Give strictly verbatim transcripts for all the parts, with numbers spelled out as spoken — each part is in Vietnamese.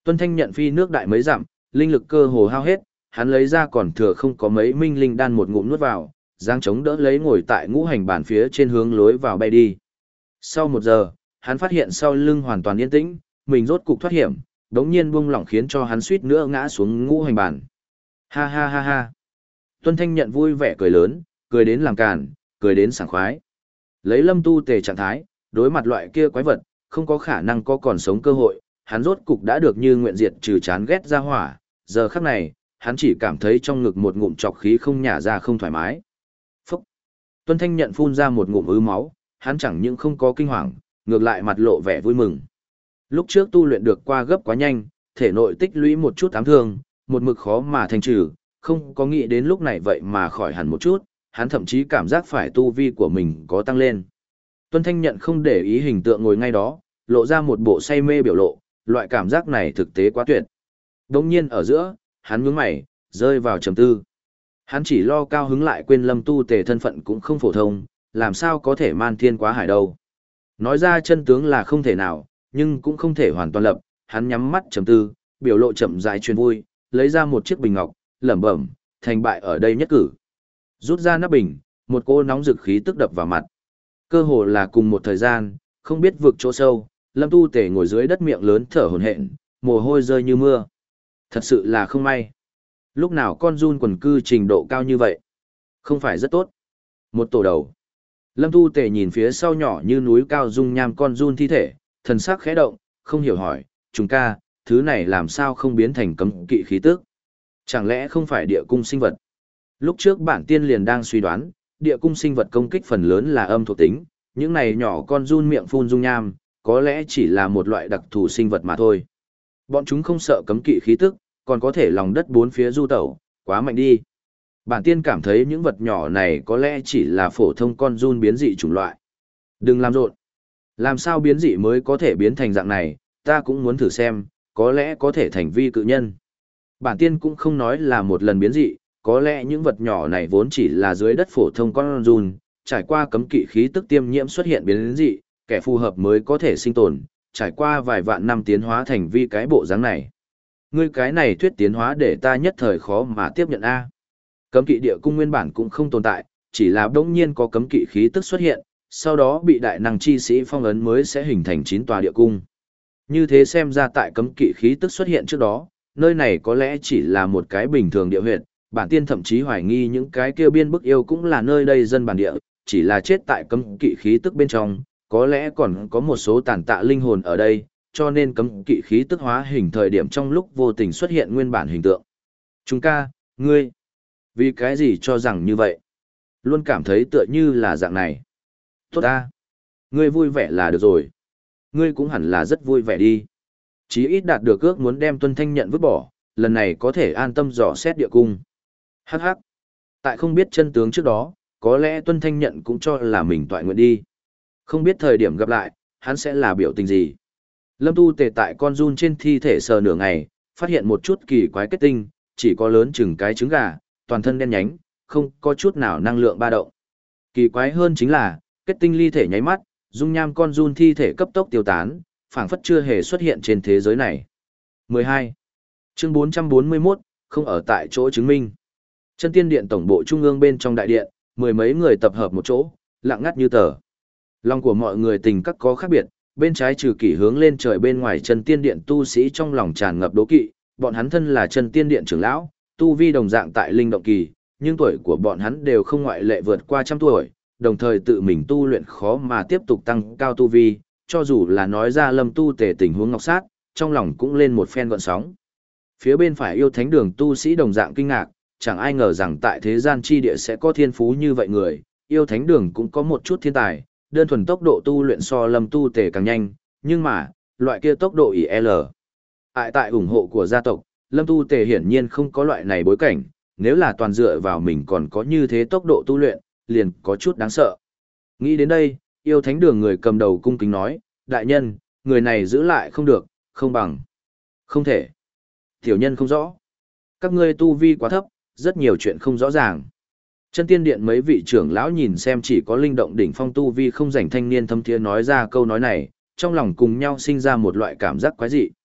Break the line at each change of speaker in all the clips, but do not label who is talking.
Tuân Thanh nhận phi nước đại mấy dặm, linh lực cơ hồ hao hết, hắn lấy ra còn thừa không có mấy minh linh đan một ngụm nuốt vào, giang chống đỡ lấy ngồi tại ngũ hành bản phía trên hướng lối vào bay đi. Sau một giờ, hắn phát hiện sau lưng hoàn toàn yên tĩnh, mình rốt cục thoát hiểm, đống nhiên buông lỏng khiến cho hắn suýt nữa ngã xuống ngũ hành bản. Ha ha ha ha. Tuân Thanh nhận vui vẻ cười lớn, cười đến làm càn, cười đến sảng khoái. Lấy Lâm Tu Tề trạng thái, đối mặt loại kia quái vật, không có khả năng có còn sống cơ hội, hắn rốt cục đã được như nguyện diệt trừ chán ghét ra hỏa, giờ khắc này, hắn chỉ cảm thấy trong ngực một ngụm trọc khí không nhả ra không thoải mái. Phúc! Tuân Thanh nhận phun ra một ngụm ứ máu, hắn chẳng những không có kinh hoàng, ngược lại mặt lộ vẻ vui mừng. Lúc trước tu luyện được qua gấp quá nhanh, thể nội tích lũy một chút ám thương, một mực khó mà thanh trừ, không có nghĩ đến lúc này vậy mà khỏi hẳn một chút, hắn thậm chí cảm giác phải tu vi của mình có tăng lên. Tuân Thanh nhận không để ý hình tượng ngồi ngay đó, lộ ra một bộ say mê biểu lộ, loại cảm giác này thực tế quá tuyệt. Đồng nhiên ở giữa, hắn nhướng mày, rơi vào trầm tư. Hắn chỉ lo cao hứng lại quên Lâm Tu Tề thân phận cũng không phổ thông, làm sao có thể man thiên quá hải đâu. Nói ra chân tướng là không thể nào, nhưng cũng không thể hoàn toàn lập, hắn nhắm mắt trầm tư, biểu lộ chậm rãi truyền vui, lấy ra một chiếc bình ngọc, lẩm bẩm, thành bại ở đây nhất cử. Rút ra nắp bình, một cô nóng rực khí tức đập vào mặt. Cơ hồ là cùng một thời gian, không biết vực chỗ sâu, Lâm Tu Tề ngồi dưới đất miệng lớn thở hổn hển, mồ hôi rơi như mưa. Thật sự là không may. Lúc nào con run quần cư trình độ cao như vậy? Không phải rất tốt. Một tổ đầu. Lâm Tu Tề nhìn phía sau nhỏ như núi cao dung nham con run thi thể, thần sắc khẽ động, không hiểu hỏi, chúng ca, thứ này làm sao không biến thành cấm kỵ khí tức? Chẳng lẽ không phải địa cung sinh vật? Lúc trước bản tiên liền đang suy đoán, địa cung sinh vật công kích phần lớn là âm thuộc tính, những này nhỏ con run miệng phun dung nham, có lẽ chỉ là một loại đặc thù sinh vật mà thôi. Bọn chúng không sợ cấm kỵ khí tức, còn có thể lòng đất bốn phía du tẩu, quá mạnh đi. Bản tiên cảm thấy những vật nhỏ này có lẽ chỉ là phổ thông con run biến dị chủng loại. Đừng làm rộn. Làm sao biến dị mới có thể biến thành dạng này, ta cũng muốn thử xem, có lẽ có thể thành vi cự nhân. Bản tiên cũng không nói là một lần biến dị, có lẽ những vật nhỏ này vốn chỉ là dưới đất phổ thông con run, trải qua cấm kỵ khí tức tiêm nhiễm xuất hiện biến dị, kẻ phù hợp mới có thể sinh tồn, trải qua vài vạn năm tiến hóa thành vi cái bộ dáng này. Ngươi cái này thuyết tiến hóa để ta nhất thời khó mà tiếp nhận a. Cấm kỵ địa cung nguyên bản cũng không tồn tại, chỉ là đống nhiên có cấm kỵ khí tức xuất hiện, sau đó bị đại năng chi sĩ phong ấn mới sẽ hình thành chín tòa địa cung. Như thế xem ra tại cấm kỵ khí tức xuất hiện trước đó, nơi này có lẽ chỉ là một cái bình thường địa huyệt, bản tiên thậm chí hoài nghi những cái kêu biên bức yêu cũng là nơi đây dân bản địa, chỉ là chết tại cấm kỵ khí tức bên trong, có lẽ còn có một số tàn tạ linh hồn ở đây, cho nên cấm kỵ khí tức hóa hình thời điểm trong lúc vô tình xuất hiện nguyên bản hình tượng. Chúng ca, ngươi, vì cái gì cho rằng như vậy? Luôn cảm thấy tựa như là dạng này. Tốt ta, ngươi vui vẻ là được rồi. Ngươi cũng hẳn là rất vui vẻ đi. Chí ít đạt được ước muốn đem Tuân Thanh nhận vứt bỏ, lần này có thể an tâm dò xét địa cung. Hắc hắc. Tại không biết chân tướng trước đó, có lẽ Tuân Thanh nhận cũng cho là mình toại nguyện đi. Không biết thời điểm gặp lại, hắn sẽ là biểu tình gì. Lâm Tu Tề tại con run trên thi thể sờ nửa ngày, phát hiện một chút kỳ quái kết tinh, chỉ có lớn chừng cái trứng gà, toàn thân đen nhánh, không có chút nào năng lượng ba động. Kỳ quái hơn chính là, kết tinh ly thể nháy mắt, dung nham con run thi thể cấp tốc tiêu tán, phảng phất chưa hề xuất hiện trên thế giới này. mười hai. Chương bốn trăm bốn mươi mốt, không ở tại chỗ chứng minh. Chân Tiên Điện tổng bộ trung ương bên trong đại điện, mười mấy người tập hợp một chỗ, lặng ngắt như tờ. Lòng của mọi người tình các có khác biệt, bên trái trừ kỷ hướng lên trời, bên ngoài Chân Tiên Điện tu sĩ trong lòng tràn ngập đố kỵ, bọn hắn thân là Chân Tiên Điện trưởng lão, tu vi đồng dạng tại linh động kỳ, nhưng tuổi của bọn hắn đều không ngoại lệ vượt qua trăm tuổi, đồng thời tự mình tu luyện khó mà tiếp tục tăng cao tu vi, cho dù là nói ra Lâm Tu Tề tình huống ngọc sát, trong lòng cũng lên một phen gợn sóng. Phía bên phải yêu thánh đường tu sĩ đồng dạng kinh ngạc, chẳng ai ngờ rằng tại thế gian chi địa sẽ có thiên phú như vậy người, yêu thánh đường cũng có một chút thiên tài, đơn thuần tốc độ tu luyện so Lâm Tu Tề càng nhanh, nhưng mà, loại kia tốc độ ỉ L. Tại tại ủng hộ của gia tộc, Lâm Tu Tề hiển nhiên không có loại này bối cảnh, nếu là toàn dựa vào mình còn có như thế tốc độ tu luyện, liền có chút đáng sợ. Nghĩ đến đây, yêu thánh đường người cầm đầu cung kính nói, đại nhân, người này giữ lại không được, không bằng. Không thể. Tiểu nhân không rõ. Các ngươi tu vi quá thấp, rất nhiều chuyện không rõ ràng. Chân Tiên Điện mấy vị trưởng lão nhìn xem chỉ có linh động đỉnh phong tu vi không rảnh thanh niên thâm thiế nói ra câu nói này, trong lòng cùng nhau sinh ra một loại cảm giác quái dị.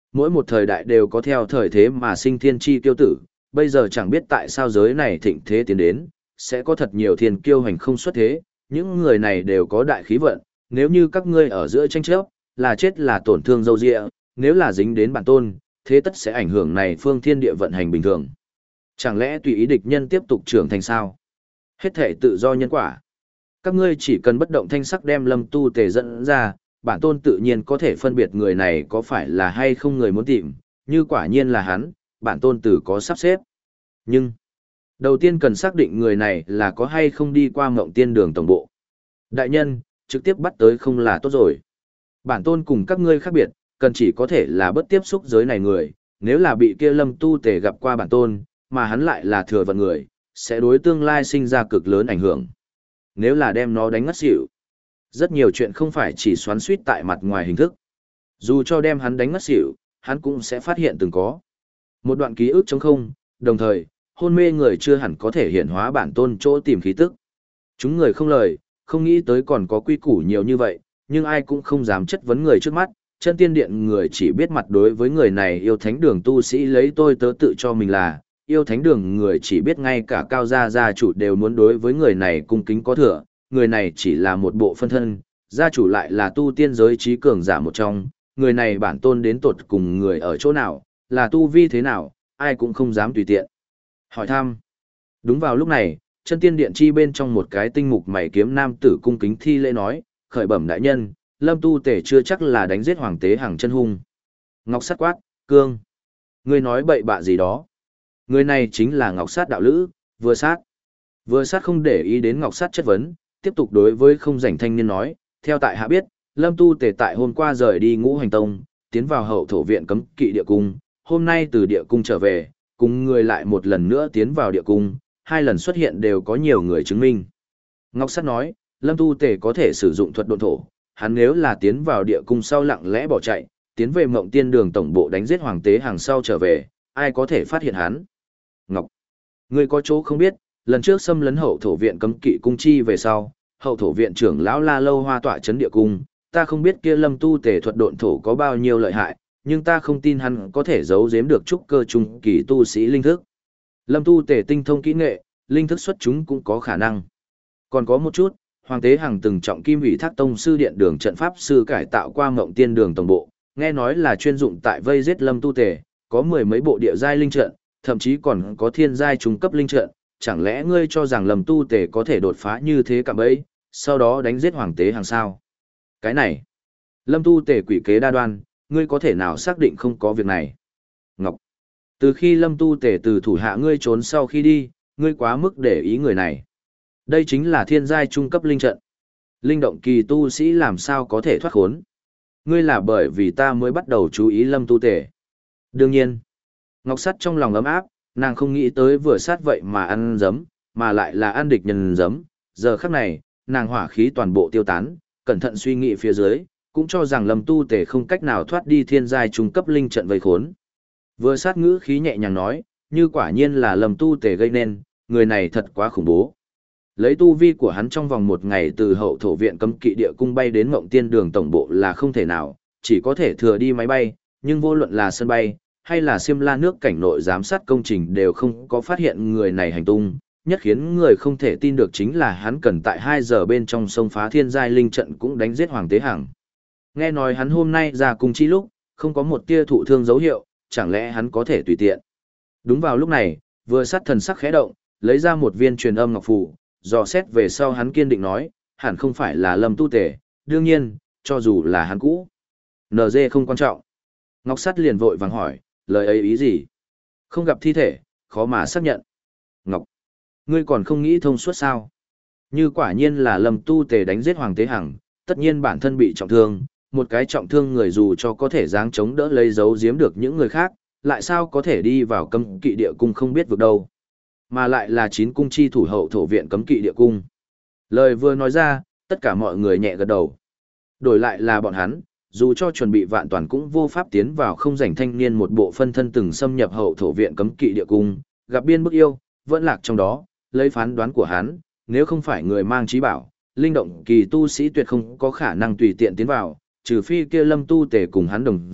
Mỗi một thời đại đều có theo thời thế mà sinh thiên chi kiêu tử, bây giờ chẳng biết tại sao giới này thịnh thế tiến đến, sẽ có thật nhiều thiên kiêu hành không xuất thế, những người này đều có đại khí vận, nếu như các ngươi ở giữa tranh chấp, là chết là tổn thương dâu dịa, nếu là dính đến bản tôn, thế tất sẽ ảnh hưởng này phương thiên địa vận hành bình thường. Chẳng lẽ tùy ý địch nhân tiếp tục trưởng thành sao? Hết thể tự do nhân quả. Các ngươi chỉ cần bất động thanh sắc đem Lâm Tu Tề dẫn ra, bản tôn tự nhiên có thể phân biệt người này có phải là hay không người muốn tìm, như quả nhiên là hắn, bản tôn tử có sắp xếp. Nhưng, đầu tiên cần xác định người này là có hay không đi qua Mộng Tiên Đường tổng bộ. Đại nhân, trực tiếp bắt tới không là tốt rồi. Bản tôn cùng các ngươi khác biệt, cần chỉ có thể là bất tiếp xúc giới này người, nếu là bị kia Lâm Tu Tề gặp qua bản tôn, mà hắn lại là thừa vận người, sẽ đối tương lai sinh ra cực lớn ảnh hưởng. Nếu là đem nó đánh ngất xỉu, rất nhiều chuyện không phải chỉ xoắn suýt tại mặt ngoài hình thức. Dù cho đem hắn đánh ngất xỉu, hắn cũng sẽ phát hiện từng có một đoạn ký ức trống không, đồng thời, hôn mê người chưa hẳn có thể hiện hóa bản tôn chỗ tìm khí tức. Chúng người không lời, không nghĩ tới còn có quy củ nhiều như vậy, nhưng ai cũng không dám chất vấn người trước mắt, chân tiên điện người chỉ biết mặt đối với người này yêu thánh đường tu sĩ lấy tôi tớ tự cho mình là, yêu thánh đường người chỉ biết ngay cả cao gia gia chủ đều muốn đối với người này cung kính có thừa, người này chỉ là một bộ phân thân, gia chủ lại là tu tiên giới trí cường giả một trong, người này bản tôn đến tột cùng người ở chỗ nào, là tu vi thế nào, ai cũng không dám tùy tiện. Hỏi thăm. Đúng vào lúc này, chân tiên điện chi bên trong một cái tinh mục mày kiếm nam tử cung kính thi lễ nói, khởi bẩm đại nhân, Lâm Tu Tể chưa chắc là đánh giết hoàng tế hàng chân hung. Ngọc Sát quát, cương. Ngươi nói bậy bạ gì đó. Người này chính là Ngọc Sát đạo lữ, vừa sát. Vừa sát không để ý đến Ngọc Sát chất vấn, tiếp tục đối với không rảnh thanh niên nói, theo tại hạ biết, Lâm Tu Tể tại hôm qua rời đi Ngũ Hành Tông, tiến vào hậu thổ viện cấm kỵ địa cung, hôm nay từ địa cung trở về, cùng người lại một lần nữa tiến vào địa cung, hai lần xuất hiện đều có nhiều người chứng minh. Ngọc Sát nói, Lâm Tu Tể có thể sử dụng thuật độn thổ, hắn nếu là tiến vào địa cung sau lặng lẽ bỏ chạy, tiến về Mộng Tiên Đường tổng bộ đánh giết hoàng tế hàng sau trở về, ai có thể phát hiện hắn? Ngọc, ngươi có chỗ không biết, lần trước xâm lấn hậu thổ viện cấm kỵ cung chi về sau, hậu thổ viện trưởng lão La Lâu Hoa tọa chấn địa cung, ta không biết kia Lâm Tu Tể thuật độn thổ có bao nhiêu lợi hại, nhưng ta không tin hắn có thể giấu giếm được trúc cơ trung kỳ tu sĩ linh thức. Lâm Tu Tể tinh thông kỹ nghệ, linh thức xuất chúng cũng có khả năng. Còn có một chút, Hoàng Tế Hằng từng trọng kim ủy thác tông sư điện đường trận pháp sư cải tạo qua Mộng Tiên Đường tổng bộ, nghe nói là chuyên dụng tại vây giết Lâm Tu Tể, có mười mấy bộ địa giai linh trận, thậm chí còn có thiên giai trung cấp linh trận, chẳng lẽ ngươi cho rằng Lâm Tu Tể có thể đột phá như thế cả bấy, sau đó đánh giết Hoàng Tế Hằng sao? Cái này, Lâm Tu Tể quỷ kế đa đoan, ngươi có thể nào xác định không có việc này? Ngọc, từ khi Lâm Tu Tể từ thủ hạ ngươi trốn sau khi đi, ngươi quá mức để ý người này. Đây chính là thiên giai trung cấp linh trận. Linh động kỳ tu sĩ làm sao có thể thoát khốn? Ngươi là bởi vì ta mới bắt đầu chú ý Lâm Tu Tể. Đương nhiên, Ngọc Sắt trong lòng ấm áp, nàng không nghĩ tới vừa sát vậy mà ăn giấm, mà lại là ăn địch nhân giấm. Giờ khắc này, nàng hỏa khí toàn bộ tiêu tán, cẩn thận suy nghĩ phía dưới, cũng cho rằng Lâm Tu Tể không cách nào thoát đi thiên giai trung cấp linh trận vây khốn. Vừa sát ngữ khí nhẹ nhàng nói, như quả nhiên là Lâm Tu Tể gây nên, người này thật quá khủng bố. Lấy tu vi của hắn trong vòng một ngày từ hậu thổ viện cấm kỵ địa cung bay đến Mộng Tiên Đường tổng bộ là không thể nào, chỉ có thể thừa đi máy bay, nhưng vô luận là sân bay, hay là Xiêm La nước cảnh nội giám sát công trình đều không có phát hiện người này hành tung, nhất khiến người không thể tin được chính là hắn cần tại hai giờ bên trong sông phá thiên giai linh trận cũng đánh giết Hoàng Tế Hằng. Nghe nói hắn hôm nay ra cung chi lúc, không có một tia thụ thương dấu hiệu, chẳng lẽ hắn có thể tùy tiện. Đúng vào lúc này, vừa sát thần sắc khẽ động, lấy ra một viên truyền âm ngọc phù, dò xét về sau hắn kiên định nói, hẳn không phải là Lâm Tu Tể, đương nhiên, cho dù là hắn cũ. en giê không quan trọng. Ngọc Sắt liền vội vàng hỏi, lời ấy ý gì? Không gặp thi thể, khó mà xác nhận. Ngọc, ngươi còn không nghĩ thông suốt sao? Như quả nhiên là Lâm Tu Tể đánh giết Hoàng Tế Hằng, tất nhiên bản thân bị trọng thương, một cái trọng thương người dù cho có thể giáng chống đỡ lấy giấu giếm được những người khác, lại sao có thể đi vào cấm kỵ địa cung không biết vực đâu. Mà lại là chín cung chi thủ hậu thổ viện cấm kỵ địa cung. Lời vừa nói ra, tất cả mọi người nhẹ gật đầu. Đổi lại là bọn hắn, dù cho chuẩn bị vạn toàn cũng vô pháp tiến vào không rảnh thanh niên một bộ phân thân từng xâm nhập hậu thổ viện cấm kỵ địa cung, gặp biên bức yêu, vẫn lạc trong đó, lấy phán đoán của hắn, nếu không phải người mang trí bảo, linh động kỳ tu sĩ tuyệt không có khả năng tùy tiện tiến vào, trừ phi kia Lâm Tu Tể cùng hắn đồng dạng,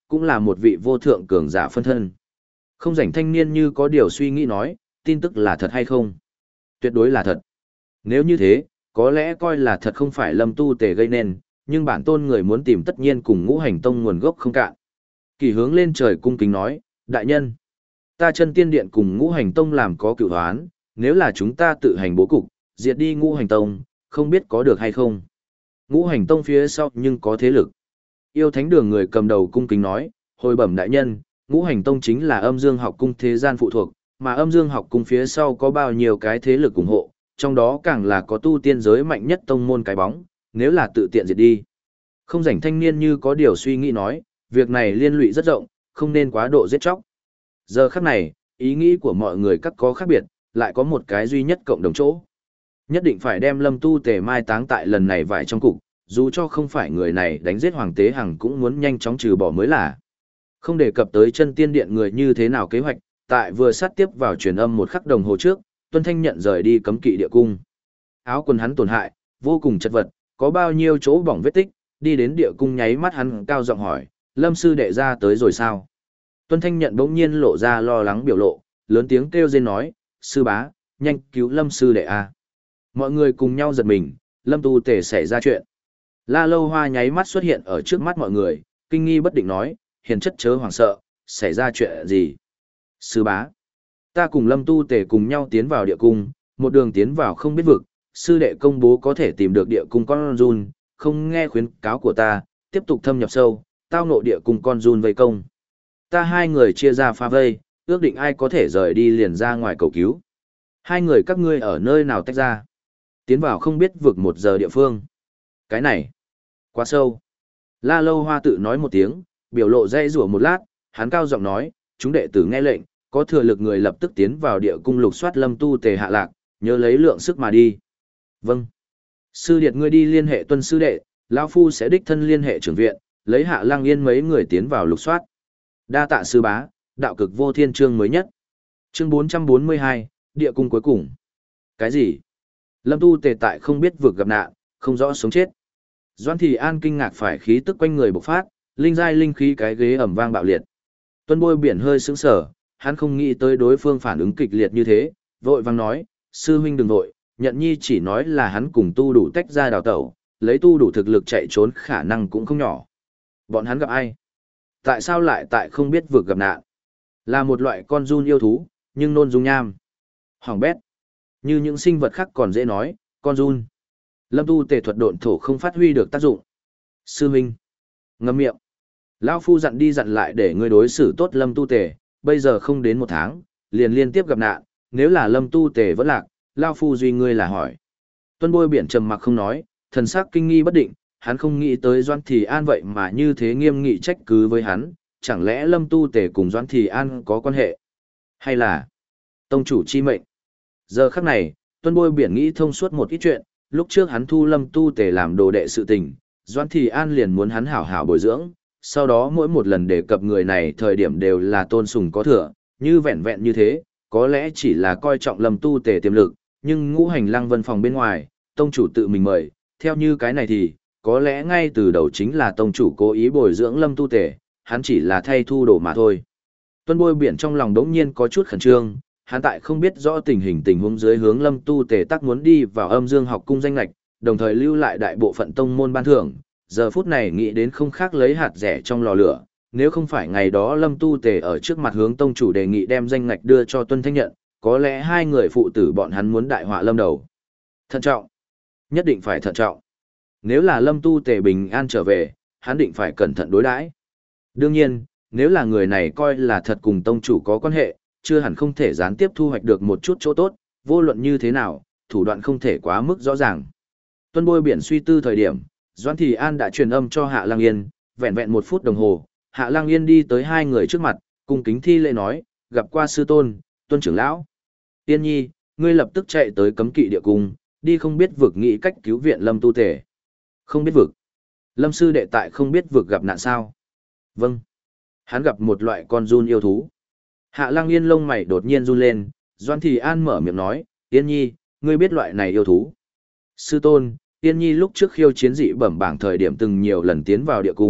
cũng là một vị vô thượng cường giả phân thân. Không rảnh thanh niên như có điều suy nghĩ nói, tin tức là thật hay không? Tuyệt đối là thật. Nếu như thế, có lẽ coi là thật không phải Lâm Tu Tề gây nên, nhưng bản tôn người muốn tìm tất nhiên cùng Ngũ Hành Tông nguồn gốc không cạn. Kỳ hướng lên trời cung kính nói, đại nhân, ta Chân Tiên Điện cùng Ngũ Hành Tông làm có cửu hoán, nếu là chúng ta tự hành bố cục, diệt đi Ngũ Hành Tông, không biết có được hay không. Ngũ Hành Tông phía sau nhưng có thế lực. Yêu Thánh Đường người cầm đầu cung kính nói, hồi bẩm đại nhân, Ngũ Hành Tông chính là Âm Dương Học Cung thế gian phụ thuộc, mà Âm Dương Học Cung phía sau có bao nhiêu cái thế lực ủng hộ, trong đó càng là có tu tiên giới mạnh nhất tông môn cái bóng, nếu là tự tiện diệt đi. Không rảnh thanh niên như có điều suy nghĩ nói, việc này liên lụy rất rộng, không nên quá độ giết chóc. Giờ khắc này, ý nghĩ của mọi người các có khác biệt, lại có một cái duy nhất cộng đồng chỗ. Nhất định phải đem Lâm Tu Tề mai táng tại lần này vải trong cục, dù cho không phải người này đánh giết Hoàng Tế Hằng cũng muốn nhanh chóng trừ bỏ mới là. Không đề cập tới Chân Tiên Điện người như thế nào kế hoạch, tại vừa sát tiếp vào truyền âm một khắc đồng hồ trước, Tuân Thanh nhận rời đi cấm kỵ địa cung. Áo quần hắn tổn hại, vô cùng chật vật, có bao nhiêu chỗ bỏng vết tích, đi đến địa cung nháy mắt hắn cao giọng hỏi, Lâm sư đệ ra tới rồi sao? Tuân Thanh nhận bỗng nhiên lộ ra lo lắng biểu lộ, lớn tiếng kêu rên nói, sư bá, nhanh cứu Lâm sư đệ a. Mọi người cùng nhau giật mình, Lâm Tu Tề xảy ra chuyện. La Lâu Hoa nháy mắt xuất hiện ở trước mắt mọi người, kinh nghi bất định nói, hiền chất chớ hoảng sợ, xảy ra chuyện gì? Sư bá, ta cùng Lâm Tu Tề cùng nhau tiến vào địa cung, một đường tiến vào không biết vực, sư đệ công bố có thể tìm được địa cung con run, không nghe khuyến cáo của ta, tiếp tục thâm nhập sâu, tao ngộ địa cung con run vây công. Ta hai người chia ra pha vây, ước định ai có thể rời đi liền ra ngoài cầu cứu. Hai người các ngươi ở nơi nào tách ra? Tiến vào không biết vực một giờ địa phương. Cái này, quá sâu. La Lâu Hoa tự nói một tiếng, biểu lộ dây rủa một lát, hắn cao giọng nói, chúng đệ tử nghe lệnh, có thừa lực người lập tức tiến vào địa cung lục soát Lâm Tu Tề hạ lạc, nhớ lấy lượng sức mà đi. Vâng. Sư điệt ngươi đi liên hệ Tuân sư đệ, lão phu sẽ đích thân liên hệ trưởng viện, lấy Hạ Lăng Yên mấy người tiến vào lục soát. Đa tạ sư bá, đạo cực vô thiên chương mới nhất. Chương bốn trăm bốn mươi hai, địa cung cuối cùng. Cái gì? Lâm Tu Tề tại không biết vực gặp nạn, không rõ sống chết. Doãn Thị An kinh ngạc phải khí tức quanh người bộc phát, linh giai linh khí cái ghế ầm vang bạo liệt. Tuân Bôi Biển hơi sững sờ, hắn không nghĩ tới đối phương phản ứng kịch liệt như thế, vội vàng nói, sư huynh đừng vội, nhận nhi chỉ nói là hắn cùng tu đủ tách ra đào tẩu, lấy tu đủ thực lực chạy trốn khả năng cũng không nhỏ. Bọn hắn gặp ai? Tại sao lại tại không biết vực gặp nạn? Là một loại con giun yêu thú, nhưng nôn dung nham. Hoàng bét. Như những sinh vật khác còn dễ nói, con giun. Lâm Tu Tề thuật độn thổ không phát huy được tác dụng. Sư huynh. Ngậm miệng. Lão phu dặn đi dặn lại để ngươi đối xử tốt Lâm Tu Tề, bây giờ không đến một tháng, liền liên tiếp gặp nạn, nếu là Lâm Tu Tề vẫn lạc, Lão phu duy ngươi là hỏi. Tuân Bôi Biển trầm mặc không nói, thần sắc kinh nghi bất định, hắn không nghĩ tới Doãn Thị An vậy mà như thế nghiêm nghị trách cứ với hắn, chẳng lẽ Lâm Tu Tề cùng Doãn Thị An có quan hệ? Hay là tông chủ chi mệnh? Giờ khắc này, Tuân Bôi Biển nghĩ thông suốt một ít chuyện, lúc trước hắn thu Lâm Tu Tề làm đồ đệ sự tình, Doãn Thị An liền muốn hắn hảo hảo bồi dưỡng, sau đó mỗi một lần đề cập người này thời điểm đều là tôn sùng có thừa, như vẹn vẹn như thế, có lẽ chỉ là coi trọng Lâm Tu Tề tiềm lực, nhưng ngũ hành lăng vân phòng bên ngoài, tông chủ tự mình mời, theo như cái này thì, có lẽ ngay từ đầu chính là tông chủ cố ý bồi dưỡng Lâm Tu Tề, hắn chỉ là thay thu đồ mà thôi. Tuân Bôi Biển trong lòng đống nhiên có chút khẩn trương, hắn tại không biết rõ tình hình tình huống dưới hướng Lâm Tu Tề tác muốn đi vào Âm Dương Học Cung danh lệch, đồng thời lưu lại đại bộ phận tông môn ban thưởng, giờ phút này nghĩ đến không khác lấy hạt rẻ trong lò lửa, nếu không phải ngày đó Lâm Tu Tề ở trước mặt hướng tông chủ đề nghị đem danh ngạch đưa cho Tuân Thanh Nhận, có lẽ hai người phụ tử bọn hắn muốn đại họa lâm đầu. Thận trọng, nhất định phải thận trọng. Nếu là Lâm Tu Tề bình an trở về, hắn định phải cẩn thận đối đãi. Đương nhiên, nếu là người này coi là thật cùng tông chủ có quan hệ, chưa hẳn không thể gián tiếp thu hoạch được một chút chỗ tốt, vô luận như thế nào, thủ đoạn không thể quá mức rõ ràng. Tuân Bôi Biển suy tư thời điểm, Doãn Thị An đã truyền âm cho Hạ Lăng Yên, vẹn vẹn một phút đồng hồ, Hạ Lăng Yên đi tới hai người trước mặt, cung kính thi lễ nói, gặp qua sư tôn, Tuân trưởng lão. Tiên nhi, ngươi lập tức chạy tới cấm kỵ địa cung, đi không biết vực nghĩ cách cứu viện Lâm Tu Tề. Không biết vực. Lâm sư đệ tại không biết vực gặp nạn sao? Vâng. Hắn gặp một loại con giun yêu thú. Hạ Lăng Yên lông mày đột nhiên run lên, Doãn Thị An mở miệng nói, Tiên nhi, ngươi biết loại này yêu thú. Sư tôn, Tiên nhi lúc trước khiêu chiến dị bẩm bảng thời điểm từng nhiều lần tiến vào địa cung,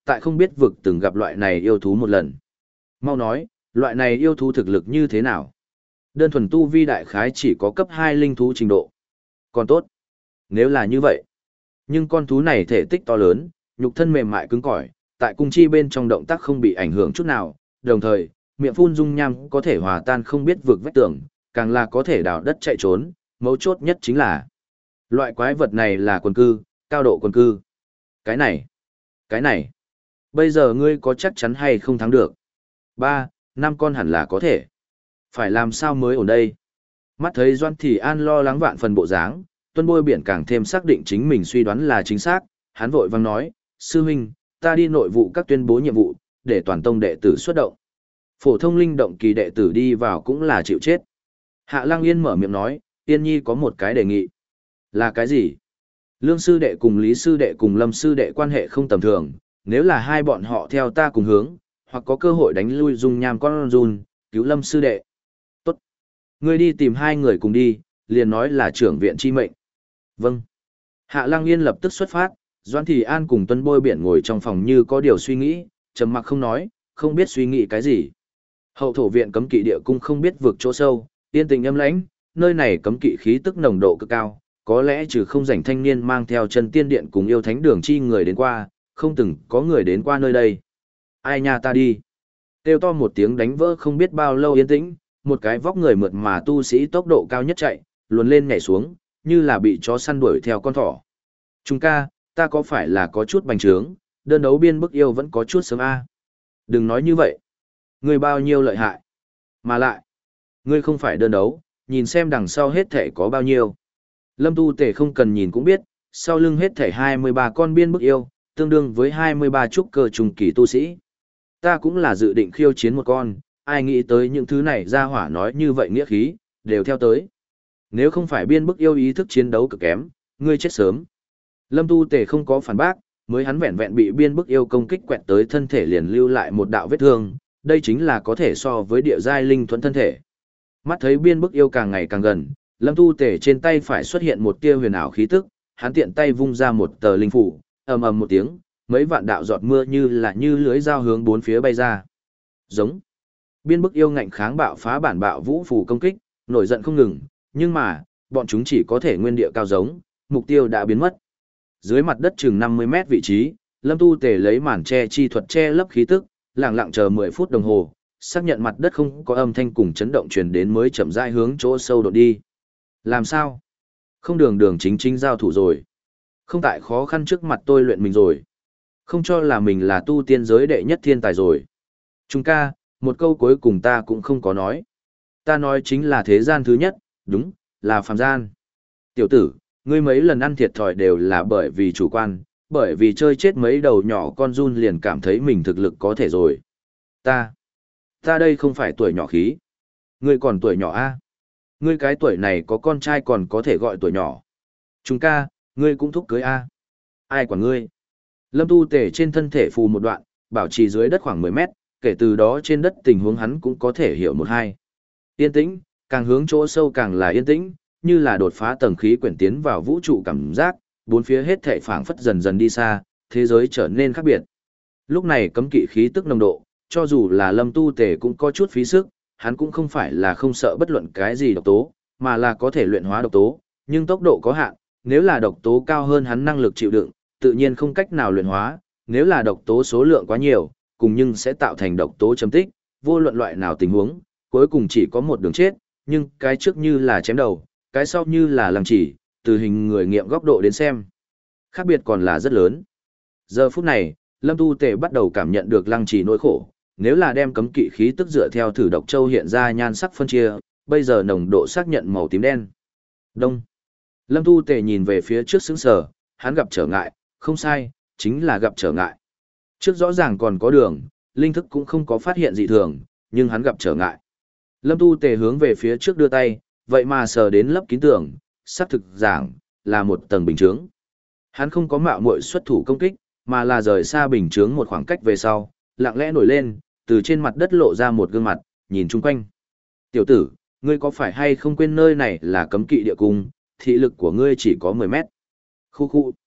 tại không biết vực từng gặp loại này yêu thú một lần. Mau nói, loại này yêu thú thực lực như thế nào? Đơn thuần tu vi đại khái chỉ có cấp hai linh thú trình độ. Còn tốt. Nếu là như vậy. Nhưng con thú này thể tích to lớn, nhục thân mềm mại cứng cỏi, tại cung chi bên trong động tác không bị ảnh hưởng chút nào, đồng thời, miệng phun dung nham có thể hòa tan không biết vực vách tường, càng là có thể đào đất chạy trốn, mấu chốt nhất chính là loại quái vật này là quần cư, cao độ quần cư. Cái này, cái này, bây giờ ngươi có chắc chắn hay không thắng được? Ba, năm con hẳn là có thể. Phải làm sao mới ổn đây? Mắt thấy Doan Thị An lo lắng vạn phần bộ dáng, Tuân Bôi Biển càng thêm xác định chính mình suy đoán là chính xác, hắn vội vang nói, sư huynh, ta đi nội vụ các tuyên bố nhiệm vụ, để toàn tông đệ tử xuất động. Phổ thông linh động kỳ đệ tử đi vào cũng là chịu chết. Hạ Lăng Yên mở miệng nói, Yên Nhi có một cái đề nghị. Là cái gì? Lương sư đệ cùng Lý sư đệ cùng Lâm sư đệ quan hệ không tầm thường, nếu là hai bọn họ theo ta cùng hướng, hoặc có cơ hội đánh lui dung nham con run, cứu Lâm sư đệ. Tốt. Ngươi đi tìm hai người cùng đi, liền nói là trưởng viện chi mệnh. Vâng. Hạ Lăng Yên lập tức xuất phát, Doan Thị An cùng Tuân Bôi Biển ngồi trong phòng như có điều suy nghĩ, trầm mặc không nói, không biết suy nghĩ cái gì. Hậu thổ viện cấm kỵ địa cung không biết vượt chỗ sâu, yên tình âm lãnh, nơi này cấm kỵ khí tức nồng độ cực cao, có lẽ trừ không rảnh thanh niên mang theo chân tiên điện cùng yêu thánh đường chi người đến qua, không từng có người đến qua nơi đây. Ai nha ta đi. Kêu to một tiếng đánh vỡ không biết bao lâu yên tĩnh, một cái vóc người mượt mà tu sĩ tốc độ cao nhất chạy, luồn lên nhảy xuống, như là bị chó săn đuổi theo con thỏ. Trung ca, ta có phải là có chút bành trướng, đơn đấu biên bức yêu vẫn có chút sớm a. Đừng nói như vậy. Ngươi bao nhiêu lợi hại. Mà lại, ngươi không phải đơn đấu, nhìn xem đằng sau hết thể có bao nhiêu. Lâm Tu Tề không cần nhìn cũng biết, sau lưng hết thể hai mươi ba con biên bức yêu, tương đương với hai mươi ba trúc cơ trùng kỳ tu sĩ. Ta cũng là dự định khiêu chiến một con, ai nghĩ tới những thứ này ra hỏa nói như vậy nghĩa khí, đều theo tới. Nếu không phải biên bức yêu ý thức chiến đấu cực kém, ngươi chết sớm. Lâm Tu Tề không có phản bác, mới hắn vẹn vẹn bị biên bức yêu công kích quẹt tới thân thể liền lưu lại một đạo vết thương, đây chính là có thể so với địa giai linh thuẫn thân thể. Mắt thấy biên bức yêu càng ngày càng gần, Lâm Tu Tề trên tay phải xuất hiện một tia huyền ảo khí tức, hắn tiện tay vung ra một tờ linh phủ, ầm ầm một tiếng, mấy vạn đạo giọt mưa như là như lưới dao hướng bốn phía bay ra. Giống. Biên bức yêu ngạnh kháng bạo phá bản bạo vũ phù công kích, nổi giận không ngừng, nhưng mà, bọn chúng chỉ có thể nguyên địa cao giống, mục tiêu đã biến mất. Dưới mặt đất chừng năm mươi mét vị trí, Lâm Tu Tề lấy màn che chi thuật che lấp khí tức, lặng lặng chờ mười phút đồng hồ, xác nhận mặt đất không có âm thanh cùng chấn động truyền đến mới chậm rãi hướng chỗ sâu đột đi. Làm sao? Không đường đường chính chính giao thủ rồi. Không tại khó khăn trước mặt tôi luyện mình rồi. Không cho là mình là tu tiên giới đệ nhất thiên tài rồi. Trung ca, một câu cuối cùng ta cũng không có nói. Ta nói chính là thế gian thứ nhất, đúng, là phàm gian. Tiểu tử, ngươi mấy lần ăn thiệt thòi đều là bởi vì chủ quan, bởi vì chơi chết mấy đầu nhỏ con run liền cảm thấy mình thực lực có thể rồi. Ta, ta đây không phải tuổi nhỏ khí. Ngươi còn tuổi nhỏ a? Ngươi cái tuổi này có con trai còn có thể gọi tuổi nhỏ. Trung ca, ngươi cũng thúc cưới a? Ai quản ngươi? Lâm Tu Tề trên thân thể phù một đoạn, bảo trì dưới đất khoảng mười mét, kể từ đó trên đất tình huống hắn cũng có thể hiểu một hai. Yên tĩnh, càng hướng chỗ sâu càng là yên tĩnh, như là đột phá tầng khí quyển tiến vào vũ trụ cảm giác, bốn phía hết thảy phảng phất dần dần đi xa, thế giới trở nên khác biệt. Lúc này cấm kỵ khí tức nồng độ, cho dù là Lâm Tu Tề cũng có chút phí sức, hắn cũng không phải là không sợ bất luận cái gì độc tố, mà là có thể luyện hóa độc tố, nhưng tốc độ có hạn, nếu là độc tố cao hơn hắn năng lực chịu đựng, tự nhiên không cách nào luyện hóa, nếu là độc tố số lượng quá nhiều, cùng nhưng sẽ tạo thành độc tố chấm tích, vô luận loại nào tình huống, cuối cùng chỉ có một đường chết, nhưng cái trước như là chém đầu, cái sau như là lăng chỉ, từ hình người nghiệm góc độ đến xem. Khác biệt còn là rất lớn. Giờ phút này, Lâm Tu Tề bắt đầu cảm nhận được lăng chỉ nỗi khổ, nếu là đem cấm kỵ khí tức dựa theo thử độc châu hiện ra nhan sắc phân chia, bây giờ nồng độ xác nhận màu tím đen. Đông. Lâm Tu Tề nhìn về phía trước sững sờ, hắn gặp trở ngại, không sai, chính là gặp trở ngại. Trước rõ ràng còn có đường, linh thức cũng không có phát hiện dị thường, nhưng hắn gặp trở ngại. Lâm Tu Tề hướng về phía trước đưa tay, vậy mà sờ đến lấp kín tường, xác thực giảng, là một tầng bình chướng. Hắn không có mạo muội xuất thủ công kích, mà là rời xa bình chướng một khoảng cách về sau, lặng lẽ nổi lên, từ trên mặt đất lộ ra một gương mặt, nhìn chung quanh. Tiểu tử, ngươi có phải hay không quên nơi này là cấm kỵ địa cung, thị lực của ngươi chỉ có mười mét. Khu khu.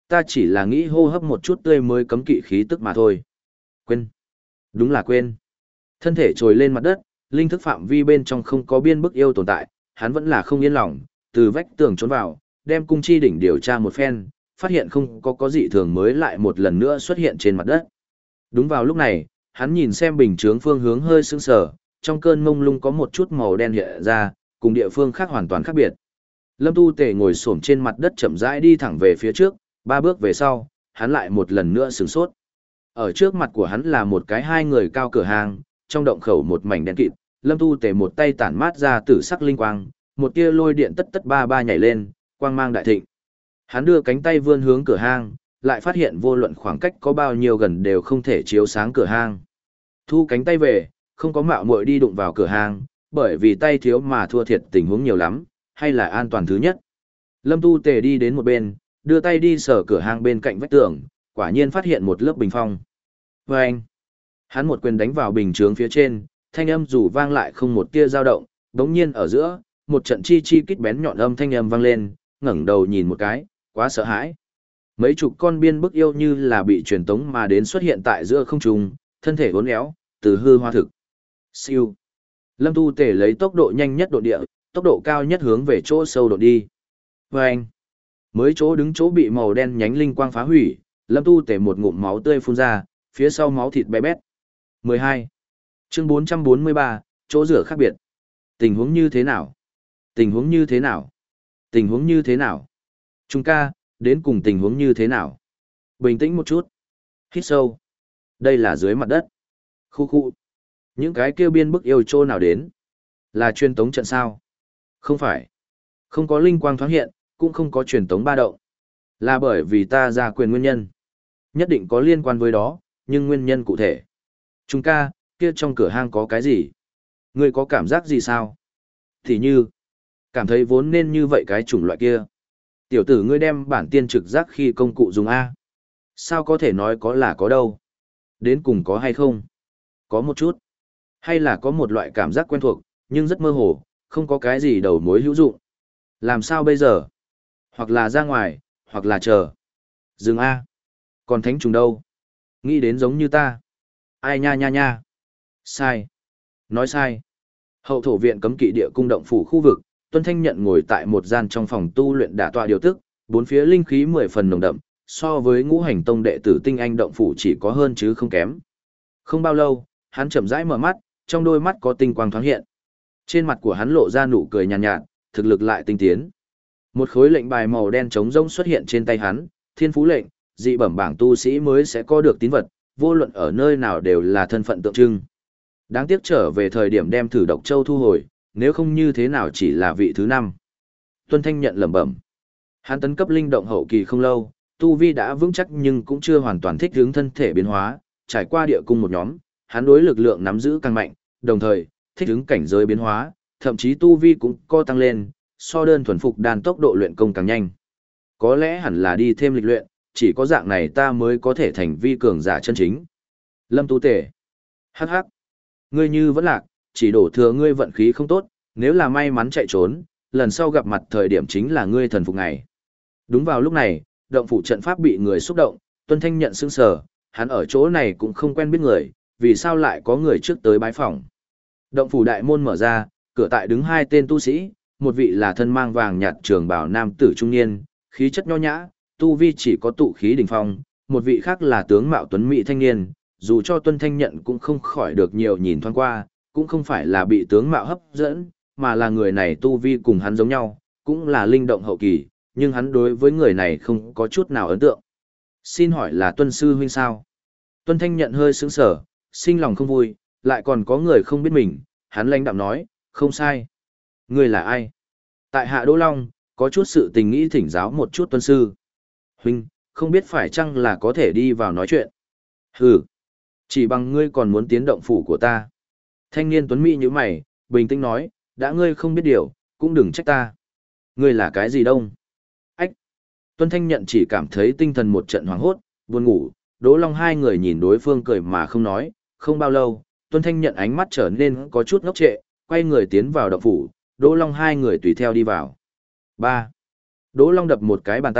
Ta chỉ là nghĩ hô hấp một chút tươi mới cấm kỵ khí tức mà thôi. Quên. Đúng là quên. Thân thể trồi lên mặt đất, linh thức phạm vi bên trong không có biên bức yêu tồn tại, hắn vẫn là không yên lòng, từ vách tường trốn vào, đem cung chi đỉnh điều tra một phen, phát hiện không có có dị thường mới lại một lần nữa xuất hiện trên mặt đất. Đúng vào lúc này, hắn nhìn xem bình chướng phương hướng hơi sững sờ, trong cơn mông lung có một chút màu đen hiện ra, cùng địa phương khác hoàn toàn khác biệt. Lâm Tu Tề ngồi xổm trên mặt đất chậm rãi đi thẳng về phía trước, ba bước về sau, hắn lại một lần nữa sửng sốt. Ở trước mặt của hắn là một cái hai người cao cửa hàng, trong động khẩu một mảnh đen kịt, Lâm Tu Tề một tay tản mát ra tử sắc linh quang, một tia lôi điện tất tất ba ba nhảy lên, quang mang đại thịnh. Hắn đưa cánh tay vươn hướng cửa hang, lại phát hiện vô luận khoảng cách có bao nhiêu gần đều không thể chiếu sáng cửa hang. Thu cánh tay về, không có mạo muội đi đụng vào cửa hang, bởi vì tay thiếu mà thua thiệt tình huống nhiều lắm, hay là an toàn thứ nhất. Lâm Tu Tề đi đến một bên, đưa tay đi sờ cửa hang bên cạnh vách tường, quả nhiên phát hiện một lớp bình phong. Và anh, hắn một quyền đánh vào bình chướng phía trên, thanh âm dù vang lại không một tia dao động, đống nhiên ở giữa, một trận chi chi kít bén nhọn âm thanh âm vang lên, ngẩng đầu nhìn một cái, quá sợ hãi. Mấy chục con biên bức yêu như là bị truyền tống mà đến xuất hiện tại giữa không trung, thân thể uốn éo, từ hư hoa thực. Siêu. Lâm Tu Tề lấy tốc độ nhanh nhất độ địa, tốc độ cao nhất hướng về chỗ sâu độ đi. Và anh, mới chỗ đứng chỗ bị màu đen nhánh linh quang phá hủy, Lâm Tu Tề một ngụm máu tươi phun ra, phía sau máu thịt bé bét. mười hai. Chương bốn trăm bốn mươi ba, chỗ rửa khác biệt. Tình huống như thế nào? Tình huống như thế nào? Tình huống như thế nào? Trung ca, đến cùng tình huống như thế nào? Bình tĩnh một chút. Hít sâu. Đây là dưới mặt đất. Khu khu. Những cái kêu biên bức yêu trô nào đến? Là truyền tống trận sao? Không phải. Không có linh quang thoáng hiện, cũng không có truyền tống ba động. Là bởi vì ta ra quyền nguyên nhân. Nhất định có liên quan với đó, nhưng nguyên nhân cụ thể. Trung ca, kia trong cửa hang có cái gì? Ngươi có cảm giác gì sao? Thì như, cảm thấy vốn nên như vậy cái chủng loại kia. Tiểu tử ngươi đem bản tiên trực giác khi công cụ dùng A. Sao có thể nói có là có đâu? Đến cùng có hay không? Có một chút. Hay là có một loại cảm giác quen thuộc, nhưng rất mơ hồ, không có cái gì đầu mối hữu dụng. Làm sao bây giờ? Hoặc là ra ngoài, hoặc là chờ. Dừng A. Còn thánh trùng đâu? Nghĩ đến giống như ta. Ai nha nha nha. Sai. Nói sai. Hậu thổ viện cấm kỵ địa cung động phủ khu vực, Tuân Thanh Nhận ngồi tại một gian trong phòng tu luyện đả tọa điều tức, bốn phía linh khí mười phần nồng đậm, so với ngũ hành tông đệ tử tinh anh động phủ chỉ có hơn chứ không kém. Không bao lâu, hắn chậm rãi mở mắt, trong đôi mắt có tinh quang thoáng hiện. Trên mặt của hắn lộ ra nụ cười nhàn nhạt, nhạt, thực lực lại tinh tiến. Một khối lệnh bài màu đen trống rỗng xuất hiện trên tay hắn, thiên phú lệnh, dị bẩm bảng tu sĩ mới sẽ có được tín vật, vô luận ở nơi nào đều là thân phận tượng trưng. Đáng tiếc trở về thời điểm đem thử độc châu thu hồi, nếu không như thế nào chỉ là vị thứ năm. Tuân Thanh Nhận lẩm bẩm. Hắn tấn cấp linh động hậu kỳ không lâu, tu vi đã vững chắc nhưng cũng chưa hoàn toàn thích ứng thân thể biến hóa, trải qua địa cung một nhóm, hắn đối lực lượng nắm giữ càng mạnh, đồng thời, thích ứng cảnh giới biến hóa, thậm chí tu vi cũng co tăng lên, so đơn thuần phục đàn tốc độ luyện công càng nhanh. Có lẽ hẳn là đi thêm lịch luyện, chỉ có dạng này ta mới có thể thành vi cường giả chân chính. Lâm Tu Tề. Hắc hắc. Ngươi như vẫn lạc, chỉ đổ thừa ngươi vận khí không tốt, nếu là may mắn chạy trốn, lần sau gặp mặt thời điểm chính là ngươi thần phục ngày. Đúng vào lúc này, động phủ trận pháp bị người xúc động, Tuân Thanh Nhận sững sờ, hắn ở chỗ này cũng không quen biết người, vì sao lại có người trước tới bái phỏng. Động phủ đại môn mở ra, cửa tại đứng hai tên tu sĩ, một vị là thân mang vàng nhạt trường bào nam tử trung niên, khí chất nho nhã, tu vi chỉ có tụ khí đỉnh phong, một vị khác là tướng mạo tuấn mỹ thanh niên, dù cho Tuân Thanh Nhận cũng không khỏi được nhiều nhìn thoáng qua, cũng không phải là bị tướng mạo hấp dẫn, mà là người này tu vi cùng hắn giống nhau, cũng là linh động hậu kỳ, nhưng hắn đối với người này không có chút nào ấn tượng. Xin hỏi là Tuân sư huynh sao? Tuân Thanh Nhận hơi sững sờ, sinh lòng không vui, lại còn có người không biết mình, hắn lãnh đạm nói, không sai. Người là ai? Tại Hạ Đỗ Long, có chút sự tình nghĩ thỉnh giáo một chút Tuân sư. Huynh, không biết phải chăng là có thể đi vào nói chuyện. Hừ, chỉ bằng ngươi còn muốn tiến động phủ của ta. Thanh niên tuấn mỹ như mày, bình tĩnh nói, đã ngươi không biết điều, cũng đừng trách ta. Ngươi là cái gì đông? Ách! Tuân Thanh Nhận chỉ cảm thấy tinh thần một trận hoảng hốt, buồn ngủ, Đỗ Long hai người nhìn đối phương cười mà không nói, không bao lâu, Tuân Thanh Nhận ánh mắt trở nên có chút ngốc trệ, quay người tiến vào động phủ, Đỗ Long hai người tùy theo đi vào. Ba. Đỗ Long đập một cái bàn tay,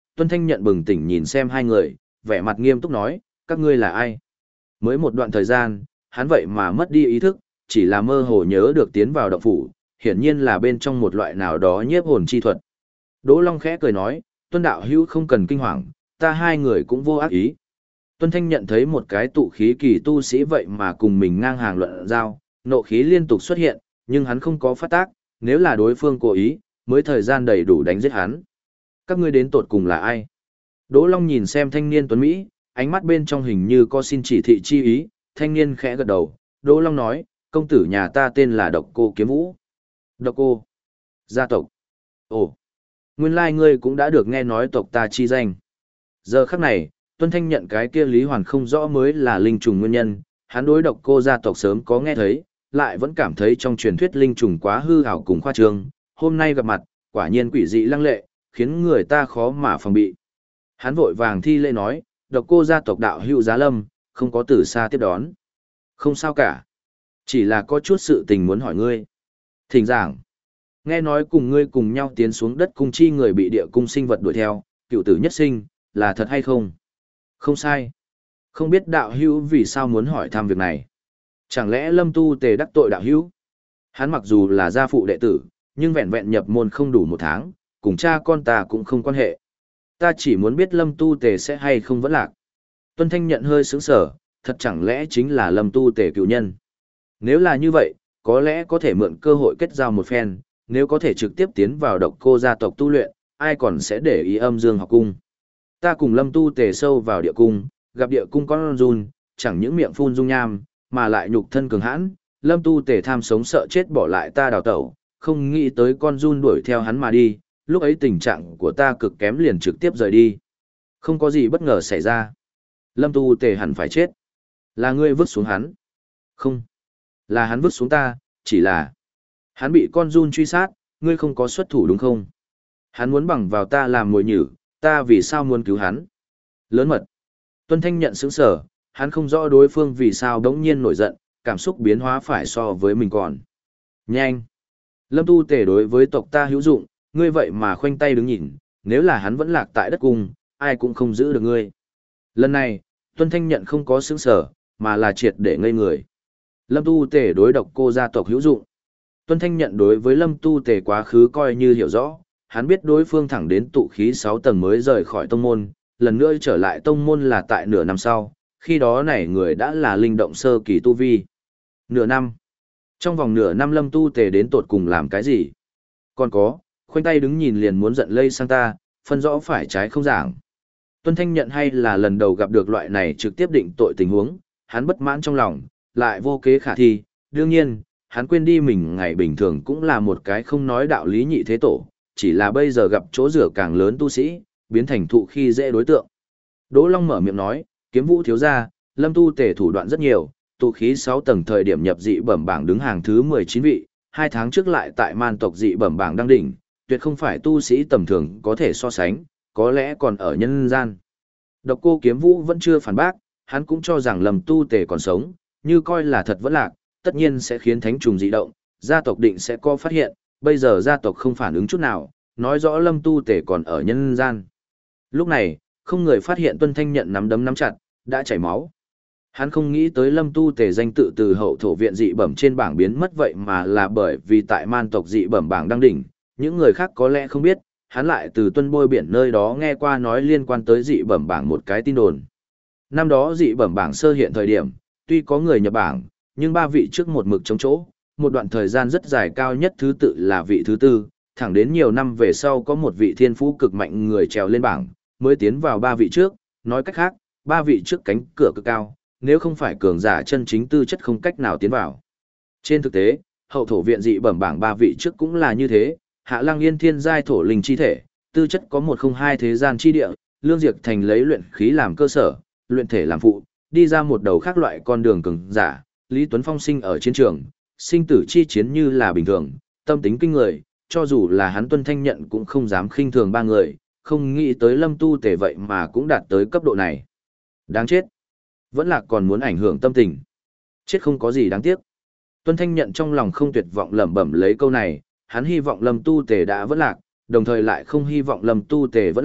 Tuân Thanh Nhận bừng tỉnh nhìn xem hai người, vẻ mặt nghiêm túc nói, các ngươi là ai? Mới một đoạn thời gian, hắn vậy mà mất đi ý thức, chỉ là mơ hồ nhớ được tiến vào động phủ, hiển nhiên là bên trong một loại nào đó nhiếp hồn chi thuật. Đỗ Long khẽ cười nói, Tuân đạo hữu không cần kinh hoàng, ta hai người cũng vô ác ý. Tuân Thanh nhận thấy một cái tụ khí kỳ tu sĩ vậy mà cùng mình ngang hàng luận giao, nộ khí liên tục xuất hiện, nhưng hắn không có phát tác, nếu là đối phương cố ý, mới thời gian đầy đủ đánh giết hắn. Các ngươi đến tột cùng là ai? Đỗ Long nhìn xem thanh niên tuấn Mỹ, ánh mắt bên trong hình như có xin chỉ thị chi ý, thanh niên khẽ gật đầu, Đỗ Long nói, công tử nhà ta tên là Độc Cô Kiếm Vũ. Độc Cô? Gia tộc? Ồ, nguyên lai ngươi cũng đã được nghe nói tộc ta chi danh. Giờ khắc này, Tuân Thanh nhận cái kia Lý Hoàn không rõ mới là linh trùng nguyên nhân, hắn đối Độc Cô gia tộc sớm có nghe thấy, lại vẫn cảm thấy trong truyền thuyết linh trùng quá hư ảo cùng khoa trương, hôm nay gặp mặt, quả nhiên quỷ dị lăng lệ, khiến người ta khó mà phòng bị. Hắn vội vàng thi lễ nói, Độc Cô gia tộc đạo hữu Giá Lâm, không có từ xa tiếp đón. Không sao cả. Chỉ là có chút sự tình muốn hỏi ngươi. Thỉnh giảng. Nghe nói cùng ngươi cùng nhau tiến xuống đất cung chi người bị địa cung sinh vật đuổi theo, cựu tử nhất sinh, là thật hay không? Không sai. Không biết đạo hữu vì sao muốn hỏi thăm việc này. Chẳng lẽ Lâm Tu Tề đắc tội đạo hữu? Hắn mặc dù là gia phụ đệ tử, nhưng vẹn vẹn nhập môn không đủ một tháng, cùng cha con ta cũng không quan hệ. Ta chỉ muốn biết Lâm Tu Tề sẽ hay không vẫn lạc. Tuân Thanh nhận hơi sướng sở, thật chẳng lẽ chính là Lâm Tu Tề cựu nhân. Nếu là như vậy, có lẽ có thể mượn cơ hội kết giao một phen, nếu có thể trực tiếp tiến vào Độc Cô gia tộc tu luyện, ai còn sẽ để ý âm dương học cung. Ta cùng Lâm Tu Tề sâu vào địa cung, gặp địa cung con run, chẳng những miệng phun dung nham, mà lại nhục thân cường hãn, Lâm Tu Tề tham sống sợ chết bỏ lại ta đào tẩu, không nghĩ tới con run đuổi theo hắn mà đi, lúc ấy tình trạng của ta cực kém liền trực tiếp rời đi. Không có gì bất ngờ xảy ra. Lâm Tu Tề hẳn phải chết. Là ngươi vứt xuống hắn. Không. Là hắn vứt xuống ta, chỉ là hắn bị con run truy sát, ngươi không có xuất thủ đúng không? Hắn muốn bằng vào ta làm mồi nhử, ta vì sao muốn cứu hắn? Lớn mật. Tuân Thanh nhận sững sở, hắn không rõ đối phương vì sao đống nhiên nổi giận, cảm xúc biến hóa phải so với mình còn. Nhanh. Lâm Tu Tề đối với tộc ta hữu dụng, ngươi vậy mà khoanh tay đứng nhìn, nếu là hắn vẫn lạc tại đất cung, ai cũng không giữ được ngươi. Lần này, Tuân Thanh nhận không có sững sở, mà là triệt để ngây người. Lâm Tu Tề đối Độc Cô gia tộc hữu dụng. Tuân Thanh nhận đối với Lâm Tu Tề quá khứ coi như hiểu rõ, hắn biết đối phương thẳng đến tụ khí sáu tầng mới rời khỏi tông môn, lần nữa trở lại tông môn là tại nửa năm sau, khi đó này người đã là linh động sơ kỳ tu vi. Nửa năm. Trong vòng nửa năm Lâm Tu Tề đến tột cùng làm cái gì? Còn có, khoanh tay đứng nhìn liền muốn giận lây sang ta, phân rõ phải trái không giảng. Tuân Thanh nhận hay là lần đầu gặp được loại này trực tiếp định tội tình huống, hắn bất mãn trong lòng, lại vô kế khả thi, đương nhiên, hắn quên đi mình ngày bình thường cũng là một cái không nói đạo lý nhị thế tổ, chỉ là bây giờ gặp chỗ rửa càng lớn tu sĩ, biến thành thụ khi dễ đối tượng. Đỗ Long mở miệng nói, Kiếm Vũ thiếu gia, Lâm Tu Tề thủ đoạn rất nhiều, tụ khí sáu tầng thời điểm nhập dị bẩm bảng đứng hàng thứ mười chín vị, hai tháng trước lại tại man tộc dị bẩm bảng đăng đỉnh, tuyệt không phải tu sĩ tầm thường có thể so sánh, có lẽ còn ở nhân gian. Độc Cô Kiếm Vũ vẫn chưa phản bác, hắn cũng cho rằng Lâm Tu Tề còn sống, như coi là thật vẫn lạc, tất nhiên sẽ khiến thánh trùng dị động, gia tộc định sẽ có phát hiện, bây giờ gia tộc không phản ứng chút nào, nói rõ Lâm Tu Tề còn ở nhân gian. Lúc này, không người phát hiện Tuân Thanh nhận nắm đấm nắm chặt, đã chảy máu. Hắn không nghĩ tới Lâm Tu Tề danh tự từ hậu thổ viện dị bẩm trên bảng biến mất vậy mà là bởi vì tại man tộc dị bẩm bảng đăng đỉnh, những người khác có lẽ không biết, hắn lại từ Tuân Bôi Biển nơi đó nghe qua nói liên quan tới dị bẩm bảng một cái tin đồn. Năm đó dị bẩm bảng sơ hiện thời điểm, tuy có người nhập bảng, nhưng ba vị trước một mực chống chỗ, một đoạn thời gian rất dài cao nhất thứ tự là vị thứ tư, thẳng đến nhiều năm về sau có một vị thiên phú cực mạnh người trèo lên bảng, mới tiến vào ba vị trước, nói cách khác, ba vị trước cánh cửa cực cao, nếu không phải cường giả chân chính tư chất không cách nào tiến vào. Trên thực tế, hậu thổ viện dị bẩm bảng ba vị trước cũng là như thế, Hạ Lăng Yên thiên giai thổ linh chi thể, tư chất có một không hai thế gian chi địa, Lương Diệp Thành lấy luyện khí làm cơ sở, luyện thể làm phụ, đi ra một đầu khác loại con đường cường giả, Lý Tuấn Phong sinh ở chiến trường, sinh tử chi chiến như là bình thường, tâm tính kinh người, cho dù là hắn Tuân Thanh nhận cũng không dám khinh thường ba người, không nghĩ tới Lâm Tu Tề vậy mà cũng đạt tới cấp độ này. Đáng chết. Vẫn là còn muốn ảnh hưởng tâm tình. Chết không có gì đáng tiếc. Tuân Thanh nhận trong lòng không tuyệt vọng lẩm bẩm lấy câu này, hắn hy vọng Lâm Tu Tề đã vẫn lạc, đồng thời lại không hy vọng Lâm Tu Tề vẫn lạc,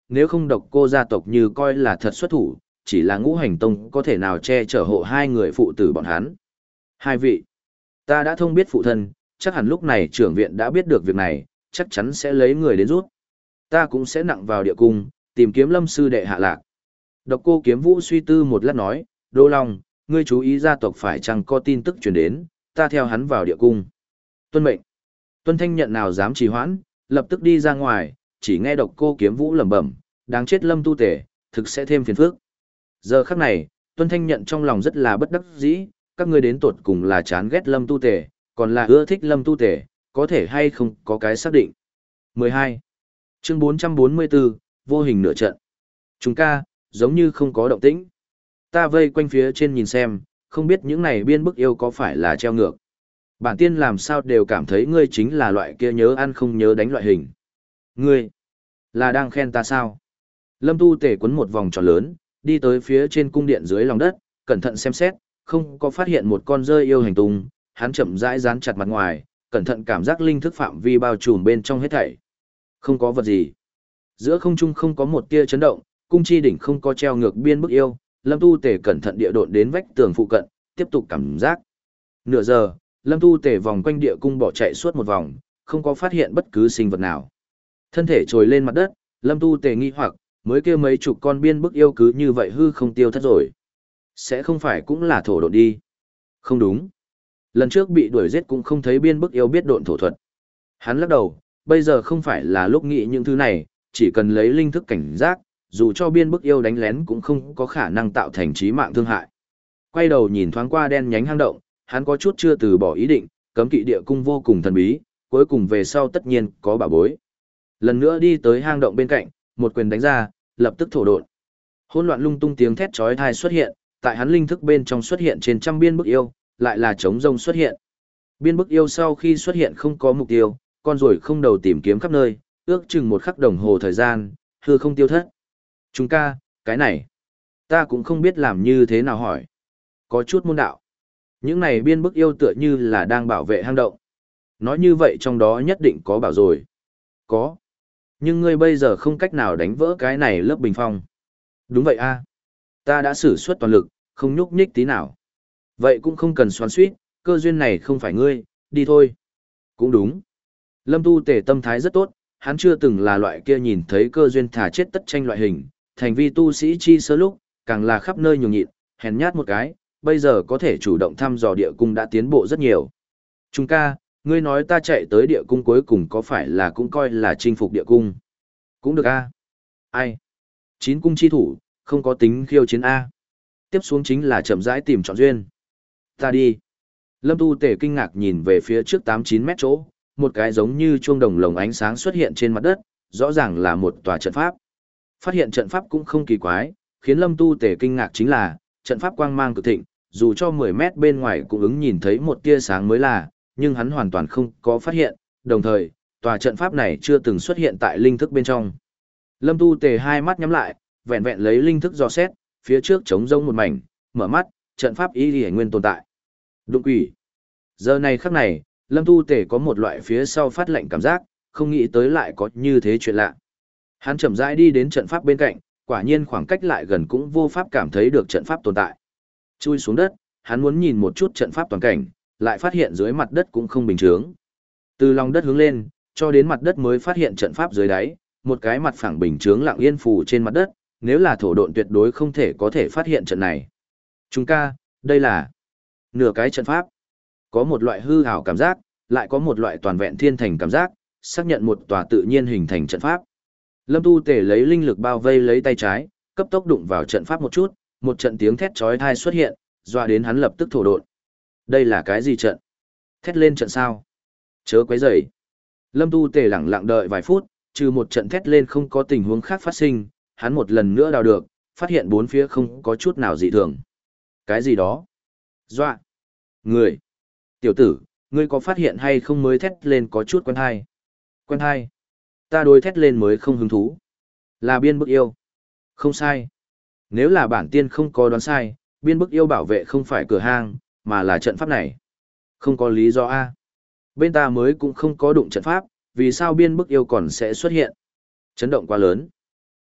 nếu không độc cô gia tộc như coi là thật xuất thủ, chỉ là ngũ hành tông có thể nào che chở hộ hai người phụ tử bọn hắn. Hai vị, ta đã thông biết phụ thân, chắc hẳn lúc này trưởng viện đã biết được việc này, chắc chắn sẽ lấy người đến rút. Ta cũng sẽ nặng vào địa cung, tìm kiếm Lâm sư đệ hạ lạc. Độc cô Kiếm Vũ suy tư một lát nói, Đô Long, ngươi chú ý gia tộc phải chăng có tin tức truyền đến, ta theo hắn vào địa cung. Tuân mệnh. Tuân Thanh Nhận nào dám trì hoãn, lập tức đi ra ngoài, chỉ nghe Độc cô Kiếm Vũ lẩm bẩm, đáng chết Lâm tu tể, thực sẽ thêm phiền phức. Giờ khắc này, Tuân Thanh Nhận trong lòng rất là bất đắc dĩ, các ngươi đến tột cùng là chán ghét Lâm tu tể, còn là ưa thích Lâm tu tể, có thể hay không có cái xác định. mười hai. Chương bốn trăm bốn mươi bốn, vô hình nửa trận. Chúng ca, giống như không có động tĩnh. Ta vây quanh phía trên nhìn xem, không biết những này biên bức yêu có phải là treo ngược. Bản tiên làm sao đều cảm thấy ngươi chính là loại kia nhớ ăn không nhớ đánh loại hình. Ngươi, là đang khen ta sao? Lâm tu tể quấn một vòng tròn lớn, đi tới phía trên cung điện dưới lòng đất, cẩn thận xem xét, không có phát hiện một con rơi yêu hành tung, hắn chậm rãi dán chặt mặt ngoài, cẩn thận cảm giác linh thức phạm vi bao trùm bên trong hết thảy. Không có vật gì. Giữa không trung không có một tia chấn động, cung chi đỉnh không có treo ngược biên bức yêu, Lâm Tu Tề cẩn thận địa độn đến vách tường phụ cận, tiếp tục cảm giác. Nửa giờ, Lâm Tu Tề vòng quanh địa cung bỏ chạy suốt một vòng, không có phát hiện bất cứ sinh vật nào. Thân thể trồi lên mặt đất, Lâm Tu Tề nghi hoặc, mới kia mấy chục con biên bức yêu cứ như vậy hư không tiêu thất rồi. Sẽ không phải cũng là thổ độn đi. Không đúng. Lần trước bị đuổi giết cũng không thấy biên bức yêu biết độn thổ thuật. Hắn lắc đầu, bây giờ không phải là lúc nghĩ những thứ này, chỉ cần lấy linh thức cảnh giác, dù cho biên bức yêu đánh lén cũng không có khả năng tạo thành chí mạng thương hại. Quay đầu nhìn thoáng qua đen nhánh hang động, hắn có chút chưa từ bỏ ý định, cấm kỵ địa cung vô cùng thần bí, cuối cùng về sau tất nhiên có bảo bối. Lần nữa đi tới hang động bên cạnh, một quyền đánh ra, lập tức thổ độn. Hỗn loạn lung tung tiếng thét chói tai xuất hiện, tại hắn linh thức bên trong xuất hiện trên trăm biên bức yêu, lại là trống rông xuất hiện. Biên bức yêu sau khi xuất hiện không có mục tiêu, con rồi không đầu tìm kiếm khắp nơi, ước chừng một khắc đồng hồ thời gian, hư không tiêu thất. Chúng ca, cái này, ta cũng không biết làm như thế nào hỏi. Có chút môn đạo. Những này biên bức yêu tựa như là đang bảo vệ hang động. Nói như vậy trong đó nhất định có bảo rồi. Có. Nhưng ngươi bây giờ không cách nào đánh vỡ cái này lớp bình phong. Đúng vậy a, ta đã sử xuất toàn lực, không nhúc nhích tí nào. Vậy cũng không cần xoắn xuýt, cơ duyên này không phải ngươi, đi thôi. Cũng đúng. Lâm Tu Tề tâm thái rất tốt, hắn chưa từng là loại kia nhìn thấy cơ duyên thả chết tất tranh loại hình, thành vi tu sĩ chi sơ lúc, càng là khắp nơi nhường nhịn, hèn nhát một cái, bây giờ có thể chủ động thăm dò địa cung đã tiến bộ rất nhiều. Trung ca, ngươi nói ta chạy tới địa cung cuối cùng có phải là cũng coi là chinh phục địa cung? Cũng được a. Ai? Chín cung chi thủ, không có tính khiêu chiến a. Tiếp xuống chính là chậm rãi tìm chọn duyên. Ta đi. Lâm Tu Tề kinh ngạc nhìn về phía trước tám chín mét chỗ, một cái giống như chuông đồng lồng ánh sáng xuất hiện trên mặt đất, rõ ràng là một tòa trận pháp. Phát hiện trận pháp cũng không kỳ quái, khiến Lâm Tu Tề kinh ngạc chính là, trận pháp quang mang cực thịnh, dù cho mười mét bên ngoài cũng ứng nhìn thấy một tia sáng mới là, nhưng hắn hoàn toàn không có phát hiện, đồng thời, tòa trận pháp này chưa từng xuất hiện tại linh thức bên trong. Lâm Tu Tề hai mắt nhắm lại, vẹn vẹn lấy linh thức dò xét, phía trước trống rỗng một mảnh, mở mắt, trận pháp y liễu nguyên tồn tại. Đụng quỷ. Giờ này khắc này, Lâm Tu Tề có một loại phía sau phát lệnh cảm giác, không nghĩ tới lại có như thế chuyện lạ. Hắn chậm rãi đi đến trận pháp bên cạnh, quả nhiên khoảng cách lại gần cũng vô pháp cảm thấy được trận pháp tồn tại. Chui xuống đất, hắn muốn nhìn một chút trận pháp toàn cảnh, lại phát hiện dưới mặt đất cũng không bình thường. Từ lòng đất hướng lên, cho đến mặt đất mới phát hiện trận pháp dưới đáy, một cái mặt phẳng bình thường lặng yên phù trên mặt đất, nếu là thổ độn tuyệt đối không thể có thể phát hiện trận này. Chúng ca, đây là nửa cái trận pháp. Có một loại hư ảo cảm giác, lại có một loại toàn vẹn thiên thành cảm giác, xác nhận một tòa tự nhiên hình thành trận pháp. Lâm Tu Tề lấy linh lực bao vây lấy tay trái, cấp tốc đụng vào trận pháp một chút, một trận tiếng thét chói tai xuất hiện, dọa đến hắn lập tức thổ độn. Đây là cái gì trận? Thét lên trận sao? Chớ quấy rầy. Lâm Tu Tề lặng lặng đợi vài phút, trừ một trận thét lên không có tình huống khác phát sinh, hắn một lần nữa đào được, phát hiện bốn phía không có chút nào dị thường. Cái gì đó? Dọa. Người. Tiểu tử, ngươi có phát hiện hay không mới thét lên có chút quen hay? Quen hay? Ta đối thét lên mới không hứng thú. Là biên bức yêu. Không sai. Nếu là bản tiên không có đoán sai, biên bức yêu bảo vệ không phải cửa hang, mà là trận pháp này. Không có lý do A. Bên ta mới cũng không có đụng trận pháp, vì sao biên bức yêu còn sẽ xuất hiện? Chấn động quá lớn.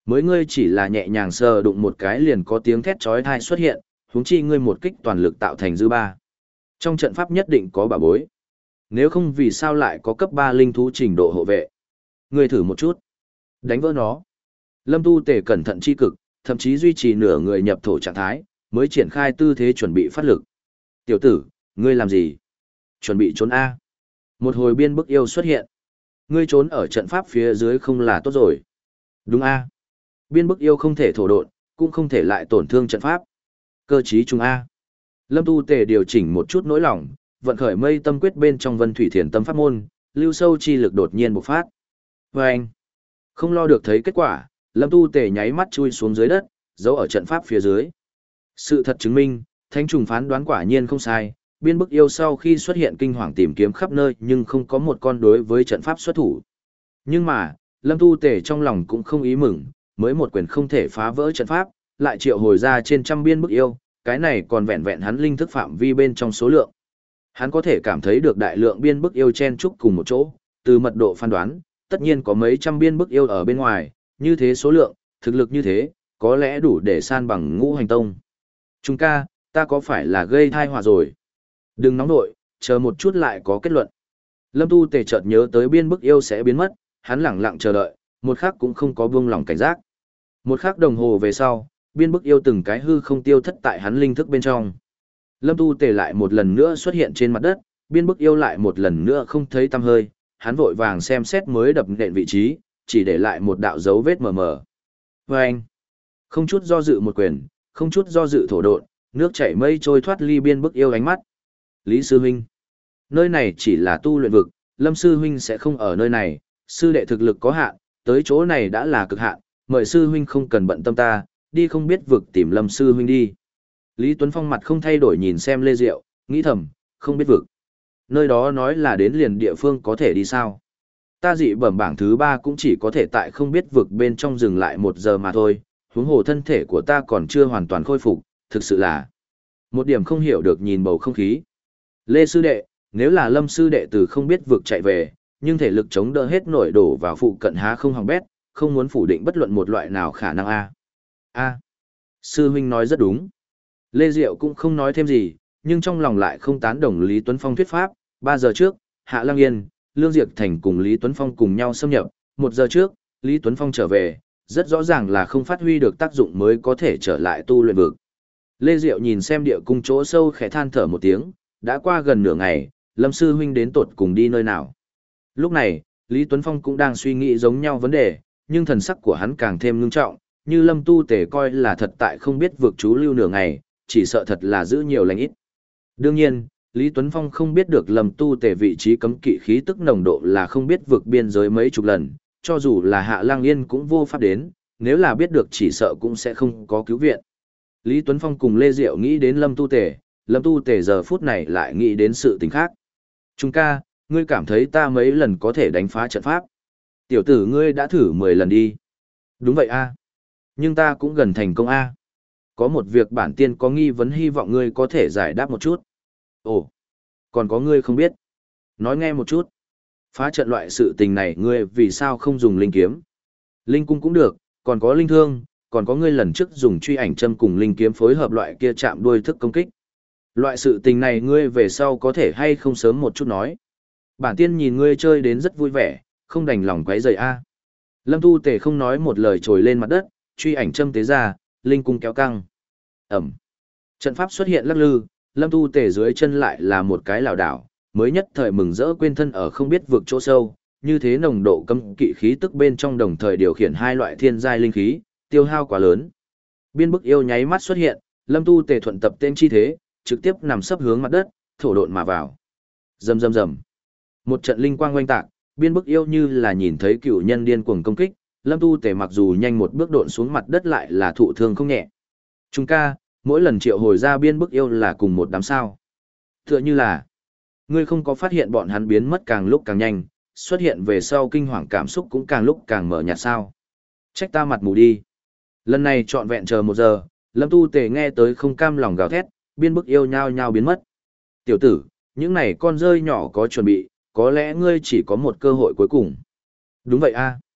Mới ngươi chỉ là nhẹ nhàng sờ đụng một cái liền có tiếng thét chói tai xuất hiện, huống chi ngươi một kích toàn lực tạo thành dư ba. Trong trận pháp nhất định có bảo bối. Nếu không vì sao lại có cấp ba linh thú trình độ hộ vệ. Ngươi thử một chút. Đánh vỡ nó. Lâm Tu Tề cẩn thận chi cực, thậm chí duy trì nửa người nhập thổ trạng thái, mới triển khai tư thế chuẩn bị phát lực. Tiểu tử, ngươi làm gì? Chuẩn bị trốn A. Một hồi biên bức yêu xuất hiện. Ngươi trốn ở trận pháp phía dưới không là tốt rồi. Đúng A. Biên bức yêu không thể thổ độn, cũng không thể lại tổn thương trận pháp. Cơ chí trung A. Lâm Tu Tề điều chỉnh một chút nỗi lòng, vận khởi mây tâm quyết bên trong vân thủy thiền tâm pháp môn, lưu sâu chi lực đột nhiên bộc phát. Và anh, không lo được thấy kết quả, Lâm Tu Tề nháy mắt chui xuống dưới đất, giấu ở trận pháp phía dưới. Sự thật chứng minh, thánh trùng phán đoán quả nhiên không sai, biên bức yêu sau khi xuất hiện kinh hoàng tìm kiếm khắp nơi nhưng không có một con đối với trận pháp xuất thủ. Nhưng mà, Lâm Tu Tề trong lòng cũng không ý mừng, mới một quyền không thể phá vỡ trận pháp, lại triệu hồi ra trên trăm biên bức yêu, cái này còn vẹn vẹn hắn linh thức phạm vi bên trong số lượng. Hắn có thể cảm thấy được đại lượng biên bức yêu chen chúc cùng một chỗ, từ mật độ phán đoán, tất nhiên có mấy trăm biên bức yêu ở bên ngoài, như thế số lượng, thực lực như thế, có lẽ đủ để san bằng ngũ hành tông. Trung ca, ta có phải là gây thai họa rồi? Đừng nóng nội, chờ một chút lại có kết luận. Lâm Tu Tề chợt nhớ tới biên bức yêu sẽ biến mất, hắn lẳng lặng chờ đợi, một khắc cũng không có buông lòng cảnh giác. Một khắc đồng hồ về sau, biên bức yêu từng cái hư không tiêu thất tại hắn linh thức bên trong. Lâm Tu Tề lại một lần nữa xuất hiện trên mặt đất, biên bức yêu lại một lần nữa không thấy tăm hơi, hắn vội vàng xem xét mới đập nện vị trí, chỉ để lại một đạo dấu vết mờ mờ. Và anh, không chút do dự một quyền, không chút do dự thổ độn, nước chảy mây trôi thoát ly biên bức yêu ánh mắt. Lý Sư Huynh, nơi này chỉ là tu luyện vực, Lâm Sư Huynh sẽ không ở nơi này, sư đệ thực lực có hạn, tới chỗ này đã là cực hạn, mời Sư Huynh không cần bận tâm ta, đi không biết vực tìm Lâm Sư Huynh đi. Lý Tuấn Phong mặt không thay đổi nhìn xem Lê Diệu, nghĩ thầm, không biết vực. Nơi đó nói là đến liền địa phương có thể đi sao. Ta dị bẩm bảng thứ ba cũng chỉ có thể tại không biết vực bên trong dừng lại một giờ mà thôi, huống hồ thân thể của ta còn chưa hoàn toàn khôi phục, thực sự là một điểm không hiểu được nhìn bầu không khí. Lê Sư Đệ, nếu là Lâm Sư Đệ từ không biết vực chạy về, nhưng thể lực chống đỡ hết nổi đổ vào phụ cận há không hỏng bét, không muốn phủ định bất luận một loại nào khả năng A. A. Sư Huynh nói rất đúng. Lê Diệu cũng không nói thêm gì, nhưng trong lòng lại không tán đồng Lý Tuấn Phong thuyết pháp. Ba giờ trước, Hạ Lăng Yên, Lương Diệp Thành cùng Lý Tuấn Phong cùng nhau xâm nhập. Một giờ trước, Lý Tuấn Phong trở về, rất rõ ràng là không phát huy được tác dụng mới có thể trở lại tu luyện vực. Lê Diệu nhìn xem địa cung chỗ sâu khẽ than thở một tiếng, đã qua gần nửa ngày, Lâm Sư Huynh đến tột cùng đi nơi nào. Lúc này, Lý Tuấn Phong cũng đang suy nghĩ giống nhau vấn đề, nhưng thần sắc của hắn càng thêm ngưng trọng, như Lâm Tu Tề coi là thật tại không biết vực chú lưu nửa ngày, chỉ sợ thật là giữ nhiều lành ít. Đương nhiên, Lý Tuấn Phong không biết được Lâm Tu Tề vị trí cấm kỵ khí tức nồng độ là không biết vực biên giới mấy chục lần, cho dù là Hạ Lang Yên cũng vô pháp đến, nếu là biết được chỉ sợ cũng sẽ không có cứu viện. Lý Tuấn Phong cùng Lê Diệu nghĩ đến Lâm Tu Tề, Lâm Tu Tề giờ phút này lại nghĩ đến sự tình khác. Trung ca, ngươi cảm thấy ta mấy lần có thể đánh phá trận pháp? Tiểu tử ngươi đã thử mười lần đi. Đúng vậy a. Nhưng ta cũng gần thành công a. Có một việc bản tiên có nghi vấn hy vọng ngươi có thể giải đáp một chút. Ồ, còn có ngươi không biết. Nói nghe một chút. Phá trận loại sự tình này ngươi vì sao không dùng linh kiếm? Linh cung cũng được, còn có linh thương, còn có ngươi lần trước dùng truy ảnh châm cùng linh kiếm phối hợp loại kia chạm đuôi thức công kích. Loại sự tình này ngươi về sau có thể hay không sớm một chút nói. Bản tiên nhìn ngươi chơi đến rất vui vẻ, không đành lòng quấy rầy a. Lâm Tu Tề không nói một lời trồi lên mặt đất, truy ảnh châm tế ra, linh cung kéo căng. Ẩm. Trận pháp xuất hiện lắc lư, Lâm Tu Tề dưới chân lại là một cái lảo đảo, mới nhất thời mừng rỡ quên thân ở không biết vực chỗ sâu, như thế nồng độ cấm kỵ khí tức bên trong đồng thời điều khiển hai loại thiên giai linh khí, tiêu hao quá lớn. Biên bức yêu nháy mắt xuất hiện, Lâm Tu Tề thuận tập tên chi thế, trực tiếp nằm sấp hướng mặt đất, thổ độn mà vào. Rầm rầm rầm. Một trận linh quang oanh tạc, biên bức yêu như là nhìn thấy cựu nhân điên cuồng công kích, Lâm Tu Tề mặc dù nhanh một bước độn xuống mặt đất lại là thụ thương không nhẹ. Trung ca, mỗi lần triệu hồi ra biên bức yêu là cùng một đám sao. Tựa như là, ngươi không có phát hiện bọn hắn biến mất càng lúc càng nhanh, xuất hiện về sau kinh hoàng cảm xúc cũng càng lúc càng mở nhạt sao. Trách ta mặt mù đi. Lần này trọn vẹn chờ một giờ, Lâm Tu Tề nghe tới không cam lòng gào thét, biên bức yêu nhao nhao biến mất. Tiểu tử, những này con rơi nhỏ có chuẩn bị, có lẽ ngươi chỉ có một cơ hội cuối cùng. Đúng vậy a.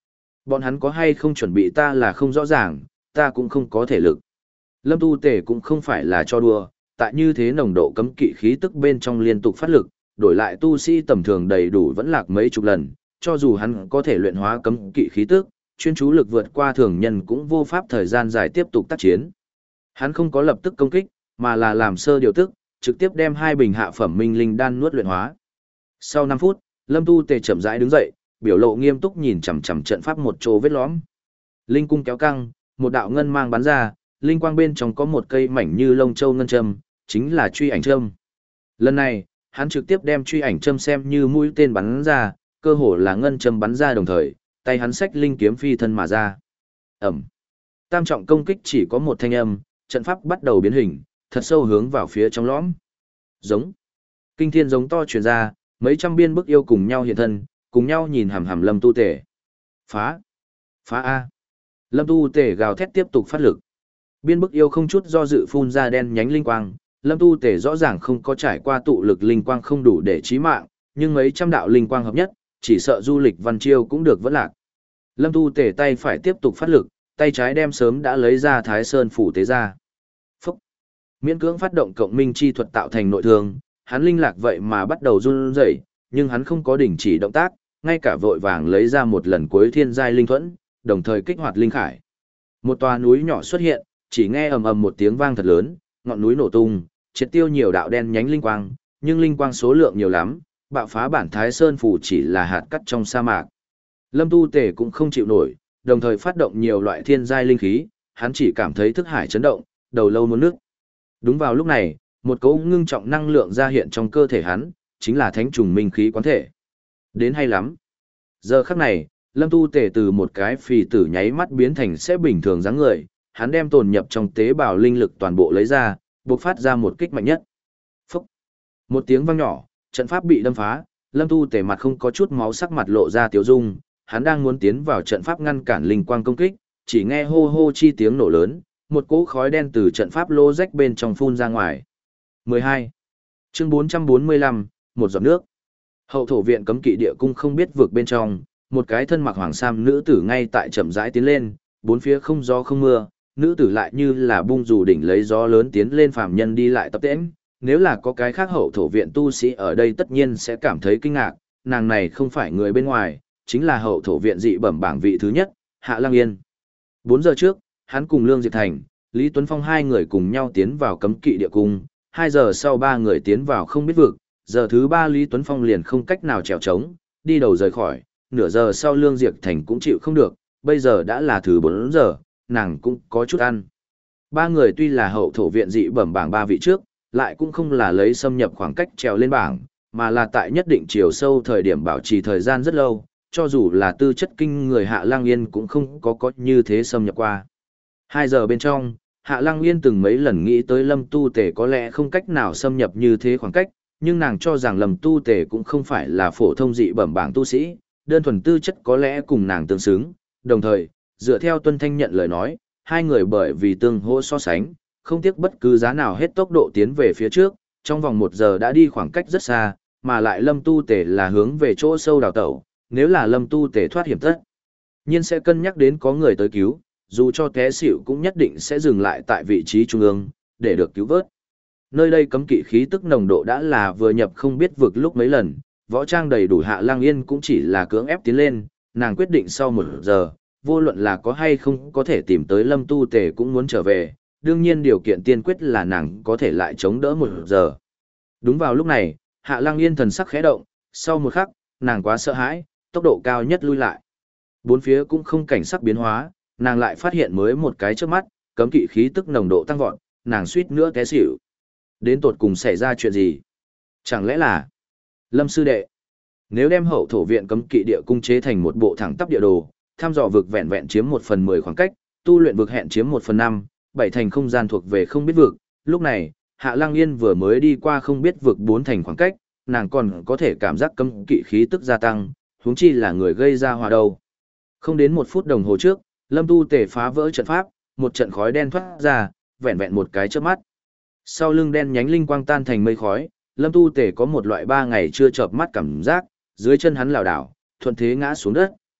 Bọn hắn có hay không chuẩn bị ta là không rõ ràng, ta cũng không có thể lực. Lâm Tu Tề cũng không phải là cho đùa, tại như thế nồng độ cấm kỵ khí tức bên trong liên tục phát lực, đổi lại tu sĩ tầm thường đầy đủ vẫn lạc mấy chục lần, cho dù hắn có thể luyện hóa cấm kỵ khí tức, chuyên chú lực vượt qua thường nhân cũng vô pháp thời gian dài tiếp tục tác chiến. Hắn không có lập tức công kích, mà là làm sơ điều tức, trực tiếp đem hai bình hạ phẩm minh linh đan nuốt luyện hóa. Sau năm phút, Lâm Tu Tề chậm rãi đứng dậy, biểu lộ nghiêm túc nhìn chằm chằm trận pháp một chỗ vết lõm. Linh cung kéo căng, một đạo ngân mang bắn ra, linh quang bên trong có một cây mảnh như lông châu ngân châm, chính là truy ảnh châm. Lần này, hắn trực tiếp đem truy ảnh châm xem như mũi tên bắn ra, cơ hồ là ngân châm bắn ra đồng thời, tay hắn xách linh kiếm phi thân mà ra. Ẩm. Tam trọng công kích chỉ có một thanh âm, trận pháp bắt đầu biến hình, thật sâu hướng vào phía trong lõm. Giống. Kinh thiên giống to truyền ra, mấy trăm biên bức yêu cùng nhau hiện thân, cùng nhau nhìn hằm hằm Lâm Tu Tề. Phá. Phá A. Lâm Tu Tề gào thét tiếp tục phát lực. Biên bức yêu không chút do dự phun ra đen nhánh linh quang, Lâm Tu Tề rõ ràng không có trải qua tụ lực linh quang không đủ để chí mạng, nhưng mấy trăm đạo linh quang hợp nhất, chỉ sợ du lịch văn chiêu cũng được vẫn lạc. Lâm Tu Tề tay phải tiếp tục phát lực, tay trái đem sớm đã lấy ra Thái Sơn phủ tế ra. Phúc! Miễn cưỡng phát động cộng minh chi thuật tạo thành nội thương, hắn linh lạc vậy mà bắt đầu run rẩy, nhưng hắn không có đình chỉ động tác, ngay cả vội vàng lấy ra một lần cuối thiên giai linh thuẫn, đồng thời kích hoạt linh khải. Một tòa núi nhỏ xuất hiện, chỉ nghe ầm ầm một tiếng vang thật lớn, ngọn núi nổ tung, triệt tiêu nhiều đạo đen nhánh linh quang, nhưng linh quang số lượng nhiều lắm, bạo phá bản Thái Sơn phủ chỉ là hạt cát trong sa mạc. Lâm Tu Tề cũng không chịu nổi, đồng thời phát động nhiều loại thiên giai linh khí, hắn chỉ cảm thấy thức hải chấn động, đầu lâu muốn nước. Đúng vào lúc này, một cỗ ngưng trọng năng lượng ra hiện trong cơ thể hắn, chính là thánh trùng minh khí quán thể. Đến hay lắm. Giờ khắc này, Lâm Tu Tề từ một cái phì tử nháy mắt biến thành sẽ bình thường dáng người, hắn đem tồn nhập trong tế bào linh lực toàn bộ lấy ra, bộc phát ra một kích mạnh nhất. Phúc! Một tiếng vang nhỏ, trận pháp bị đâm phá, Lâm Tu Tề mặt không có chút máu, sắc mặt lộ ra tiếu dung, hắn đang muốn tiến vào trận pháp ngăn cản linh quang công kích, chỉ nghe hô hô chi tiếng nổ lớn, một cỗ khói đen từ trận pháp lô rách bên trong phun ra ngoài. mười hai. Chương bốn trăm bốn mươi lăm, một giọt nước. Hậu thổ viện cấm kỵ địa cung không biết vượt bên trong, một cái thân mặc hoàng sam nữ tử ngay tại chậm rãi tiến lên, bốn phía không gió không mưa, nữ tử lại như là bung dù đỉnh lấy gió lớn tiến lên phàm nhân đi lại tập tễnh. Nếu là có cái khác hậu thổ viện tu sĩ ở đây tất nhiên sẽ cảm thấy kinh ngạc, nàng này không phải người bên ngoài, chính là hậu thổ viện dị bẩm bảng vị thứ nhất, Hạ Lăng Yên. Bốn giờ trước, hắn cùng Lương Diệp Thành, Lý Tuấn Phong hai người cùng nhau tiến vào cấm kỵ địa cung, hai giờ sau ba người tiến vào không biết vực, giờ thứ ba Lý Tuấn Phong liền không cách nào trèo trống, đi đầu rời khỏi, nửa giờ sau Lương Diệp Thành cũng chịu không được, bây giờ đã là thứ bốn giờ, nàng cũng có chút ăn. Ba người tuy là hậu thổ viện dị bẩm bảng ba vị trước, lại cũng không là lấy xâm nhập khoảng cách trèo lên bảng, mà là tại nhất định chiều sâu thời điểm bảo trì thời gian rất lâu, cho dù là tư chất kinh người Hạ Lăng Yên cũng không có có như thế xâm nhập qua. Hai giờ bên trong, Hạ Lăng Yên từng mấy lần nghĩ tới Lâm Tu Tề có lẽ không cách nào xâm nhập như thế khoảng cách, nhưng nàng cho rằng Lâm Tu Tề cũng không phải là phổ thông dị bẩm bảng tu sĩ, đơn thuần tư chất có lẽ cùng nàng tương xứng, đồng thời, dựa theo Tuân Thanh nhận lời nói, hai người bởi vì tương hỗ so sánh, không tiếc bất cứ giá nào hết tốc độ tiến về phía trước, trong vòng một giờ đã đi khoảng cách rất xa, mà lại Lâm Tu Tề là hướng về chỗ sâu đào tẩu, nếu là Lâm Tu Tề thoát hiểm tất nhiên sẽ cân nhắc đến có người tới cứu, dù cho té xỉu cũng nhất định sẽ dừng lại tại vị trí trung ương, để được cứu vớt. Nơi đây cấm kỵ khí tức nồng độ đã là vừa nhập không biết vượt lúc mấy lần, võ trang đầy đủ Hạ Lăng Yên cũng chỉ là cưỡng ép tiến lên, nàng quyết định sau một giờ, vô luận là có hay không có thể tìm tới Lâm Tu Tề cũng muốn trở về, đương nhiên điều kiện tiên quyết là nàng có thể lại chống đỡ một giờ. Đúng vào lúc này, Hạ Lăng Yên thần sắc khẽ động, sau một khắc, nàng quá sợ hãi, tốc độ cao nhất lui lại. Bốn phía cũng không cảnh sắc biến hóa, nàng lại phát hiện mới một cái trước mắt, cấm kỵ khí tức nồng độ tăng vọt, nàng suýt nữa té xỉu. Đến tột cùng xảy ra chuyện gì? Chẳng lẽ là Lâm sư đệ? Nếu đem hậu thổ viện cấm kỵ địa cung chế thành một bộ thẳng tắp địa đồ, thăm dò vực vẹn vẹn chiếm một phần mười khoảng cách, tu luyện vực hẹn chiếm một phần năm, bảy thành không gian thuộc về không biết vực. Lúc này, Hạ Lăng Yên vừa mới đi qua không biết vực bốn thành khoảng cách, nàng còn có thể cảm giác cấm kỵ khí tức gia tăng, huống chi là người gây ra hòa đâu. Không đến một phút đồng hồ trước, Lâm Tu Tề phá vỡ trận pháp, một trận khói đen thoát ra, vẹn vẹn một cái chớp mắt. Sau lưng đen nhánh linh quang tan thành mây khói, Lâm Tu Tề có một loại ba ngày chưa chợp mắt cảm giác, dưới chân hắn lảo đảo, thuận thế ngã xuống đất,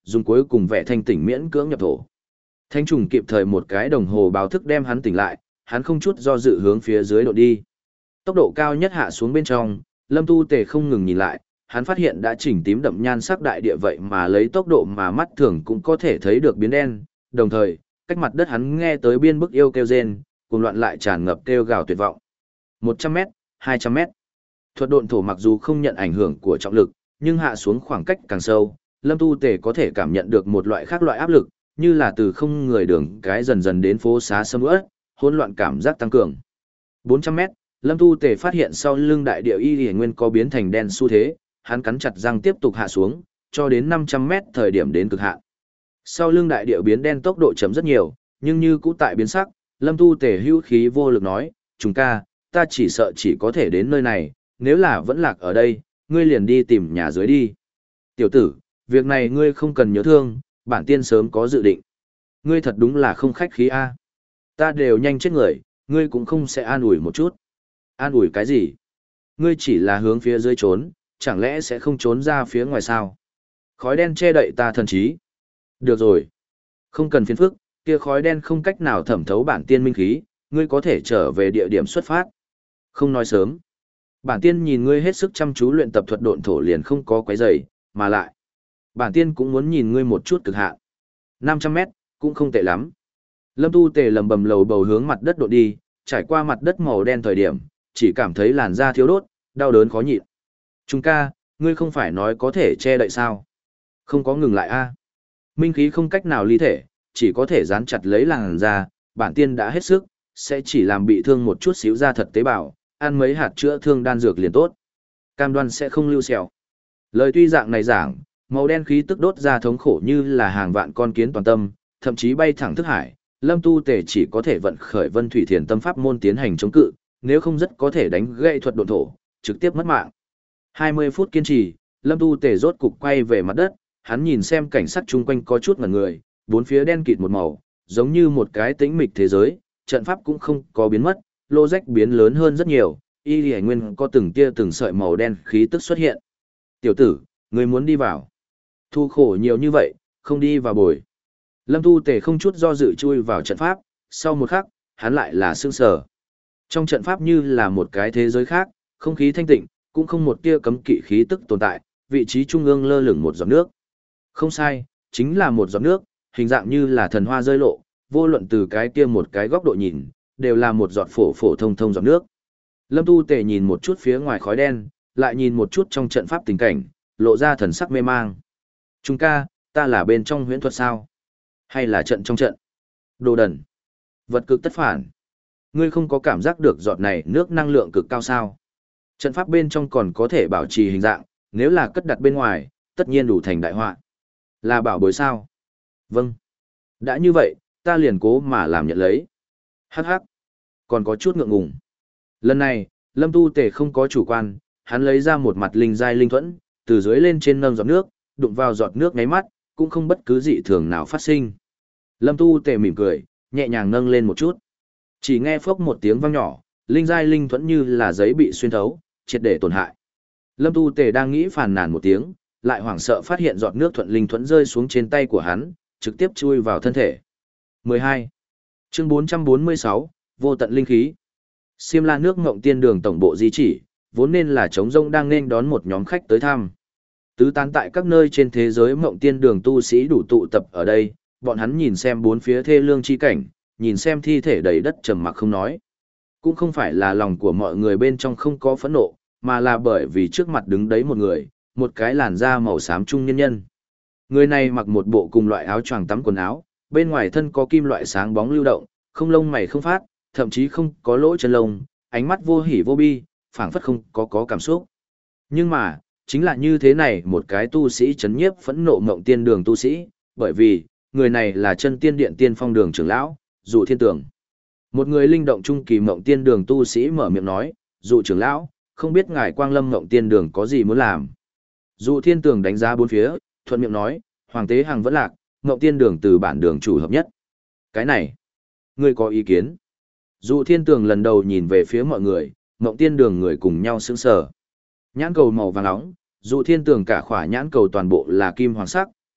dùng cuối cùng vẻ thanh tỉnh miễn cưỡng nhập thổ. Thanh trùng kịp thời một cái đồng hồ báo thức đem hắn tỉnh lại, hắn không chút do dự hướng phía dưới độ đi. Tốc độ cao nhất hạ xuống bên trong, Lâm Tu Tề không ngừng nhìn lại, hắn phát hiện đã chỉnh tím đậm nhan sắc đại địa vậy mà lấy tốc độ mà mắt thường cũng có thể thấy được biến đen, đồng thời, cách mặt đất hắn nghe tới biên bức yêu kêu rên, cuồng loạn lại tràn ngập kêu gào tuyệt vọng. một trăm mét, hai trăm mét. Thuật độn thổ mặc dù không nhận ảnh hưởng của trọng lực, nhưng hạ xuống khoảng cách càng sâu, Lâm Tu Tề có thể cảm nhận được một loại khác loại áp lực, như là từ không người đường cái dần dần đến phố xá sầm uất, hỗn loạn cảm giác tăng cường. bốn trăm mét, Lâm Tu Tề phát hiện sau lưng đại địa y y nguyên có biến thành đen xu thế, hắn cắn chặt răng tiếp tục hạ xuống, cho đến năm trăm mét thời điểm đến cực hạn. Sau lưng đại địa biến đen tốc độ chậm rất nhiều, nhưng như cũ tại biến sắc, Lâm Tu Tề hữu khí vô lực nói, "Chúng ca, ta chỉ sợ chỉ có thể đến nơi này, nếu là vẫn lạc ở đây, ngươi liền đi tìm nhà dưới đi." "Tiểu tử, việc này ngươi không cần nhớ thương, bản tiên sớm có dự định." "Ngươi thật đúng là không khách khí a. Ta đều nhanh chết người, ngươi cũng không sẽ an ủi một chút." "An ủi cái gì? Ngươi chỉ là hướng phía dưới trốn, chẳng lẽ sẽ không trốn ra phía ngoài sao?" "Khói đen che đậy ta thần trí." "Được rồi, không cần phiền phức, kia khói đen không cách nào thẩm thấu bản tiên minh khí, ngươi có thể trở về địa điểm xuất phát." "Không nói sớm. Bản tiên nhìn ngươi hết sức chăm chú luyện tập thuật độn thổ liền không có quấy rầy, mà lại, bản tiên cũng muốn nhìn ngươi một chút cực hạn." năm trăm mét, cũng không tệ lắm. Lâm Tu Tề lầm bầm lầu bầu hướng mặt đất độ đi, trải qua mặt đất màu đen thời điểm, chỉ cảm thấy làn da thiếu đốt, đau đớn khó nhịn. "Trung ca, ngươi không phải nói có thể che đậy sao? Không có ngừng lại a." "Minh khí không cách nào ly thể, chỉ có thể dán chặt lấy làn da, bản tiên đã hết sức, sẽ chỉ làm bị thương một chút xíu da thật tế bào, ăn mấy hạt chữa thương đan dược liền tốt. Cam đoan sẽ không lưu sẹo." Lời tuy dạng này giảng, màu đen khí tức đốt ra thống khổ như là hàng vạn con kiến toàn tâm, thậm chí bay thẳng thức hải. Lâm Tu Tề chỉ có thể vận khởi Vân Thủy Thiền Tâm pháp môn tiến hành chống cự, nếu không rất có thể đánh gãy thuật độn thổ, trực tiếp mất mạng. hai mươi phút kiên trì, Lâm Tu Tề rốt cục quay về mặt đất, hắn nhìn xem cảnh sắc chung quanh có chút ngẩn người, bốn phía đen kịt một màu, giống như một cái tĩnh mịch thế giới, trận pháp cũng không có biến mất, lô rách biến lớn hơn rất nhiều, y lì nguyên có từng tia từng sợi màu đen khí tức xuất hiện. "Tiểu tử, ngươi muốn đi vào? Thu khổ nhiều như vậy, không đi vào bồi." Lâm Tu Tề không chút do dự chui vào trận pháp, sau một khắc, hắn lại là sương sở. Trong trận pháp như là một cái thế giới khác, không khí thanh tịnh, cũng không một tia cấm kỵ khí tức tồn tại, vị trí trung ương lơ lửng một giọt nước. Không sai, chính là một giọt nước, hình dạng như là thần hoa rơi lộ, vô luận từ cái kia một cái góc độ nhìn, đều là một giọt phổ phổ thông thông giọt nước. Lâm Tu Tề nhìn một chút phía ngoài khói đen, lại nhìn một chút trong trận pháp tình cảnh, lộ ra thần sắc mê mang. "Trung ca, ta là bên trong huyễn thuật sao? Hay là trận trong trận?" "Đồ đần! Vật cực tất phản! Ngươi không có cảm giác được giọt này nước năng lượng cực cao sao? Trận pháp bên trong còn có thể bảo trì hình dạng, nếu là cất đặt bên ngoài, tất nhiên đủ thành đại họa." "Là bảo bối sao?" "Vâng. Đã như vậy, ta liền cố mà làm nhận lấy." Hắc hắc. Còn có chút ngượng ngùng. Lần này, Lâm Tu Tề không có chủ quan, hắn lấy ra một mặt linh giai linh thuẫn, từ dưới lên trên nâng giọt nước, đụng vào giọt nước ngáy mắt, cũng không bất cứ dị thường nào phát sinh. Lâm Tu Tề mỉm cười, nhẹ nhàng nâng lên một chút. Chỉ nghe phốc một tiếng vang nhỏ, linh giai linh thuẫn như là giấy bị xuyên thấu, triệt để tổn hại. Lâm Tu Tề đang nghĩ phàn nàn một tiếng, lại hoảng sợ phát hiện giọt nước thuận linh thuẫn rơi xuống trên tay của hắn, trực tiếp chui vào thân thể. mười hai. Chương bốn trăm bốn mươi sáu, vô tận linh khí. Xiêm La nước Ngộng Tiên Đường tổng bộ di chỉ, vốn nên là trống rỗng đang nên đón một nhóm khách tới thăm. Tứ tán tại các nơi trên thế giới Ngộng Tiên Đường tu sĩ đủ tụ tập ở đây, bọn hắn nhìn xem bốn phía thê lương chi cảnh, nhìn xem thi thể đầy đất trầm mặc không nói. Cũng không phải là lòng của mọi người bên trong không có phẫn nộ, mà là bởi vì trước mặt đứng đấy một người, một cái làn da màu xám trung nhân nhân. Người này mặc một bộ cùng loại áo choàng tắm quần áo, bên ngoài thân có kim loại sáng bóng lưu động, không lông mày không phát, thậm chí không có lỗ chân lông, ánh mắt vô hỉ vô bi, phảng phất không có có cảm xúc. Nhưng mà, chính là như thế này một cái tu sĩ chấn nhiếp phẫn nộ Ngộng Tiên Đường tu sĩ, bởi vì, người này là chân tiên điện tiên phong đường trưởng lão, Dụ Thiên Tường. Một người linh động trung kỳ Ngộng Tiên Đường tu sĩ mở miệng nói, Dụ trưởng lão, không biết ngài Quang Lâm Ngộng Tiên Đường có gì muốn làm. Dụ Thiên Tường đánh giá bốn phía, thuận miệng nói, Hoàng tế Hằng vẫn lạc, Ngộng Tiên Đường từ bản đường chủ hợp nhất. Cái này, ngươi có ý kiến? Dụ Thiên Tường lần đầu nhìn về phía mọi người, Ngộng Tiên Đường người cùng nhau sững sờ. Nhãn cầu màu vàng nóng, Dụ Thiên Tường cả khỏa nhãn cầu toàn bộ là kim hoàng sắc,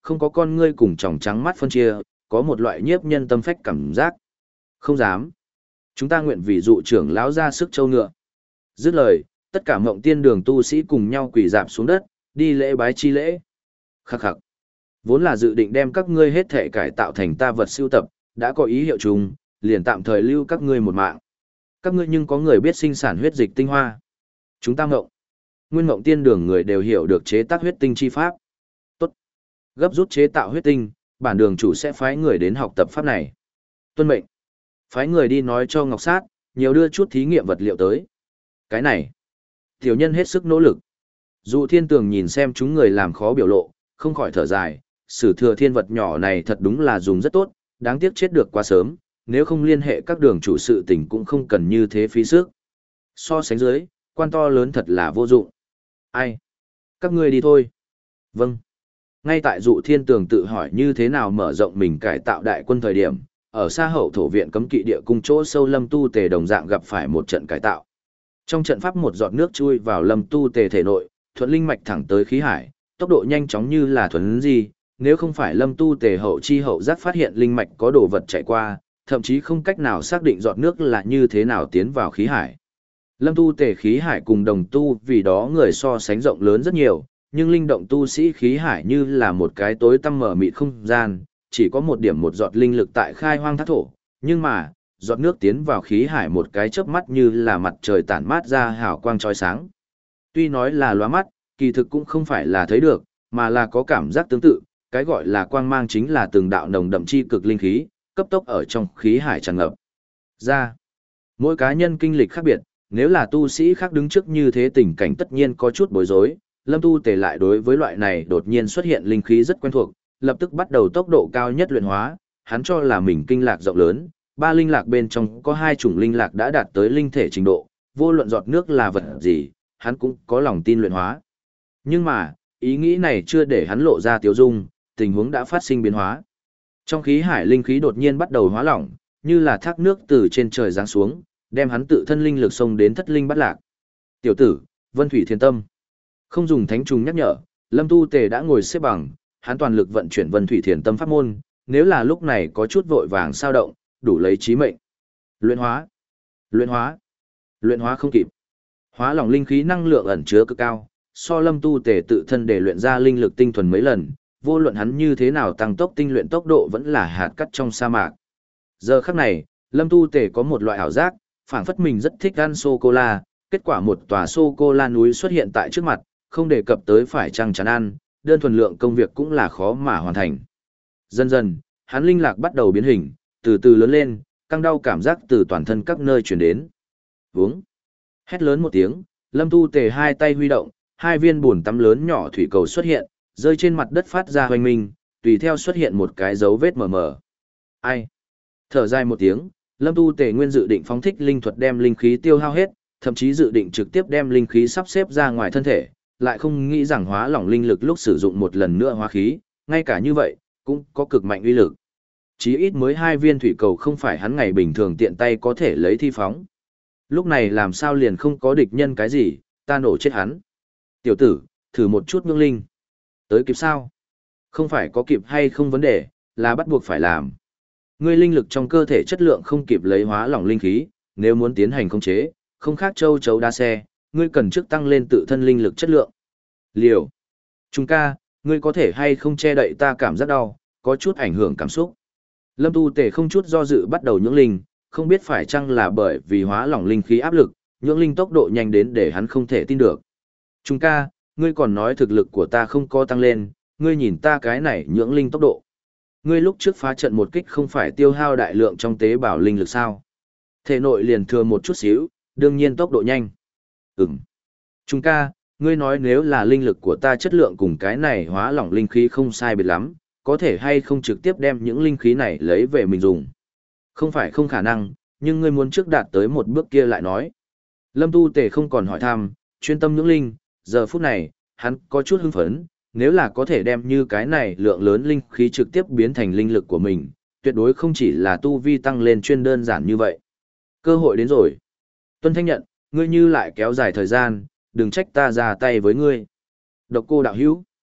không có con ngươi cùng tròng trắng mắt phân chia, có một loại nhiếp nhân tâm phách cảm giác. Không dám. Chúng ta nguyện vì dụ trưởng lão ra sức châu ngựa. Dứt lời, tất cả Mộng Tiên Đường tu sĩ cùng nhau quỳ rạp xuống đất, đi lễ bái chi lễ. Khắc khắc. Vốn là dự định đem các ngươi hết thể cải tạo thành ta vật siêu tập, đã có ý hiệu chung, liền tạm thời lưu các ngươi một mạng. Các ngươi nhưng có người biết sinh sản huyết dịch tinh hoa. Chúng ta ngộng. Nguyên Mộng Tiên Đường người đều hiểu được chế tác huyết tinh chi pháp. Tốt. Gấp rút chế tạo huyết tinh, bản đường chủ sẽ phái người đến học tập pháp này. Tuân mệnh. Phái người đi nói cho Ngọc Sát, nhiều đưa chút thí nghiệm vật liệu tới. Cái này. Tiểu nhân hết sức nỗ lực. Dụ Thiên Tường nhìn xem chúng người làm khó biểu lộ, không khỏi thở dài, sử thừa thiên vật nhỏ này thật đúng là dùng rất tốt, đáng tiếc chết được quá sớm, nếu không liên hệ các đường chủ sự tình cũng không cần như thế phí sức. So sánh dưới, quan to lớn thật là vô dụng. Ai? Các ngươi đi thôi. Vâng. Ngay tại Dụ Thiên Tường tự hỏi như thế nào mở rộng mình cải tạo đại quân thời điểm, ở xa hậu thổ viện cấm kỵ địa cung chỗ sâu Lâm Tu Tề đồng dạng gặp phải một trận cải tạo. Trong trận pháp một giọt nước chui vào Lâm Tu Tề thể nội, thuận linh mạch thẳng tới khí hải, tốc độ nhanh chóng như là thuần gì, nếu không phải Lâm Tu Tề hậu chi hậu giác phát hiện linh mạch có đồ vật chạy qua, thậm chí không cách nào xác định giọt nước là như thế nào tiến vào khí hải. Lâm Tu Tề khí hải cùng đồng tu vì đó người so sánh rộng lớn rất nhiều, nhưng linh động tu sĩ khí hải như là một cái tối tăm mở mịt không gian, chỉ có một điểm một giọt linh lực tại khai hoang thác thổ, nhưng mà, giọt nước tiến vào khí hải một cái chớp mắt như là mặt trời tản mát ra hào quang chói sáng. Tuy nói là lóa mắt, kỳ thực cũng không phải là thấy được, mà là có cảm giác tương tự, cái gọi là quang mang chính là từng đạo nồng đậm chi cực linh khí, cấp tốc ở trong khí hải tràn ngập ra. Mỗi cá nhân kinh lịch khác biệt, nếu là tu sĩ khác đứng trước như thế tình cảnh tất nhiên có chút bối rối, Lâm Tu Tề lại đối với loại này đột nhiên xuất hiện linh khí rất quen thuộc, lập tức bắt đầu tốc độ cao nhất luyện hóa, hắn cho là mình kinh lạc rộng lớn, ba linh lạc bên trong có hai chủng linh lạc đã đạt tới linh thể trình độ, vô luận giọt nước là vật gì, hắn cũng có lòng tin luyện hóa. Nhưng mà, ý nghĩ này chưa để hắn lộ ra tiêu dung, tình huống đã phát sinh biến hóa. Trong khí hải linh khí đột nhiên bắt đầu hóa lỏng, như là thác nước từ trên trời giáng xuống, đem hắn tự thân linh lực xông đến thất linh bắt lạc. Tiểu tử, Vân Thủy Thiên Tâm. Không dùng thánh trùng nhắc nhở, Lâm Tu Tề đã ngồi xếp bằng, hắn toàn lực vận chuyển Vân Thủy Thiền Tâm pháp môn, nếu là lúc này có chút vội vàng sao động, đủ lấy chí mệnh. Luyện hóa, luyện hóa, luyện hóa không kịp. Hóa lỏng linh khí năng lượng ẩn chứa cực cao, so Lâm Tu Tề tự thân để luyện ra linh lực tinh thuần mấy lần, vô luận hắn như thế nào tăng tốc tinh luyện tốc độ vẫn là hạt cát trong sa mạc. Giờ khắc này, Lâm Tu Tề có một loại ảo giác, phảng phất mình rất thích ăn sô cô la, kết quả một tòa sô cô la núi xuất hiện tại trước mặt, không đề cập tới phải chăng chán ăn, đơn thuần lượng công việc cũng là khó mà hoàn thành. Dần dần, hắn linh lạc bắt đầu biến hình, từ từ lớn lên, căng đau cảm giác từ toàn thân các nơi truyền đến. Vướng. Hét lớn một tiếng, Lâm Tu Tề hai tay huy động, hai viên bùn tắm lớn nhỏ thủy cầu xuất hiện, rơi trên mặt đất phát ra hoành minh, tùy theo xuất hiện một cái dấu vết mờ mờ. Ai? Thở dài một tiếng, Lâm Tu Tề nguyên dự định phóng thích linh thuật đem linh khí tiêu hao hết, thậm chí dự định trực tiếp đem linh khí sắp xếp ra ngoài thân thể, lại không nghĩ rằng hóa lỏng linh lực lúc sử dụng một lần nữa hóa khí, ngay cả như vậy, cũng có cực mạnh uy lực. Chí ít mới hai viên thủy cầu không phải hắn ngày bình thường tiện tay có thể lấy thi phóng. Lúc này làm sao liền không có địch nhân cái gì, ta nổ chết hắn. Tiểu tử, thử một chút ngưng linh. Tới kịp sao? Không phải có kịp hay không vấn đề, là bắt buộc phải làm. Ngươi linh lực trong cơ thể chất lượng không kịp lấy hóa lỏng linh khí, nếu muốn tiến hành khống chế, không khác châu chấu đa xe, ngươi cần trước tăng lên tự thân linh lực chất lượng. Liều. Trung ca, ngươi có thể hay không che đậy ta cảm giác đau, có chút ảnh hưởng cảm xúc. Lâm Tu Tề không chút do dự bắt đầu nhưỡng linh, không biết phải chăng là bởi vì hóa lỏng linh khí áp lực, nhưỡng linh tốc độ nhanh đến để hắn không thể tin được. Trung ca, ngươi còn nói thực lực của ta không có tăng lên, ngươi nhìn ta cái này nhưỡng linh tốc độ. Ngươi lúc trước phá trận một kích không phải tiêu hao đại lượng trong tế bào linh lực sao? Thể nội liền thừa một chút xíu, đương nhiên tốc độ nhanh. Ừm. Trung ca, ngươi nói nếu là linh lực của ta chất lượng cùng cái này hóa lỏng linh khí không sai biệt lắm, có thể hay không trực tiếp đem những linh khí này lấy về mình dùng. Không phải không khả năng, nhưng ngươi muốn trước đạt tới một bước kia lại nói. Lâm Tu Tề không còn hỏi thăm, chuyên tâm nhưỡng linh, giờ phút này, hắn có chút hưng phấn, nếu là có thể đem như cái này lượng lớn linh khí trực tiếp biến thành linh lực của mình, tuyệt đối không chỉ là tu vi tăng lên chuyên đơn giản như vậy. Cơ hội đến rồi. Tuân Thanh nhận, ngươi như lại kéo dài thời gian, đừng trách ta ra tay với ngươi. Độc Cô đạo hữu.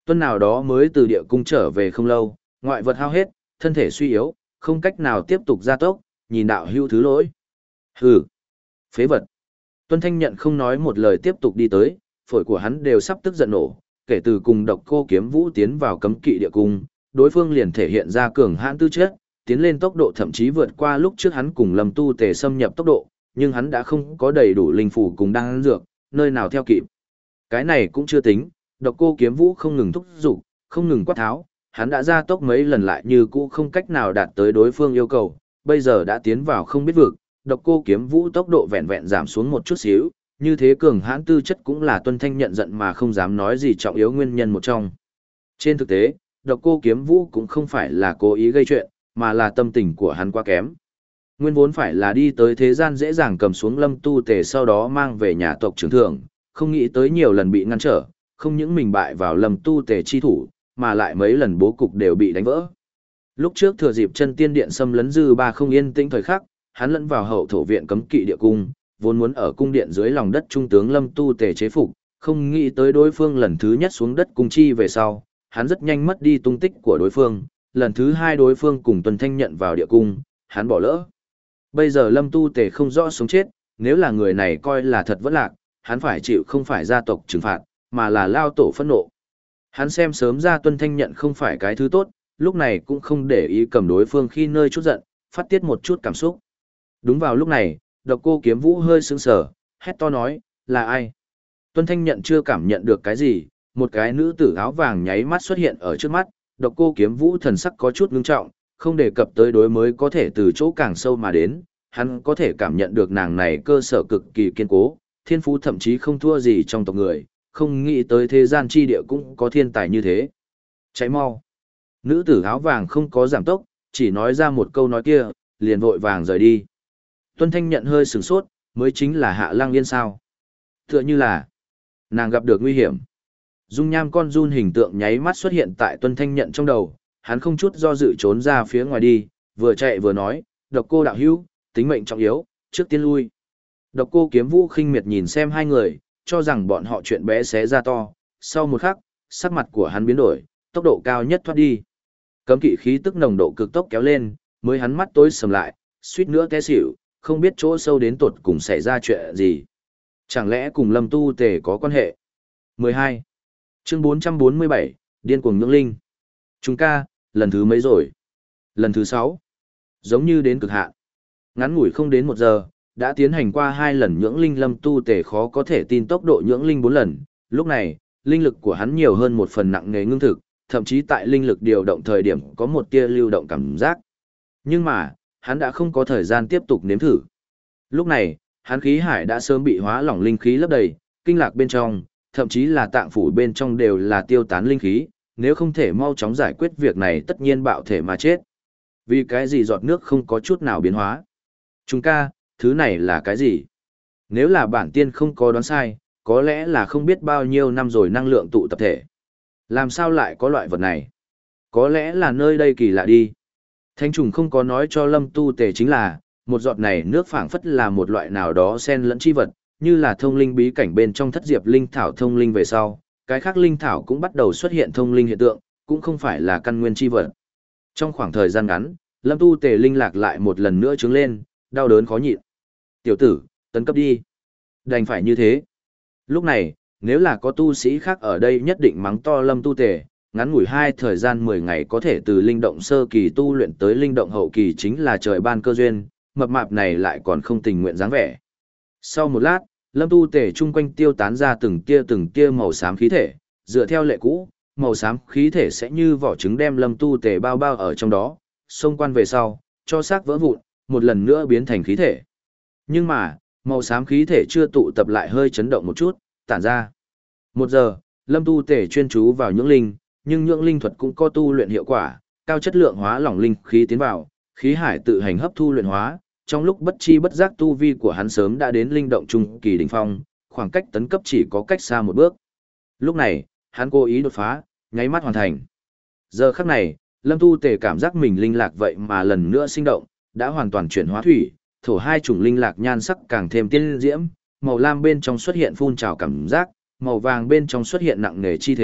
Tuân nào đó mới từ địa cung trở về không lâu, ngoại vật hao hết, thân thể suy yếu, không cách nào tiếp tục gia tốc, nhìn đạo hữu thứ lỗi. Hừ, phế vật. Tuân Thanh Nhận không nói một lời tiếp tục đi tới, phổi của hắn đều sắp tức giận nổ, kể từ cùng Độc Cô Kiếm Vũ tiến vào cấm kỵ địa cung, đối phương liền thể hiện ra cường hãn tư chất, tiến lên tốc độ thậm chí vượt qua lúc trước hắn cùng Lâm Tu Tề xâm nhập tốc độ, nhưng hắn đã không có đầy đủ linh phủ cùng đan dược, nơi nào theo kịp. Cái này cũng chưa tính, Độc Cô Kiếm Vũ không ngừng thúc giục, không ngừng quát tháo, hắn đã ra tốc mấy lần lại như cũ không cách nào đạt tới đối phương yêu cầu, bây giờ đã tiến vào không biết vực, Độc Cô Kiếm Vũ tốc độ vẹn vẹn giảm xuống một chút xíu, như thế cường hãn tư chất cũng là Tuân Thanh Nhận giận mà không dám nói gì trọng yếu nguyên nhân một trong. Trên thực tế, Độc Cô Kiếm Vũ cũng không phải là cố ý gây chuyện, mà là tâm tình của hắn quá kém. Nguyên vốn phải là đi tới thế gian dễ dàng cầm xuống Lâm Tu Tề sau đó mang về nhà tộc trưởng thượng, không nghĩ tới nhiều lần bị ngăn trở, không những mình bại vào Lâm Tu Tề chi thủ, mà lại mấy lần bố cục đều bị đánh vỡ. Lúc trước thừa dịp chân tiên điện xâm lấn dư ba không yên tĩnh thời khắc, hắn lẫn vào hậu thổ viện cấm kỵ địa cung, vốn muốn ở cung điện dưới lòng đất trung tướng Lâm Tu Tề chế phục, không nghĩ tới đối phương lần thứ nhất xuống đất cung chi về sau, hắn rất nhanh mất đi tung tích của đối phương, lần thứ hai đối phương cùng Tuân Thanh Nhận vào địa cung, hắn bỏ lỡ. Bây giờ Lâm Tu Tề không rõ sống chết, nếu là người này coi là thật vẫn lạc, hắn phải chịu không phải gia tộc trừng phạt, mà là lao tổ phẫn nộ. Hắn xem sớm ra Tuân Thanh Nhận không phải cái thứ tốt, lúc này cũng không để ý cầm đối phương khi nơi chút giận, phát tiết một chút cảm xúc. Đúng vào lúc này, Độc Cô Kiếm Vũ hơi sững sờ, hét to nói, là ai? Tuân Thanh Nhận chưa cảm nhận được cái gì, một cái nữ tử áo vàng nháy mắt xuất hiện ở trước mắt, Độc Cô Kiếm Vũ thần sắc có chút ngưng trọng, không đề cập tới đối mới có thể từ chỗ càng sâu mà đến, hắn có thể cảm nhận được nàng này cơ sở cực kỳ kiên cố, thiên phú thậm chí không thua gì trong tộc người, không nghĩ tới thế gian chi địa cũng có thiên tài như thế. Cháy mau. Nữ tử áo vàng không có giảm tốc, chỉ nói ra một câu nói kia, liền vội vàng rời đi. Tuân Thanh Nhận hơi sửng sốt, mới chính là Hạ Lăng Yên sao. Tựa như là, nàng gặp được nguy hiểm. Dung nham con run hình tượng nháy mắt xuất hiện tại Tuân Thanh Nhận trong đầu, hắn không chút do dự trốn ra phía ngoài đi, vừa chạy vừa nói, Độc Cô đạo hữu, tính mệnh trọng yếu, trước tiên lui. Độc Cô Kiếm Vũ khinh miệt nhìn xem hai người, cho rằng bọn họ chuyện bé xé ra to, sau một khắc, sắc mặt của hắn biến đổi, tốc độ cao nhất thoát đi. Cấm kỵ khí tức nồng độ cực tốc kéo lên, mới hắn mắt tối sầm lại, suýt nữa té xỉu, không biết chỗ sâu đến tột cùng xảy ra chuyện gì. Chẳng lẽ cùng Lâm Tu Tề có quan hệ? mười hai. Chương bốn trăm bốn mươi bảy, Điên cuồng nhưỡng linh. Chúng ca, lần thứ mấy rồi? Lần thứ sáu. Giống như đến cực hạn. Ngắn ngủi không đến một giờ, đã tiến hành qua hai lần nhưỡng linh Lâm Tu Tề khó có thể tin tốc độ nhưỡng linh bốn lần. Lúc này, linh lực của hắn nhiều hơn một phần nặng nề ngưng thực, thậm chí tại linh lực điều động thời điểm có một tia lưu động cảm giác. Nhưng mà, hắn đã không có thời gian tiếp tục nếm thử. Lúc này, hắn khí hải đã sớm bị hóa lỏng linh khí lấp đầy, kinh lạc bên trong, thậm chí là tạng phủ bên trong đều là tiêu tán linh khí, nếu không thể mau chóng giải quyết việc này tất nhiên bạo thể mà chết. Vì cái gì giọt nước không có chút nào biến hóa? Chúng ca, thứ này là cái gì? Nếu là bản tiên không có đoán sai, có lẽ là không biết bao nhiêu năm rồi năng lượng tụ tập thể. Làm sao lại có loại vật này? Có lẽ là nơi đây kỳ lạ đi. Thánh trùng không có nói cho Lâm Tu Tề chính là, một giọt này nước phảng phất là một loại nào đó xen lẫn chi vật, như là thông linh bí cảnh bên trong thất diệp linh thảo thông linh về sau, cái khác linh thảo cũng bắt đầu xuất hiện thông linh hiện tượng, cũng không phải là căn nguyên chi vật. Trong khoảng thời gian ngắn, Lâm Tu Tề linh lạc lại một lần nữa trướng lên, đau đớn khó nhịn. Tiểu tử, tấn cấp đi. Đành phải như thế. Lúc này, nếu là có tu sĩ khác ở đây nhất định mắng to Lâm Tu Tề, ngắn ngủi hai thời gian mười ngày có thể từ linh động sơ kỳ tu luyện tới linh động hậu kỳ chính là trời ban cơ duyên, mập mạp này lại còn không tình nguyện dáng vẻ. Sau một lát, Lâm Tu Tề chung quanh tiêu tán ra từng tia từng tia màu xám khí thể, dựa theo lệ cũ, màu xám khí thể sẽ như vỏ trứng đem Lâm Tu Tề bao bao ở trong đó, xông quan về sau, cho xác vỡ vụn, một lần nữa biến thành khí thể. Nhưng mà, màu xám khí thể chưa tụ tập lại hơi chấn động một chút, tản ra. Một giờ, Lâm Tu Tề chuyên chú vào nhưỡng linh, nhưng nhưỡng linh thuật cũng có tu luyện hiệu quả, cao chất lượng hóa lỏng linh khí tiến vào, khí hải tự hành hấp thu luyện hóa, trong lúc bất chi bất giác tu vi của hắn sớm đã đến linh động trung kỳ đỉnh phong, khoảng cách tấn cấp chỉ có cách xa một bước. Lúc này, hắn cố ý đột phá, nháy mắt hoàn thành. Giờ khắc này, Lâm Tu Tề cảm giác mình linh lạc vậy mà lần nữa sinh động, đã hoàn toàn chuyển hóa thủy, thổ hai chủng linh lạc nhan sắc càng thêm tiên diễm, màu lam bên trong xuất hiện phun trào cảm giác, màu vàng bên trong xuất hiện nặng nề chi thế,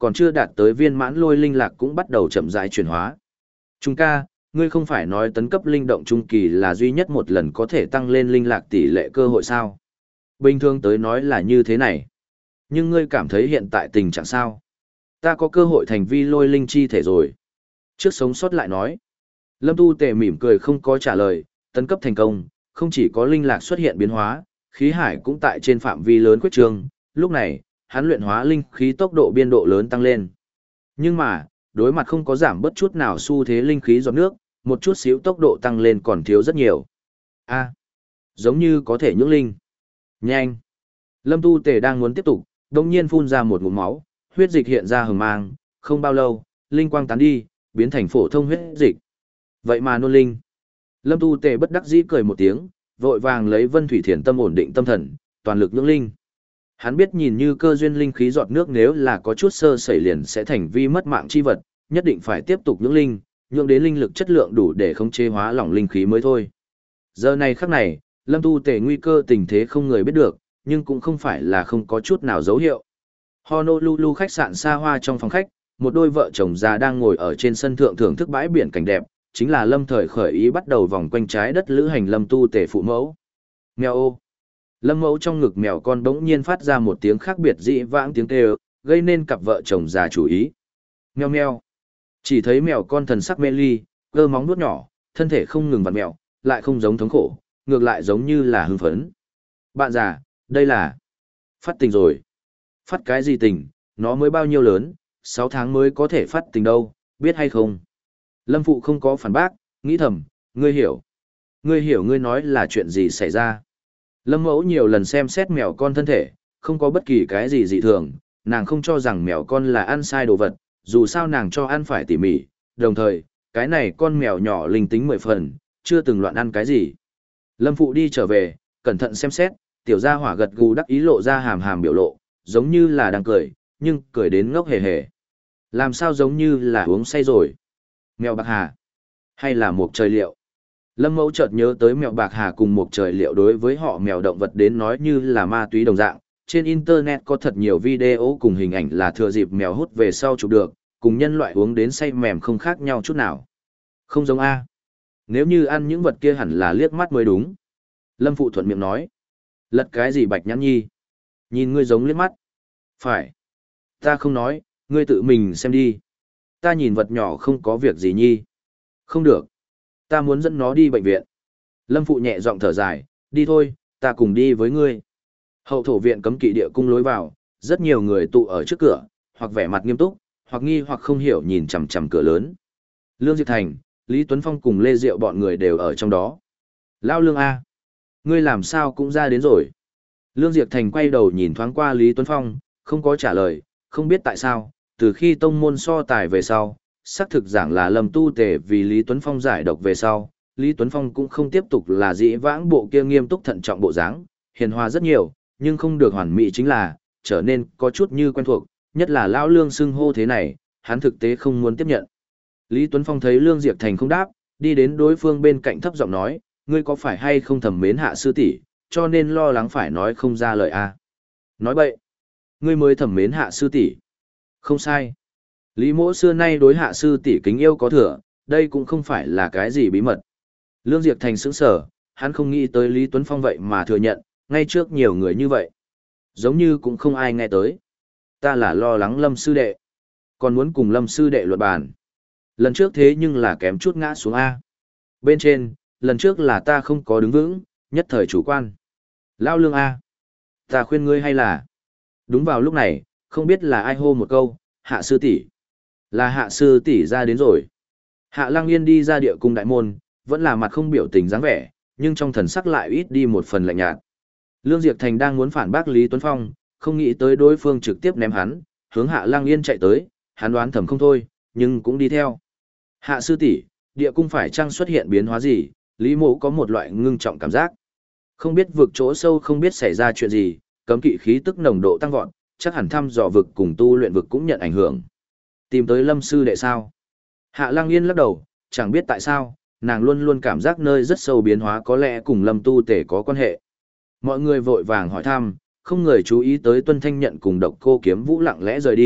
còn chưa đạt tới viên mãn lôi linh lạc cũng bắt đầu chậm rãi chuyển hóa. Trung ca, ngươi không phải nói tấn cấp linh động trung kỳ là duy nhất một lần có thể tăng lên linh lạc tỷ lệ cơ hội sao? Bình thường tới nói là như thế này. Nhưng ngươi cảm thấy hiện tại tình trạng sao? Ta có cơ hội thành vi lôi linh chi thể rồi. Trước sống sót lại nói. Lâm Tu Tề mỉm cười không có trả lời, tấn cấp thành công, không chỉ có linh lạc xuất hiện biến hóa, khí hải cũng tại trên phạm vi lớn quyết trường. Lúc này, hắn luyện hóa linh khí tốc độ biên độ lớn tăng lên. Nhưng mà, đối mặt không có giảm bất chút nào xu thế linh khí giọt nước, một chút xíu tốc độ tăng lên còn thiếu rất nhiều. A, giống như có thể nhưỡng linh. Nhanh. Lâm Tu Tề đang muốn tiếp tục, đột nhiên phun ra một ngụm máu, huyết dịch hiện ra hừng mang, không bao lâu, linh quang tán đi, biến thành phổ thông huyết dịch. Vậy mà nôn linh. Lâm Tu Tề bất đắc dĩ cười một tiếng, vội vàng lấy Vân Thủy Thiền tâm ổn định tâm thần, toàn lực nhưỡng linh. Hắn biết nhìn như cơ duyên linh khí giọt nước nếu là có chút sơ sẩy liền sẽ thành vi mất mạng chi vật, nhất định phải tiếp tục nhưỡng linh, nhưỡng đến linh lực chất lượng đủ để khống chế hóa lỏng linh khí mới thôi. Giờ này khắc này, Lâm Tu Tề nguy cơ tình thế không người biết được, nhưng cũng không phải là không có chút nào dấu hiệu. Honolulu khách sạn xa hoa trong phòng khách, một đôi vợ chồng già đang ngồi ở trên sân thượng thưởng thức bãi biển cảnh đẹp, chính là Lâm Thời khởi ý bắt đầu vòng quanh trái đất lữ hành Lâm Tu Tề phụ mẫu. Mèo ô. Lâm mẫu trong ngực mèo con bỗng nhiên phát ra một tiếng khác biệt dị vãng tiếng kêu, gây nên cặp vợ chồng già chú ý. Mèo mèo. Chỉ thấy mèo con thần sắc mê ly, cơ móng vuốt nhỏ, thân thể không ngừng vặn mèo, lại không giống thống khổ, ngược lại giống như là hưng phấn. Bạn già, đây là... Phát tình rồi. Phát cái gì tình, nó mới bao nhiêu lớn, sáu tháng mới có thể phát tình đâu, biết hay không? Lâm phụ không có phản bác, nghĩ thầm, ngươi hiểu. Ngươi hiểu ngươi nói là chuyện gì xảy ra. Lâm mẫu nhiều lần xem xét mèo con thân thể, không có bất kỳ cái gì dị thường, nàng không cho rằng mèo con là ăn sai đồ vật, dù sao nàng cho ăn phải tỉ mỉ, đồng thời, cái này con mèo nhỏ linh tính mười phần, chưa từng loạn ăn cái gì. Lâm phụ đi trở về, cẩn thận xem xét, tiểu gia hỏa gật gù đắc ý lộ ra hàm hàm biểu lộ, giống như là đang cười, nhưng cười đến ngốc hề hề. Làm sao giống như là uống say rồi? Mèo bạc hà? Hay là một trời liệu? Lâm mẫu chợt nhớ tới mèo bạc hà cùng một trời liệu đối với họ mèo động vật đến nói như là ma túy đồng dạng. Trên internet có thật nhiều video cùng hình ảnh là thừa dịp mèo hút về sau chụp được, cùng nhân loại uống đến say mềm không khác nhau chút nào. Không giống A. Nếu như ăn những vật kia hẳn là liếc mắt mới đúng. Lâm phụ thuận miệng nói. Lật cái gì bạch nhãn nhi? Nhìn ngươi giống liếc mắt. Phải. Ta không nói, ngươi tự mình xem đi. Ta nhìn vật nhỏ không có việc gì nhi. Không được. Ta muốn dẫn nó đi bệnh viện. Lâm phụ nhẹ giọng thở dài, đi thôi, ta cùng đi với ngươi. Hậu thổ viện cấm kỵ địa cung lối vào, rất nhiều người tụ ở trước cửa, hoặc vẻ mặt nghiêm túc, hoặc nghi hoặc không hiểu nhìn chằm chằm cửa lớn. Lương Diệp Thành, Lý Tuấn Phong cùng Lê Diệu bọn người đều ở trong đó. Lao Lương A. Ngươi làm sao cũng ra đến rồi. Lương Diệp Thành quay đầu nhìn thoáng qua Lý Tuấn Phong, không có trả lời, không biết tại sao, từ khi tông môn so tài về sau, xác thực giảng là Lâm Tu Tề vì Lý Tuấn Phong giải độc về sau, Lý Tuấn Phong cũng không tiếp tục là dĩ vãng bộ kia nghiêm túc thận trọng bộ dáng, hiền hòa rất nhiều, nhưng không được hoàn mỹ chính là, trở nên có chút như quen thuộc, nhất là lão Lương xưng hô thế này, hắn thực tế không muốn tiếp nhận. Lý Tuấn Phong thấy Lương Diệp Thành không đáp, đi đến đối phương bên cạnh thấp giọng nói, ngươi có phải hay không thầm mến hạ sư tỷ, cho nên lo lắng phải nói không ra lời a? À? Nói bậy, ngươi mới thầm mến hạ sư tỷ. Không sai. Lý Mỗ xưa nay đối hạ sư tỷ kính yêu có thừa, đây cũng không phải là cái gì bí mật. Lương Diệp Thành sững sờ, hắn không nghĩ tới Lý Tuấn Phong vậy mà thừa nhận, ngay trước nhiều người như vậy. Giống như cũng không ai nghe tới. Ta là lo lắng Lâm sư đệ, còn muốn cùng Lâm sư đệ luận bàn. Lần trước thế nhưng là kém chút ngã xuống A. Bên trên, lần trước là ta không có đứng vững, nhất thời chủ quan. Lao Lương A. Ta khuyên ngươi hay là... Đúng vào lúc này, không biết là ai hô một câu, hạ sư tỷ. Là hạ sư tỷ ra đến rồi. Hạ Lăng Yên đi ra địa cung đại môn, vẫn là mặt không biểu tình dáng vẻ, nhưng trong thần sắc lại ít đi một phần lạnh nhạt. Lương Diệp Thành đang muốn phản bác Lý Tuấn Phong, không nghĩ tới đối phương trực tiếp ném hắn, hướng Hạ Lăng Yên chạy tới, hắn đoán thầm không thôi, nhưng cũng đi theo. Hạ sư tỷ, địa cung phải chăng xuất hiện biến hóa gì? Lý Mộ có một loại ngưng trọng cảm giác. Không biết vực chỗ sâu không biết xảy ra chuyện gì, cấm kỵ khí tức nồng độ tăng vọt, chắc hẳn thăm dò vực cùng tu luyện vực cũng nhận ảnh hưởng. Tìm tới Lâm sư đệ sao? Hạ Lăng Yên lắc đầu, chẳng biết tại sao, nàng luôn luôn cảm giác nơi rất sâu biến hóa có lẽ cùng Lâm tu tể có quan hệ. Mọi người vội vàng hỏi thăm, không người chú ý tới Tuân Thanh Nhận cùng Độc Cô Kiếm Vũ lặng lẽ rời đi,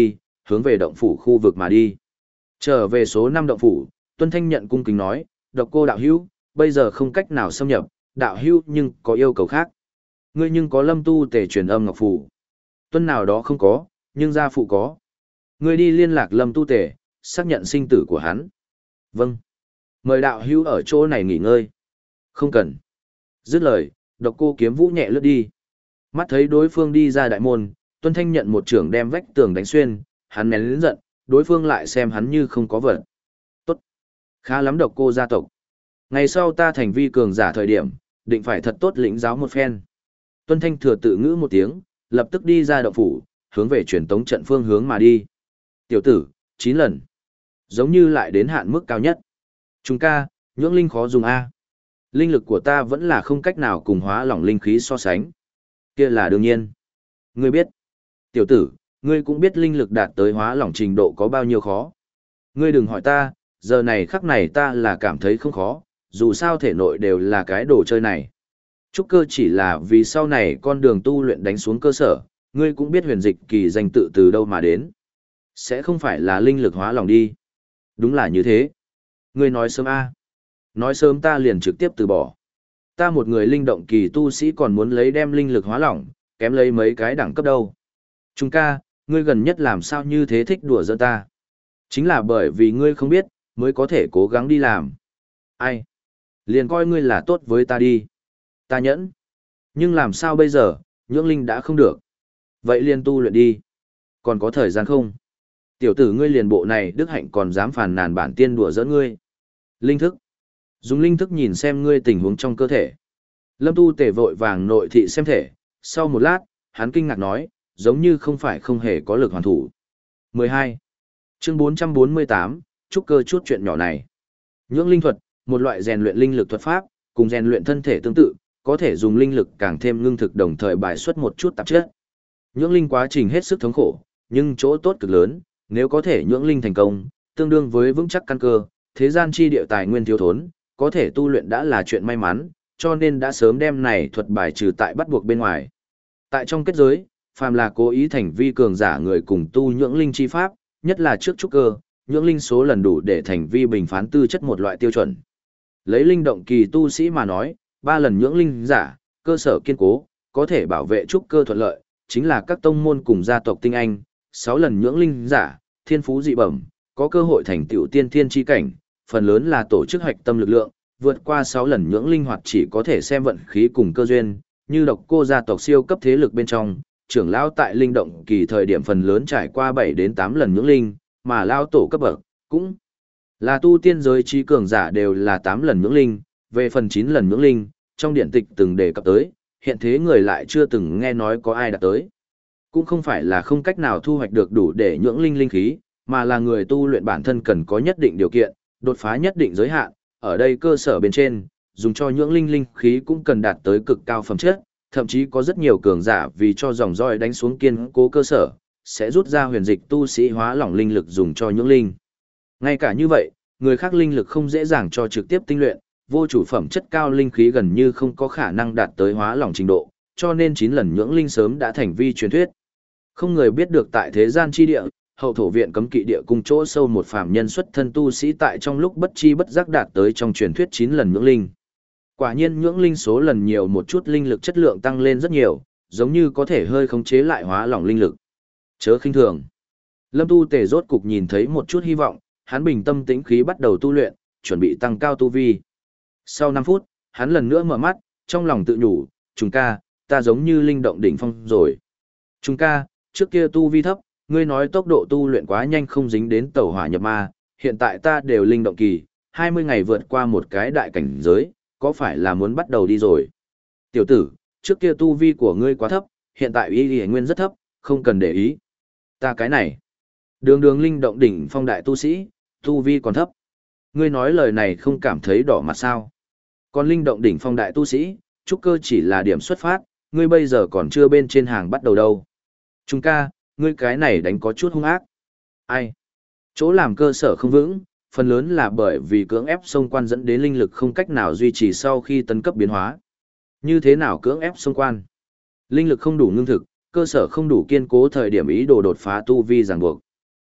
hướng về động phủ khu vực mà đi. Trở về số năm động phủ, Tuân Thanh nhận cung kính nói, Độc Cô đạo hữu, bây giờ không cách nào xâm nhập, đạo hữu nhưng có yêu cầu khác. Ngươi nhưng có Lâm Tu Tề truyền âm ngọc phủ. Tuân nào đó không có, nhưng gia phụ có. Ngươi đi liên lạc Lâm Tu Tề, xác nhận sinh tử của hắn. Vâng. Mời đạo hữu ở chỗ này nghỉ ngơi. Không cần. Dứt lời, Độc Cô Kiếm Vũ nhẹ lướt đi. Mắt thấy đối phương đi ra đại môn, Tuân Thanh nhận một trưởng đem vách tường đánh xuyên, hắn nén lớn giận, đối phương lại xem hắn như không có vật. Tốt. Khá lắm Độc Cô gia tộc. Ngày sau ta thành vi cường giả thời điểm, định phải thật tốt lĩnh giáo một phen. Tuân Thanh thừa tự ngữ một tiếng, lập tức đi ra động phủ, hướng về truyền tống trận phương hướng mà đi. Tiểu tử, chín lần. Giống như lại đến hạn mức cao nhất. Chúng ca, nhưỡng linh khó dùng A. Linh lực của ta vẫn là không cách nào cùng hóa lỏng linh khí so sánh. Kia là đương nhiên. Ngươi biết. Tiểu tử, ngươi cũng biết linh lực đạt tới hóa lỏng trình độ có bao nhiêu khó. Ngươi đừng hỏi ta, giờ này khắc này ta là cảm thấy không khó, dù sao thể nội đều là cái đồ chơi này. Trúc cơ chỉ là vì sau này con đường tu luyện đánh xuống cơ sở, ngươi cũng biết huyền dịch kỳ danh tự từ đâu mà đến. Sẽ không phải là linh lực hóa lỏng đi. Đúng là như thế. Ngươi nói sớm a. Nói sớm ta liền trực tiếp từ bỏ. Ta một người linh động kỳ tu sĩ còn muốn lấy đem linh lực hóa lỏng, kém lấy mấy cái đẳng cấp đâu. Trung ca, ngươi gần nhất làm sao như thế thích đùa giỡn ta. Chính là bởi vì ngươi không biết, mới có thể cố gắng đi làm. Ai? Liền coi ngươi là tốt với ta đi. Ta nhẫn. Nhưng làm sao bây giờ, nhưỡng linh đã không được. Vậy liền tu luyện đi. Còn có thời gian không? Tiểu tử ngươi liền bộ này đức hạnh còn dám phàn nàn bản tiên đùa giỡn ngươi. Linh thức. Dùng linh thức nhìn xem ngươi tình huống trong cơ thể. Lâm Tu Tề vội vàng nội thị xem thể, sau một lát, hắn kinh ngạc nói, giống như không phải không hề có lực hoàn thủ. mười hai. Chương bốn trăm bốn mươi tám, trúc cơ chút chuyện nhỏ này. Nhưỡng linh thuật, một loại rèn luyện linh lực thuật pháp, cùng rèn luyện thân thể tương tự, có thể dùng linh lực càng thêm ngưng thực đồng thời bài xuất một chút tạp chất. Nhưỡng linh quá trình hết sức thống khổ, nhưng chỗ tốt cực lớn, nếu có thể nhưỡng linh thành công, tương đương với vững chắc căn cơ, thế gian chi địa tài nguyên thiếu thốn, có thể tu luyện đã là chuyện may mắn, cho nên đã sớm đem này thuật bài trừ tại bắt buộc bên ngoài. Tại trong kết giới, phàm là cố ý thành vi cường giả người cùng tu nhưỡng linh chi pháp, nhất là trước trúc cơ, nhưỡng linh số lần đủ để thành vi bình phán tư chất một loại tiêu chuẩn. Lấy linh động kỳ tu sĩ mà nói, ba lần nhưỡng linh giả, cơ sở kiên cố, có thể bảo vệ trúc cơ thuận lợi, chính là các tông môn cùng gia tộc tinh anh, sáu lần nhưỡng linh giả, thiên phú dị bẩm, có cơ hội thành tựu tiên thiên chi cảnh, phần lớn là tổ chức hoạch tâm lực lượng, vượt qua sáu lần nhưỡng linh hoạt chỉ có thể xem vận khí cùng cơ duyên, như Độc Cô gia tộc siêu cấp thế lực bên trong, trưởng lão tại linh động kỳ thời điểm phần lớn trải qua bảy đến tám lần nhưỡng linh, mà lão tổ cấp bậc cũng là tu tiên giới trí cường giả đều là tám lần nhưỡng linh, về phần chín lần nhưỡng linh, trong điển tịch từng đề cập tới, hiện thế người lại chưa từng nghe nói có ai đạt tới. Cũng không phải là không cách nào thu hoạch được đủ để nhưỡng linh linh khí, mà là người tu luyện bản thân cần có nhất định điều kiện, đột phá nhất định giới hạn, ở đây cơ sở bên trên, dùng cho nhưỡng linh linh khí cũng cần đạt tới cực cao phẩm chất, thậm chí có rất nhiều cường giả vì cho dòng roi đánh xuống kiên cố cơ sở, sẽ rút ra huyền dịch tu sĩ hóa lỏng linh lực dùng cho nhưỡng linh. Ngay cả như vậy, người khác linh lực không dễ dàng cho trực tiếp tinh luyện, vô chủ phẩm chất cao linh khí gần như không có khả năng đạt tới hóa lỏng trình độ, cho nên chín lần nhưỡng linh sớm đã thành vi truyền thuyết. Không người biết được tại thế gian chi địa, hậu thổ viện cấm kỵ địa cung chỗ sâu một phàm nhân xuất thân tu sĩ tại trong lúc bất chi bất giác đạt tới trong truyền thuyết chín lần nhưỡng linh. Quả nhiên nhưỡng linh số lần nhiều một chút linh lực chất lượng tăng lên rất nhiều, giống như có thể hơi khống chế lại hóa lỏng linh lực. Chớ khinh thường. Lâm Tu Tề rốt cục nhìn thấy một chút hy vọng, hắn bình tâm tĩnh khí bắt đầu tu luyện, chuẩn bị tăng cao tu vi. Sau năm phút, hắn lần nữa mở mắt, trong lòng tự nhủ, "Trùng ca, ta giống như linh động đỉnh phong rồi." "Trùng ca, trước kia tu vi thấp, ngươi nói tốc độ tu luyện quá nhanh không dính đến tẩu hỏa nhập ma, hiện tại ta đều linh động kỳ, hai mươi ngày vượt qua một cái đại cảnh giới, có phải là muốn bắt đầu đi rồi?" "Tiểu tử, trước kia tu vi của ngươi quá thấp, hiện tại y y nguyên rất thấp, không cần để ý." "Ta cái này, đường đường linh động đỉnh phong đại tu sĩ, tu vi còn thấp. Ngươi nói lời này không cảm thấy đỏ mặt sao? Còn linh động đỉnh phong đại tu sĩ, trúc cơ chỉ là điểm xuất phát, ngươi bây giờ còn chưa bên trên hàng bắt đầu đâu." "Trung ca, ngươi cái này đánh có chút hung ác." "Ai? Chỗ làm cơ sở không vững, phần lớn là bởi vì cưỡng ép xông quan dẫn đến linh lực không cách nào duy trì sau khi tấn cấp biến hóa." "Như thế nào cưỡng ép xông quan?" "Linh lực không đủ ngưng thực, cơ sở không đủ kiên cố thời điểm ý đồ đột phá tu vi ràng buộc."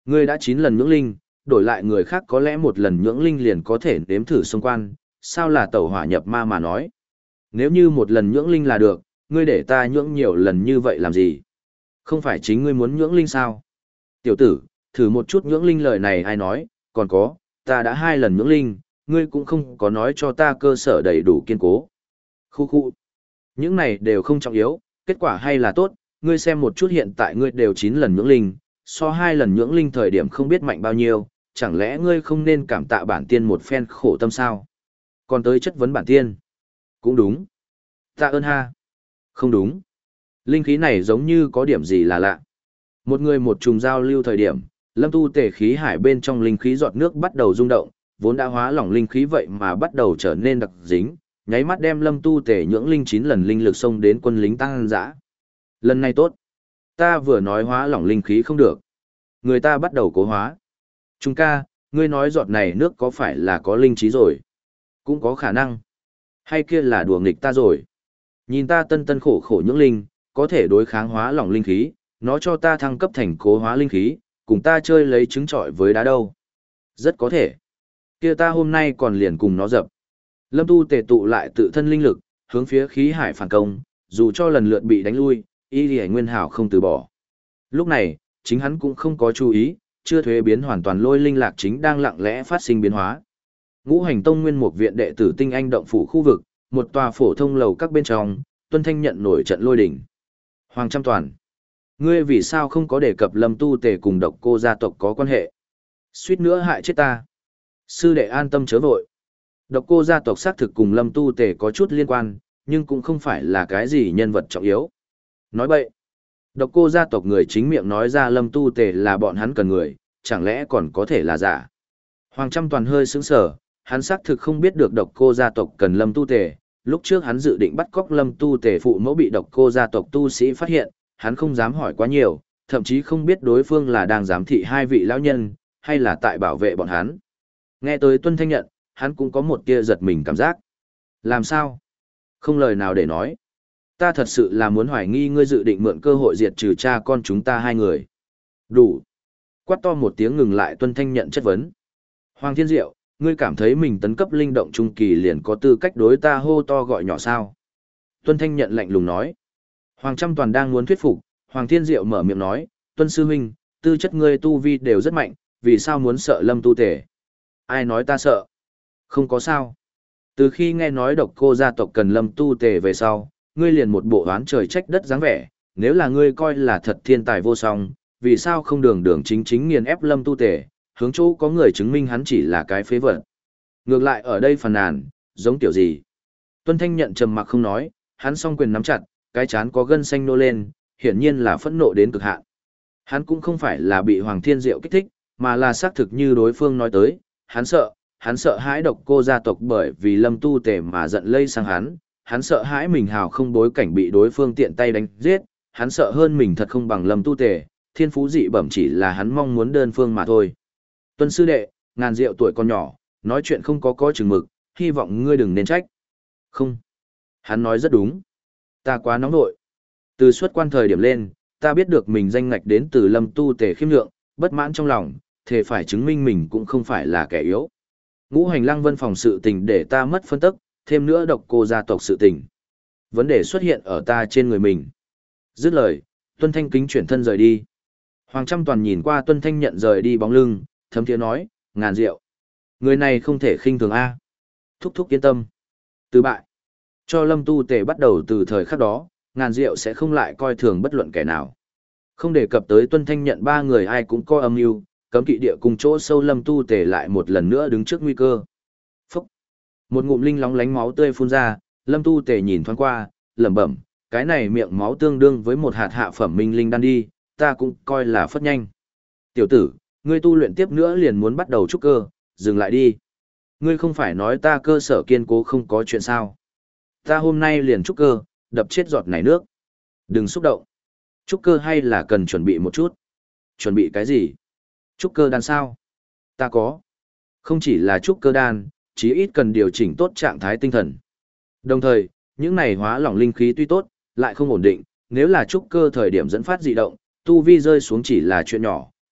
Ngươi đã chín lần nhưỡng linh, đổi lại người khác có lẽ một lần nhưỡng linh liền có thể nếm thử xung quan, sao là tẩu hỏa nhập ma mà nói. Nếu như một lần nhưỡng linh là được, ngươi để ta nhưỡng nhiều lần như vậy làm gì? Không phải chính ngươi muốn nhưỡng linh sao? Tiểu tử, thử một chút nhưỡng linh lời này ai nói, còn có, ta đã hai lần nhưỡng linh, ngươi cũng không có nói cho ta cơ sở đầy đủ kiên cố. Khu khu. Những này đều không trọng yếu, kết quả hay là tốt, ngươi xem một chút hiện tại ngươi đều chín lần nhưỡng linh, so hai lần nhưỡng linh thời điểm không biết mạnh bao nhiêu, chẳng lẽ ngươi không nên cảm tạ bản tiên một phen khổ tâm sao? Còn tới chất vấn bản tiên. Cũng đúng. Tạ ơn ha. Không đúng. Linh khí này giống như có điểm gì là lạ. Một người một trùng giao lưu thời điểm, lâm tu tề khí hải bên trong linh khí giọt nước bắt đầu rung động, vốn đã hóa lỏng linh khí vậy mà bắt đầu trở nên đặc dính, nháy mắt đem lâm tu tề nhưỡng linh chín lần linh lực xông đến quân lính tăng dã. Lần này tốt. Ta vừa nói hóa lỏng linh khí không được. Người ta bắt đầu cố hóa. Trung ca, ngươi nói giọt này nước có phải là có linh trí rồi? Cũng có khả năng. Hay kia là đùa nghịch ta rồi? Nhìn ta tân tân khổ khổ nhưỡng linh, có thể đối kháng hóa lỏng linh khí, nó cho ta thăng cấp thành cố hóa linh khí, cùng ta chơi lấy trứng trọi với đá đâu. Rất có thể. Kia ta hôm nay còn liền cùng nó dập. Lâm Tu tề tụ lại tự thân linh lực, hướng phía khí hải phản công, dù cho lần lượt bị đánh lui, y lì nguyên hảo không từ bỏ. Lúc này, chính hắn cũng không có chú ý, chưa thuế biến hoàn toàn lôi linh lạc chính đang lặng lẽ phát sinh biến hóa. Ngũ hành tông nguyên mục viện đệ tử tinh anh động phủ khu vực, một tòa phổ thông lầu các bên trong, Tuân Thanh nhận nổi trận lôi đỉnh. Hoàng Trăm Toàn, ngươi vì sao không có đề cập Lâm Tu tề cùng độc cô gia tộc có quan hệ? Suýt nữa hại chết ta. Sư đệ an tâm chớ vội. Độc cô gia tộc xác thực cùng Lâm Tu tề có chút liên quan, nhưng cũng không phải là cái gì nhân vật trọng yếu. Nói bậy. Độc cô gia tộc người chính miệng nói ra Lâm Tu tề là bọn hắn cần người, chẳng lẽ còn có thể là giả. Hoàng Trăm Toàn hơi sững sờ, hắn xác thực không biết được độc cô gia tộc cần Lâm Tu tề. Lúc trước hắn dự định bắt cóc Lâm Tu tề phụ mẫu bị độc cô gia tộc tu sĩ phát hiện, hắn không dám hỏi quá nhiều, thậm chí không biết đối phương là đang giám thị hai vị lão nhân, hay là tại bảo vệ bọn hắn. Nghe tới Tuân Thanh nhận, hắn cũng có một tia giật mình cảm giác. Làm sao? Không lời nào để nói. Ta thật sự là muốn hoài nghi ngươi dự định mượn cơ hội diệt trừ cha con chúng ta hai người. Đủ. Quát to một tiếng ngừng lại Tuân Thanh nhận chất vấn. Hoàng Thiên Diệu, ngươi cảm thấy mình tấn cấp linh động trung kỳ liền có tư cách đối ta hô to gọi nhỏ sao? Tuân Thanh nhận lạnh lùng nói. Hoàng Trăm Toàn đang muốn thuyết phục, Hoàng Thiên Diệu mở miệng nói, Tuân Sư Huynh, tư chất ngươi tu vi đều rất mạnh, vì sao muốn sợ Lâm Tu tề? Ai nói ta sợ? Không có sao. Từ khi nghe nói độc cô gia tộc cần Lâm Tu tề về sau, ngươi liền một bộ oán trời trách đất dáng vẻ, nếu là ngươi coi là thật thiên tài vô song, vì sao không đường đường chính chính nghiền ép Lâm Tu tề, hướng chỗ có người chứng minh hắn chỉ là cái phế vật. Ngược lại ở đây phàn nàn, giống kiểu gì? Tuân Thanh nhận trầm mặc không nói, hắn song quyền nắm chặt, cái chán có gân xanh nô lên, hiển nhiên là phẫn nộ đến cực hạn. Hắn cũng không phải là bị Hoàng Thiên Diệu kích thích, mà là xác thực như đối phương nói tới, hắn sợ, hắn sợ hãi độc cô gia tộc bởi vì Lâm Tu tề mà giận lây sang hắn, hắn sợ hãi mình hào không bối cảnh bị đối phương tiện tay đánh giết, hắn sợ hơn mình thật không bằng Lâm Tu tề, thiên phú dị bẩm chỉ là hắn mong muốn đơn phương mà thôi. Tuân sư đệ, Ngàn Diệu tuổi còn nhỏ, nói chuyện không có có chừng mực, hy vọng ngươi đừng nên trách. Không. Hắn nói rất đúng. Ta quá nóng nội. Từ xuất quan thời điểm lên, ta biết được mình danh ngạch đến từ Lâm Tu tề khiêm nhượng, bất mãn trong lòng, thề phải chứng minh mình cũng không phải là kẻ yếu. Ngũ hành lăng vân phòng sự tình để ta mất phân tức, thêm nữa độc cô gia tộc sự tình. Vấn đề xuất hiện ở ta trên người mình. Dứt lời, Tuân Thanh kính chuyển thân rời đi. Hoàng Trăm Toàn nhìn qua Tuân Thanh nhận rời đi bóng lưng, thấm thiế nói, Ngàn Diệu. Người này không thể khinh thường A. Thúc thúc yên tâm. Từ bại. Cho Lâm Tu tề bắt đầu từ thời khắc đó, Ngàn Diệu sẽ không lại coi thường bất luận kẻ nào. Không đề cập tới Tuân Thanh nhận ba người ai cũng có âm mưu, cấm kỵ địa cùng chỗ sâu Lâm Tu tề lại một lần nữa đứng trước nguy cơ. Phúc! Một ngụm linh lóng lánh máu tươi phun ra, Lâm Tu tề nhìn thoáng qua, lẩm bẩm, cái này miệng máu tương đương với một hạt hạ phẩm minh linh đan đi, ta cũng coi là phất nhanh. Tiểu tử, ngươi tu luyện tiếp nữa liền muốn bắt đầu trúc cơ, dừng lại đi. Ngươi không phải nói ta cơ sở kiên cố không có chuyện sao. Ta hôm nay liền trúc cơ, đập chết giọt này nước. Đừng xúc động. Trúc cơ hay là cần chuẩn bị một chút. Chuẩn bị cái gì? Trúc cơ đan sao? Ta có. Không chỉ là trúc cơ đan, chí ít cần điều chỉnh tốt trạng thái tinh thần. Đồng thời, những này hóa lỏng linh khí tuy tốt, lại không ổn định, nếu là trúc cơ thời điểm dẫn phát dị động, tu vi rơi xuống chỉ là chuyện nhỏ,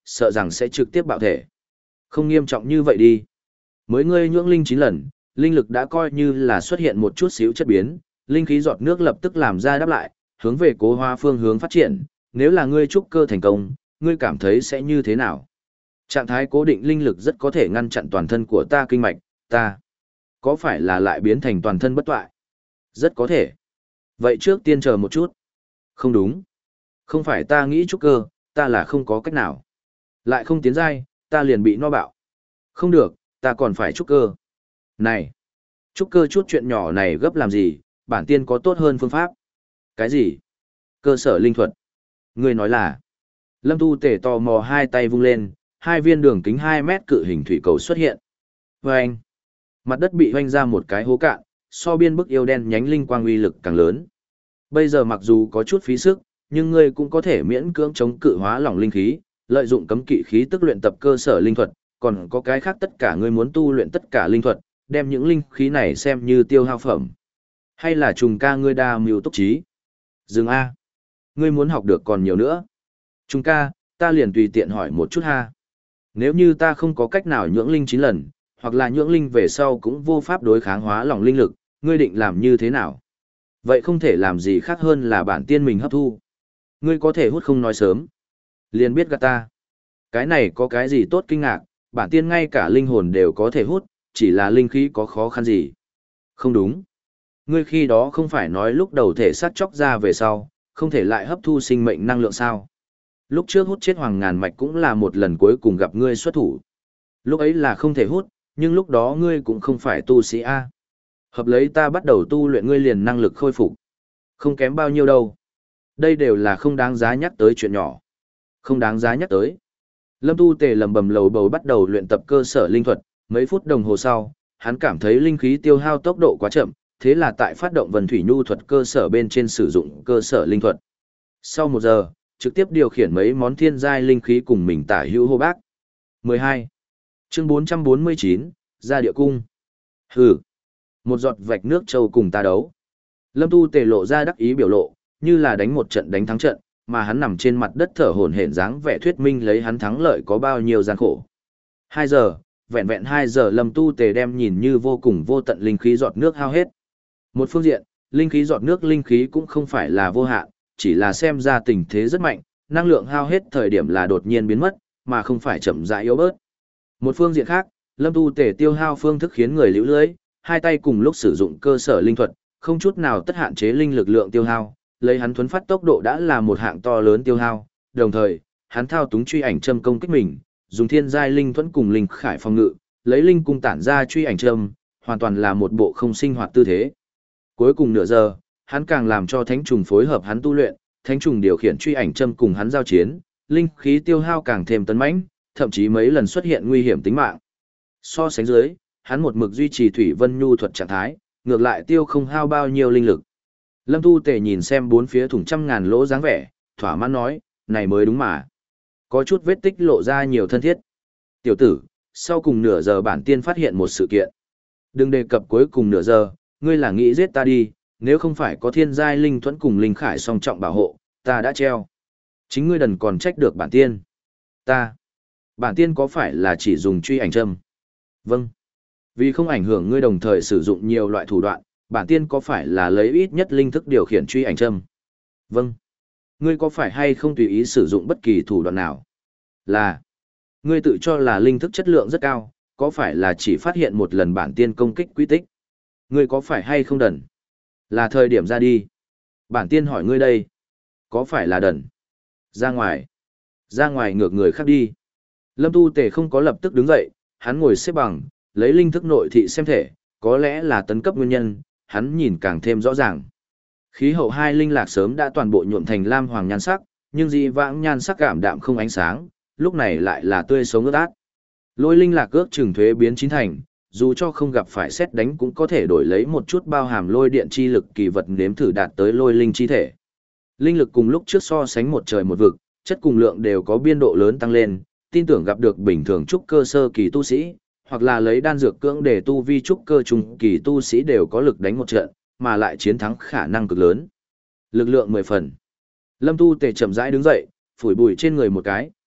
sợ rằng sẽ trực tiếp bạo thể. Không nghiêm trọng như vậy đi. Mới ngươi nhưỡng linh chín lần, linh lực đã coi như là xuất hiện một chút xíu chất biến, linh khí giọt nước lập tức làm ra đáp lại, hướng về cố hóa phương hướng phát triển, nếu là ngươi trúc cơ thành công, ngươi cảm thấy sẽ như thế nào? Trạng thái cố định linh lực rất có thể ngăn chặn toàn thân của ta kinh mạch, ta có phải là lại biến thành toàn thân bất toại? Rất có thể. Vậy trước tiên chờ một chút. Không đúng. Không phải ta nghĩ trúc cơ, ta là không có cách nào. Lại không tiến giai, ta liền bị no bạo. Không được, ta còn phải trúc cơ. Này, trúc cơ chút chuyện nhỏ này gấp làm gì, bản tiên có tốt hơn phương pháp. Cái gì? Cơ sở linh thuật. Ngươi nói là. Lâm Tu Tể tò mò hai tay vung lên, hai viên đường kính hai mét cự hình thủy cầu xuất hiện. Vâng! Mặt đất bị hoanh ra một cái hố cạn, so biên bức yêu đen nhánh linh quang uy lực càng lớn. Bây giờ mặc dù có chút phí sức, nhưng ngươi cũng có thể miễn cưỡng chống cự hóa lỏng linh khí, lợi dụng cấm kỵ khí tức luyện tập cơ sở linh thuật, còn có cái khác tất cả ngươi muốn tu luyện tất cả linh thuật, đem những linh khí này xem như tiêu hao phẩm. Hay là trùng ca ngươi đa mưu túc trí? Dừng A. Ngươi muốn học được còn nhiều nữa. Trùng ca, ta liền tùy tiện hỏi một chút ha. Nếu như ta không có cách nào nhưỡng linh chín lần, hoặc là nhưỡng linh về sau cũng vô pháp đối kháng hóa lỏng linh lực, ngươi định làm như thế nào? Vậy không thể làm gì khác hơn là bản tiên mình hấp thu. Ngươi có thể hút không nói sớm. Liền biết gạt ta. Cái này có cái gì tốt kinh ngạc, bản tiên ngay cả linh hồn đều có thể hút, chỉ là linh khí có khó khăn gì. Không đúng. Ngươi khi đó không phải nói lúc đầu thể sát chóc ra về sau, không thể lại hấp thu sinh mệnh năng lượng sao. Lúc trước hút chết hoàng ngàn mạch cũng là một lần cuối cùng gặp ngươi xuất thủ. Lúc ấy là không thể hút, nhưng lúc đó ngươi cũng không phải tu sĩ A. Hợp lấy ta bắt đầu tu luyện ngươi liền năng lực khôi phục. Không kém bao nhiêu đâu. Đây đều là không đáng giá nhắc tới chuyện nhỏ. Không đáng giá nhắc tới. Lâm Tu Tề lầm bầm lầu bầu bắt đầu luyện tập cơ sở linh thuật, mấy phút đồng hồ sau, hắn cảm thấy linh khí tiêu hao tốc độ quá chậm, thế là tại phát động Vân Thủy Nhu thuật cơ sở bên trên sử dụng cơ sở linh thuật. Sau một giờ, trực tiếp điều khiển mấy món thiên giai linh khí cùng mình tả hữu hô bác. mười hai. Chương bốn trăm bốn mươi chín, ra địa cung. Hừ. Một giọt vạch nước châu cùng ta đấu. Lâm Tu Tề lộ ra đắc ý biểu lộ, như là đánh một trận đánh thắng trận, mà hắn nằm trên mặt đất thở hổn hển dáng vẻ thuyết minh lấy hắn thắng lợi có bao nhiêu gian khổ. Hai giờ, vẹn vẹn hai giờ Lâm Tu Tề đem nhìn như vô cùng vô tận linh khí giọt nước hao hết. Một phương diện, linh khí giọt nước linh khí cũng không phải là vô hạn, chỉ là xem ra tình thế rất mạnh, năng lượng hao hết thời điểm là đột nhiên biến mất, mà không phải chậm rãi yếu bớt. Một phương diện khác, Lâm Tu Tề tiêu hao phương thức khiến người liễu lưới, hai tay cùng lúc sử dụng cơ sở linh thuật, không chút nào tất hạn chế linh lực lượng tiêu hao, lấy hắn thuấn phát tốc độ đã là một hạng to lớn tiêu hao, đồng thời, hắn thao túng truy ảnh châm công kích mình, dùng thiên giai linh thuẫn cùng linh khải phòng ngự, lấy linh cung tản ra truy ảnh châm, hoàn toàn là một bộ không sinh hoạt tư thế. Cuối cùng nửa giờ, hắn càng làm cho thánh trùng phối hợp hắn tu luyện, thánh trùng điều khiển truy ảnh châm cùng hắn giao chiến, linh khí tiêu hao càng thêm tấn mãnh, thậm chí mấy lần xuất hiện nguy hiểm tính mạng. So sánh dưới, hắn một mực duy trì thủy vân nhu thuật trạng thái, ngược lại tiêu không hao bao nhiêu linh lực. Lâm Tu Tề nhìn xem bốn phía thủng trăm ngàn lỗ dáng vẻ, thỏa mãn nói, này mới đúng mà. Có chút vết tích lộ ra nhiều thân thiết. Tiểu tử, sau cùng nửa giờ bản tiên phát hiện một sự kiện. Đừng đề cập cuối cùng nửa giờ, ngươi là nghĩ giết ta đi, nếu không phải có thiên giai linh thuẫn cùng linh khải song trọng bảo hộ, ta đã treo. Chính ngươi đần còn trách được bản tiên. Ta. Bản tiên có phải là chỉ dùng truy ảnh châm? Vâng. Vì không ảnh hưởng ngươi đồng thời sử dụng nhiều loại thủ đoạn, bản tiên có phải là lấy ít nhất linh thức điều khiển truy ảnh châm? Vâng. Ngươi có phải hay không tùy ý sử dụng bất kỳ thủ đoạn nào? Là. Ngươi tự cho là linh thức chất lượng rất cao, có phải là chỉ phát hiện một lần bản tiên công kích quy tích? Ngươi có phải hay không đần? Là thời điểm ra đi. Bản tiên hỏi ngươi đây. Có phải là đần? Ra ngoài. Ra ngoài ngược người khác đi. Lâm Tu Tề không có lập tức đứng dậy, hắn ngồi xếp bằng, lấy linh thức nội thị xem thể, có lẽ là tấn cấp nguyên nhân, hắn nhìn càng thêm rõ ràng. Khí hậu hai linh lạc sớm đã toàn bộ nhuộm thành lam hoàng nhan sắc, nhưng dị vãng nhan sắc cảm đạm không ánh sáng, lúc này lại là tươi sống ướt át. Lôi linh lạc ước chừng thuế biến chín thành, dù cho không gặp phải xét đánh cũng có thể đổi lấy một chút bao hàm lôi điện chi lực kỳ vật nếm thử đạt tới lôi linh chi thể. Linh lực cùng lúc trước so sánh một trời một vực, chất cùng lượng đều có biên độ lớn tăng lên, tin tưởng gặp được bình thường trúc cơ sơ kỳ tu sĩ, hoặc là lấy đan dược cưỡng để tu vi trúc cơ trung kỳ tu sĩ đều có lực đánh một trận, mà lại chiến thắng khả năng cực lớn. Lực lượng mười phần. Lâm Tu Tề chậm rãi đứng dậy, phủi bụi trên người một cái,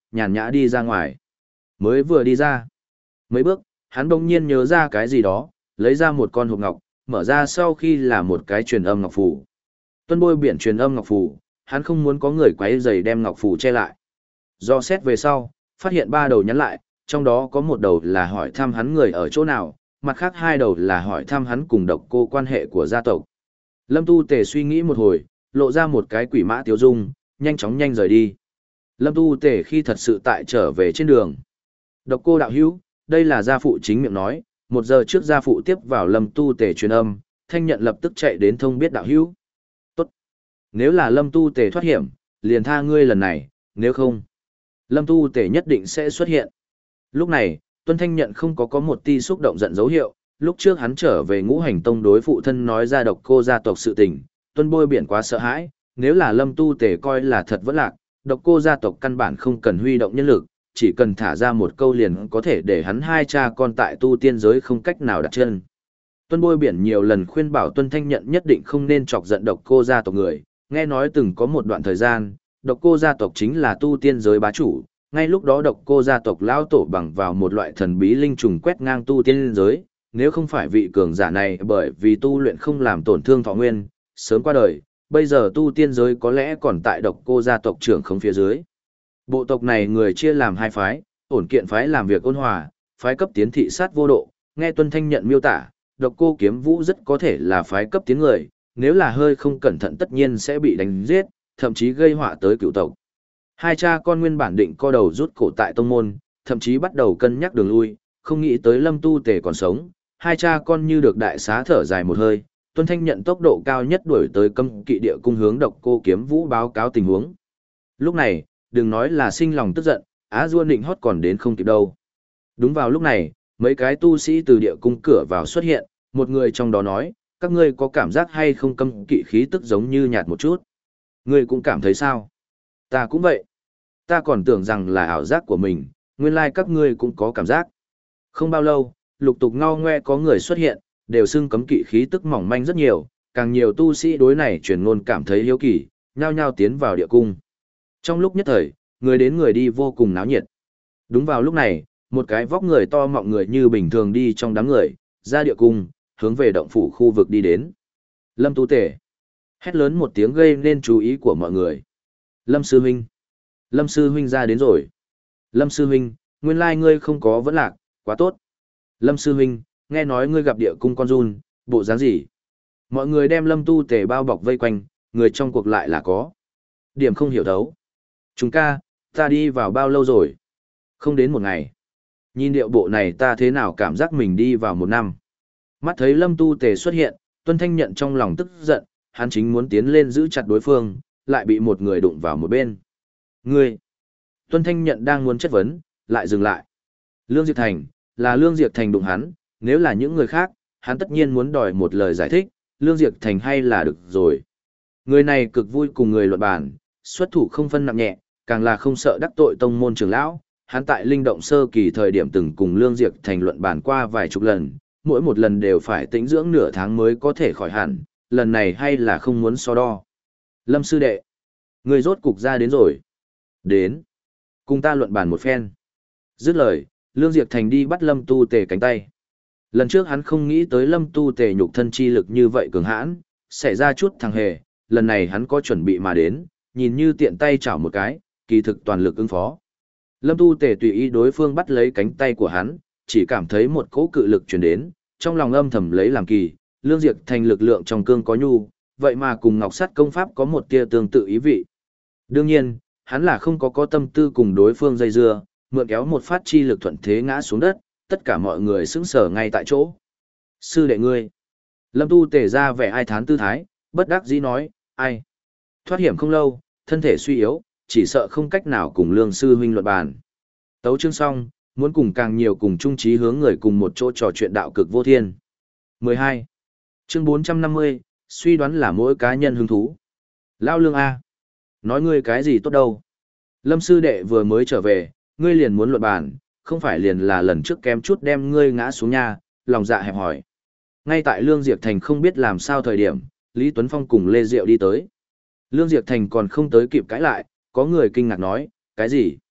nhàn nhã đi ra ngoài. Mới vừa đi ra mấy bước, hắn bỗng nhiên nhớ ra cái gì đó, lấy ra một con hộp ngọc, mở ra sau khi là một cái truyền âm ngọc phù. Tuân Bôi Biển truyền âm ngọc phù, hắn không muốn có người quấy rầy đem ngọc phù che lại. Do xét về sau, phát hiện ba đầu nhắn lại, trong đó có một đầu là hỏi thăm hắn người ở chỗ nào, mặt khác hai đầu là hỏi thăm hắn cùng Độc Cô quan hệ của gia tộc. Lâm Tu Tề suy nghĩ một hồi, lộ ra một cái quỷ mã tiêu dung, nhanh chóng nhanh rời đi. Lâm Tu Tề khi thật sự tại trở về trên đường. Độc Cô đạo hữu, đây là gia phụ chính miệng nói, một giờ trước gia phụ tiếp vào Lâm Tu Tề truyền âm, Thanh Nhận lập tức chạy đến thông biết đạo hữu. Tốt. Nếu là Lâm Tu Tề thoát hiểm, liền tha ngươi lần này, nếu không, Lâm Tu Tề nhất định sẽ xuất hiện. Lúc này, Tuân Thanh Nhận không có có một ti xúc động giận dấu hiệu, lúc trước hắn trở về Ngũ Hành Tông đối phụ thân nói ra Độc Cô gia tộc sự tình, Tuân Bôi Biển quá sợ hãi, nếu là Lâm Tu Tề coi là thật vẫn lạc, Độc Cô gia tộc căn bản không cần huy động nhân lực, chỉ cần thả ra một câu liền có thể để hắn hai cha con tại tu tiên giới không cách nào đặt chân. Tuân Bôi Biển nhiều lần khuyên bảo Tuân Thanh Nhận nhất định không nên chọc giận Độc Cô gia tộc người, nghe nói từng có một đoạn thời gian, Độc Cô gia tộc chính là tu tiên giới bá chủ, ngay lúc đó Độc Cô gia tộc lão tổ bằng vào một loại thần bí linh trùng quét ngang tu tiên giới, nếu không phải vị cường giả này bởi vì tu luyện không làm tổn thương thọ nguyên, sớm qua đời, bây giờ tu tiên giới có lẽ còn tại Độc Cô gia tộc trưởng không phía dưới. Bộ tộc này người chia làm hai phái, ổn kiện phái làm việc ôn hòa, phái cấp tiến thị sát vô độ, nghe Tuân Thanh Nhận miêu tả, Độc Cô Kiếm Vũ rất có thể là phái cấp tiến người, nếu là hơi không cẩn thận tất nhiên sẽ bị đánh giết, thậm chí gây họa tới cựu tộc. Hai cha con nguyên bản định co đầu rút cổ tại tông môn, thậm chí bắt đầu cân nhắc đường lui, không nghĩ tới Lâm Tu Tề còn sống, hai cha con như được đại xá thở dài một hơi, Tuân Thanh Nhận tốc độ cao nhất đuổi tới Cấm Kỵ Địa cung hướng Độc Cô Kiếm Vũ báo cáo tình huống. Lúc này, đừng nói là sinh lòng tức giận, Á Dua Nịnh hót còn đến không kịp đâu. Đúng vào lúc này, mấy cái tu sĩ từ địa cung cửa vào xuất hiện, một người trong đó nói, các ngươi có cảm giác hay không cấm kỵ khí tức giống như nhạt một chút? Ngươi cũng cảm thấy sao? Ta cũng vậy. Ta còn tưởng rằng là ảo giác của mình, nguyên lai các ngươi cũng có cảm giác. Không bao lâu, lục tục ngao ngoe có người xuất hiện, đều xưng cấm kỵ khí tức mỏng manh rất nhiều, càng nhiều tu sĩ đối này truyền ngôn cảm thấy hiếu kỳ, nhao nhao tiến vào địa cung. Trong lúc nhất thời, người đến người đi vô cùng náo nhiệt. Đúng vào lúc này, một cái vóc người to mọng người như bình thường đi trong đám người, ra địa cung, hướng về động phủ khu vực đi đến. Lâm Tu Tề. Hét lớn một tiếng gây nên chú ý của mọi người. Lâm Sư Huynh. Lâm Sư Huynh ra đến rồi. Lâm Sư Huynh, nguyên lai ngươi không có vẫn lạc, quá tốt. Lâm Sư Huynh, nghe nói ngươi gặp địa cung con run, bộ dáng gì? Mọi người đem Lâm Tu Tề bao bọc vây quanh, người trong cuộc lại là có. Điểm không hiểu thấu. Chúng ca, ta đi vào bao lâu rồi? Không đến một ngày. Nhìn điệu bộ này ta thế nào cảm giác mình đi vào một năm. Mắt thấy Lâm Tu Tề xuất hiện, Tuân Thanh Nhận trong lòng tức giận, hắn chính muốn tiến lên giữ chặt đối phương, lại bị một người đụng vào một bên. Ngươi! Tuân Thanh Nhận đang muốn chất vấn, lại dừng lại. Lương Diệp Thành, là Lương Diệp Thành đụng hắn, nếu là những người khác, hắn tất nhiên muốn đòi một lời giải thích, Lương Diệp Thành hay là được rồi. Người này cực vui cùng người luận bàn, xuất thủ không phân nặng nhẹ, càng là không sợ đắc tội tông môn trưởng lão. Hắn tại linh động sơ kỳ thời điểm từng cùng Lương Diệp Thành luận bàn qua vài chục lần, mỗi một lần đều phải tĩnh dưỡng nửa tháng mới có thể khỏi hẳn, lần này hay là không muốn so đo. Lâm sư đệ, người rốt cục ra đến rồi. Đến, cùng ta luận bàn một phen. Dứt lời, Lương Diệp Thành đi bắt Lâm Tu Tề cánh tay. Lần trước hắn không nghĩ tới Lâm Tu Tề nhục thân chi lực như vậy cường hãn, xảy ra chút thằng hề, lần này hắn có chuẩn bị mà đến, nhìn như tiện tay chảo một cái, kỳ thực toàn lực ứng phó. Lâm Tu Tề tùy ý đối phương bắt lấy cánh tay của hắn, chỉ cảm thấy một cỗ cự lực truyền đến, trong lòng âm thầm lấy làm kỳ, Lương Diệp Thành lực lượng trong cương có nhu, vậy mà cùng Ngọc Sắt công pháp có một tia tương tự ý vị. Đương nhiên, hắn là không có có tâm tư cùng đối phương dây dưa, mượn kéo một phát chi lực thuận thế ngã xuống đất, tất cả mọi người sững sờ ngay tại chỗ. Sư đệ ngươi. Lâm Tu Tề ra vẻ ai thán tư thái, bất đắc dĩ nói, ai. Thoát hiểm không lâu, thân thể suy yếu, chỉ sợ không cách nào cùng Lương sư huynh luận bàn. Tấu chương xong, muốn cùng càng nhiều cùng chung chí hướng người cùng một chỗ trò chuyện đạo cực vô thiên. mười hai. Chương bốn trăm năm mươi, suy đoán là mỗi cá nhân hứng thú. Lao Lương A. Nói ngươi cái gì tốt đâu. Lâm sư đệ vừa mới trở về, ngươi liền muốn luận bàn, không phải liền là lần trước kém chút đem ngươi ngã xuống nhà, lòng dạ hẹp hỏi. Ngay tại Lương Diệp Thành không biết làm sao thời điểm, Lý Tuấn Phong cùng Lê Diệu đi tới. Lương Diệp Thành còn không tới kịp cãi lại, có người kinh ngạc nói, cái gì?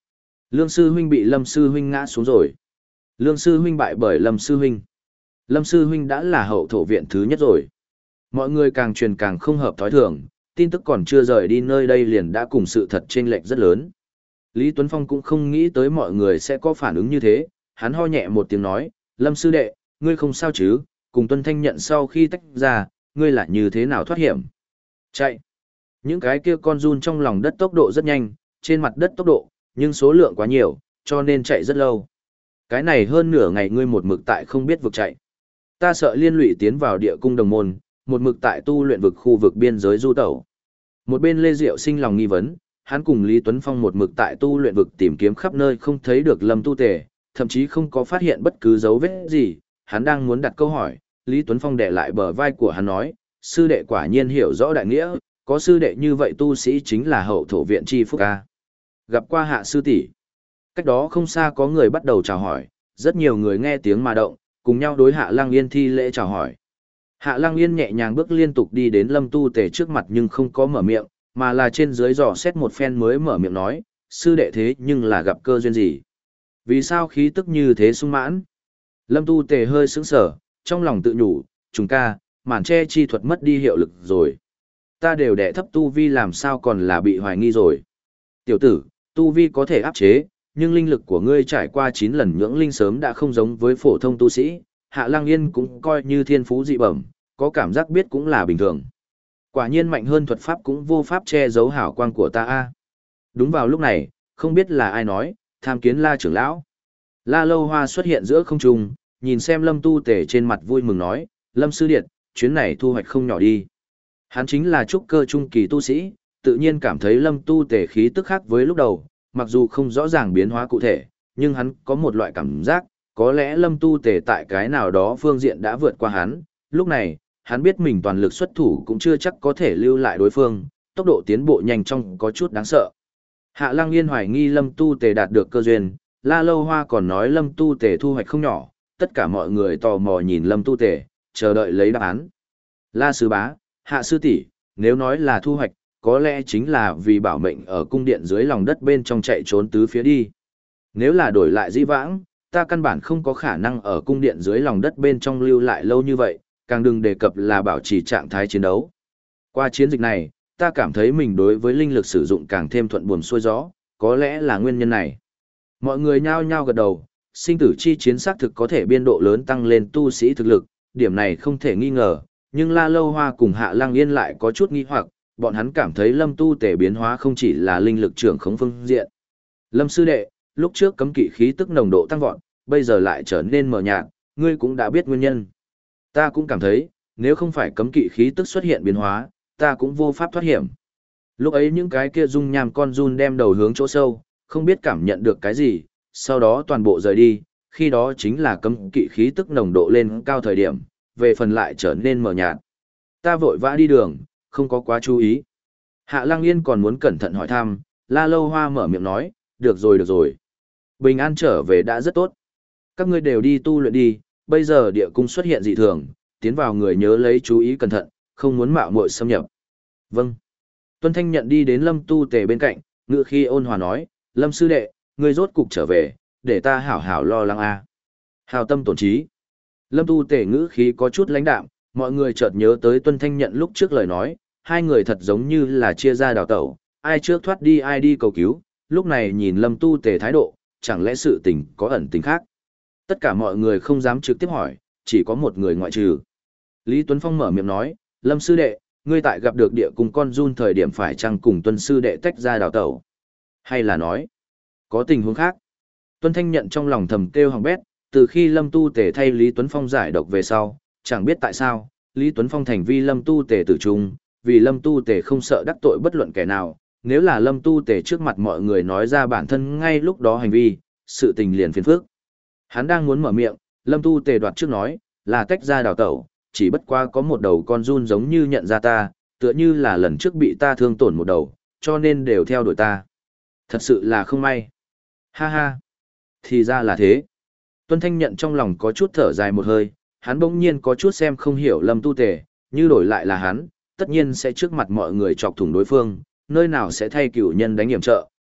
Lương sư huynh bị Lâm sư huynh ngã xuống rồi. Lương sư huynh bại bởi Lâm sư huynh. Lâm sư huynh đã là hậu thổ viện thứ nhất rồi. Mọi người càng truyền càng không hợp thói thường, tin tức còn chưa rời đi nơi đây liền đã cùng sự thật chênh lệch rất lớn. Lý Tuấn Phong cũng không nghĩ tới mọi người sẽ có phản ứng như thế, hắn ho nhẹ một tiếng nói, Lâm sư đệ, ngươi không sao chứ, cùng Tuân Thanh nhận sau khi tách ra, ngươi là như thế nào thoát hiểm? Chạy. Những cái kia con run trong lòng đất tốc độ rất nhanh, trên mặt đất tốc độ, nhưng số lượng quá nhiều, cho nên chạy rất lâu. Cái này hơn nửa ngày ngươi một mực tại không biết vực chạy. Ta sợ liên lụy tiến vào địa cung đồng môn, một mực tại tu luyện vực khu vực biên giới du tẩu. Một bên Lê Diệu sinh lòng nghi vấn, hắn cùng Lý Tuấn Phong một mực tại tu luyện vực tìm kiếm khắp nơi không thấy được Lâm Tu Tề, thậm chí không có phát hiện bất cứ dấu vết gì, hắn đang muốn đặt câu hỏi, Lý Tuấn Phong đè lại bờ vai của hắn nói, sư đệ quả nhiên hiểu rõ đại nghĩa, có sư đệ như vậy tu sĩ chính là hậu thổ viện chi phúc ca. Gặp qua hạ sư tỷ. Cách đó không xa có người bắt đầu chào hỏi, rất nhiều người nghe tiếng mà động, cùng nhau đối Hạ Lăng Yên thi lễ chào hỏi. Hạ Lăng Yên nhẹ nhàng bước liên tục đi đến Lâm Tu Tề trước mặt nhưng không có mở miệng, mà là trên dưới dò xét một phen mới mở miệng nói, sư đệ thế nhưng là gặp cơ duyên gì? Vì sao khí tức như thế sung mãn? Lâm Tu Tề hơi sững sờ, trong lòng tự nhủ, chúng ca, màn che chi thuật mất đi hiệu lực rồi. Ta đều đẻ thấp tu vi làm sao còn là bị hoài nghi rồi. Tiểu tử, tu vi có thể áp chế, nhưng linh lực của ngươi trải qua chín lần nhưỡng linh sớm đã không giống với phổ thông tu sĩ, Hạ Lăng Yên cũng coi như thiên phú dị bẩm, có cảm giác biết cũng là bình thường. Quả nhiên mạnh hơn thuật pháp cũng vô pháp che giấu hảo quang của ta a. Đúng vào lúc này, không biết là ai nói, tham kiến La trưởng lão. La Lâu Hoa xuất hiện giữa không trung, nhìn xem Lâm Tu Tề trên mặt vui mừng nói, Lâm sư điệt, chuyến này thu hoạch không nhỏ đi. Hắn chính là trúc cơ trung kỳ tu sĩ, tự nhiên cảm thấy Lâm Tu Tề khí tức khác với lúc đầu, mặc dù không rõ ràng biến hóa cụ thể, nhưng hắn có một loại cảm giác, có lẽ Lâm Tu Tề tại cái nào đó phương diện đã vượt qua hắn, lúc này, hắn biết mình toàn lực xuất thủ cũng chưa chắc có thể lưu lại đối phương, tốc độ tiến bộ nhanh trong có chút đáng sợ. Hạ Lăng Yên hoài nghi Lâm Tu Tề đạt được cơ duyên, La Lâu Hoa còn nói Lâm Tu Tề thu hoạch không nhỏ, tất cả mọi người tò mò nhìn Lâm Tu Tề, chờ đợi lấy đáp án. La sư bá, Hạ sư tỷ, nếu nói là thu hoạch, có lẽ chính là vì bảo mệnh ở cung điện dưới lòng đất bên trong chạy trốn tứ phía đi. Nếu là đổi lại dĩ vãng, ta căn bản không có khả năng ở cung điện dưới lòng đất bên trong lưu lại lâu như vậy, càng đừng đề cập là bảo trì trạng thái chiến đấu. Qua chiến dịch này, ta cảm thấy mình đối với linh lực sử dụng càng thêm thuận buồm xuôi gió, có lẽ là nguyên nhân này. Mọi người nhao nhao gật đầu, sinh tử chi chiến xác thực có thể biên độ lớn tăng lên tu sĩ thực lực, điểm này không thể nghi ngờ, nhưng La Lâu Hoa cùng Hạ Lăng Yên lại có chút nghi hoặc, bọn hắn cảm thấy Lâm Tu Tề biến hóa không chỉ là linh lực trưởng khống phương diện. Lâm sư đệ, lúc trước cấm kỵ khí tức nồng độ tăng vọt, bây giờ lại trở nên mờ nhạt, ngươi cũng đã biết nguyên nhân. Ta cũng cảm thấy, nếu không phải cấm kỵ khí tức xuất hiện biến hóa, ta cũng vô pháp thoát hiểm. Lúc ấy những cái kia dung nham con run đem đầu hướng chỗ sâu, không biết cảm nhận được cái gì, sau đó toàn bộ rời đi, khi đó chính là cấm kỵ khí tức nồng độ lên cao thời điểm, về phần lại trở nên mờ nhạt. Ta vội vã đi đường, không có quá chú ý. Hạ Lăng Yên còn muốn cẩn thận hỏi thăm, La Lâu Hoa mở miệng nói, được rồi được rồi. Bình an trở về đã rất tốt. Các ngươi đều đi tu luyện đi, bây giờ địa cung xuất hiện dị thường, tiến vào người nhớ lấy chú ý cẩn thận, không muốn mạo muội xâm nhập. Vâng. Tuân Thanh nhận đi đến Lâm Tu Tề bên cạnh, ngựa khi ôn hòa nói, Lâm sư đệ, ngươi rốt cục trở về, để ta hảo hảo lo lắng a. Hào tâm tổn trí. Lâm Tu Tề ngữ khí có chút lãnh đạm, mọi người chợt nhớ tới Tuân Thanh nhận lúc trước lời nói, hai người thật giống như là chia ra đào tẩu, ai trước thoát đi ai đi cầu cứu, lúc này nhìn Lâm Tu Tề thái độ, chẳng lẽ sự tình có ẩn tình khác. Tất cả mọi người không dám trực tiếp hỏi, chỉ có một người ngoại trừ. Lý Tuấn Phong mở miệng nói, Lâm sư đệ, ngươi tại gặp được địa cùng con run thời điểm phải chăng cùng Tuân sư đệ tách ra đào tẩu? Hay là nói, có tình huống khác? Tuân Thanh nhận trong lòng thầm kêu hằng bét, từ khi Lâm Tu Tề thay Lý Tuấn Phong giải độc về sau, chẳng biết tại sao, Lý Tuấn Phong thành vi Lâm Tu Tề tử trung, vì Lâm Tu Tề không sợ đắc tội bất luận kẻ nào, nếu là Lâm Tu Tề trước mặt mọi người nói ra bản thân ngay lúc đó hành vi, sự tình liền phiền phức. Hắn đang muốn mở miệng, Lâm Tu Tề đoạt trước nói, là tách ra đào tẩu, chỉ bất qua có một đầu con run giống như nhận ra ta, tựa như là lần trước bị ta thương tổn một đầu, cho nên đều theo đuổi ta. Thật sự là không may. Ha ha. Thì ra là thế. Tuân Thanh nhận trong lòng có chút thở dài một hơi, hắn bỗng nhiên có chút xem không hiểu Lâm Tu Tề, như đổi lại là hắn, tất nhiên sẽ trước mặt mọi người chọc thủng đối phương, nơi nào sẽ thay cửu nhân đánh hiểm trợ,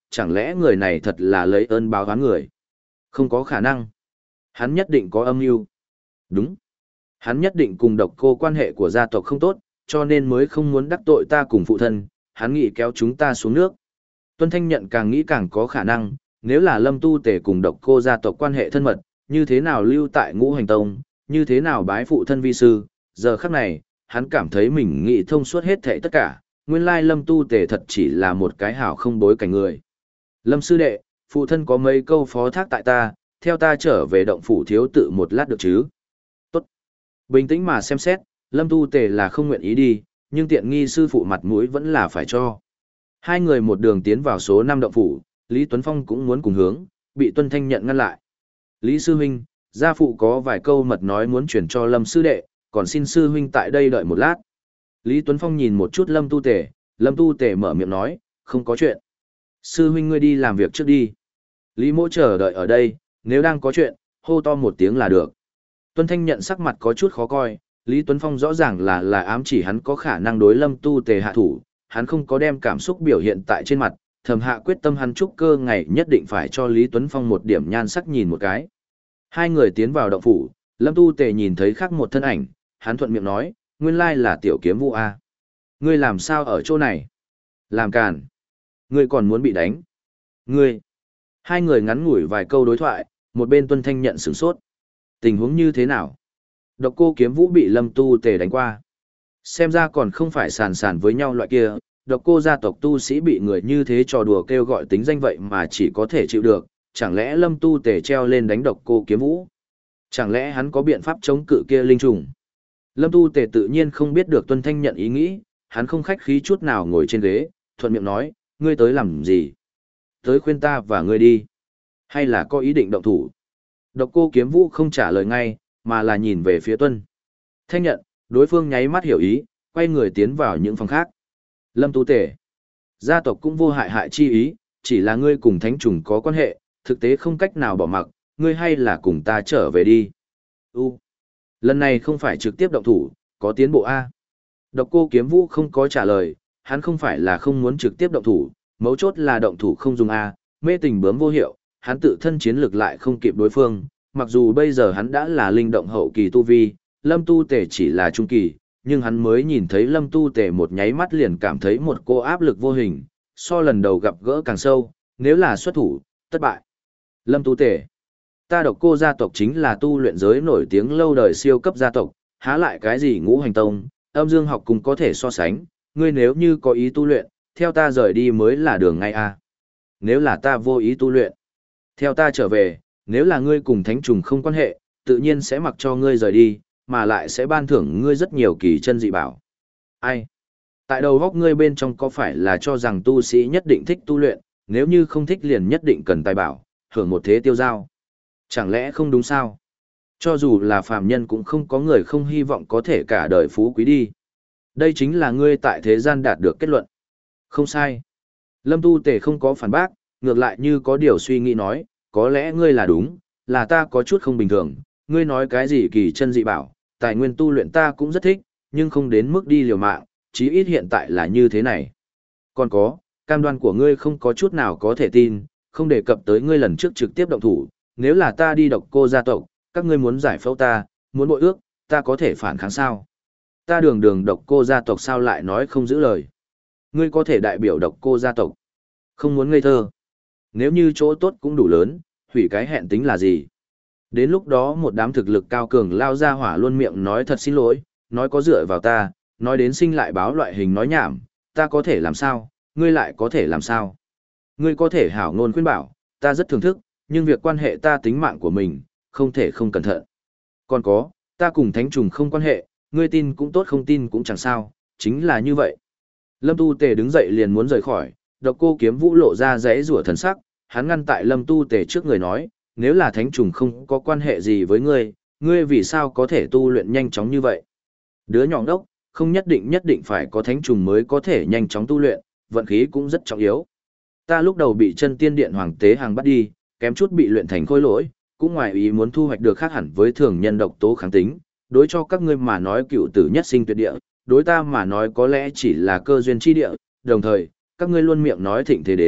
chẳng lẽ người này thật là lấy ơn báo oán người? Không có khả năng. Hắn nhất định có âm mưu. Đúng. Hắn nhất định cùng độc cô quan hệ của gia tộc không tốt, cho nên mới không muốn đắc tội ta cùng phụ thân, hắn nghĩ kéo chúng ta xuống nước. Tuân Thanh Nhận càng nghĩ càng có khả năng, nếu là Lâm Tu Tề cùng độc cô gia tộc quan hệ thân mật, như thế nào lưu tại Ngũ Hành Tông, như thế nào bái phụ thân vi sư, giờ khắc này, hắn cảm thấy mình nghĩ thông suốt hết thảy tất cả, nguyên lai Lâm Tu Tề thật chỉ là một cái hảo không bối cảnh người. Lâm sư đệ, phụ thân có mấy câu phó thác tại ta, theo ta trở về động phủ thiếu tự một lát được chứ? Tốt. Bình tĩnh mà xem xét, Lâm Tu Tề là không nguyện ý đi, nhưng tiện nghi sư phụ mặt mũi vẫn là phải cho. Hai người một đường tiến vào số năm động phủ, Lý Tuấn Phong cũng muốn cùng hướng, bị Tuân Thanh Nhận ngăn lại. Lý sư huynh, gia phụ có vài câu mật nói muốn chuyển cho Lâm sư đệ, còn xin sư huynh tại đây đợi một lát. Lý Tuấn Phong nhìn một chút Lâm Tu Tề, Lâm Tu Tề mở miệng nói, không có chuyện. Sư huynh ngươi đi làm việc trước đi. Lý Mỗ chờ đợi ở đây, nếu đang có chuyện, hô to một tiếng là được. Tuân Thanh Nhận sắc mặt có chút khó coi, Lý Tuấn Phong rõ ràng là là ám chỉ hắn có khả năng đối Lâm Tu Tề hạ thủ, hắn không có đem cảm xúc biểu hiện tại trên mặt, thầm hạ quyết tâm hắn trúc cơ ngày nhất định phải cho Lý Tuấn Phong một điểm nhan sắc nhìn một cái. Hai người tiến vào động phủ, Lâm Tu Tề nhìn thấy khác một thân ảnh, hắn thuận miệng nói, nguyên lai là Tiểu Kiếm Vũ A. Ngươi làm sao ở chỗ này? Làm càn. Ngươi còn muốn bị đánh. Ngươi. Hai người ngắn ngủi vài câu đối thoại, một bên Tuân Thanh Nhận sửng sốt. Tình huống như thế nào? Độc Cô Kiếm Vũ bị Lâm Tu Tề đánh qua. Xem ra còn không phải sàn sàn với nhau loại kia, Độc Cô gia tộc tu sĩ bị người như thế trò đùa kêu gọi tính danh vậy mà chỉ có thể chịu được, chẳng lẽ Lâm Tu Tề treo lên đánh Độc Cô Kiếm Vũ? Chẳng lẽ hắn có biện pháp chống cự kia linh trùng? Lâm Tu Tề tự nhiên không biết được Tuân Thanh Nhận ý nghĩ, hắn không khách khí chút nào ngồi trên ghế, thuận miệng nói, ngươi tới làm gì? Tới khuyên ta và ngươi đi. Hay là có ý định động thủ? Độc Cô Kiếm Vũ không trả lời ngay, mà là nhìn về phía Tuân Thanh Nhận, đối phương nháy mắt hiểu ý, quay người tiến vào những phòng khác. Lâm Tu Tề, gia tộc cũng vô hại hại chi ý, chỉ là ngươi cùng thánh trùng có quan hệ, thực tế không cách nào bỏ mặc, ngươi hay là cùng ta trở về đi. U, lần này không phải trực tiếp động thủ, có tiến bộ A. Độc Cô Kiếm Vũ không có trả lời, hắn không phải là không muốn trực tiếp động thủ, mấu chốt là động thủ không dùng A, mê tình bướm vô hiệu, hắn tự thân chiến lực lại không kịp đối phương, mặc dù bây giờ hắn đã là linh động hậu kỳ tu vi, Lâm Tu Tề chỉ là trung kỳ, nhưng hắn mới nhìn thấy Lâm Tu Tề một nháy mắt liền cảm thấy một cô áp lực vô hình, so lần đầu gặp gỡ càng sâu, nếu là xuất thủ, thất bại. Lâm Tu Tề, ta Độc Cô gia tộc chính là tu luyện giới nổi tiếng lâu đời siêu cấp gia tộc, há lại cái gì Ngũ Hành Tông, Âm Dương học cùng có thể so sánh, ngươi nếu như có ý tu luyện, theo ta rời đi mới là đường ngay a. Nếu là ta vô ý tu luyện, theo ta trở về, nếu là ngươi cùng thánh trùng không quan hệ, tự nhiên sẽ mặc cho ngươi rời đi, mà lại sẽ ban thưởng ngươi rất nhiều kỳ chân dị bảo. Ai? Tại đầu góc ngươi bên trong có phải là cho rằng tu sĩ nhất định thích tu luyện, nếu như không thích liền nhất định cần tài bảo, hưởng một thế tiêu giao? Chẳng lẽ không đúng sao? Cho dù là phàm nhân cũng không có người không hy vọng có thể cả đời phú quý đi. Đây chính là ngươi tại thế gian đạt được kết luận. Không sai. Lâm Tu Tề không có phản bác, ngược lại như có điều suy nghĩ nói, có lẽ ngươi là đúng, là ta có chút không bình thường, ngươi nói cái gì kỳ chân dị bảo, tài nguyên tu luyện ta cũng rất thích, nhưng không đến mức đi liều mạng, chí ít hiện tại là như thế này. Còn có, cam đoan của ngươi không có chút nào có thể tin, không đề cập tới ngươi lần trước trực tiếp động thủ, nếu là ta đi Độc Cô gia tộc, các ngươi muốn giải phẫu ta, muốn bội ước, ta có thể phản kháng sao? Ta đường đường Độc Cô gia tộc sao lại nói không giữ lời? Ngươi có thể đại biểu Độc Cô gia tộc, không muốn ngây thơ. Nếu như chỗ tốt cũng đủ lớn, hủy cái hẹn tính là gì? Đến lúc đó một đám thực lực cao cường lao ra hỏa luôn miệng nói thật xin lỗi, nói có dựa vào ta, nói đến sinh lại báo loại hình nói nhảm, ta có thể làm sao, ngươi lại có thể làm sao? Ngươi có thể hảo ngôn khuyên bảo, ta rất thưởng thức, nhưng việc quan hệ ta tính mạng của mình, không thể không cẩn thận. Còn có, ta cùng thánh trùng không quan hệ, ngươi tin cũng tốt không tin cũng chẳng sao, chính là như vậy. Lâm Tu Tề đứng dậy liền muốn rời khỏi, Độc Cô Kiếm Vũ lộ ra rẽ rủa thần sắc, hắn ngăn tại Lâm Tu Tề trước người nói, nếu là thánh trùng không có quan hệ gì với ngươi, ngươi vì sao có thể tu luyện nhanh chóng như vậy? Đứa nhỏ đốc, không nhất định nhất định phải có thánh trùng mới có thể nhanh chóng tu luyện, vận khí cũng rất trọng yếu. Ta lúc đầu bị chân tiên điện hoàng tế hàng bắt đi, kém chút bị luyện thành khôi lỗi, cũng ngoài ý muốn thu hoạch được khác hẳn với thường nhân độc tố kháng tính, đối cho các ngươi mà nói cựu tử nhất sinh tuyệt địa, đối ta mà nói có lẽ chỉ là cơ duyên chi địa, đồng thời, các ngươi luôn miệng nói thịnh thế đến,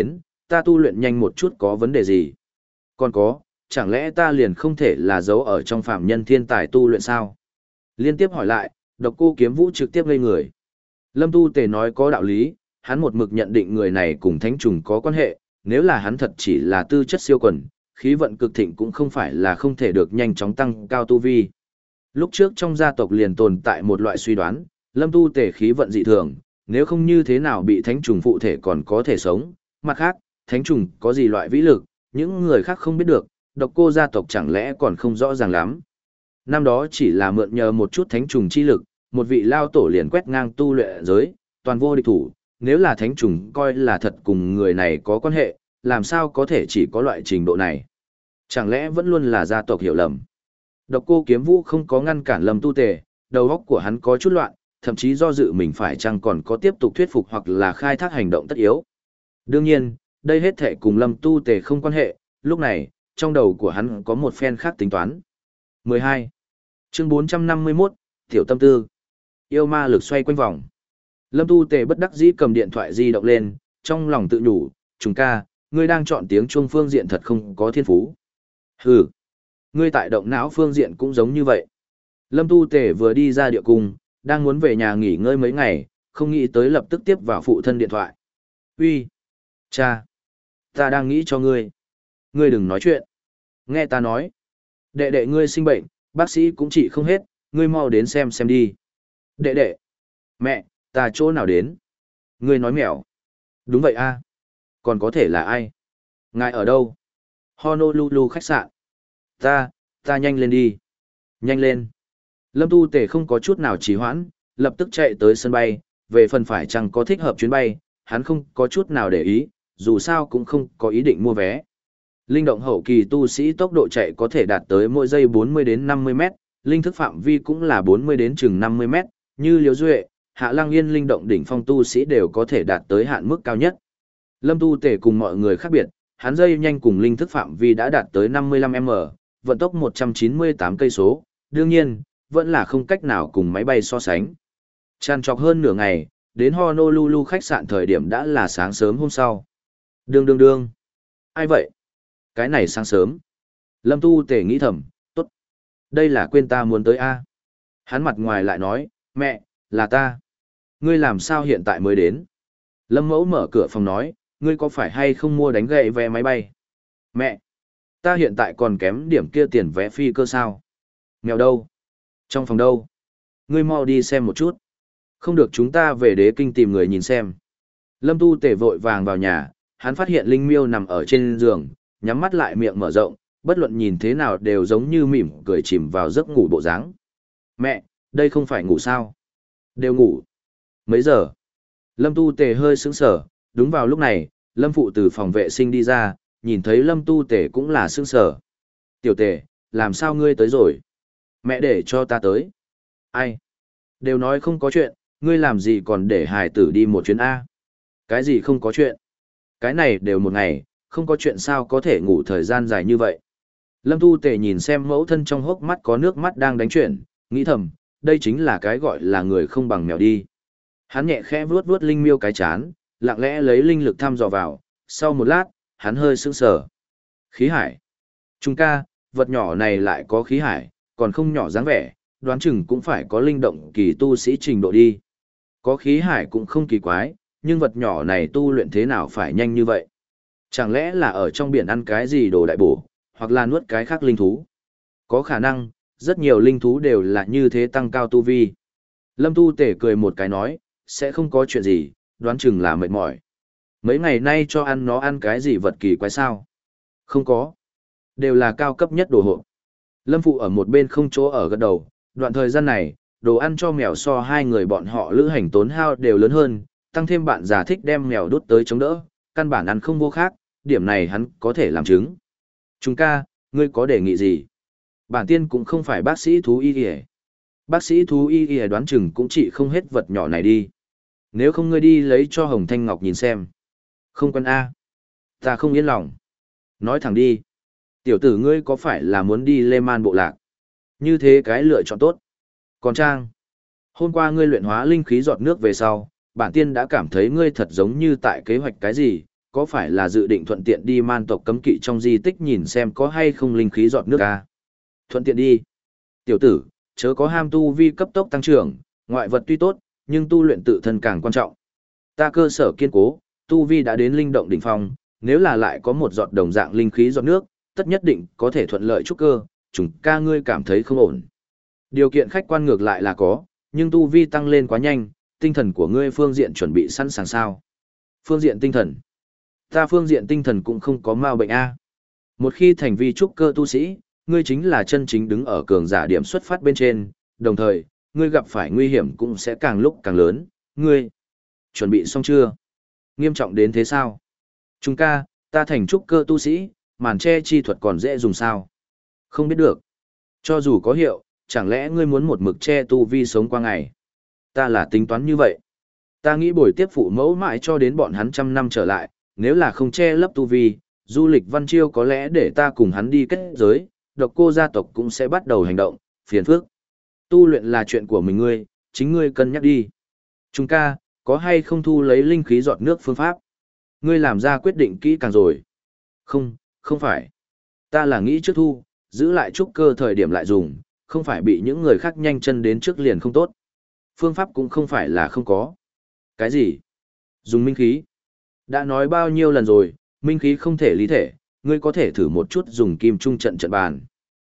ta tu luyện nhanh một chút có vấn đề gì? Còn có, chẳng lẽ ta liền không thể là giấu ở trong phạm nhân thiên tài tu luyện sao? Liên tiếp hỏi lại, độc cô kiếm vũ trực tiếp ngây người. Lâm Tu Tề nói có đạo lý, hắn một mực nhận định người này cùng thánh trùng có quan hệ, nếu là hắn thật chỉ là tư chất siêu quần, khí vận cực thịnh cũng không phải là không thể được nhanh chóng tăng cao tu vi. Lúc trước trong gia tộc liền tồn tại một loại suy đoán, Lâm Tu Tề khí vận dị thường, nếu không như thế nào bị thánh trùng phụ thể còn có thể sống, mặt khác, thánh trùng có gì loại vĩ lực, những người khác không biết được, độc cô gia tộc chẳng lẽ còn không rõ ràng lắm. Năm đó chỉ là mượn nhờ một chút thánh trùng chi lực, một vị lao tổ liền quét ngang tu luyện giới, toàn vô địch thủ, nếu là thánh trùng coi là thật cùng người này có quan hệ, làm sao có thể chỉ có loại trình độ này. Chẳng lẽ vẫn luôn là gia tộc hiểu lầm. Độc cô kiếm vũ không có ngăn cản Lâm Tu Tề, đầu óc của hắn có chút loạn, thậm chí do dự mình phải chăng còn có tiếp tục thuyết phục hoặc là khai thác hành động tất yếu. Đương nhiên, đây hết thể cùng Lâm Tu Tề không quan hệ, lúc này, trong đầu của hắn có một phen khác tính toán. mười hai. Chương bốn trăm năm mươi mốt, Tiểu Tâm Tư. Yêu ma lực xoay quanh vòng. Lâm Tu Tề bất đắc dĩ cầm điện thoại di động lên, trong lòng tự nhủ, Trùng ca, ngươi đang chọn tiếng chuông phương diện thật không có thiên phú. Hừ, ngươi tại động não phương diện cũng giống như vậy. Lâm Tu Tề vừa đi ra địa cung, đang muốn về nhà nghỉ ngơi mấy ngày, không nghĩ tới lập tức tiếp vào phụ thân điện thoại. Uy, cha, ta đang nghĩ cho ngươi. Ngươi đừng nói chuyện. Nghe ta nói. Đệ đệ ngươi sinh bệnh, bác sĩ cũng trị không hết, ngươi mau đến xem xem đi. Đệ đệ. Mẹ, ta chỗ nào đến? Ngươi nói mèo. Đúng vậy a. Còn có thể là ai? Ngài ở đâu? Honolulu khách sạn. Ta, ta nhanh lên đi. Nhanh lên. Lâm Tu Tề không có chút nào trì hoãn, lập tức chạy tới sân bay, về phần phải chăng có thích hợp chuyến bay, hắn không có chút nào để ý, dù sao cũng không có ý định mua vé. Linh động hậu kỳ tu sĩ tốc độ chạy có thể đạt tới mỗi giây bốn mươi đến năm mươi mét, linh thức phạm vi cũng là bốn mươi đến chừng năm mươi mét, như Liễu Duệ, Hạ Lang Yên linh động đỉnh phong tu sĩ đều có thể đạt tới hạn mức cao nhất. Lâm Tu Tề cùng mọi người khác biệt, hắn dây nhanh cùng linh thức phạm vi đã đạt tới năm mươi lăm mét, vận tốc một trăm chín mươi tám cây số, đương nhiên, vẫn là không cách nào cùng máy bay so sánh. Tràn trọc hơn nửa ngày, đến Honolulu khách sạn thời điểm đã là sáng sớm hôm sau. Đương đương đương. Ai vậy? Cái này sáng sớm. Lâm Tu Tề nghĩ thầm, tốt. Đây là quên ta muốn tới A. Hắn mặt ngoài lại nói, mẹ, là ta. Ngươi làm sao hiện tại mới đến? Lâm Mẫu mở cửa phòng nói, ngươi có phải hay không mua đánh gậy vé máy bay? Mẹ, ta hiện tại còn kém điểm kia tiền vé phi cơ sao? Mèo đâu? Trong phòng đâu? Ngươi mau đi xem một chút. Không được chúng ta về đế kinh tìm người nhìn xem. Lâm Tu Tề vội vàng vào nhà, hắn phát hiện Linh Miêu nằm ở trên giường, nhắm mắt lại miệng mở rộng, bất luận nhìn thế nào đều giống như mỉm cười chìm vào giấc ngủ bộ dáng. Mẹ, đây không phải ngủ sao? Đều ngủ. Mấy giờ? Lâm Tu Tề hơi sững sờ, đúng vào lúc này, Lâm Phụ từ phòng vệ sinh đi ra, nhìn thấy Lâm Tu Tề cũng là sững sờ. Tiểu Tề, làm sao ngươi tới rồi? Mẹ để cho ta tới. Ai? Đều nói không có chuyện, ngươi làm gì còn để hài tử đi một chuyến A? Cái gì không có chuyện? Cái này đều một ngày, không có chuyện sao có thể ngủ thời gian dài như vậy. Lâm Tu Tề nhìn xem mẫu thân trong hốc mắt có nước mắt đang đánh chuyển, nghĩ thầm, đây chính là cái gọi là người không bằng mèo đi. Hắn nhẹ khẽ vuốt vuốt Linh Miêu cái chán, lặng lẽ lấy linh lực thăm dò vào, sau một lát, hắn hơi sững sờ. Khí hải. Trung ca, vật nhỏ này lại có khí hải, còn không nhỏ dáng vẻ, đoán chừng cũng phải có linh động kỳ tu sĩ trình độ đi. Có khí hải cũng không kỳ quái, nhưng vật nhỏ này tu luyện thế nào phải nhanh như vậy? Chẳng lẽ là ở trong biển ăn cái gì đồ đại bổ, hoặc là nuốt cái khác linh thú? Có khả năng, rất nhiều linh thú đều là như thế tăng cao tu vi. Lâm Tu Tể cười một cái nói, sẽ không có chuyện gì, đoán chừng là mệt mỏi. Mấy ngày nay cho ăn nó ăn cái gì vật kỳ quái sao? Không có. Đều là cao cấp nhất đồ hộp. Lâm Phụ ở một bên không chỗ ở gật đầu, đoạn thời gian này, đồ ăn cho mèo so hai người bọn họ lữ hành tốn hao đều lớn hơn, tăng thêm bạn già thích đem mèo đút tới chống đỡ, căn bản ăn không vô khác, điểm này hắn có thể làm chứng. Chúng ca, ngươi có đề nghị gì? Bản tiên cũng không phải bác sĩ thú y y. Bác sĩ thú y y đoán chừng cũng chỉ không hết vật nhỏ này đi. Nếu không ngươi đi lấy cho Hồng Thanh Ngọc nhìn xem. Không quen A. Ta không yên lòng. Nói thẳng đi. Tiểu tử ngươi có phải là muốn đi Lê Man bộ lạc? Như thế cái lựa chọn tốt. Còn Trang, hôm qua ngươi luyện hóa linh khí giọt nước về sau, bản tiên đã cảm thấy ngươi thật giống như tại kế hoạch cái gì, có phải là dự định thuận tiện đi man tộc cấm kỵ trong di tích nhìn xem có hay không linh khí giọt nước à? Thuận tiện đi. Tiểu tử, chớ có ham tu vi cấp tốc tăng trưởng, ngoại vật tuy tốt, nhưng tu luyện tự thân càng quan trọng. Ta cơ sở kiên cố, tu vi đã đến linh động đỉnh phong, nếu là lại có một giọt đồng dạng linh khí giọt nước, tất nhất định có thể thuận lợi trúc cơ, chúng ca ngươi cảm thấy không ổn. Điều kiện khách quan ngược lại là có, nhưng tu vi tăng lên quá nhanh, tinh thần của ngươi phương diện chuẩn bị sẵn sàng sao? Phương diện tinh thần. Ta phương diện tinh thần cũng không có mau bệnh a. Một khi thành vi trúc cơ tu sĩ, ngươi chính là chân chính đứng ở cường giả điểm xuất phát bên trên, đồng thời, ngươi gặp phải nguy hiểm cũng sẽ càng lúc càng lớn, ngươi chuẩn bị xong chưa? Nghiêm trọng đến thế sao? Trung ca, ta thành trúc cơ tu sĩ, màn che chi thuật còn dễ dùng sao? Không biết được. Cho dù có hiệu, chẳng lẽ ngươi muốn một mực che tu vi sống qua ngày? Ta là tính toán như vậy. Ta nghĩ buổi tiếp phụ mẫu mãi cho đến bọn hắn trăm năm trở lại, nếu là không che lấp tu vi, du lịch văn chiêu có lẽ để ta cùng hắn đi kết giới, độc cô gia tộc cũng sẽ bắt đầu hành động, phiền phức. Tu luyện là chuyện của mình ngươi, chính ngươi cân nhắc đi. Trung ca, có hay không thu lấy linh khí giọt nước phương pháp? Ngươi làm ra quyết định kỹ càng rồi. Không, không phải. Ta là nghĩ trước thu, giữ lại trúc cơ thời điểm lại dùng, không phải bị những người khác nhanh chân đến trước liền không tốt. Phương pháp cũng không phải là không có. Cái gì? Dùng minh khí. Đã nói bao nhiêu lần rồi, minh khí không thể lý thể, ngươi có thể thử một chút dùng kim trung trận trận bàn.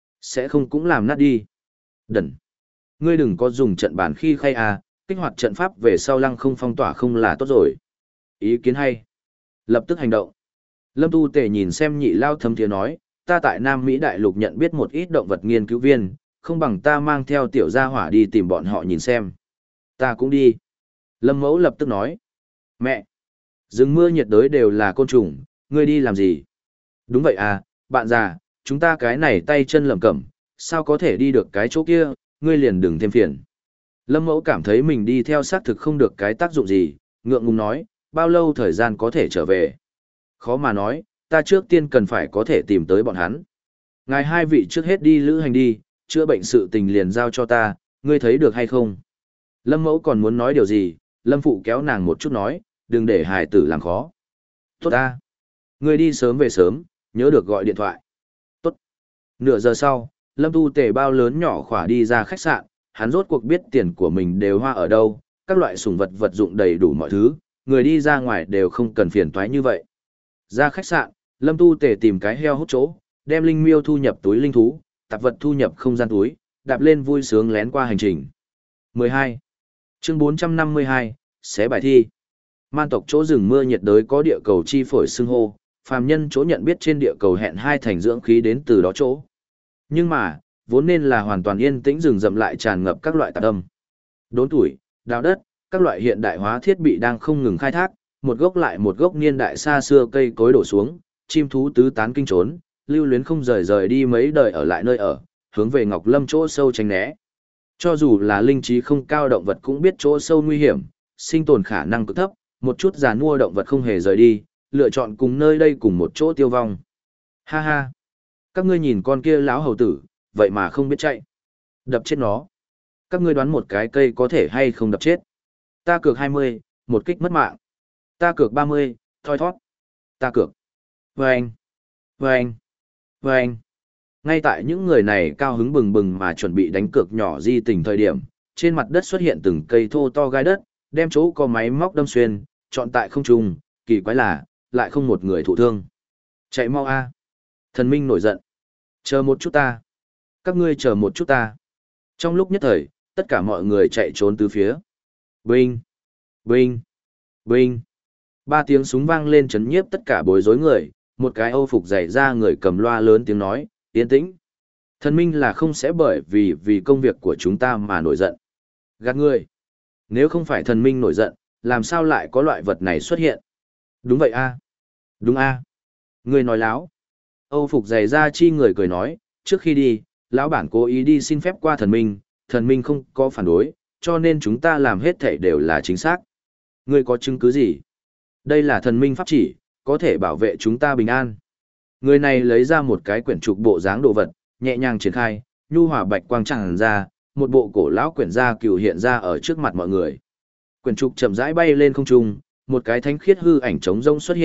Sẽ không cũng làm nát đi. Đần. Ngươi đừng có dùng trận bàn khi khay à, kích hoạt trận pháp về sau lăng không phong tỏa không là tốt rồi. Ý kiến hay. Lập tức hành động. Lâm Tu Tề nhìn xem nhị lao thấm thiế nói, ta tại Nam Mỹ Đại Lục nhận biết một ít động vật nghiên cứu viên, không bằng ta mang theo tiểu gia hỏa đi tìm bọn họ nhìn xem. Ta cũng đi. Lâm Mẫu lập tức nói. Mẹ! Rừng mưa nhiệt đới đều là côn trùng, ngươi đi làm gì? Đúng vậy à, bạn già, chúng ta cái này tay chân lầm cẩm, sao có thể đi được cái chỗ kia, ngươi liền đừng thêm phiền. Lâm Mẫu cảm thấy mình đi theo xác thực không được cái tác dụng gì, ngượng ngùng nói, bao lâu thời gian có thể trở về. Khó mà nói, ta trước tiên cần phải có thể tìm tới bọn hắn. Ngài hai vị trước hết đi lữ hành đi, chữa bệnh sự tình liền giao cho ta, ngươi thấy được hay không? Lâm Mẫu còn muốn nói điều gì, Lâm Phụ kéo nàng một chút nói, đừng để hài tử làm khó. Tốt ta. Ngươi đi sớm về sớm, nhớ được gọi điện thoại. Tốt. Nửa giờ sau, Lâm Tu Tề bao lớn nhỏ khỏa đi ra khách sạn, hắn rốt cuộc biết tiền của mình đều hoa ở đâu, các loại sủng vật vật dụng đầy đủ mọi thứ, người đi ra ngoài đều không cần phiền toái như vậy. Ra khách sạn, Lâm Tu Tề tìm cái heo hút chỗ, đem linh miêu thu nhập túi linh thú, tạp vật thu nhập không gian túi, đạp lên vui sướng lén qua hành trình. mười hai. Chương bốn trăm năm mươi hai, xé bài thi. Man tộc chỗ rừng mưa nhiệt đới có địa cầu chi phổi xưng hô, phàm nhân chỗ nhận biết trên địa cầu hẹn hai thành dưỡng khí đến từ đó chỗ. Nhưng mà, vốn nên là hoàn toàn yên tĩnh rừng rậm lại tràn ngập các loại tạp âm. Đốn tuổi, đào đất, các loại hiện đại hóa thiết bị đang không ngừng khai thác, một gốc lại một gốc niên đại xa xưa cây cối đổ xuống, chim thú tứ tán kinh trốn, lưu luyến không rời rời đi mấy đời ở lại nơi ở, hướng về Ngọc Lâm chỗ sâu tránh né. Cho dù là linh trí không cao động vật cũng biết chỗ sâu nguy hiểm, sinh tồn khả năng cực thấp, một chút giàn mua động vật không hề rời đi, lựa chọn cùng nơi đây cùng một chỗ tiêu vong. Ha ha! Các ngươi nhìn con kia láo hầu tử, vậy mà không biết chạy. Đập chết nó. Các ngươi đoán một cái cây có thể hay không đập chết. Ta cược hai mươi, một kích mất mạng. Ta cược ba mươi, thoi thoát. Ta cược. Vâng! Vâng! Vâng! Ngay tại những người này cao hứng bừng bừng mà chuẩn bị đánh cược nhỏ di tình thời điểm, trên mặt đất xuất hiện từng cây thô to gai đất, đem chỗ có máy móc đâm xuyên, chọn tại không trung, kỳ quái là, lại không một người thụ thương. Chạy mau a! Thần Minh nổi giận. Chờ một chút ta. Các ngươi chờ một chút ta. Trong lúc nhất thời, tất cả mọi người chạy trốn từ phía. Binh! Binh! Binh! Ba tiếng súng vang lên chấn nhiếp tất cả bối rối người, một cái âu phục dày ra người cầm loa lớn tiếng nói, yên tĩnh. Thần Minh là không sẽ bởi vì vì công việc của chúng ta mà nổi giận. Gạt ngươi. Nếu không phải thần Minh nổi giận, làm sao lại có loại vật này xuất hiện? Đúng vậy a. Đúng a. À. Ngươi nói láo. Âu phục dày ra chi người cười nói, trước khi đi, lão bản cố ý đi xin phép qua thần Minh, thần Minh không có phản đối, cho nên chúng ta làm hết thảy đều là chính xác. Ngươi có chứng cứ gì? Đây là thần Minh pháp chỉ, có thể bảo vệ chúng ta bình an. Người này lấy ra một cái quyển trục bộ dáng đồ vật, nhẹ nhàng triển khai, nhu hòa bạch quang tràn ra, một bộ cổ lão quyển gia cửu hiện ra ở trước mặt mọi người. Quyển trục chậm rãi bay lên không trung, một cái thánh khiết hư ảnh trống rông xuất hiện,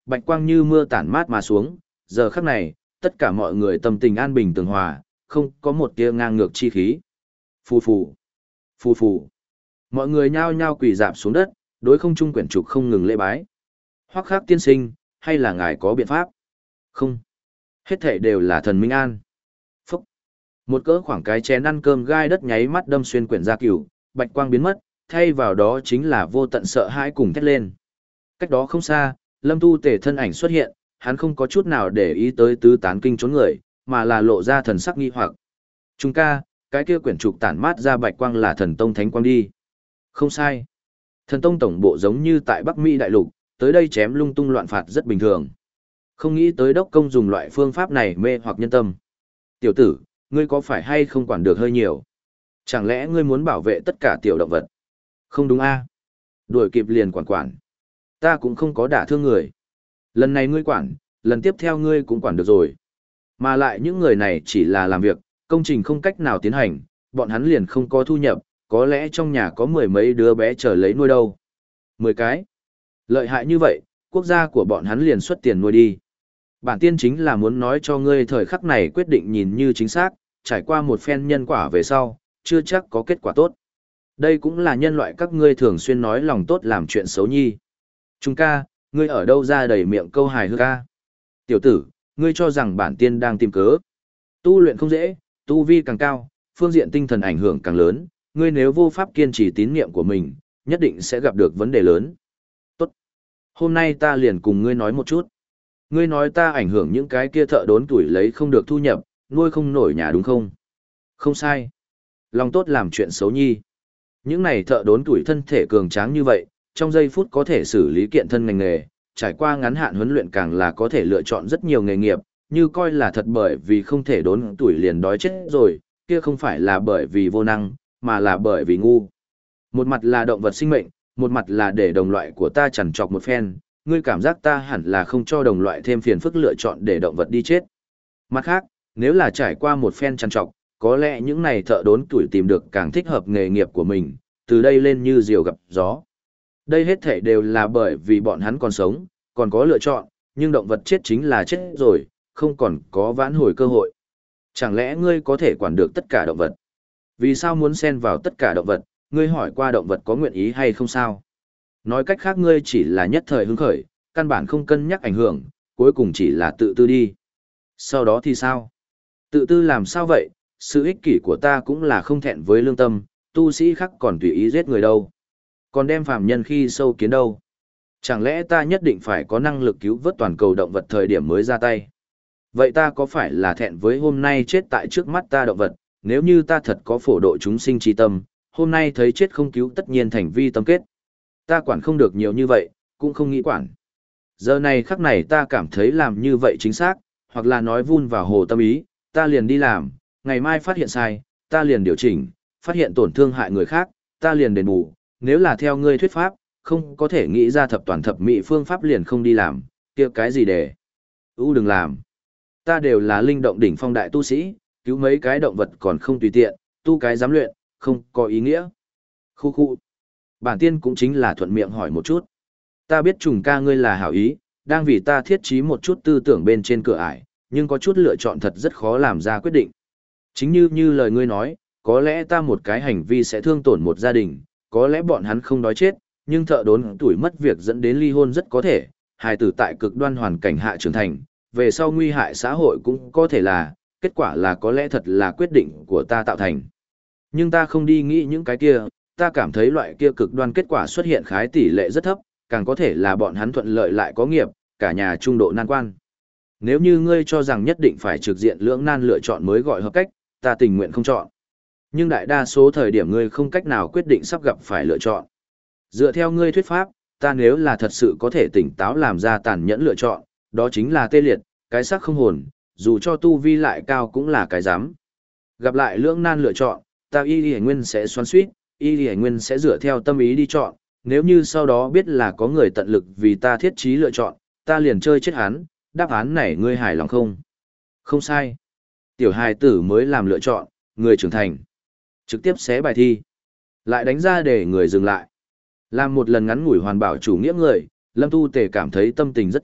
Bạch quang như mưa tản mát mà xuống, giờ khắc này, tất cả mọi người tâm tình an bình tường hòa, không có một tia ngang ngược chi khí. Phù phù, phù phù. Mọi người nhao nhao quỳ dạp xuống đất, đối không trung quyển trục không ngừng lễ bái. Hoắc Khắc tiên sinh, hay là ngài có biện pháp? Không. Hết thảy đều là thần minh an. Phúc. Một cỡ khoảng cái chén ăn cơm gai đất nháy mắt đâm xuyên quyển gia cửu, bạch quang biến mất, thay vào đó chính là vô tận sợ hãi cùng thét lên. Cách đó không xa, Lâm Tu Tề thân ảnh xuất hiện, hắn không có chút nào để ý tới tứ tán kinh trốn người, mà là lộ ra thần sắc nghi hoặc. Trung ca, cái kia quyển trục tản mát ra bạch quang là thần tông thánh quang đi. Không sai. Thần tông tổng bộ giống như tại Bắc Mỹ đại lục, tới đây chém lung tung loạn phạt rất bình thường. Không nghĩ tới đốc công dùng loại phương pháp này mê hoặc nhân tâm. Tiểu tử, ngươi có phải hay không quản được hơi nhiều? Chẳng lẽ ngươi muốn bảo vệ tất cả tiểu động vật? Không đúng a? Đuổi kịp liền quản quản. Ta cũng không có đả thương người. Lần này ngươi quản, lần tiếp theo ngươi cũng quản được rồi. Mà lại những người này chỉ là làm việc, công trình không cách nào tiến hành, bọn hắn liền không có thu nhập, có lẽ trong nhà có mười mấy đứa bé chờ lấy nuôi đâu. Mười cái. Lợi hại như vậy, quốc gia của bọn hắn liền xuất tiền nuôi đi. Bản tiên chính là muốn nói cho ngươi thời khắc này quyết định nhìn như chính xác, trải qua một phen nhân quả về sau, chưa chắc có kết quả tốt. Đây cũng là nhân loại các ngươi thường xuyên nói lòng tốt làm chuyện xấu nhi. Trung ca, ngươi ở đâu ra đầy miệng câu hài hước ca? Tiểu tử, ngươi cho rằng bản tiên đang tìm cớ. Tu luyện không dễ, tu vi càng cao, phương diện tinh thần ảnh hưởng càng lớn, ngươi nếu vô pháp kiên trì tín niệm của mình, nhất định sẽ gặp được vấn đề lớn. Tốt. Hôm nay ta liền cùng ngươi nói một chút. Ngươi nói ta ảnh hưởng những cái kia thợ đốn tuổi lấy không được thu nhập, nuôi không nổi nhà đúng không? Không sai. Lòng tốt làm chuyện xấu nhi. Những này thợ đốn tuổi thân thể cường tráng như vậy, trong giây phút có thể xử lý kiện thân ngành nghề, trải qua ngắn hạn huấn luyện càng là có thể lựa chọn rất nhiều nghề nghiệp, như coi là thật bởi vì không thể đốn tuổi liền đói chết rồi, kia không phải là bởi vì vô năng, mà là bởi vì ngu. Một mặt là động vật sinh mệnh, một mặt là để đồng loại của ta chằn trọc một phen, ngươi cảm giác ta hẳn là không cho đồng loại thêm phiền phức lựa chọn để động vật đi chết. Mặt khác, nếu là trải qua một phen chằn trọc, có lẽ những này thợ đốn tuổi tìm được càng thích hợp nghề nghiệp của mình, từ đây lên như diều gặp gió. Đây hết thể đều là bởi vì bọn hắn còn sống, còn có lựa chọn, nhưng động vật chết chính là chết rồi, không còn có vãn hồi cơ hội. Chẳng lẽ ngươi có thể quản được tất cả động vật? Vì sao muốn xen vào tất cả động vật, ngươi hỏi qua động vật có nguyện ý hay không sao? Nói cách khác ngươi chỉ là nhất thời hứng khởi, căn bản không cân nhắc ảnh hưởng, cuối cùng chỉ là tự tư đi. Sau đó thì sao? Tự tư làm sao vậy? Sự ích kỷ của ta cũng là không thẹn với lương tâm, tu sĩ khác còn tùy ý giết người đâu. Còn đem phàm nhân khi sâu kiến đâu. Chẳng lẽ ta nhất định phải có năng lực cứu vớt toàn cầu động vật thời điểm mới ra tay? Vậy ta có phải là thẹn với hôm nay chết tại trước mắt ta động vật, nếu như ta thật có phổ độ chúng sinh trí tâm, hôm nay thấy chết không cứu tất nhiên thành vi tâm kết. Ta quản không được nhiều như vậy, cũng không nghĩ quản. Giờ này khắc này ta cảm thấy làm như vậy chính xác, hoặc là nói vun vào hồ tâm ý, ta liền đi làm, ngày mai phát hiện sai, ta liền điều chỉnh, phát hiện tổn thương hại người khác, ta liền đền bù, nếu là theo ngươi thuyết pháp, không có thể nghĩ ra thập toàn thập mỹ phương pháp liền không đi làm, kia cái gì để. U đừng làm. Ta đều là linh động đỉnh phong đại tu sĩ, cứu mấy cái động vật còn không tùy tiện, tu cái giám luyện, không có ý nghĩa. Khu khu. Bản tiên cũng chính là thuận miệng hỏi một chút. Ta biết trùng ca ngươi là hảo ý, đang vì ta thiết trí một chút tư tưởng bên trên cửa ải, nhưng có chút lựa chọn thật rất khó làm ra quyết định. Chính như như lời ngươi nói, có lẽ ta một cái hành vi sẽ thương tổn một gia đình, có lẽ bọn hắn không đói chết, nhưng thợ đốn tuổi mất việc dẫn đến ly hôn rất có thể, hài tử tại cực đoan hoàn cảnh hạ trưởng thành, về sau nguy hại xã hội cũng có thể là, kết quả là có lẽ thật là quyết định của ta tạo thành. Nhưng ta không đi nghĩ những cái kia, ta cảm thấy loại kia cực đoan kết quả xuất hiện khái tỷ lệ rất thấp, càng có thể là bọn hắn thuận lợi lại có nghiệp, cả nhà trung độ nan quan. Nếu như ngươi cho rằng nhất định phải trực diện lưỡng nan lựa chọn mới gọi hợp cách, ta tình nguyện không chọn. Nhưng đại đa số thời điểm ngươi không cách nào quyết định sắp gặp phải lựa chọn. Dựa theo ngươi thuyết pháp, ta nếu là thật sự có thể tỉnh táo làm ra tàn nhẫn lựa chọn, đó chính là tê liệt, cái xác không hồn, dù cho tu vi lại cao cũng là cái dám. Gặp lại lưỡng nan lựa chọn, ta y y nguyên sẽ xoắn suýt, y y nguyên sẽ dựa theo tâm ý đi chọn, nếu như sau đó biết là có người tận lực vì ta thiết trí lựa chọn, ta liền chơi chết hắn, đáp án này ngươi hài lòng không? Không sai. Tiểu hài tử mới làm lựa chọn, người trưởng thành. Trực tiếp xé bài thi. Lại đánh ra để người dừng lại. Làm một lần ngắn ngủi hoàn bảo chủ nghĩa người, Lâm Tu Tề cảm thấy tâm tình rất tốt,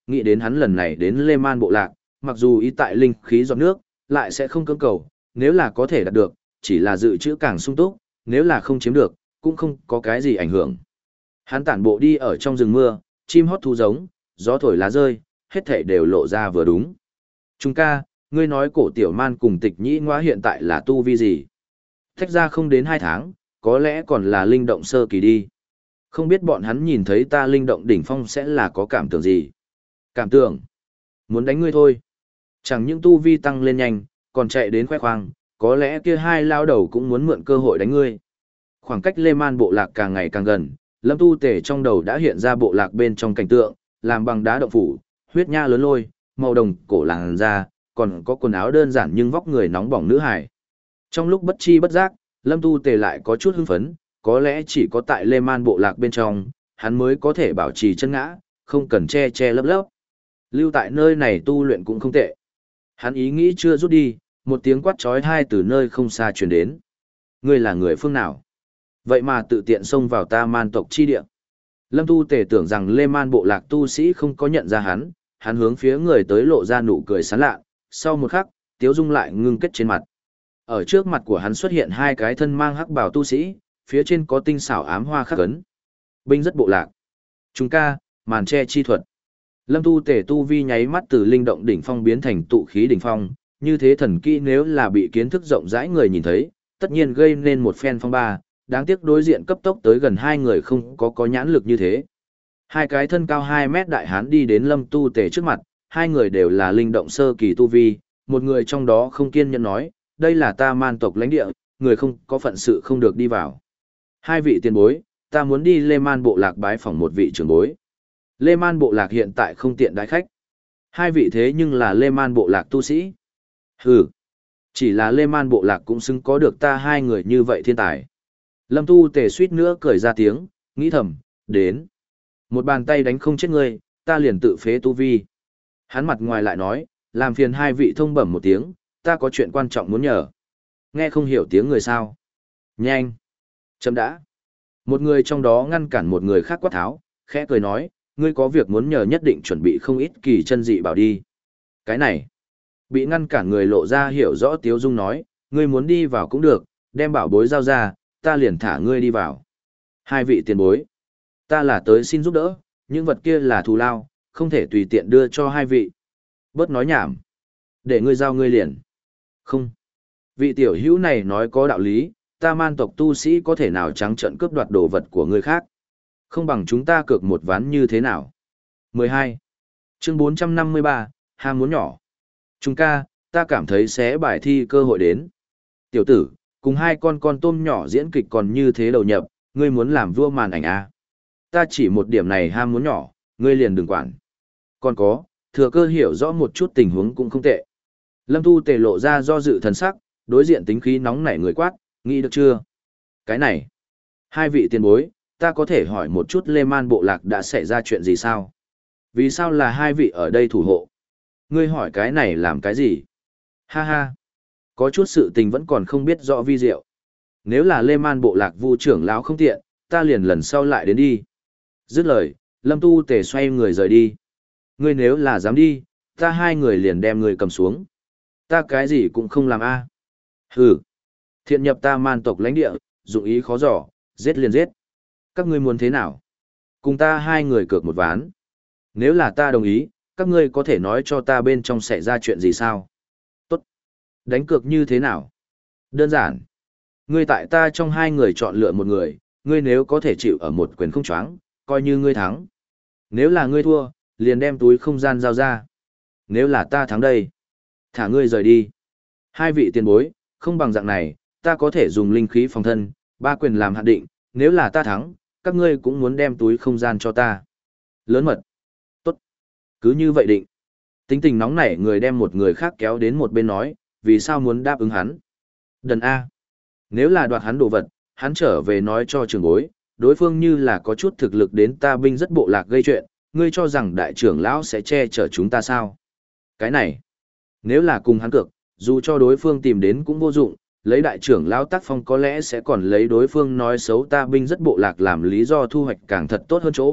nghĩ đến hắn lần này đến Lê Man bộ lạc, mặc dù ý tại linh khí giọt nước, lại sẽ không cưỡng cầu, nếu là có thể đạt được, chỉ là dự trữ càng sung túc, nếu là không chiếm được, cũng không có cái gì ảnh hưởng. Hắn tản bộ đi ở trong rừng mưa, chim hót thú giống, gió thổi lá rơi, hết thảy đều lộ ra vừa đúng. Trung ca, ngươi nói cổ tiểu man cùng tịch nhĩ ngoa hiện tại là tu vi gì? Thách ra không đến hai tháng, có lẽ còn là linh động sơ kỳ đi. Không biết bọn hắn nhìn thấy ta linh động đỉnh phong sẽ là có cảm tưởng gì? Cảm tưởng? Muốn đánh ngươi thôi. Chẳng những tu vi tăng lên nhanh, còn chạy đến khoe khoang, có lẽ kia hai lao đầu cũng muốn mượn cơ hội đánh ngươi. Khoảng cách Lê Man bộ lạc càng ngày càng gần, Lâm Tu Tể trong đầu đã hiện ra bộ lạc bên trong cảnh tượng, làm bằng đá động phủ, huyết nha lớn lôi, màu đồng cổ làn da, còn có quần áo đơn giản nhưng vóc người nóng bỏng nữ hài. Trong lúc bất chi bất giác, Lâm Tu Tề lại có chút hưng phấn, có lẽ chỉ có tại Lê Man bộ lạc bên trong, hắn mới có thể bảo trì chân ngã, không cần che che lấp lấp. Lưu tại nơi này tu luyện cũng không tệ. Hắn ý nghĩ chưa rút đi, một tiếng quát chói tai từ nơi không xa truyền đến. Ngươi là người phương nào? Vậy mà tự tiện xông vào ta Man tộc chi địa. Lâm Tu Tề tưởng rằng Lê Man bộ lạc tu sĩ không có nhận ra hắn, hắn hướng phía người tới lộ ra nụ cười sán lạ, sau một khắc, tiếu dung lại ngưng kết trên mặt. Ở trước mặt của hắn xuất hiện hai cái thân mang hắc bào tu sĩ, phía trên có tinh xảo ám hoa khắc ấn. Binh rất bộ lạc. Chúng ca, màn che chi thuật. Lâm Tu Tề tu vi nháy mắt từ linh động đỉnh phong biến thành tụ khí đỉnh phong, như thế thần kỹ nếu là bị kiến thức rộng rãi người nhìn thấy, tất nhiên gây nên một phen phong ba, đáng tiếc đối diện cấp tốc tới gần hai người không có có nhãn lực như thế. Hai cái thân cao hai mét đại hán đi đến Lâm Tu Tề trước mặt, hai người đều là linh động sơ kỳ tu vi, một người trong đó không kiên nhẫn nói, đây là ta Man tộc lãnh địa, người không có phận sự không được đi vào. Hai vị tiền bối, ta muốn đi Lê Man bộ lạc bái phỏng một vị trưởng bối. Lê Man bộ lạc hiện tại không tiện đái khách. Hai vị thế nhưng là Lê Man bộ lạc tu sĩ. Hừ, chỉ là Lê Man bộ lạc cũng xứng có được ta hai người như vậy thiên tài. Lâm Tu Tề suýt nữa cười ra tiếng, nghĩ thầm, đến. Một bàn tay đánh không chết ngươi, ta liền tự phế tu vi. Hắn mặt ngoài lại nói, làm phiền hai vị thông bẩm một tiếng, ta có chuyện quan trọng muốn nhờ. Nghe không hiểu tiếng người sao. Nhanh. Chấm đã. Một người trong đó ngăn cản một người khác quát tháo, khẽ cười nói, ngươi có việc muốn nhờ nhất định chuẩn bị không ít kỳ chân dị bảo đi. Cái này. Bị ngăn cản người lộ ra hiểu rõ Tiếu Dung nói, ngươi muốn đi vào cũng được, đem bảo bối giao ra, ta liền thả ngươi đi vào. Hai vị tiền bối. Ta là tới xin giúp đỡ, những vật kia là thù lao, không thể tùy tiện đưa cho hai vị. Bớt nói nhảm. Để ngươi giao ngươi liền. Không. Vị tiểu hữu này nói có đạo lý, ta Man tộc tu sĩ có thể nào trắng trợn cướp đoạt đồ vật của người khác. Không bằng chúng ta cược một ván như thế nào. mười hai. Chương bốn trăm năm mươi ba, ham muốn nhỏ. Chúng ca, ta cảm thấy sẽ bài thi cơ hội đến. Tiểu tử, cùng hai con con tôm nhỏ diễn kịch còn như thế đầu nhập, ngươi muốn làm vua màn ảnh à? Ta chỉ một điểm này ham muốn nhỏ, ngươi liền đừng quản. Còn có, thừa cơ hiểu rõ một chút tình huống cũng không tệ. Lâm Tu Tề lộ ra do dự thần sắc, đối diện tính khí nóng nảy người quát, nghĩ được chưa? Cái này, hai vị tiền bối, ta có thể hỏi một chút Lê Man bộ lạc đã xảy ra chuyện gì sao? Vì sao là hai vị ở đây thủ hộ? Ngươi hỏi cái này làm cái gì? Ha ha, có chút sự tình vẫn còn không biết rõ vi diệu. Nếu là Lê Man bộ lạc vu trưởng lão không tiện, ta liền lần sau lại đến đi. Dứt lời, Lâm Tu Tề xoay người rời đi. Ngươi nếu là dám đi, ta hai người liền đem ngươi cầm xuống. Ta cái gì cũng không làm a. Hừ. Thiện nhập ta Man tộc lãnh địa, dụng ý khó dò, giết liền giết. Các ngươi muốn thế nào? Cùng ta hai người cược một ván. Nếu là ta đồng ý, các ngươi có thể nói cho ta bên trong xảy ra chuyện gì sao? Tốt. Đánh cược như thế nào? Đơn giản. Ngươi tại ta trong hai người chọn lựa một người, ngươi nếu có thể chịu ở một quyền không choáng, coi như ngươi thắng. Nếu là ngươi thua, liền đem túi không gian giao ra. Nếu là ta thắng đây, thả ngươi rời đi. Hai vị tiền bối, không bằng dạng này, ta có thể dùng linh khí phòng thân, ba quyền làm hạn định, nếu là ta thắng, các ngươi cũng muốn đem túi không gian cho ta. Lớn mật. Tốt. Cứ như vậy định. Tính tình nóng nảy người đem một người khác kéo đến một bên nói, vì sao muốn đáp ứng hắn. Đần A. Nếu là đoạt hắn đồ vật, hắn trở về nói cho trưởng bối, đối phương như là có chút thực lực đến ta binh rất bộ lạc gây chuyện, ngươi cho rằng đại trưởng lão sẽ che chở chúng ta sao? Cái này, nếu là cùng hắn cược, dù cho đối phương tìm đến cũng vô dụng, lấy đại trưởng lão tác phong có lẽ sẽ còn lấy đối phương nói xấu ta binh rất bộ lạc làm lý do thu hoạch càng thật tốt hơn chỗ,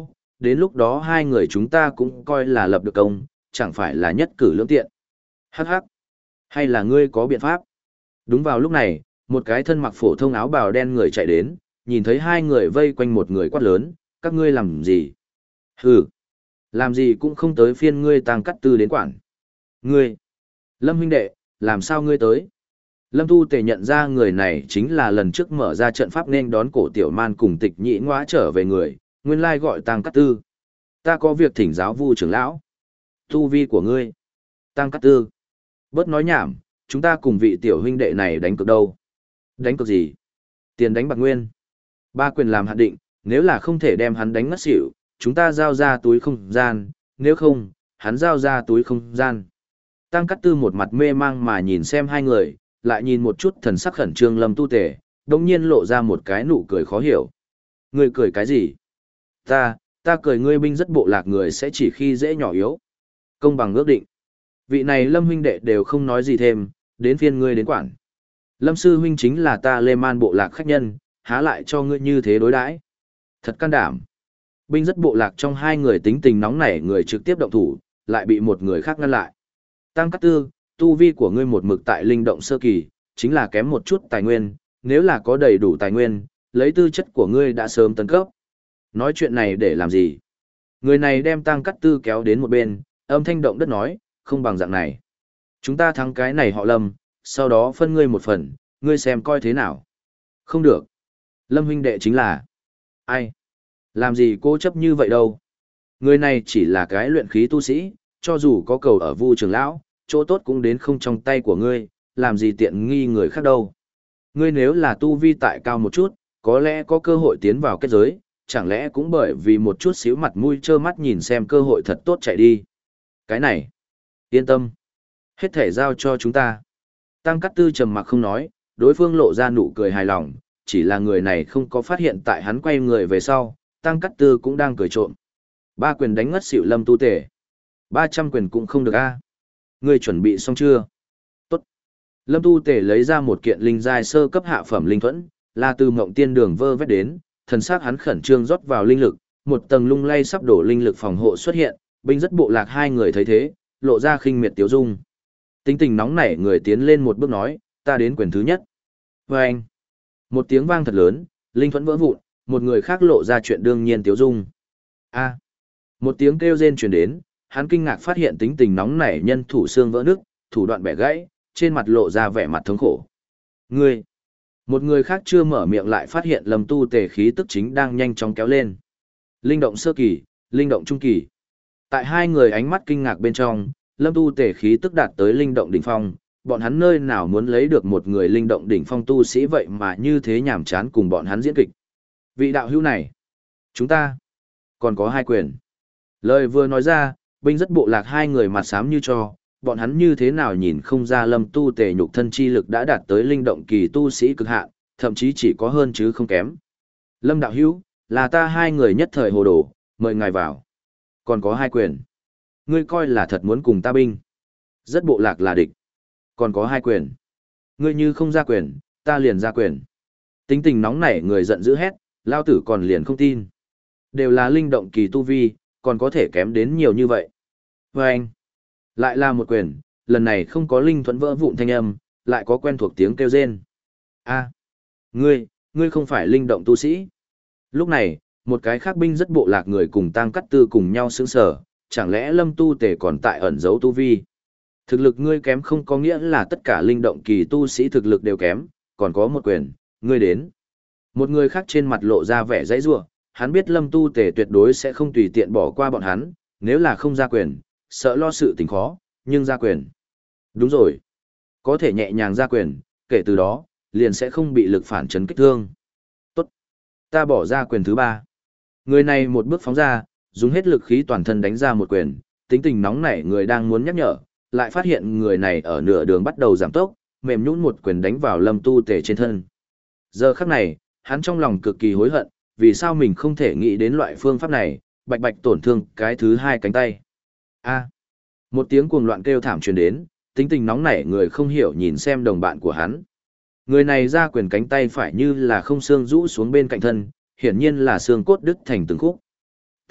đến lúc đó hai người chúng ta cũng coi là lập được công, chẳng phải là nhất cử lưỡng tiện. Hắc hắc. Hay là ngươi có biện pháp? Đúng vào lúc này, một cái thân mặc phổ thông áo bào đen người chạy đến, nhìn thấy hai người vây quanh một người quát lớn, các ngươi làm gì? Hừ, làm gì cũng không tới phiên ngươi Tăng Cát Tư đến quản. Ngươi, Lâm huynh đệ, làm sao ngươi tới? Lâm Tu Tề nhận ra người này chính là lần trước mở ra trận pháp nên đón cổ tiểu man cùng tịch nhĩ ngõa trở về người, nguyên lai gọi Tăng Cát Tư. Ta có việc thỉnh giáo Vu trưởng lão. Tu vi của ngươi. Tăng Cát Tư. Bớt nói nhảm, chúng ta cùng vị tiểu huynh đệ này đánh cược đâu? Đánh cược gì? Tiền đánh bạc nguyên. Ba quyền làm hạn định, nếu là không thể đem hắn đánh ngất xỉu, chúng ta giao ra túi không gian, nếu không, hắn giao ra túi không gian. Tăng Cát Tư một mặt mê mang mà nhìn xem hai người, lại nhìn một chút thần sắc khẩn trương Lâm Tu Tề, đồng nhiên lộ ra một cái nụ cười khó hiểu. Ngươi cười cái gì? Ta, ta cười ngươi binh rất bộ lạc người sẽ chỉ khi dễ nhỏ yếu. Công bằng ước định. Vị này Lâm huynh đệ đều không nói gì thêm, đến phiên ngươi đến quản. Lâm sư huynh chính là ta Lê Man bộ lạc khách nhân, há lại cho ngươi như thế đối đãi. Thật can đảm. Binh rất bộ lạc trong hai người tính tình nóng nảy người trực tiếp động thủ, lại bị một người khác ngăn lại. Tăng Cát Tư, tu vi của ngươi một mực tại linh động sơ kỳ, chính là kém một chút tài nguyên, nếu là có đầy đủ tài nguyên, lấy tư chất của ngươi đã sớm tấn cấp. Nói chuyện này để làm gì? Người này đem Tăng Cát Tư kéo đến một bên, âm thanh động đất nói, không bằng dạng này. Chúng ta thắng cái này họ Lâm, sau đó phân ngươi một phần, ngươi xem coi thế nào. Không được. Lâm huynh đệ chính là... Ai? Làm gì cố chấp như vậy đâu? Người này chỉ là cái luyện khí tu sĩ, cho dù có cầu ở Vu trưởng lão, chỗ tốt cũng đến không trong tay của ngươi, làm gì tiện nghi người khác đâu. Ngươi nếu là tu vi tại cao một chút, có lẽ có cơ hội tiến vào kết giới, chẳng lẽ cũng bởi vì một chút xíu mặt mũi trơ mắt nhìn xem cơ hội thật tốt chạy đi. Cái này, yên tâm, hết thể giao cho chúng ta. Tăng Cát Tư trầm mặc không nói, đối phương lộ ra nụ cười hài lòng, chỉ là người này không có phát hiện tại hắn quay người về sau, Tăng Cát Tư cũng đang cười trộm. Ba quyền đánh ngất xỉu Lâm Tu Tề. Ba trăm quyền cũng không được a. Ngươi chuẩn bị xong chưa? Tốt. Lâm Tu Tề lấy ra một kiện linh giai sơ cấp hạ phẩm linh thuẫn, là từ Mộng Tiên Đường vơ vét đến, thần sắc hắn khẩn trương rót vào linh lực, một tầng lung lay sắp đổ linh lực phòng hộ xuất hiện, binh rất bộ lạc hai người thấy thế, lộ ra khinh miệt tiếu dung. Tính tình nóng nảy người tiến lên một bước nói, ta đến quyền thứ nhất. Và anh, một tiếng vang thật lớn, linh thuẫn vỡ vụn, một người khác lộ ra chuyện đương nhiên tiếu dung. A, một tiếng kêu rên truyền đến, hắn kinh ngạc phát hiện tính tình nóng nảy nhân thủ xương vỡ nứt, thủ đoạn bẻ gãy, trên mặt lộ ra vẻ mặt thống khổ. Ngươi, một người khác chưa mở miệng lại phát hiện Lâm Tu Tề khí tức chính đang nhanh chóng kéo lên. Linh động sơ kỳ, linh động trung kỳ. Tại hai người ánh mắt kinh ngạc bên trong, Lâm Tu Tề khí tức đạt tới linh động đỉnh phong, bọn hắn nơi nào muốn lấy được một người linh động đỉnh phong tu sĩ vậy mà như thế nhảm chán cùng bọn hắn diễn kịch. Vị đạo hữu này, chúng ta còn có hai quyền. Lời vừa nói ra, binh rất bộ lạc hai người mặt xám như cho, bọn hắn như thế nào nhìn không ra Lâm Tu Tề nhục thân chi lực đã đạt tới linh động kỳ tu sĩ cực hạn, thậm chí chỉ có hơn chứ không kém. Lâm đạo hữu, là ta hai người nhất thời hồ đồ, mời ngài vào. Còn có hai quyền. Ngươi coi là thật muốn cùng ta binh. Rất bộ lạc là địch. Còn có hai quyền. Ngươi như không ra quyền, ta liền ra quyền. Tính tình nóng nảy người giận dữ hét, lao tử còn liền không tin. Đều là linh động kỳ tu vi, còn có thể kém đến nhiều như vậy. Và anh, lại là một quyền, lần này không có linh thuẫn vỡ vụn thanh âm, lại có quen thuộc tiếng kêu rên. A, ngươi, ngươi không phải linh động tu sĩ. Lúc này, một cái khác binh rất bộ lạc người cùng Tăng Cát Tư cùng nhau sững sờ, chẳng lẽ Lâm Tu Tề còn tại ẩn giấu tu vi? Thực lực ngươi kém không có nghĩa là tất cả linh động kỳ tu sĩ thực lực đều kém, còn có một quyền, ngươi đến. Một người khác trên mặt lộ ra vẻ dãy rủa, hắn biết Lâm Tu Tề tuyệt đối sẽ không tùy tiện bỏ qua bọn hắn, nếu là không ra quyền, sợ lo sự tình khó, nhưng ra quyền. Đúng rồi, có thể nhẹ nhàng ra quyền, kể từ đó, liền sẽ không bị lực phản chấn kích thương. Tốt, ta bỏ ra quyền thứ ba. Người này một bước phóng ra, dùng hết lực khí toàn thân đánh ra một quyền, tính tình nóng nảy người đang muốn nhắc nhở, lại phát hiện người này ở nửa đường bắt đầu giảm tốc, mềm nhũn một quyền đánh vào Lâm Tu Tề trên thân. Giờ khắc này, hắn trong lòng cực kỳ hối hận, vì sao mình không thể nghĩ đến loại phương pháp này, bạch bạch tổn thương cái thứ hai cánh tay. A, một tiếng cuồng loạn kêu thảm truyền đến, tính tình nóng nảy người không hiểu nhìn xem đồng bạn của hắn. Người này ra quyền cánh tay phải như là không xương rũ xuống bên cạnh thân, hiển nhiên là xương cốt đứt thành từng khúc.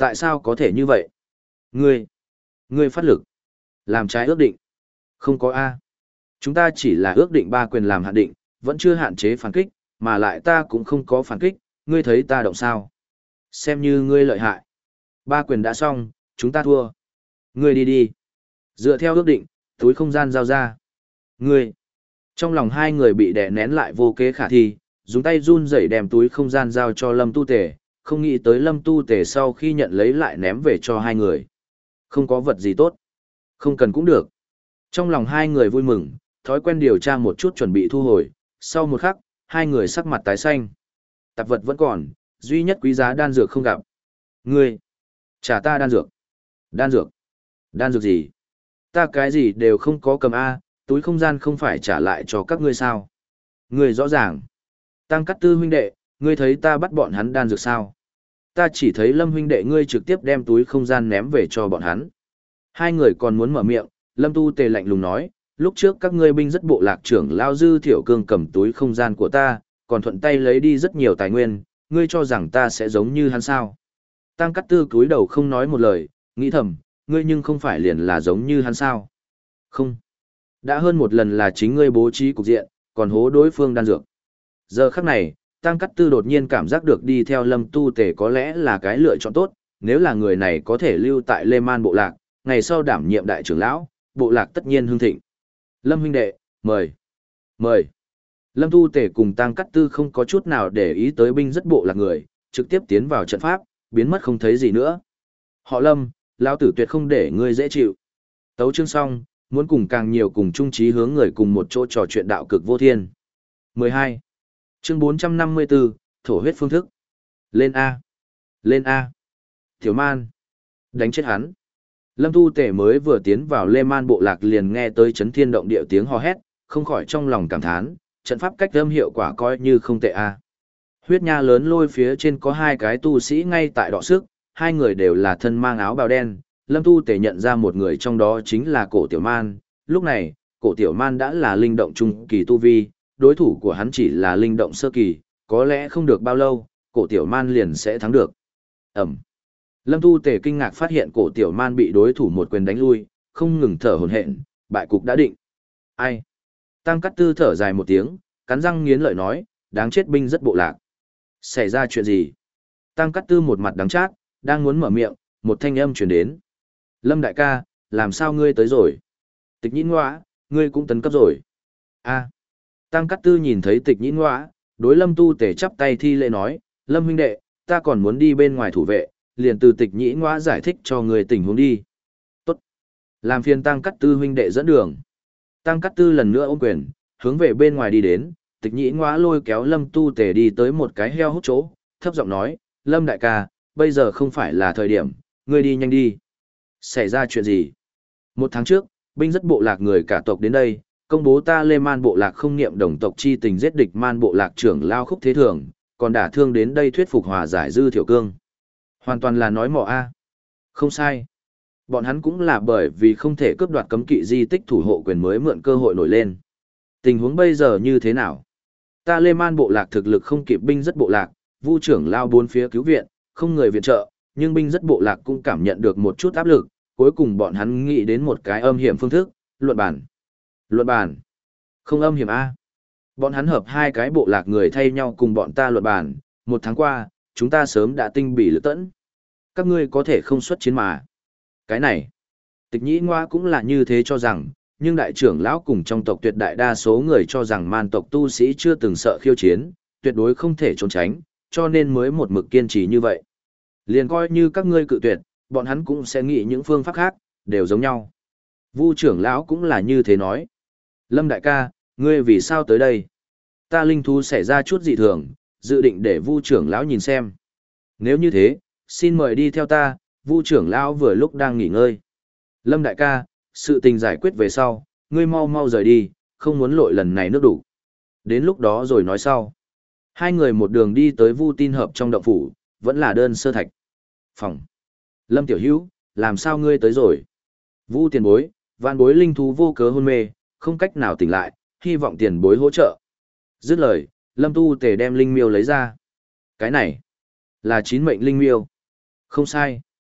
Tại sao có thể như vậy? Ngươi, ngươi phát lực, làm trái ước định. Không có A. Chúng ta chỉ là ước định ba quyền làm hạn định, vẫn chưa hạn chế phản kích, mà lại ta cũng không có phản kích, ngươi thấy ta động sao. Xem như ngươi lợi hại. Ba quyền đã xong, chúng ta thua. Ngươi đi đi. Dựa theo ước định, túi không gian giao ra. Ngươi. Trong lòng hai người bị đè nén lại vô kế khả thi, dùng tay run rẩy đem túi không gian giao cho Lâm Tu Tề, không nghĩ tới Lâm Tu Tề sau khi nhận lấy lại ném về cho hai người. Không có vật gì tốt. Không cần cũng được. Trong lòng hai người vui mừng, thói quen điều tra một chút chuẩn bị thu hồi, sau một khắc, hai người sắc mặt tái xanh. Tạp vật vẫn còn, duy nhất quý giá đan dược không gặp. Ngươi, trả ta đan dược. Đan dược? Đan dược gì? Ta cái gì đều không có cầm A, túi không gian không phải trả lại cho các ngươi sao? Ngươi rõ ràng. Tăng Cát Tư huynh đệ, ngươi thấy ta bắt bọn hắn đan dược sao? Ta chỉ thấy Lâm huynh đệ ngươi trực tiếp đem túi không gian ném về cho bọn hắn. Hai người còn muốn mở miệng, Lâm Tu Tề lạnh lùng nói, lúc trước các ngươi binh rất bộ lạc trưởng Lao Dư Thiểu Cương cầm túi không gian của ta, còn thuận tay lấy đi rất nhiều tài nguyên, ngươi cho rằng ta sẽ giống như hắn sao? Tăng Cát Tư cúi đầu không nói một lời, nghĩ thầm, ngươi nhưng không phải liền là giống như hắn sao? Không. Đã hơn một lần là chính ngươi bố trí cục diện, còn hố đối phương đan dược. Giờ khắc này, Tăng Cát Tư đột nhiên cảm giác được đi theo Lâm Tu Tề có lẽ là cái lựa chọn tốt, nếu là người này có thể lưu tại Lê Man bộ lạc, ngày sau đảm nhiệm đại trưởng lão, bộ lạc tất nhiên hưng thịnh. Lâm huynh đệ, mời. Mời. Lâm Tu Tề cùng Tăng Cát Tư không có chút nào để ý tới binh rất bộ lạc người, trực tiếp tiến vào trận pháp, biến mất không thấy gì nữa. Họ Lâm, lão tử tuyệt không để ngươi dễ chịu. Tấu chương xong, muốn cùng càng nhiều cùng chung trí hướng người cùng một chỗ trò chuyện đạo cực vô thiên. mười hai. Chương bốn trăm năm mươi tư, thổ huyết phương thức. Lên A. Lên A. Tiểu Man. Đánh chết hắn. Lâm Tu Tề mới vừa tiến vào Lê Man bộ lạc liền nghe tới chấn thiên động địa tiếng hò hét, không khỏi trong lòng cảm thán, trận pháp cách âm hiệu quả coi như không tệ A. Huyết nha lớn lôi phía trên có hai cái tu sĩ ngay tại đọ sức, hai người đều là thân mang áo bào đen. Lâm Tu Tề nhận ra một người trong đó chính là Cổ Tiểu Man, lúc này, Cổ Tiểu Man đã là linh động trung kỳ tu vi, đối thủ của hắn chỉ là linh động sơ kỳ, có lẽ không được bao lâu, Cổ Tiểu Man liền sẽ thắng được. Ẩm. Lâm Tu Tề kinh ngạc phát hiện Cổ Tiểu Man bị đối thủ một quyền đánh lui, không ngừng thở hổn hển, bại cục đã định. Ai? Tăng Cát Tư thở dài một tiếng, cắn răng nghiến lợi nói, đáng chết binh rất bộ lạc. Xảy ra chuyện gì? Tăng Cát Tư một mặt đắng chát, đang muốn mở miệng, một thanh âm truyền đến. Lâm đại ca, làm sao ngươi tới rồi? Tịch Nhĩ Ngoã, ngươi cũng tấn cấp rồi. A. Tăng Cát Tư nhìn thấy Tịch Nhĩ Ngoã, đối Lâm Tu Tề chắp tay thi lễ nói, Lâm huynh đệ, ta còn muốn đi bên ngoài thủ vệ, liền từ Tịch Nhĩ Ngoã giải thích cho người tình huống đi. Tốt. Làm phiền Tăng Cát Tư huynh đệ dẫn đường. Tăng Cát Tư lần nữa ôm quyền, hướng về bên ngoài đi đến, Tịch Nhĩ Ngoã lôi kéo Lâm Tu Tề đi tới một cái heo hút chỗ, thấp giọng nói, Lâm đại ca, bây giờ không phải là thời điểm, ngươi đi nhanh đi. Xảy ra chuyện gì? Một tháng trước, binh rất bộ lạc người cả tộc đến đây, công bố ta Lê Man bộ lạc không niệm đồng tộc chi tình giết địch Man bộ lạc trưởng Lao Khúc Thế Thường, còn đả thương đến đây thuyết phục hòa giải Dư Thiểu Cương. Hoàn toàn là nói mỏ a. Không sai. Bọn hắn cũng là bởi vì không thể cướp đoạt cấm kỵ di tích thủ hộ quyền mới mượn cơ hội nổi lên. Tình huống bây giờ như thế nào? Ta Lê Man bộ lạc thực lực không kịp binh rất bộ lạc, Vu trưởng lao bốn phía cứu viện, không người viện trợ, nhưng binh rất bộ lạc cũng cảm nhận được một chút áp lực, cuối cùng bọn hắn nghĩ đến một cái âm hiểm phương thức, luận bản. Luận bản? Không âm hiểm a. Bọn hắn hợp hai cái bộ lạc người thay nhau cùng bọn ta luận bản, một tháng qua, chúng ta sớm đã tinh bỉ lực tẫn. Các ngươi có thể không xuất chiến mà. Cái này, Tịch Nhĩ Ngoa cũng là như thế cho rằng, nhưng đại trưởng lão cùng trong tộc tuyệt đại đa số người cho rằng man tộc tu sĩ chưa từng sợ khiêu chiến, tuyệt đối không thể trốn tránh, cho nên mới một mực kiên trì như vậy. Liền coi như các ngươi cự tuyệt, bọn hắn cũng sẽ nghĩ những phương pháp khác, đều giống nhau. Vu trưởng lão cũng là như thế nói. Lâm đại ca, ngươi vì sao tới đây? Ta linh thú xảy ra chút dị thường, dự định để Vu trưởng lão nhìn xem. Nếu như thế, xin mời đi theo ta, Vu trưởng lão vừa lúc đang nghỉ ngơi. Lâm đại ca, sự tình giải quyết về sau, ngươi mau mau rời đi, không muốn lội lần này nước đủ. Đến lúc đó rồi nói sau. Hai người một đường đi tới Vu Tin Hợp trong động phủ, vẫn là đơn sơ thạch. Phòng. Lâm tiểu hữu, làm sao ngươi tới rồi? Vu tiền bối, vạn bối linh thú vô cớ hôn mê, không cách nào tỉnh lại, hy vọng tiền bối hỗ trợ. Dứt lời, Lâm Tu Tề đem linh miêu lấy ra. Cái này, là chín mệnh linh miêu. Không sai,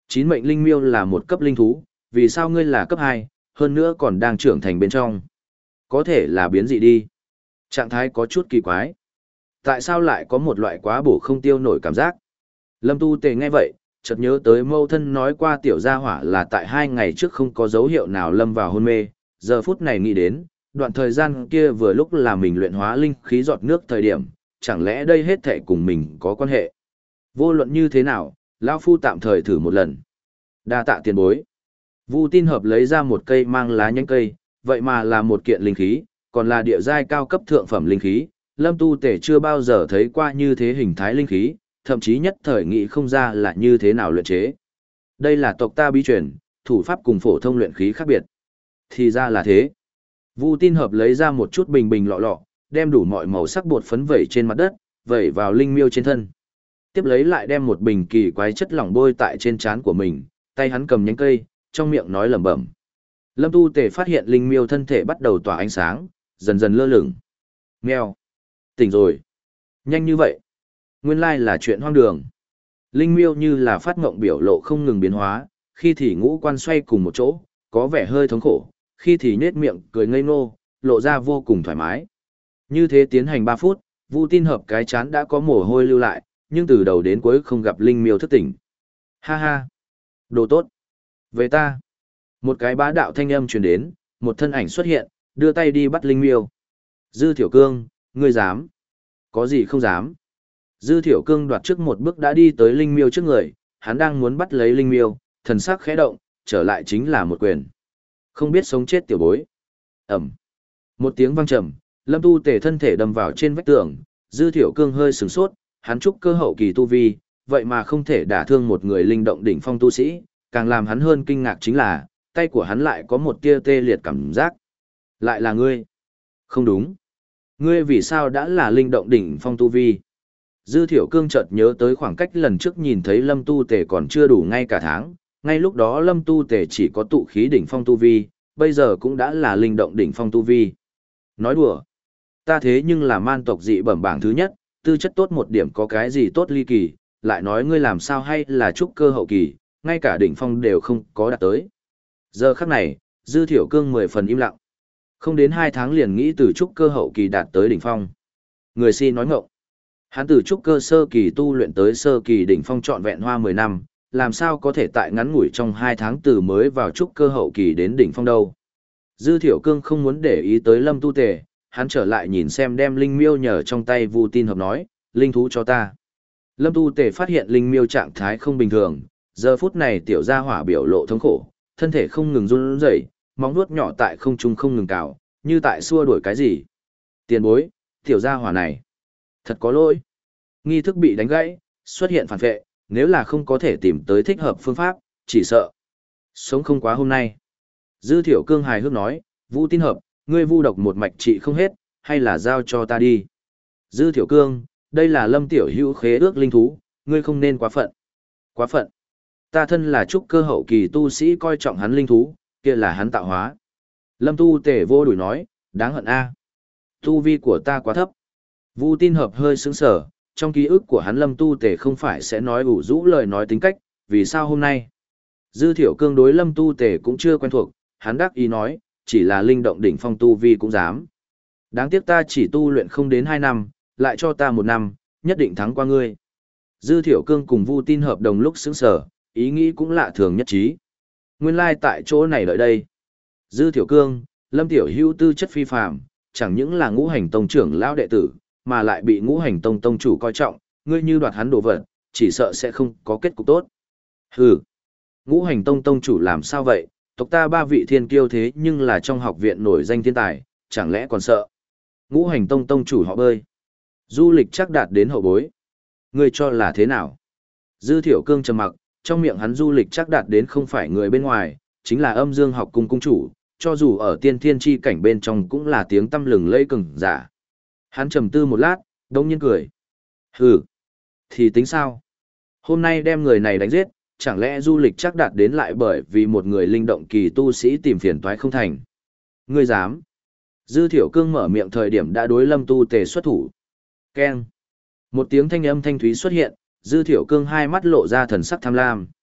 Chín mệnh linh miêu là một cấp linh thú, vì sao ngươi là cấp hai, hơn nữa còn đang trưởng thành bên trong? Có thể là biến dị đi. Trạng thái có chút kỳ quái. Tại sao lại có một loại quá bổ không tiêu nổi cảm giác? Lâm Tu Tề nghe vậy, chợt nhớ tới mâu thân nói qua tiểu gia hỏa là tại hai ngày trước không có dấu hiệu nào lâm vào hôn mê, giờ phút này nghĩ đến, đoạn thời gian kia vừa lúc là mình luyện hóa linh khí giọt nước thời điểm, chẳng lẽ đây hết thảy cùng mình có quan hệ? Vô luận như thế nào, lão phu tạm thời thử một lần. Đa tạ tiền bối. Vu Tin Hợp lấy ra một cây mang lá nhánh cây, vậy mà là một kiện linh khí, còn là địa giai cao cấp thượng phẩm linh khí. Lâm Tu Tể chưa bao giờ thấy qua như thế hình thái linh khí, thậm chí nhất thời nghĩ không ra là như thế nào luyện chế. Đây là tộc ta bí truyền, thủ pháp cùng phổ thông luyện khí khác biệt. Thì ra là thế. Vu Tin Hợp lấy ra một chút bình bình lọ lọ, đem đủ mọi màu sắc bột phấn vẩy trên mặt đất, vẩy vào linh miêu trên thân. Tiếp lấy lại đem một bình kỳ quái chất lỏng bôi tại trên trán của mình, tay hắn cầm nhánh cây, trong miệng nói lẩm bẩm. Lâm Tu Tề phát hiện linh miêu thân thể bắt đầu tỏa ánh sáng, dần dần lơ lửng. Mèo, tỉnh rồi. Nhanh như vậy. Nguyên lai là chuyện hoang đường. Linh miêu như là phát ngộng biểu lộ không ngừng biến hóa, khi thì ngũ quan xoay cùng một chỗ, có vẻ hơi thống khổ, khi thì nhếch miệng cười ngây ngô, lộ ra vô cùng thoải mái. Như thế tiến hành ba phút, Vu Tin Hợp cái chán đã có mồ hôi lưu lại, nhưng từ đầu đến cuối không gặp linh miêu thức tỉnh. Ha ha, đồ tốt. Về ta. Một cái bá đạo thanh âm truyền đến, một thân ảnh xuất hiện, đưa tay đi bắt linh miêu. Dư Thiểu Cương, ngươi dám? Có gì không dám? Dư Thiểu Cương đoạt trước một bước đã đi tới linh miêu trước người, hắn đang muốn bắt lấy linh miêu, thần sắc khẽ động, trở lại chính là một quyền. Không biết sống chết tiểu bối. Ẩm. Một tiếng vang trầm, Lâm Tu Tề thân thể đâm vào trên vách tường, Dư Thiểu Cương hơi sửng sốt, hắn trúc cơ hậu kỳ tu vi, vậy mà không thể đả thương một người linh động đỉnh phong tu sĩ, càng làm hắn hơn kinh ngạc chính là, tay của hắn lại có một tia tê liệt cảm giác. Lại là ngươi. Không đúng. Ngươi vì sao đã là linh động đỉnh phong tu vi? Dư Thiểu Cương chợt nhớ tới khoảng cách lần trước nhìn thấy Lâm Tu Tề còn chưa đủ ngay cả tháng, ngay lúc đó Lâm Tu Tề chỉ có tụ khí đỉnh phong tu vi, bây giờ cũng đã là linh động đỉnh phong tu vi. Nói đùa. Ta thế nhưng là man tộc dị bẩm bảng thứ nhất, tư chất tốt một điểm có cái gì tốt ly kỳ, lại nói ngươi làm sao hay là trúc cơ hậu kỳ, ngay cả đỉnh phong đều không có đạt tới. Giờ khắc này, Dư Thiểu Cương mười phần im lặng. Không đến hai tháng liền nghĩ từ trúc cơ hậu kỳ đạt tới đỉnh phong. Người si nói ngọng. Hắn từ trúc cơ sơ kỳ tu luyện tới sơ kỳ đỉnh phong trọn vẹn hoa mười năm, làm sao có thể tại ngắn ngủi trong hai tháng từ mới vào trúc cơ hậu kỳ đến đỉnh phong đâu. Dư Thiểu Cương không muốn để ý tới Lâm Tu Tề, hắn trở lại nhìn xem đem linh miêu nhờ trong tay Vu Tin Hợp nói, linh thú cho ta. Lâm Tu Tề phát hiện linh miêu trạng thái không bình thường, giờ phút này tiểu gia hỏa biểu lộ thống khổ, thân thể không ngừng run rẩy, móng vuốt nhỏ tại không trung không ngừng cào, như tại xua đuổi cái gì. Tiền bối, tiểu gia hỏa này, thật có lỗi. Nghi thức bị đánh gãy, xuất hiện phản vệ, nếu là không có thể tìm tới thích hợp phương pháp, chỉ sợ sống không quá hôm nay. Dư Thiểu Cương hài hước nói, Vu Tin Hợp, ngươi vu độc một mạch trị không hết, hay là giao cho ta đi. Dư Thiểu Cương, đây là Lâm tiểu hữu khế ước linh thú, ngươi không nên quá phận. Quá phận. Ta thân là trúc cơ hậu kỳ tu sĩ coi trọng hắn linh thú, kia là hắn tạo hóa. Lâm Tu Tề vô đuổi nói, đáng hận a. Tu vi của ta quá thấp. Vu Tin Hợp hơi sững sờ, trong ký ức của hắn Lâm Tu Tề không phải sẽ nói ủ rũ lời nói tính cách, vì sao hôm nay? Dư Thiểu Cương đối Lâm Tu Tề cũng chưa quen thuộc, hắn đắc ý nói, chỉ là linh động đỉnh phong tu vi cũng dám. Đáng tiếc ta chỉ tu luyện không đến hai năm, lại cho ta một năm, nhất định thắng qua ngươi. Dư Thiểu Cương cùng Vu Tin Hợp đồng lúc sững sờ, ý nghĩ cũng lạ thường nhất trí. Nguyên lai like tại chỗ này đợi đây. Dư Thiểu Cương, Lâm Tiểu Hữu tư chất phi phàm, chẳng những là ngũ hành tông trưởng lão đệ tử, mà lại bị ngũ hành tông tông chủ coi trọng, ngươi như đoạt hắn đồ vật, chỉ sợ sẽ không có kết cục tốt. Hừ, ngũ hành tông tông chủ làm sao vậy, tộc ta ba vị thiên kiêu thế nhưng là trong học viện nổi danh thiên tài, chẳng lẽ còn sợ. Ngũ hành tông tông chủ họ bơi. Du lịch chắc đạt đến hậu bối. Ngươi cho là thế nào? Dư Thiểu Cương trầm mặc, trong miệng hắn du lịch chắc đạt đến không phải người bên ngoài, chính là âm dương học cung cung chủ, cho dù ở tiên thiên chi cảnh bên trong cũng là tiếng tăm lừng lẫy cường giả. Hắn trầm tư một lát, đông nhiên cười. Hừ, thì tính sao? Hôm nay đem người này đánh giết, chẳng lẽ du lịch chắc đạt đến lại bởi vì một người linh động kỳ tu sĩ tìm phiền toái không thành? Ngươi dám? Dư Thiểu Cương mở miệng thời điểm đã đối Lâm Tu Tề xuất thủ. Keng. Một tiếng thanh âm thanh thúy xuất hiện, Dư Thiểu Cương hai mắt lộ ra thần sắc tham lam.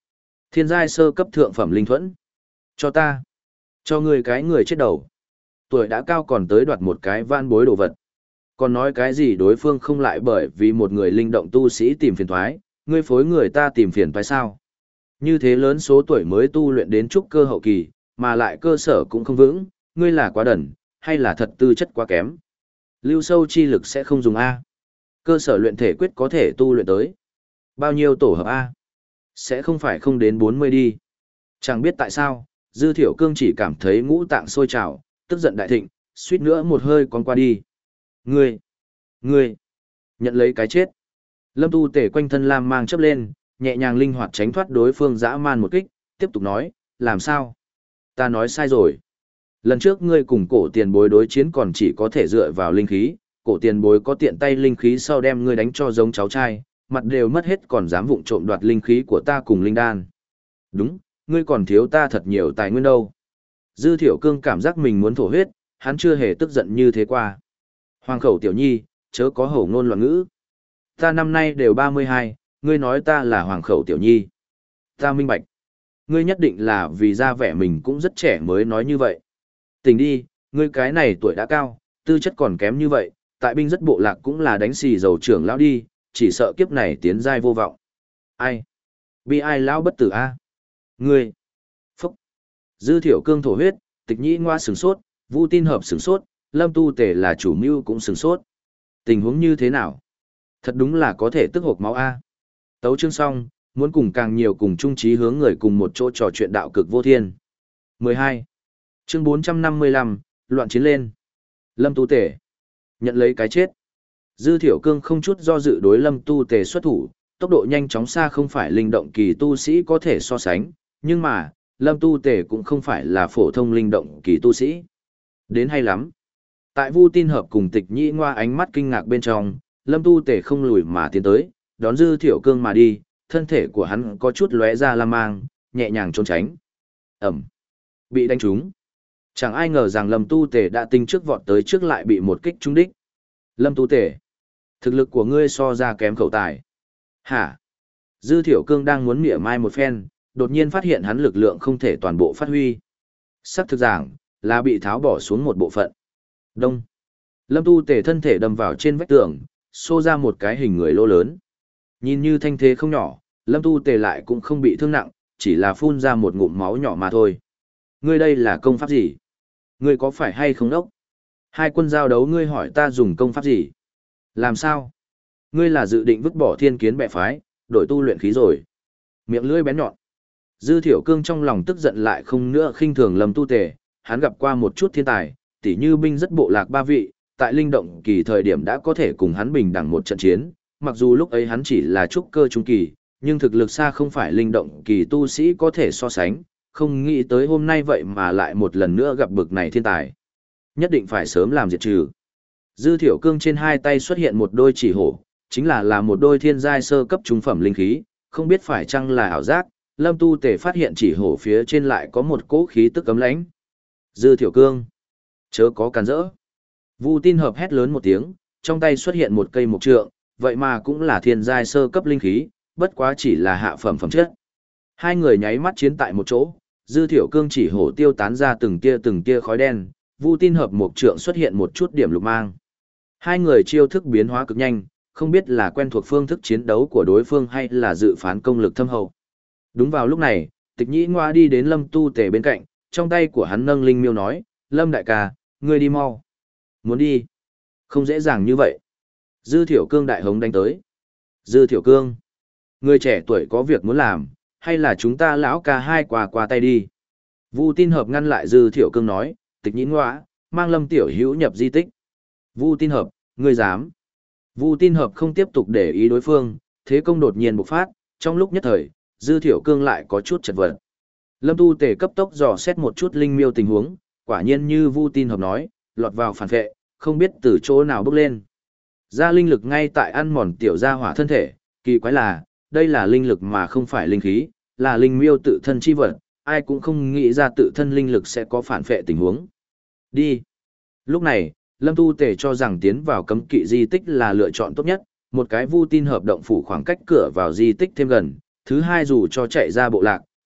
Thiên giai sơ cấp thượng phẩm linh thuẫn. Cho ta. Cho ngươi cái người chết đầu. Tuổi đã cao còn tới đoạt một cái van bối đồ vật. Còn nói cái gì đối phương không lại bởi vì một người linh động tu sĩ tìm phiền thoái, ngươi phối người ta tìm phiền thoái sao? Như thế lớn số tuổi mới tu luyện đến trúc cơ hậu kỳ, mà lại cơ sở cũng không vững, ngươi là quá đần, hay là thật tư chất quá kém? Lưu sâu chi lực sẽ không dùng A. Cơ sở luyện thể quyết có thể tu luyện tới. Bao nhiêu tổ hợp A? Sẽ không phải không đến bốn mươi đi. Chẳng biết tại sao, Dư Thiểu Cương chỉ cảm thấy ngũ tạng sôi trào, tức giận đại thịnh, suýt nữa một hơi còn qua đi. Ngươi! Ngươi! Nhận lấy cái chết. Lâm Tu Tể quanh thân lam mang chớp lên, nhẹ nhàng linh hoạt tránh thoát đối phương dã man một kích, tiếp tục nói, làm sao? Ta nói sai rồi. Lần trước ngươi cùng cổ tiền bối đối chiến còn chỉ có thể dựa vào linh khí, cổ tiền bối có tiện tay linh khí sau đem ngươi đánh cho giống cháu trai, mặt đều mất hết còn dám vụng trộm đoạt linh khí của ta cùng linh đan. Đúng, ngươi còn thiếu ta thật nhiều tài nguyên đâu. Dư Thiểu Cương cảm giác mình muốn thổ huyết, hắn chưa hề tức giận như thế qua. Hoàng khẩu tiểu nhi, chớ có hổ ngôn loạn ngữ. Ta năm nay đều ba mươi hai, ngươi nói ta là hoàng khẩu tiểu nhi. Ta minh bạch. Ngươi nhất định là vì ra vẻ mình cũng rất trẻ mới nói như vậy. Tỉnh đi, ngươi cái này tuổi đã cao, tư chất còn kém như vậy, tại binh rất bộ lạc cũng là đánh xì dầu trưởng lão đi, chỉ sợ kiếp này tiến giai vô vọng. Ai? Bi ai lão bất tử a? Ngươi? Phúc. Dư Thiểu Cương thổ huyết, Tịch Nhĩ Ngoa sửng sốt, Vu Tin Hợp sửng sốt, Lâm Tu Tể là chủ mưu cũng sửng sốt. Tình huống như thế nào? Thật đúng là có thể tức hộc máu a. Tấu chương xong, muốn cùng càng nhiều cùng chung trí hướng người cùng một chỗ trò chuyện đạo cực vô thiên. mười hai. Chương bốn trăm năm mươi lăm, loạn chiến lên. Lâm Tu Tể nhận lấy cái chết. Dư Thiểu Cương không chút do dự đối Lâm Tu Tề xuất thủ, tốc độ nhanh chóng xa không phải linh động kỳ tu sĩ có thể so sánh, nhưng mà, Lâm Tu Tề cũng không phải là phổ thông linh động kỳ tu sĩ. Đến hay lắm. Tại Vu Tin Hợp cùng Tịch Nhĩ Ngoa ánh mắt kinh ngạc bên trong, Lâm Tu Tề không lùi mà tiến tới, đón Dư Thiểu Cương mà đi, thân thể của hắn có chút lóe ra lam mang, nhẹ nhàng trốn tránh. Ẩm. Bị đánh trúng. Chẳng ai ngờ rằng Lâm Tu Tề đã tinh trước vọt tới trước lại bị một kích trúng đích. Lâm Tu Tề, thực lực của ngươi so ra kém khẩu tài. Hả? Dư Thiểu Cương đang muốn mỉa mai một phen, đột nhiên phát hiện hắn lực lượng không thể toàn bộ phát huy. Sắc thực giảng, là bị tháo bỏ xuống một bộ phận. Đông. Lâm Tu Tề thân thể đâm vào trên vách tường, xô ra một cái hình người lỗ lớn. Nhìn như thanh thế không nhỏ, Lâm Tu Tề lại cũng không bị thương nặng, chỉ là phun ra một ngụm máu nhỏ mà thôi. Ngươi đây là công pháp gì? Ngươi có phải hay không đốc? Hai quân giao đấu ngươi hỏi ta dùng công pháp gì? Làm sao? Ngươi là dự định vứt bỏ thiên kiến bệ phái, đổi tu luyện khí rồi. Miệng lưỡi bén nhọn. Dư Thiểu Cương trong lòng tức giận lại không nữa khinh thường Lâm Tu Tề, hắn gặp qua một chút thiên tài, tỉ như binh rất bộ lạc ba vị, tại linh động kỳ thời điểm đã có thể cùng hắn bình đẳng một trận chiến, mặc dù lúc ấy hắn chỉ là trúc cơ trung kỳ, nhưng thực lực xa không phải linh động kỳ tu sĩ có thể so sánh, không nghĩ tới hôm nay vậy mà lại một lần nữa gặp bực này thiên tài. Nhất định phải sớm làm diệt trừ. Dư Thiểu Cương trên hai tay xuất hiện một đôi chỉ hổ, chính là là một đôi thiên giai sơ cấp trung phẩm linh khí, không biết phải chăng là ảo giác, Lâm Tu Tề phát hiện chỉ hổ phía trên lại có một cỗ khí tức cấm lãnh. Dư Thiểu Cương, chớ có cản rỡ. Vu Tin Hợp hét lớn một tiếng, trong tay xuất hiện một cây mộc trượng, vậy mà cũng là thiên giai sơ cấp linh khí, bất quá chỉ là hạ phẩm phẩm chất. Hai người nháy mắt chiến tại một chỗ, Dư Thiểu Cương chỉ hổ tiêu tán ra từng tia từng tia khói đen, Vu Tin Hợp mộc trượng xuất hiện một chút điểm lục mang. Hai người chiêu thức biến hóa cực nhanh, không biết là quen thuộc phương thức chiến đấu của đối phương hay là dự phán công lực thâm hậu. Đúng vào lúc này, Tịch Nhĩ Ngoa đi đến Lâm Tu Tề bên cạnh, trong tay của hắn nâng linh miêu nói, Lâm đại ca, ngươi đi mau. Muốn đi? Không dễ dàng như vậy. Dư Thiểu Cương đại hống đánh tới. Dư Thiểu Cương, người trẻ tuổi có việc muốn làm, hay là chúng ta lão ca hai qua qua tay đi. Vu Tin Hợp ngăn lại Dư Thiểu Cương nói, Tịch Nhĩ Ngoa, mang Lâm tiểu hữu nhập di tích. Vu Tin Hợp, ngươi dám? Vu Tin Hợp không tiếp tục để ý đối phương, thế công đột nhiên bộc phát, trong lúc nhất thời, Dư Thiểu Cương lại có chút chật vật. Lâm Tu Tề cấp tốc dò xét một chút linh miêu tình huống, quả nhiên như Vu Tin Hợp nói, lọt vào phản vệ, không biết từ chỗ nào bốc lên. Ra linh lực ngay tại ăn mòn tiểu gia hỏa thân thể, kỳ quái là, đây là linh lực mà không phải linh khí, là linh miêu tự thân chi vật, ai cũng không nghĩ ra tự thân linh lực sẽ có phản vệ tình huống. Đi. Lúc này, Lâm Tu Tề cho rằng tiến vào cấm kỵ di tích là lựa chọn tốt nhất, một cái Vu Tin Hợp động phủ khoảng cách cửa vào di tích thêm gần, thứ hai dù cho chạy ra bộ lạc,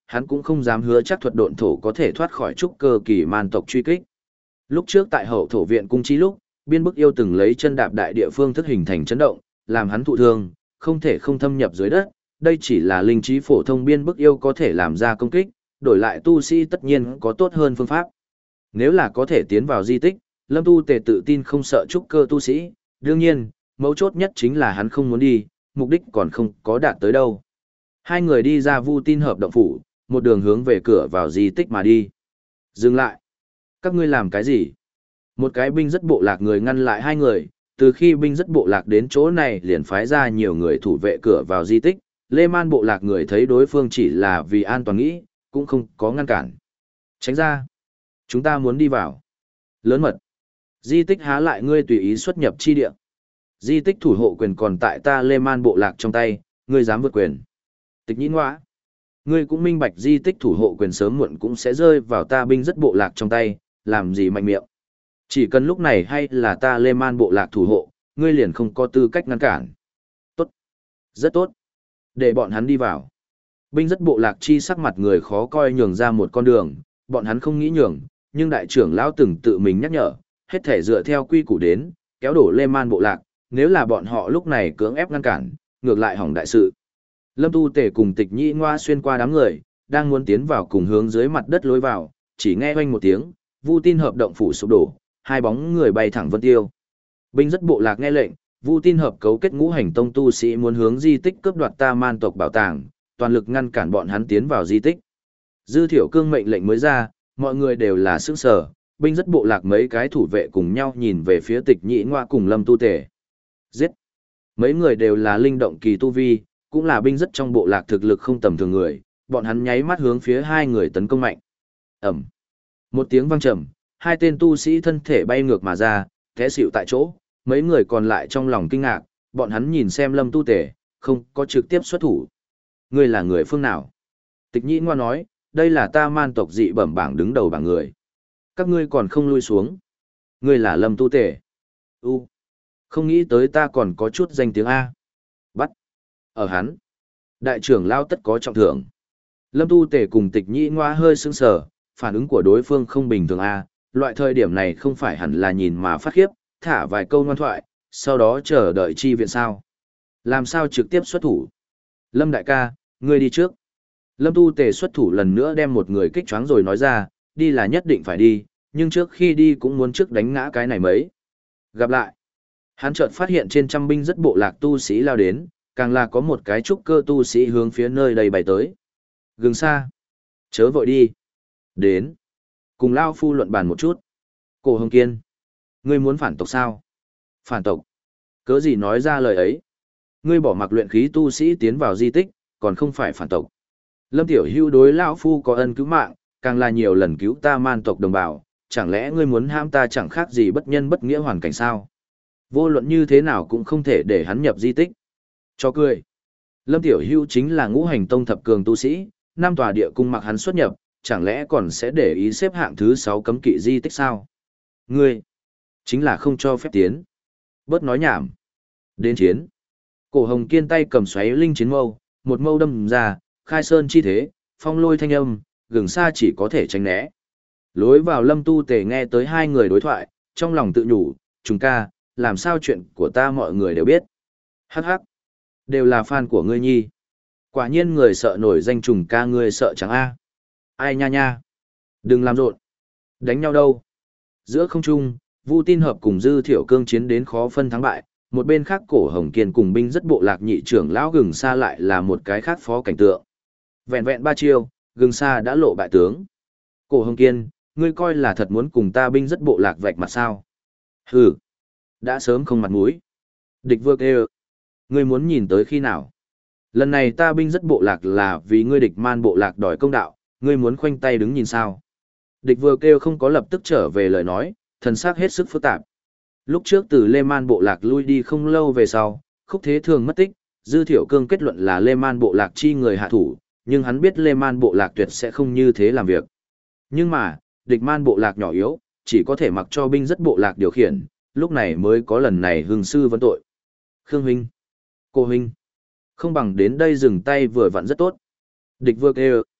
hắn cũng không dám hứa chắc thuật độn thổ có thể thoát khỏi trúc cơ kỳ man tộc truy kích. Lúc trước tại hậu thổ viện cung trí lúc, biên bức yêu từng lấy chân đạp đại địa phương thức hình thành chấn động, làm hắn thụ thương, không thể không thâm nhập dưới đất. Đây chỉ là linh trí phổ thông biên bức yêu có thể làm ra công kích, đổi lại tu sĩ tất nhiên có tốt hơn phương pháp. Nếu là có thể tiến vào di tích, Lâm Tu Tề tự tin không sợ trúc cơ tu sĩ, đương nhiên, mấu chốt nhất chính là hắn không muốn đi, mục đích còn không có đạt tới đâu. Hai người đi ra Vu Tin Hợp động phủ, một đường hướng về cửa vào di tích mà đi. Dừng lại. Các ngươi làm cái gì? Một cái binh rất bộ lạc người ngăn lại hai người, từ khi binh rất bộ lạc đến chỗ này liền phái ra nhiều người thủ vệ cửa vào di tích, Lê Man bộ lạc người thấy đối phương chỉ là vì an toàn nghĩ, cũng không có ngăn cản. Tránh ra. Chúng ta muốn đi vào. Lớn mật. Di tích há lại ngươi tùy ý xuất nhập chi địa. Di tích thủ hộ quyền còn tại ta Lê Man bộ lạc trong tay, ngươi dám vượt quyền. Tịch nhĩ ngoã. Ngươi cũng minh bạch di tích thủ hộ quyền sớm muộn cũng sẽ rơi vào ta binh rất bộ lạc trong tay, làm gì mạnh miệng. Chỉ cần lúc này hay là ta Lê Man bộ lạc thủ hộ, ngươi liền không có tư cách ngăn cản. Tốt. Rất tốt. Để bọn hắn đi vào. Binh rất bộ lạc chi sắc mặt người khó coi nhường ra một con đường, bọn hắn không nghĩ nhường, nhưng đại trưởng lão từng tự mình nhắc nhở, hết thể dựa theo quy củ đến, kéo đổ Lê Man bộ lạc, nếu là bọn họ lúc này cưỡng ép ngăn cản, ngược lại hỏng đại sự. Lâm Tu Tề cùng Tịch Nhĩ Ngoa xuyên qua đám người, đang muốn tiến vào cùng hướng dưới mặt đất lối vào, chỉ nghe oanh một tiếng, Vu Tin Hợp động phủ sụp đổ, hai bóng người bay thẳng vân tiêu. Binh rất bộ lạc nghe lệnh, Vu Tin Hợp cấu kết ngũ hành tông tu sĩ muốn hướng di tích cướp đoạt ta man tộc bảo tàng, toàn lực ngăn cản bọn hắn tiến vào di tích. Dư Thiểu Cương mệnh lệnh mới ra, mọi người đều là sững sờ, binh rất bộ lạc mấy cái thủ vệ cùng nhau nhìn về phía Tịch Nhĩ Ngoa cùng Lâm Tu Tề. Giết! Mấy người đều là linh động kỳ tu vi, cũng là binh rất trong bộ lạc thực lực không tầm thường người, bọn hắn nháy mắt hướng phía hai người tấn công mạnh. Ẩm! Một tiếng vang trầm, hai tên tu sĩ thân thể bay ngược mà ra, té xỉu tại chỗ, mấy người còn lại trong lòng kinh ngạc, bọn hắn nhìn xem Lâm Tu Tề, không có trực tiếp xuất thủ. Ngươi là người phương nào? Tịch Nhĩ Ngoa nói, đây là ta man tộc dị bẩm bảng đứng đầu bảng người. Các ngươi còn không lui xuống. Ngươi là Lâm Tu Tề. U. Không nghĩ tới ta còn có chút danh tiếng A. Bắt. Ở hắn. Đại trưởng lao tất có trọng thưởng. Lâm Tu Tề cùng Tịch Nhĩ Ngoa hơi sững sờ, phản ứng của đối phương không bình thường A. Loại thời điểm này không phải hẳn là nhìn mà phát khiếp, thả vài câu ngoan thoại, sau đó chờ đợi chi viện sao. Làm sao trực tiếp xuất thủ. Lâm đại ca, ngươi đi trước. Lâm Tu Tề xuất thủ lần nữa đem một người kích choáng rồi nói ra, đi là nhất định phải đi, nhưng trước khi đi cũng muốn trước đánh ngã cái này mấy. Gặp lại. Hắn chợt phát hiện trên trăm binh rất bộ lạc tu sĩ lao đến, càng là có một cái trúc cơ tu sĩ hướng phía nơi đây bay tới. Gừng xa. Chớ vội đi. Đến. Cùng Lao Phu luận bàn một chút. Cổ Hồng Kiên. Ngươi muốn phản tộc sao? Phản tộc. Cớ gì nói ra lời ấy? Ngươi bỏ mặc luyện khí tu sĩ tiến vào di tích, còn không phải phản tộc. Lâm Tiểu Hưu đối Lão Phu có ân cứu mạng, càng là nhiều lần cứu ta man tộc đồng bào, chẳng lẽ ngươi muốn ham ta chẳng khác gì bất nhân bất nghĩa hoàn cảnh sao? Vô luận như thế nào cũng không thể để hắn nhập di tích. Cho cười. Lâm Tiểu Hưu chính là ngũ hành tông thập cường tu sĩ, năm tòa địa cung mặc hắn xuất nhập, chẳng lẽ còn sẽ để ý xếp hạng thứ sáu cấm kỵ di tích sao? Ngươi, chính là không cho phép tiến. Bớt nói nhảm. Đến chiến. Cổ Hồng Kiên tay cầm xoáy linh chiến mâu, một mâu đâm ra, khai sơn chi thế, phong lôi thanh âm, gừng xa chỉ có thể tránh né. Lối vào Lâm Tu Tề nghe tới hai người đối thoại, trong lòng tự nhủ, chúng ca, làm sao chuyện của ta mọi người đều biết. Hắc hắc, đều là fan của ngươi nhi. Quả nhiên người sợ nổi danh trùng ca ngươi sợ chẳng a. Ai nha nha. Đừng làm rộn. Đánh nhau đâu. Giữa không trung, Vu Tin Hợp cùng Dư Thiểu Cương chiến đến khó phân thắng bại, một bên khác Cổ Hồng Kiên cùng binh rất bộ lạc nhị trưởng lão gừng xa lại là một cái khác phó cảnh tượng. Vẹn vẹn ba chiêu, gừng xa đã lộ bại tướng. Cổ Hồng Kiên, ngươi coi là thật muốn cùng ta binh rất bộ lạc vạch mặt sao? Hừ, đã sớm không mặt mũi. Địch vừa kêu, ngươi muốn nhìn tới khi nào? Lần này ta binh rất bộ lạc là vì ngươi địch man bộ lạc đòi công đạo, ngươi muốn khoanh tay đứng nhìn sao? Địch vừa kêu không có lập tức trở về lời nói, thần sắc hết sức phức tạp. Lúc trước từ Lê Man bộ lạc lui đi không lâu về sau, Khúc Thế Thường mất tích, Dư Thiểu Cương kết luận là Lê Man bộ lạc chi người hạ thủ, nhưng hắn biết Lê Man bộ lạc tuyệt sẽ không như thế làm việc. Nhưng mà, địch man bộ lạc nhỏ yếu, chỉ có thể mặc cho binh rất bộ lạc điều khiển, lúc này mới có lần này hưng sư vấn tội. Khương huynh, cô huynh, không bằng đến đây dừng tay vừa vặn rất tốt. Địch vừa kêu,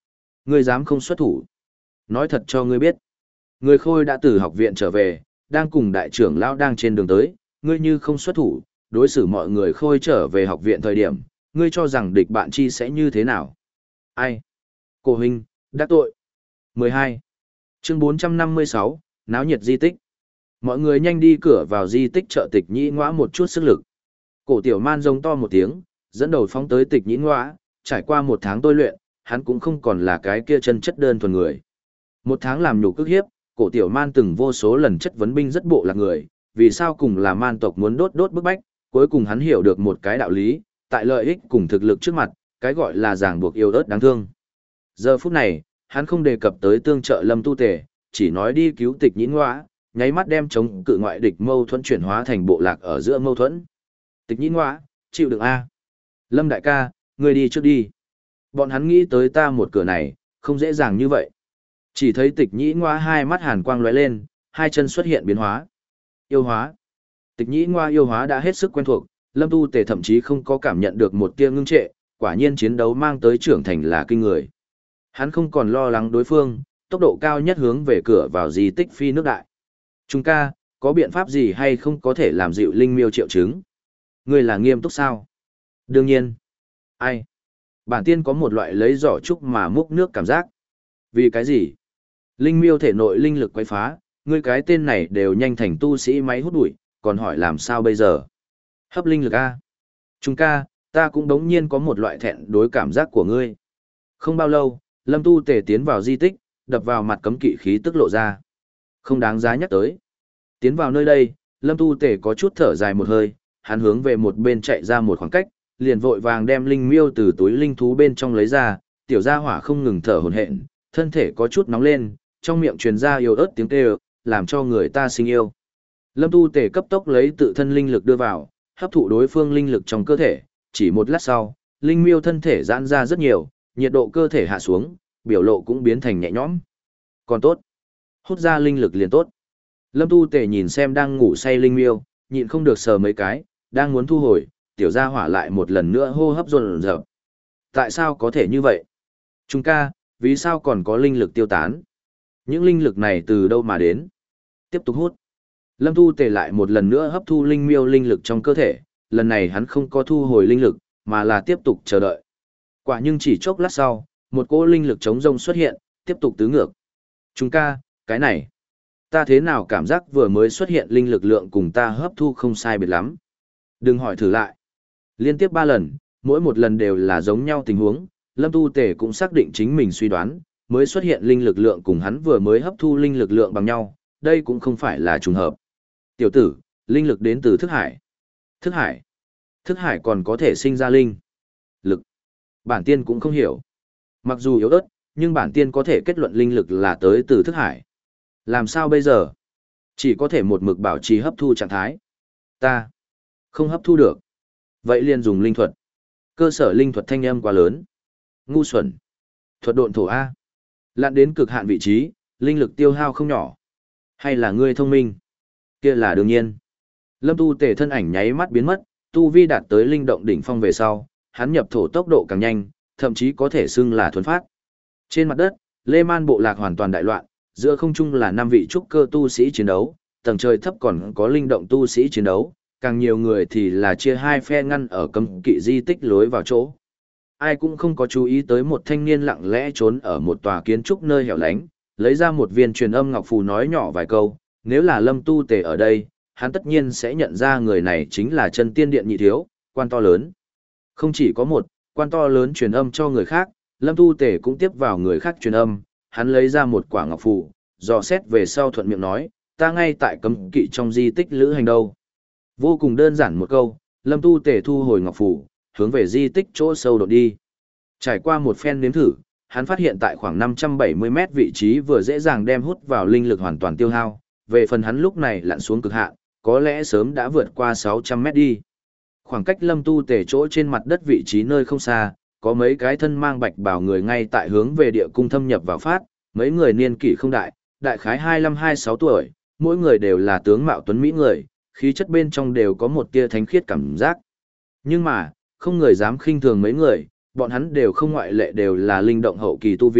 Ngươi dám không xuất thủ? Nói thật cho ngươi biết. Người Khôi đã từ học viện trở về, đang cùng đại trưởng lão đang trên đường tới, ngươi như không xuất thủ, đối xử mọi người Khôi trở về học viện thời điểm, ngươi cho rằng địch bạn chi sẽ như thế nào? Ai? Cổ huynh, đắc tội. mười hai. Chương bốn trăm năm mươi sáu, náo nhiệt di tích. Mọi người nhanh đi cửa vào di tích chợ Tịch Nhĩ Ngõa một chút sức lực. Cổ Tiểu Man giống to một tiếng, dẫn đầu phóng tới Tịch Nhĩ Ngõa, trải qua một tháng tôi luyện, hắn cũng không còn là cái kia chân chất đơn thuần người. Một tháng làm nhục ức hiếp, Cổ Tiểu Man từng vô số lần chất vấn binh rất bộ lạc người, vì sao cùng là man tộc muốn đốt đốt bức bách, cuối cùng hắn hiểu được một cái đạo lý, tại lợi ích cùng thực lực trước mặt, cái gọi là ràng buộc yêu ớt đáng thương. Giờ phút này, hắn không đề cập tới tương trợ Lâm Tu Tề, chỉ nói đi cứu Tịch Nhĩ Ngõa, nháy mắt đem chống cự ngoại địch mâu thuẫn chuyển hóa thành bộ lạc ở giữa mâu thuẫn. Tịch Nhĩ Ngõa, chịu đựng a. Lâm đại ca, ngươi đi trước đi. Bọn hắn nghĩ tới ta một cửa này, không dễ dàng như vậy. Chỉ thấy Tịch Nhĩ Ngõa hai mắt hàn quang lóe lên, hai chân xuất hiện biến hóa. Yêu hóa. Tịch Nhĩ Ngõa yêu hóa đã hết sức quen thuộc, Lâm Tu Tề thậm chí không có cảm nhận được một tia ngưng trệ, quả nhiên chiến đấu mang tới trưởng thành là kinh người. Hắn không còn lo lắng đối phương, tốc độ cao nhất hướng về cửa vào di tích phi nước đại. Trung ca, có biện pháp gì hay không có thể làm dịu linh miêu triệu chứng? Ngươi là nghiêm túc sao? Đương nhiên. Ai? Bản tiên có một loại lấy giỏ trúc mà múc nước cảm giác. Vì cái gì? Linh miêu thể nội linh lực quấy phá, ngươi cái tên này đều nhanh thành tu sĩ máy hút bụi, còn hỏi làm sao bây giờ? Hấp linh lực a. Trung ca, ta cũng đống nhiên có một loại thẹn đối cảm giác của ngươi. Không bao lâu, Lâm Tu Tề tiến vào di tích, đập vào mặt cấm kỵ khí tức lộ ra. Không đáng giá nhắc tới. Tiến vào nơi đây, Lâm Tu Tề có chút thở dài một hơi, hắn hướng về một bên chạy ra một khoảng cách, liền vội vàng đem linh miêu từ túi linh thú bên trong lấy ra, tiểu gia hỏa không ngừng thở hổn hển, thân thể có chút nóng lên, trong miệng truyền ra yếu ớt tiếng kêu, làm cho người ta sinh yêu. Lâm Tu Tề cấp tốc lấy tự thân linh lực đưa vào, hấp thụ đối phương linh lực trong cơ thể, chỉ một lát sau, linh miêu thân thể giãn ra rất nhiều, nhiệt độ cơ thể hạ xuống, biểu lộ cũng biến thành nhẹ nhõm. Còn tốt, hút ra linh lực liền tốt. Lâm Tu Tề nhìn xem đang ngủ say linh miêu, nhịn không được sờ mấy cái, đang muốn thu hồi, tiểu gia hỏa lại một lần nữa hô hấp dồn dập. Tại sao có thể như vậy? Trung ca, vì sao còn có linh lực tiêu tán? Những linh lực này từ đâu mà đến? Tiếp tục hút. Lâm Tu Tề lại một lần nữa hấp thu linh miêu linh lực trong cơ thể, lần này hắn không có thu hồi linh lực, mà là tiếp tục chờ đợi. Quả nhưng chỉ chốc lát sau, một cỗ linh lực chống rông xuất hiện, tiếp tục tứ ngược. Trung ca, cái này, ta thế nào cảm giác vừa mới xuất hiện linh lực lượng cùng ta hấp thu không sai biệt lắm. Đừng hỏi thử lại. Liên tiếp ba lần, mỗi một lần đều là giống nhau tình huống, Lâm Tu Tề cũng xác định chính mình suy đoán, mới xuất hiện linh lực lượng cùng hắn vừa mới hấp thu linh lực lượng bằng nhau, đây cũng không phải là trùng hợp. Tiểu tử, linh lực đến từ thức hải. Thức hải? Thức hải còn có thể sinh ra linh lực. Bản tiên cũng không hiểu. Mặc dù yếu ớt, nhưng bản tiên có thể kết luận linh lực là tới từ thức hải. Làm sao bây giờ? Chỉ có thể một mực bảo trì hấp thu trạng thái. Ta không hấp thu được. Vậy liền dùng linh thuật. Cơ sở linh thuật thanh âm quá lớn. Ngu xuẩn. Thuật độn thổ A. Lặn đến cực hạn vị trí, linh lực tiêu hao không nhỏ. Hay là ngươi thông minh? Kia là đương nhiên. Lâm Tu Tề thân ảnh nháy mắt biến mất, tu vi đạt tới linh động đỉnh phong về sau, hắn nhập thổ tốc độ càng nhanh, thậm chí có thể xưng là thuần phát. Trên mặt đất, Lê Man bộ lạc hoàn toàn đại loạn, giữa không trung là năm vị trúc cơ tu sĩ chiến đấu, tầng trời thấp còn có linh động tu sĩ chiến đấu, càng nhiều người thì là chia hai phe ngăn ở cấm kỵ di tích lối vào chỗ. Ai cũng không có chú ý tới một thanh niên lặng lẽ trốn ở một tòa kiến trúc nơi hẻo lánh, lấy ra một viên truyền âm ngọc phù nói nhỏ vài câu, nếu là Lâm Tu Tề ở đây, hắn tất nhiên sẽ nhận ra người này chính là Chân Tiên Điện nhị thiếu, quan to lớn. Không chỉ có một, quan to lớn truyền âm cho người khác, Lâm Tu Tề cũng tiếp vào người khác truyền âm, hắn lấy ra một quả ngọc phù, dò xét về sau thuận miệng nói, ta ngay tại cấm kỵ trong di tích lữ hành đâu. Vô cùng đơn giản một câu, Lâm Tu Tề thu hồi ngọc phù, hướng về di tích chỗ sâu đột đi. Trải qua một phen nếm thử, hắn phát hiện tại khoảng năm trăm bảy mươi mét vị trí vừa dễ dàng đem hút vào linh lực hoàn toàn tiêu hao, về phần hắn lúc này lặn xuống cực hạn, có lẽ sớm đã vượt qua sáu trăm mét đi. Khoảng cách Lâm Tu Tề chỗ trên mặt đất vị trí nơi không xa, có mấy cái thân mang bạch bào người ngay tại hướng về địa cung thâm nhập vào phát, mấy người niên kỷ không đại, đại khái hai mươi lăm hai mươi sáu tuổi, mỗi người đều là tướng mạo tuấn mỹ người, khí chất bên trong đều có một tia thánh khiết cảm giác. Nhưng mà, không người dám khinh thường mấy người, bọn hắn đều không ngoại lệ đều là linh động hậu kỳ tu vi,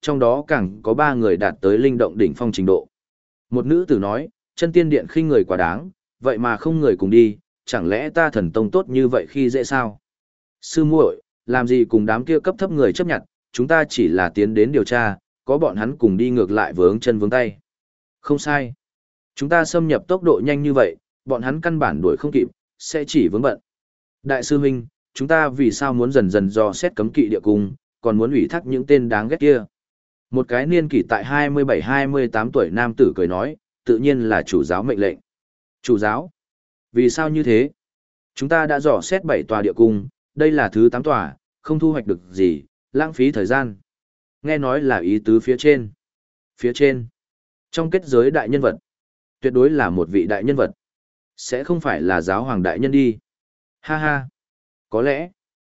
trong đó càng có ba người đạt tới linh động đỉnh phong trình độ. Một nữ tử nói, chân tiên điện khinh người quá đáng, vậy mà không người cùng đi, chẳng lẽ ta thần tông tốt như vậy khi dễ sao? Sư muội, làm gì cùng đám kia cấp thấp người chấp nhận, chúng ta chỉ là tiến đến điều tra, có bọn hắn cùng đi ngược lại vướng chân vướng tay. Không sai. Chúng ta xâm nhập tốc độ nhanh như vậy, bọn hắn căn bản đuổi không kịp, sẽ chỉ vướng bận. Đại sư huynh, chúng ta vì sao muốn dần dần dò xét cấm kỵ địa cung, còn muốn ủy thác những tên đáng ghét kia? Một cái niên kỷ tại hai mươi bảy hai mươi tám tuổi nam tử cười nói, tự nhiên là chủ giáo mệnh lệnh. Chủ giáo? Vì sao như thế? Chúng ta đã dò xét bảy tòa địa cung, đây là thứ tám tòa, không thu hoạch được gì, lãng phí thời gian. Nghe nói là ý tứ phía trên. Phía trên. Trong kết giới đại nhân vật. Tuyệt đối là một vị đại nhân vật. Sẽ không phải là giáo hoàng đại nhân đi. Ha ha. Có lẽ.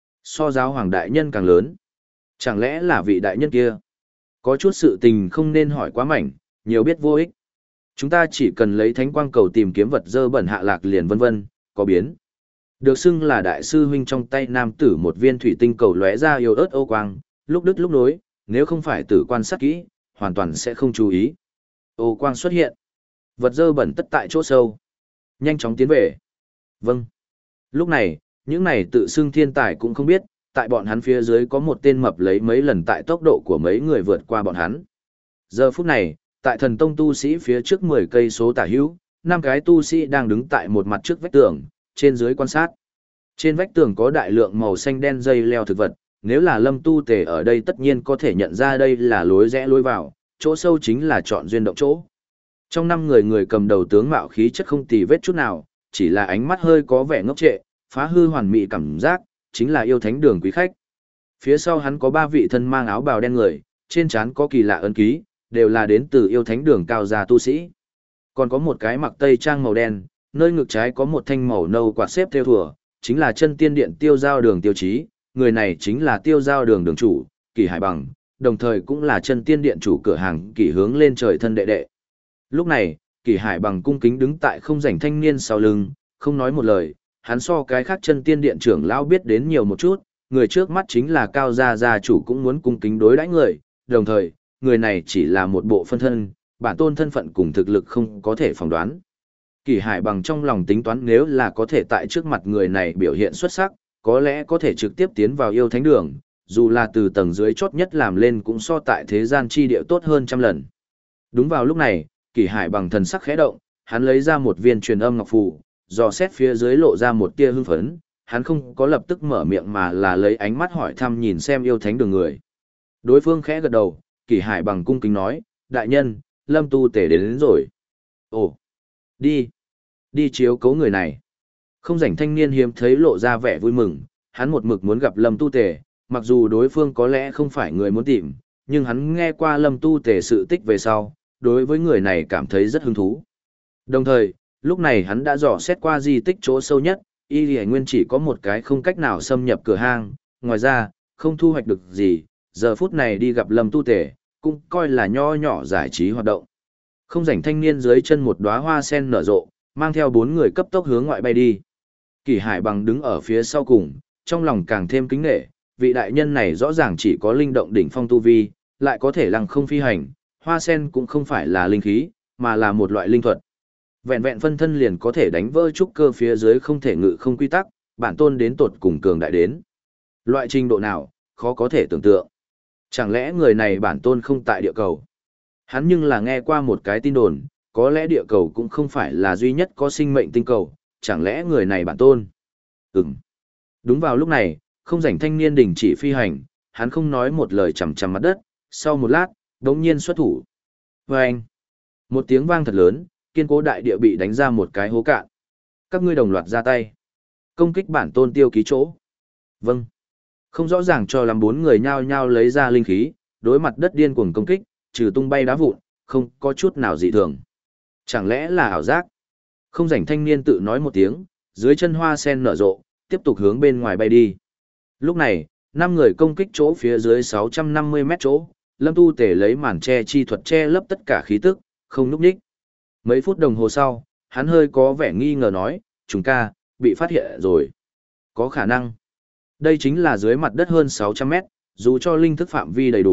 So giáo hoàng đại nhân càng lớn. Chẳng lẽ là vị đại nhân kia? Có chút sự tình không nên hỏi quá mảnh, nhiều biết vô ích. Chúng ta chỉ cần lấy thánh quang cầu tìm kiếm vật dơ bẩn hạ lạc liền vân vân, có biến. Được xưng là đại sư huynh trong tay nam tử một viên thủy tinh cầu lóe ra yếu ớt ô quang, lúc đứt lúc nối, nếu không phải tử quan sát kỹ, hoàn toàn sẽ không chú ý. Ô quang xuất hiện. Vật dơ bẩn tất tại chỗ sâu. Nhanh chóng tiến về. Vâng. Lúc này, những này tự xưng thiên tài cũng không biết, tại bọn hắn phía dưới có một tên mập lấy mấy lần tại tốc độ của mấy người vượt qua bọn hắn. Giờ phút này, tại thần tông tu sĩ phía trước mười cây số tả hữu, năm cái tu sĩ đang đứng tại một mặt trước vách tường, trên dưới quan sát. Trên vách tường có đại lượng màu xanh đen dây leo thực vật, nếu là Lâm Tu Tề ở đây tất nhiên có thể nhận ra đây là lối rẽ lối vào, chỗ sâu chính là chọn duyên động chỗ. Trong năm người người cầm đầu tướng mạo khí chất không tì vết chút nào, chỉ là ánh mắt hơi có vẻ ngốc trệ, phá hư hoàn mỹ cảm giác, chính là yêu thánh đường quý khách. Phía sau hắn có ba vị thân mang áo bào đen người, trên trán có kỳ lạ ấn ký, đều là đến từ yêu thánh đường cao gia tu sĩ. Còn có một cái mặc tây trang màu đen, nơi ngực trái có một thanh màu nâu quạt xếp theo thùa, chính là chân tiên điện tiêu giao đường tiêu chí, người này chính là tiêu giao đường đường chủ, Kỳ Hải Bằng, đồng thời cũng là chân tiên điện chủ cửa hàng Kỳ hướng lên trời thân đệ đệ. Lúc này, Kỳ Hải Bằng cung kính đứng tại không rảnh thanh niên sau lưng, không nói một lời, hắn so cái khác chân tiên điện trưởng lão biết đến nhiều một chút, người trước mắt chính là cao gia gia chủ cũng muốn cung kính đối đãi người, đồng thời, người này chỉ là một bộ phân thân, bản tôn thân phận cùng thực lực không có thể phỏng đoán. Kỳ Hải Bằng trong lòng tính toán nếu là có thể tại trước mặt người này biểu hiện xuất sắc, có lẽ có thể trực tiếp tiến vào yêu thánh đường, dù là từ tầng dưới chót nhất làm lên cũng so tại thế gian chi địa tốt hơn trăm lần. Đúng vào lúc này, Kỳ Hải Bằng thần sắc khẽ động, hắn lấy ra một viên truyền âm ngọc phù, dò xét phía dưới lộ ra một tia hưng phấn, hắn không có lập tức mở miệng mà là lấy ánh mắt hỏi thăm nhìn xem yêu thánh đường người. Đối phương khẽ gật đầu, Kỳ Hải Bằng cung kính nói, đại nhân, Lâm Tu Tể đến, đến rồi. Ồ, đi, đi chiếu cố người này. Không rảnh thanh niên hiếm thấy lộ ra vẻ vui mừng, hắn một mực muốn gặp Lâm Tu Tể, mặc dù đối phương có lẽ không phải người muốn tìm, nhưng hắn nghe qua Lâm Tu Tể sự tích về sau, đối với người này cảm thấy rất hứng thú. Đồng thời, lúc này hắn đã dò xét qua di tích chỗ sâu nhất, y lì nguyên chỉ có một cái không cách nào xâm nhập cửa hang, ngoài ra, không thu hoạch được gì, giờ phút này đi gặp Lâm Tu Tể, cũng coi là nho nhỏ giải trí hoạt động. Không rảnh thanh niên dưới chân một đóa hoa sen nở rộ, mang theo bốn người cấp tốc hướng ngoại bay đi. Kỳ Hải Bằng đứng ở phía sau cùng, trong lòng càng thêm kính nể, vị đại nhân này rõ ràng chỉ có linh động đỉnh phong tu vi, lại có thể lăng không phi hành, hoa sen cũng không phải là linh khí, mà là một loại linh thuật. Vẹn vẹn phân thân liền có thể đánh vỡ trúc cơ phía dưới không thể ngự không quy tắc, bản tôn đến tột cùng cường đại đến. Loại trình độ nào, khó có thể tưởng tượng. Chẳng lẽ người này bản tôn không tại địa cầu? Hắn nhưng là nghe qua một cái tin đồn, có lẽ địa cầu cũng không phải là duy nhất có sinh mệnh tinh cầu, chẳng lẽ người này bản tôn? Ừm. Đúng vào lúc này, không rảnh thanh niên đình chỉ phi hành, hắn không nói một lời chằm chằm mặt đất, sau một lát, đống nhiên xuất thủ. Vâng! Một tiếng vang thật lớn, kiên cố đại địa bị đánh ra một cái hố cạn. Các ngươi đồng loạt ra tay. Công kích bản tôn tiêu ký chỗ. Vâng. Không rõ ràng cho lắm bốn người nhao nhao lấy ra linh khí, đối mặt đất điên cuồng công kích, trừ tung bay đá vụn, không có chút nào dị thường. Chẳng lẽ là ảo giác? Không rảnh thanh niên tự nói một tiếng, dưới chân hoa sen nở rộ, tiếp tục hướng bên ngoài bay đi. Lúc này, năm người công kích chỗ phía dưới sáu trăm năm mươi mét chỗ, Lâm Tu Tể lấy màn che chi thuật che lấp tất cả khí tức, không núp nhích. Mấy phút đồng hồ sau, hắn hơi có vẻ nghi ngờ nói, chúng ca, bị phát hiện rồi. Có khả năng. Đây chính là dưới mặt đất hơn sáu trăm mét, dù cho linh thức phạm vi đầy đủ,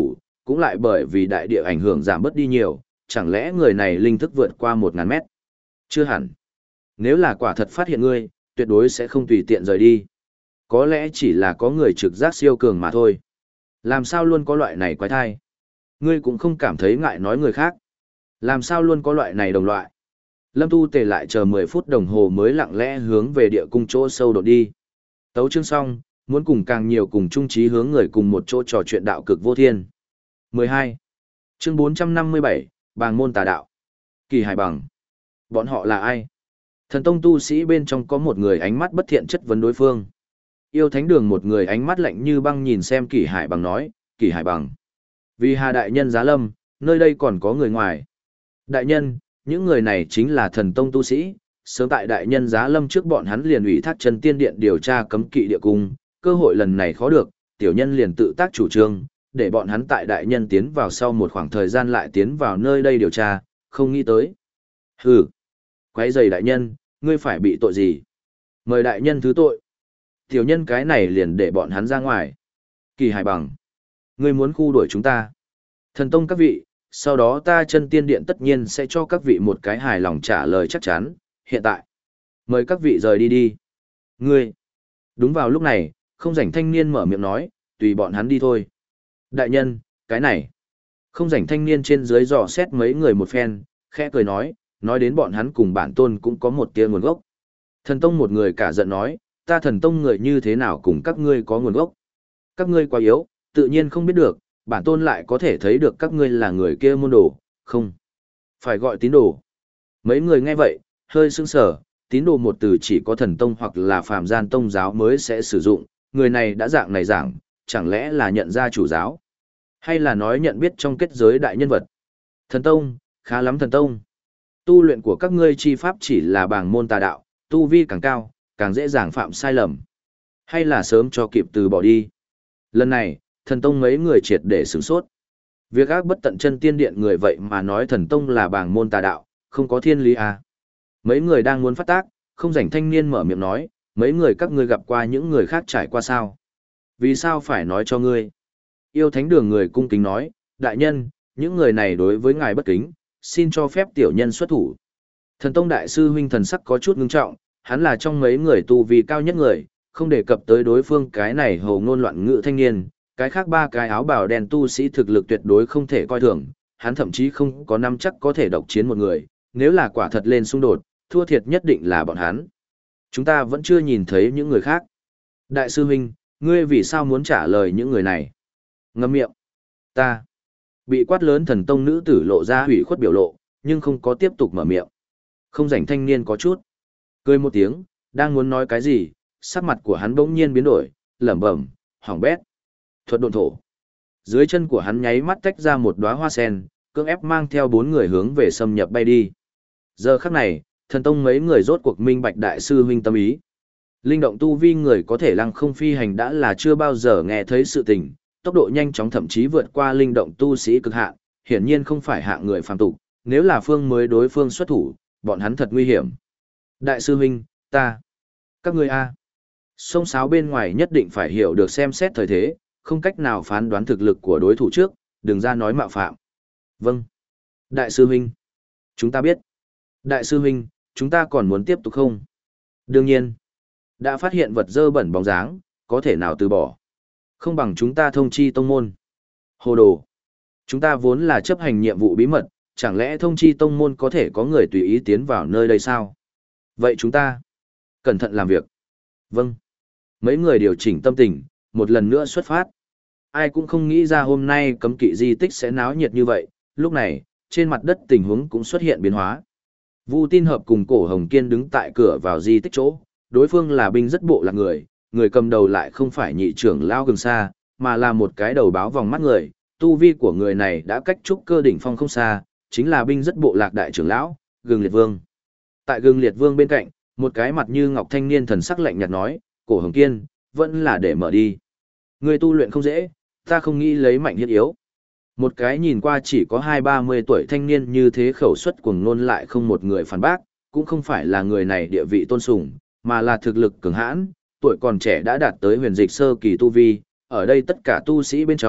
cũng lại bởi vì đại địa ảnh hưởng giảm bớt đi nhiều, chẳng lẽ người này linh thức vượt qua một ngàn mét? Chưa hẳn. Nếu là quả thật phát hiện ngươi, tuyệt đối sẽ không tùy tiện rời đi. Có lẽ chỉ là có người trực giác siêu cường mà thôi. Làm sao luôn có loại này quái thai? Ngươi cũng không cảm thấy ngại nói người khác. Làm sao luôn có loại này đồng loại? Lâm Tu Tề lại chờ mười phút đồng hồ mới lặng lẽ hướng về địa cung chỗ sâu đột đi. Tấu chương xong, muốn cùng càng nhiều cùng chung chí hướng người cùng một chỗ trò chuyện đạo cực vô thiên. mười hai. Chương bốn trăm năm mươi bảy, Bàng môn tà đạo. Kỳ Hải Bằng. Bọn họ là ai? Thần tông tu sĩ bên trong có một người ánh mắt bất thiện chất vấn đối phương. Yêu thánh đường một người ánh mắt lạnh như băng nhìn xem Kỳ Hải Bằng nói, Kỳ Hải Bằng. Vì Hà đại nhân giá lâm, nơi đây còn có người ngoài. Đại nhân, những người này chính là thần tông tu sĩ, sớm tại đại nhân giá lâm trước bọn hắn liền ủy thác Chân Tiên Điện điều tra cấm kỵ địa cung, cơ hội lần này khó được, tiểu nhân liền tự tác chủ trương, để bọn hắn tại đại nhân tiến vào sau một khoảng thời gian lại tiến vào nơi đây điều tra, không nghĩ tới. Hừ, quấy rầy đại nhân, ngươi phải bị tội gì? Mời đại nhân thứ tội. Tiểu nhân cái này liền để bọn hắn ra ngoài. Kỳ Hải Bằng, ngươi muốn khu đuổi chúng ta. Thần tông các vị, sau đó ta Chân Tiên Điện tất nhiên sẽ cho các vị một cái hài lòng trả lời chắc chắn, hiện tại. Mời các vị rời đi đi. Ngươi. Đúng vào lúc này, không rảnh thanh niên mở miệng nói, tùy bọn hắn đi thôi. Đại nhân, cái này. Không rảnh thanh niên trên dưới dò xét mấy người một phen, khẽ cười nói, nói đến bọn hắn cùng bản tôn cũng có một tia nguồn gốc. Thần tông một người cả giận nói, ta thần tông người như thế nào cùng các ngươi có nguồn gốc. Các ngươi quá yếu, tự nhiên không biết được, bản tôn lại có thể thấy được các ngươi là người kia môn đồ, không. Phải gọi tín đồ. Mấy người nghe vậy, hơi sững sờ, tín đồ một từ chỉ có thần tông hoặc là phàm gian tông giáo mới sẽ sử dụng, người này đã dạng này giảng, chẳng lẽ là nhận ra chủ giáo? Hay là nói nhận biết trong kết giới đại nhân vật? Thần tông, khá lắm thần tông. Tu luyện của các ngươi chi pháp chỉ là bảng môn tà đạo, tu vi càng cao, càng dễ dàng phạm sai lầm. Hay là sớm cho kịp từ bỏ đi. Lần này, thần tông mấy người triệt để sửng sốt. Việc ác bất tận Chân Tiên Điện người vậy mà nói thần tông là bảng môn tà đạo, không có thiên lý à. Mấy người đang muốn phát tác, không rảnh thanh niên mở miệng nói, mấy người các ngươi gặp qua những người khác trải qua sao? Vì sao phải nói cho ngươi? Yêu thánh đường người cung kính nói, đại nhân, những người này đối với ngài bất kính, xin cho phép tiểu nhân xuất thủ. Thần tông đại sư huynh thần sắc có chút ngưng trọng, hắn là trong mấy người tu vi cao nhất người, không đề cập tới đối phương cái này hồ ngôn loạn ngữ thanh niên, cái khác ba cái áo bào đen tu sĩ thực lực tuyệt đối không thể coi thường, hắn thậm chí không có năm chắc có thể độc chiến một người, nếu là quả thật lên xung đột, thua thiệt nhất định là bọn hắn. Chúng ta vẫn chưa nhìn thấy những người khác. Đại sư huynh, ngươi vì sao muốn trả lời những người này? Ngậm miệng. Ta. Bị quát lớn thần tông nữ tử lộ ra hủy khuất biểu lộ, nhưng không có tiếp tục mở miệng. Không rảnh thanh niên có chút. Cười một tiếng, đang muốn nói cái gì, sắc mặt của hắn bỗng nhiên biến đổi, lẩm bẩm, hỏng bét. Thuật độn thổ. Dưới chân của hắn nháy mắt tách ra một đóa hoa sen, cưỡng ép mang theo bốn người hướng về xâm nhập bay đi. Giờ khắc này, thần tông mấy người rốt cuộc minh bạch đại sư huynh tâm ý. Linh động tu vi người có thể lăng không phi hành đã là chưa bao giờ nghe thấy sự tình, tốc độ nhanh chóng thậm chí vượt qua linh động tu sĩ cực hạn, hiển nhiên không phải hạng người phàm tục, nếu là phương mới đối phương xuất thủ, bọn hắn thật nguy hiểm. Đại sư huynh, ta, các ngươi a. Sông sáo bên ngoài nhất định phải hiểu được xem xét thời thế, không cách nào phán đoán thực lực của đối thủ trước, đừng ra nói mạo phạm. Vâng. Đại sư huynh, chúng ta biết. Đại sư huynh, chúng ta còn muốn tiếp tục không? Đương nhiên. Đã phát hiện vật dơ bẩn bóng dáng, có thể nào từ bỏ. Không bằng chúng ta thông chi tông môn. Hồ đồ. Chúng ta vốn là chấp hành nhiệm vụ bí mật, chẳng lẽ thông chi tông môn có thể có người tùy ý tiến vào nơi đây sao? Vậy chúng ta cẩn thận làm việc. Vâng. Mấy người điều chỉnh tâm tình, một lần nữa xuất phát. Ai cũng không nghĩ ra hôm nay cấm kỵ di tích sẽ náo nhiệt như vậy, lúc này, trên mặt đất tình huống cũng xuất hiện biến hóa. Vu Tin Hợp cùng Cổ Hồng Kiên đứng tại cửa vào di tích chỗ, đối phương là binh rất bộ lạc người, người cầm đầu lại không phải nhị trưởng lao gừng xa, mà là một cái đầu báo vòng mắt người, tu vi của người này đã cách trúc cơ đỉnh phong không xa, chính là binh rất bộ lạc đại trưởng lão, Gừng Liệt Vương. Tại Gừng Liệt Vương bên cạnh, một cái mặt như ngọc thanh niên thần sắc lạnh nhạt nói, Cổ Hồng Kiên, vẫn là để mở đi. Người tu luyện không dễ, ta không nghĩ lấy mạnh hiết yếu. Một cái nhìn qua chỉ có hai ba mươi tuổi thanh niên như thế khẩu suất cuồng nôn lại không một người phản bác, cũng không phải là người này địa vị tôn sùng, mà là thực lực cường hãn, tuổi còn trẻ đã đạt tới huyền dịch sơ kỳ tu vi, ở đây tất cả tu sĩ bên trong,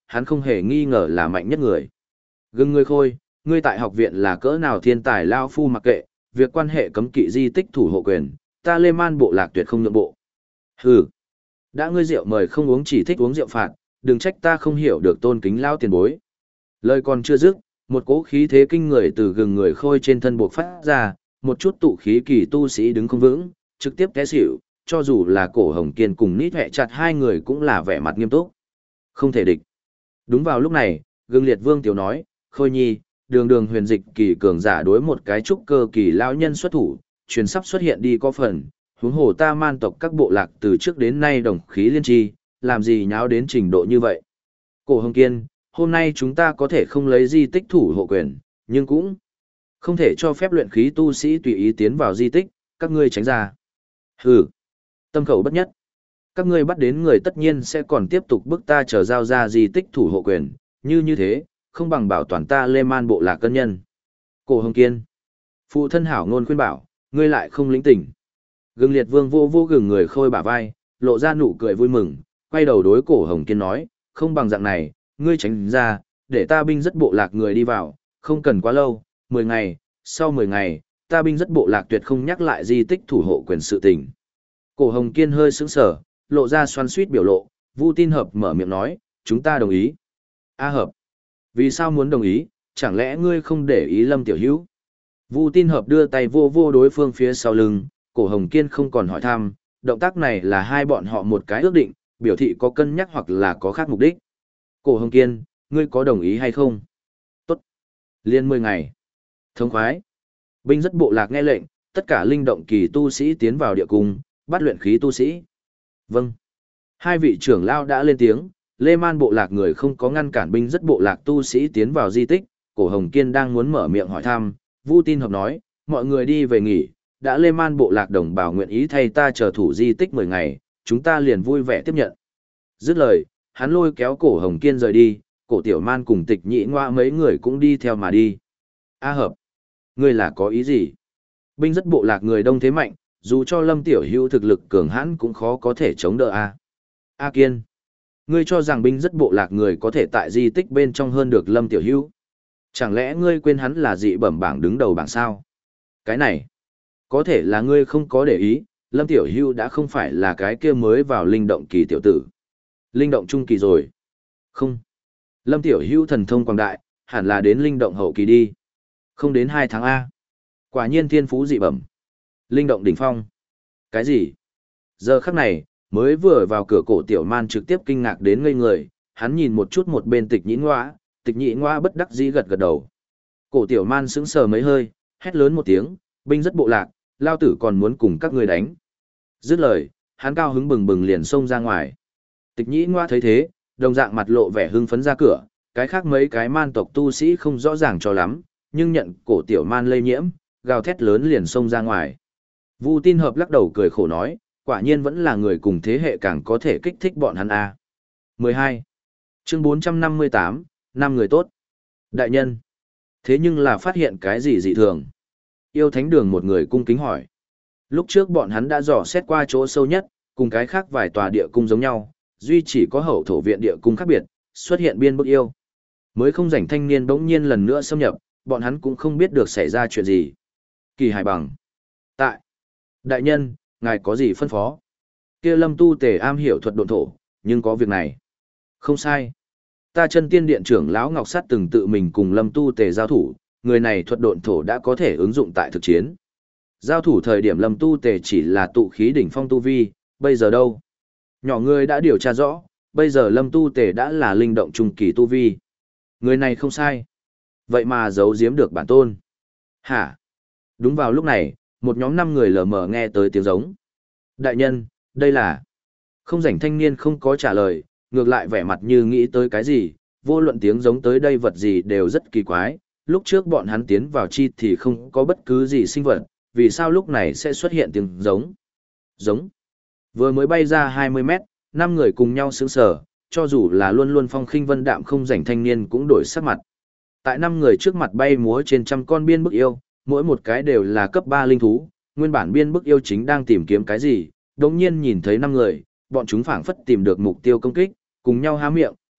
hắn không hề nghi ngờ là mạnh nhất người. Gừng người khôi, ngươi tại học viện là cỡ nào thiên tài lao phu mặc kệ, việc quan hệ cấm kỵ di tích thủ hộ quyền, ta Lê Man bộ lạc tuyệt không nhượng bộ. Hừ, đã ngươi rượu mời không uống chỉ thích uống rượu phạt, đừng trách ta không hiểu được tôn kính lao tiền bối. Lời còn chưa dứt, một cỗ khí thế kinh người từ gừng người khôi trên thân buộc phát ra, một chút tụ khí kỳ tu sĩ đứng không vững, trực tiếp té xỉu, cho dù là cổ hồng kiên cùng nít hẹ chặt hai người cũng là vẻ mặt nghiêm túc. Không thể địch. Đúng vào lúc này, gừng liệt vương tiểu nói, khôi nhi, đường đường huyền dịch kỳ cường giả đối một cái trúc cơ kỳ lão nhân xuất thủ, truyền sắp xuất hiện đi có phần, huống hồ ta man tộc các bộ lạc từ trước đến nay đồng khí liên tri, làm gì nháo đến trình độ như vậy. Cổ hồng kiên, hôm nay chúng ta có thể không lấy di tích thủ hộ quyền, nhưng cũng không thể cho phép luyện khí tu sĩ tùy ý tiến vào di tích, các ngươi tránh ra. Hừ, tâm khẩu bất nhất. Các ngươi bắt đến người tất nhiên sẽ còn tiếp tục bức ta trở giao ra di tích thủ hộ quyền, như như thế, không bằng bảo toàn ta Lê Man bộ lạc cân nhân. Cổ Hồng Kiên. Phụ thân hảo ngôn khuyên bảo, ngươi lại không lĩnh tỉnh. Gừng liệt vương vô vô gừng người khôi bả vai, lộ ra nụ cười vui mừng, quay đầu đối Cổ Hồng Kiên nói, không bằng dạng này, ngươi tránh ra, để ta binh rất bộ lạc người đi vào, không cần quá lâu, mười ngày, sau mười ngày, ta binh rất bộ lạc tuyệt không nhắc lại di tích thủ hộ quyền sự tình. Cổ Hồng Kiên hơi sững sờ, lộ ra xoắn xuýt biểu lộ, Vu Tin Hợp mở miệng nói, chúng ta đồng ý. A Hợp, vì sao muốn đồng ý, chẳng lẽ ngươi không để ý Lâm Tiểu Hữu? Vu Tin Hợp đưa tay vô vô đối phương phía sau lưng, Cổ Hồng Kiên không còn hỏi thăm, động tác này là hai bọn họ một cái ước định, biểu thị có cân nhắc hoặc là có khác mục đích. Cổ Hồng Kiên, ngươi có đồng ý hay không? Tốt. Liên mười ngày. Thông khoái. Binh rất bộ lạc nghe lệnh, tất cả linh động kỳ tu sĩ tiến vào địa cung, bắt luyện khí tu sĩ. Vâng. Hai vị trưởng lao đã lên tiếng, Lê Man bộ lạc người không có ngăn cản binh rất bộ lạc tu sĩ tiến vào di tích, Cổ Hồng Kiên đang muốn mở miệng hỏi thăm, Vu Tin Hợp nói, mọi người đi về nghỉ, đã Lê Man bộ lạc đồng bào nguyện ý thay ta chờ thủ di tích mười ngày, chúng ta liền vui vẻ tiếp nhận. Dứt lời, hắn lôi kéo Cổ Hồng Kiên rời đi, Cổ Tiểu Man cùng Tịch Nhĩ Ngoa mấy người cũng đi theo mà đi. A Hợp, ngươi là có ý gì? Binh rất bộ lạc người đông thế mạnh, dù cho Lâm Tiểu Hữu thực lực cường hãn cũng khó có thể chống đỡ a. A Kiên, ngươi cho rằng binh rất bộ lạc người có thể tại di tích bên trong hơn được Lâm Tiểu Hữu? Chẳng lẽ ngươi quên hắn là dị bẩm bảng đứng đầu bảng sao? Cái này, có thể là ngươi không có để ý, Lâm Tiểu Hữu đã không phải là cái kia mới vào linh động kỳ tiểu tử. Linh động trung kỳ rồi. Không. Lâm Tiểu Hữu thần thông quảng đại, hẳn là đến linh động hậu kỳ đi. Không đến hai tháng A. Quả nhiên thiên phú dị bẩm. Linh động đỉnh phong. Cái gì? Giờ khắc này, mới vừa vào cửa Cổ Tiểu Man trực tiếp kinh ngạc đến ngây người, hắn nhìn một chút một bên Tịch Nhĩ Ngoa, Tịch Nhĩ Ngoa bất đắc dĩ gật gật đầu. Cổ Tiểu Man sững sờ mấy hơi, hét lớn một tiếng, binh rất bộ lạc, lao tử còn muốn cùng các ngươi đánh. Dứt lời, hắn cao hứng bừng bừng liền xông ra ngoài. Tịch Nhĩ Ngoa thấy thế, đồng dạng mặt lộ vẻ hưng phấn ra cửa, cái khác mấy cái man tộc tu sĩ không rõ ràng cho lắm, nhưng nhận Cổ Tiểu Man lây nhiễm, gào thét lớn liền xông ra ngoài. Vu Tin Hợp lắc đầu cười khổ nói, quả nhiên vẫn là người cùng thế hệ càng có thể kích thích bọn hắn a. mười hai. Chương bốn trăm năm mươi tám, năm người tốt. Đại nhân. Thế nhưng là phát hiện cái gì dị thường? Yêu Thánh Đường một người cung kính hỏi. Lúc trước bọn hắn đã dò xét qua chỗ sâu nhất, cùng cái khác vài tòa địa cung giống nhau, duy chỉ có hậu thổ viện địa cung khác biệt, xuất hiện biên bức yêu. Mới không rảnh thanh niên bỗng nhiên lần nữa xâm nhập, bọn hắn cũng không biết được xảy ra chuyện gì. Kỳ Hải Bằng. Tại. Đại nhân, ngài có gì phân phó? Kia Lâm Tu Tề am hiểu thuật độn thổ, nhưng có việc này. Không sai. Ta Chân Tiên Điện trưởng lão Ngọc Sát từng tự mình cùng Lâm Tu Tề giao thủ, người này thuật độn thổ đã có thể ứng dụng tại thực chiến. Giao thủ thời điểm Lâm Tu Tề chỉ là tụ khí đỉnh phong tu vi, bây giờ đâu? Nhỏ người đã điều tra rõ, bây giờ Lâm Tu Tề đã là linh động trung kỳ tu vi. Người này không sai. Vậy mà giấu giếm được bản tôn. Hả? Đúng vào lúc này, một nhóm năm người lờ mờ nghe tới tiếng giống. Đại nhân, đây là... Không rảnh thanh niên không có trả lời, ngược lại vẻ mặt như nghĩ tới cái gì, vô luận tiếng giống tới đây vật gì đều rất kỳ quái. Lúc trước bọn hắn tiến vào chi thì không có bất cứ gì sinh vật, vì sao lúc này sẽ xuất hiện tiếng giống? Giống. Vừa mới bay ra hai mươi mét, năm người cùng nhau sững sờ, cho dù là luôn luôn phong khinh vân đạm không rảnh thanh niên cũng đổi sắc mặt. Tại năm người trước mặt bay múa trên trăm con biên bức yêu, mỗi một cái đều là cấp ba linh thú, nguyên bản biên bức yêu chính đang tìm kiếm cái gì, đột nhiên nhìn thấy năm người, bọn chúng phảng phất tìm được mục tiêu công kích, cùng nhau há miệng,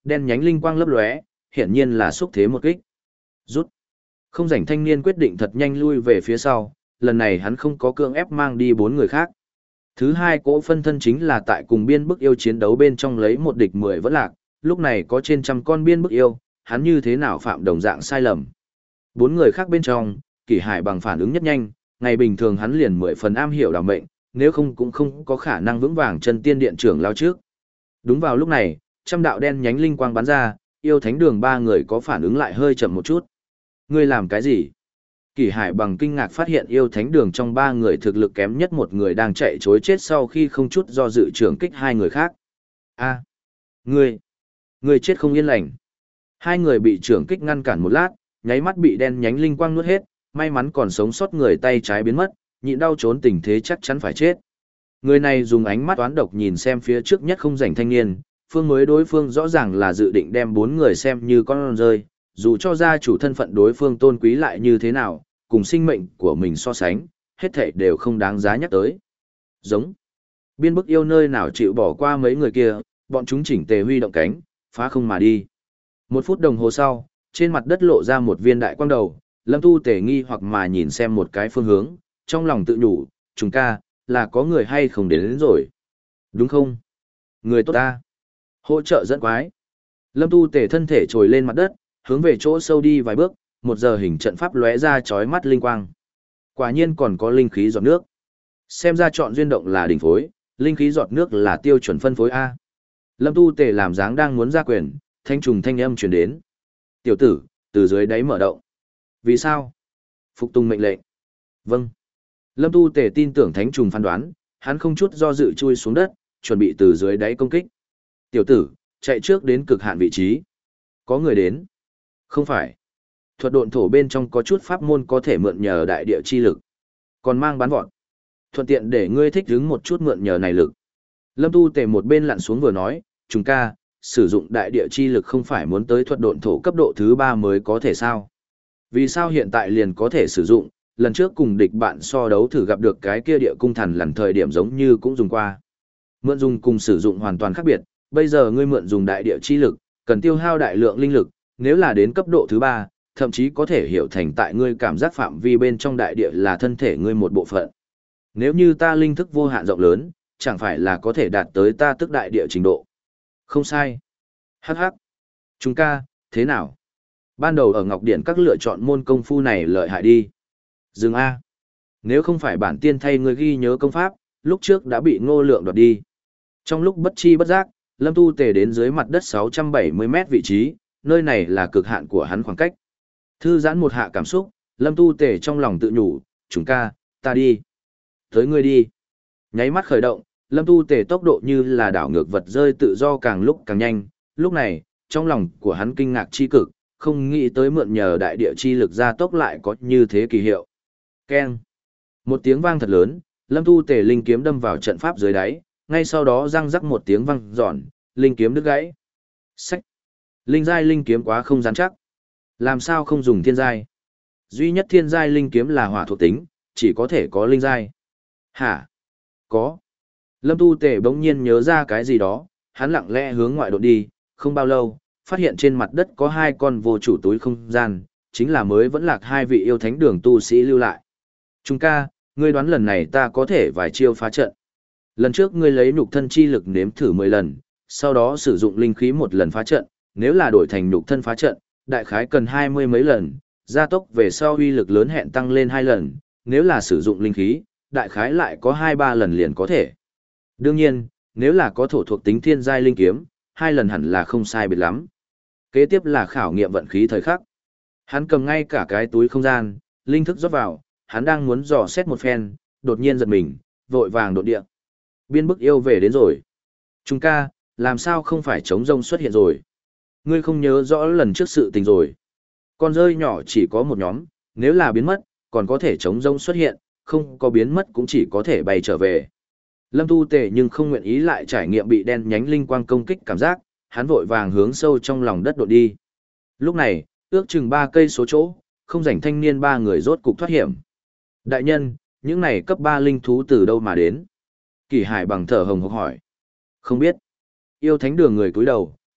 Đen nhánh linh quang lấp lóe, hiển nhiên là xúc thế một kích. Rút. Không rảnh thanh niên quyết định thật nhanh lui về phía sau, lần này hắn không có cưỡng ép mang đi bốn người khác. Thứ hai cỗ phân thân chính là tại cùng biên bức yêu chiến đấu bên trong lấy một địch mười vẫn lạc, lúc này có trên trăm con biên bức yêu, hắn như thế nào phạm đồng dạng sai lầm. Bốn người khác bên trong, Kỷ Hải bằng phản ứng nhất nhanh, ngày bình thường hắn liền mười phần am hiểu đảm mệnh, nếu không cũng không có khả năng vững vàng chân tiên điện trưởng lao trước. Đúng vào lúc này, trăm đạo đen nhánh linh quang bắn ra, yêu thánh đường ba người có phản ứng lại hơi chậm một chút. Ngươi làm cái gì? Kỷ Hải bằng kinh ngạc phát hiện yêu thánh đường trong ba người thực lực kém nhất một người đang chạy chối chết sau khi không chút do dự trưởng kích hai người khác. A, ngươi, ngươi chết không yên lành. Hai người bị trưởng kích ngăn cản một lát, nháy mắt bị đen nhánh linh quang nuốt hết, may mắn còn sống sót người tay trái biến mất, nhịn đau trốn tình thế chắc chắn phải chết. Người này dùng ánh mắt toán độc nhìn xem phía trước nhất không rảnh thanh niên, phương mới đối phương rõ ràng là dự định đem bốn người xem như con rơi, dù cho gia chủ thân phận đối phương tôn quý lại như thế nào, cùng sinh mệnh của mình so sánh, hết thảy đều không đáng giá nhắc tới. Giống. Biên bức yêu nơi nào chịu bỏ qua mấy người kia, bọn chúng chỉnh tề huy động cánh, phá không mà đi. Một phút đồng hồ sau, trên mặt đất lộ ra một viên đại quang đầu, Lâm Tu Tề nghi hoặc mà nhìn xem một cái phương hướng, trong lòng tự nhủ, chúng ca, là có người hay không đến, đến rồi. Đúng không? Người tốt ta. Hỗ trợ dẫn quái. Lâm Tu Tề thân thể trồi lên mặt đất, hướng về chỗ sâu đi vài bước, một giờ hình trận pháp lóe ra chói mắt linh quang. Quả nhiên còn có linh khí giọt nước. Xem ra chọn duyên động là đỉnh phối, linh khí giọt nước là tiêu chuẩn phân phối A. Lâm Tu Tề làm dáng đang muốn ra quyền, thanh trùng thanh âm truyền đến. Tiểu tử, từ dưới đáy mở động. Vì sao? Phục tùng mệnh lệnh. Vâng. Lâm Tu Tề tin tưởng thánh trùng phán đoán, hắn không chút do dự chui xuống đất, chuẩn bị từ dưới đáy công kích. Tiểu tử, chạy trước đến cực hạn vị trí. Có người đến. Không phải. Thuật độn thổ bên trong có chút pháp môn có thể mượn nhờ đại địa chi lực. Còn mang bán vọt. Thuận tiện để ngươi thích hứng một chút mượn nhờ này lực. Lâm Tu Tề một bên lặn xuống vừa nói, chúng ca, sử dụng đại địa chi lực không phải muốn tới thuật độn thổ cấp độ thứ ba mới có thể sao? Vì sao hiện tại liền có thể sử dụng, lần trước cùng địch bạn so đấu thử gặp được cái kia địa cung thần lần thời điểm giống như cũng dùng qua. Mượn dùng cùng sử dụng hoàn toàn khác biệt, bây giờ ngươi mượn dùng đại địa chi lực, cần tiêu hao đại lượng linh lực, nếu là đến cấp độ thứ ba, thậm chí có thể hiểu thành tại ngươi cảm giác phạm vi bên trong đại địa là thân thể ngươi một bộ phận. Nếu như ta linh thức vô hạn rộng lớn, chẳng phải là có thể đạt tới ta tức đại địa trình độ. Không sai. Hắc hắc. Chúng ca, thế nào? Ban đầu ở Ngọc Điện các lựa chọn môn công phu này lợi hại đi. Dừng A. Nếu không phải bản tiên thay ngươi ghi nhớ công pháp, lúc trước đã bị Ngô Lượng đoạt đi. Trong lúc bất chi bất giác, Lâm Tu Tề đến dưới mặt đất sáu trăm bảy mươi mét vị trí, nơi này là cực hạn của hắn khoảng cách. Thư giãn một hạ cảm xúc, Lâm Tu Tề trong lòng tự nhủ, chúng ca, ta đi. Tới ngươi đi. Nháy mắt khởi động, Lâm Tu Tề tốc độ như là đảo ngược vật rơi tự do càng lúc càng nhanh, lúc này, trong lòng của hắn kinh ngạc chi cực, không nghĩ tới mượn nhờ đại địa chi lực gia tốc lại có như thế kỳ hiệu. Keng. Một tiếng vang thật lớn, Lâm Tu Tề linh kiếm đâm vào trận pháp dưới đáy, ngay sau đó răng rắc một tiếng vang giòn, linh kiếm đứt gãy. Xách. Linh giai linh kiếm quá không rắn chắc. Làm sao không dùng thiên giai? Duy nhất thiên giai linh kiếm là hỏa thuộc tính, chỉ có thể có linh giai. Hả? Có. Lâm Tu Tề bỗng nhiên nhớ ra cái gì đó, hắn lặng lẽ hướng ngoại đột đi, không bao lâu, phát hiện trên mặt đất có hai con vô chủ túi không gian, chính là mới vẫn lạc hai vị yêu thánh đường tu sĩ lưu lại. Trung ca, ngươi đoán lần này ta có thể vài chiêu phá trận. Lần trước ngươi lấy nhục thân chi lực nếm thử mười lần, sau đó sử dụng linh khí một lần phá trận, nếu là đổi thành nhục thân phá trận, đại khái cần hai mươi mấy lần, gia tốc về sau uy lực lớn hẹn tăng lên hai lần, nếu là sử dụng linh khí, đại khái lại có hai ba lần liền có thể. Đương nhiên, nếu là có thổ thuộc tính thiên giai linh kiếm, hai lần hẳn là không sai biệt lắm. Kế tiếp là khảo nghiệm vận khí thời khắc. Hắn cầm ngay cả cái túi không gian, linh thức rót vào, hắn đang muốn dò xét một phen, đột nhiên giật mình, vội vàng đột địa. Biên bức yêu về đến rồi. Trung ca, làm sao không phải trống rông xuất hiện rồi? Ngươi không nhớ rõ lần trước sự tình rồi. Con rơi nhỏ chỉ có một nhóm, nếu là biến mất, còn có thể trống rông xuất hiện, không có biến mất cũng chỉ có thể bay trở về. Lâm Tu Tề nhưng không nguyện ý lại trải nghiệm bị đen nhánh linh quang công kích cảm giác, hắn vội vàng hướng sâu trong lòng đất đột đi. Lúc này, ước chừng ba cây số chỗ, không rảnh thanh niên ba người rốt cục thoát hiểm. Đại nhân, những này cấp ba linh thú từ đâu mà đến? Kỷ Hải bằng thở hồng hộc hỏi. Không biết. Yêu thánh đường người cúi đầu,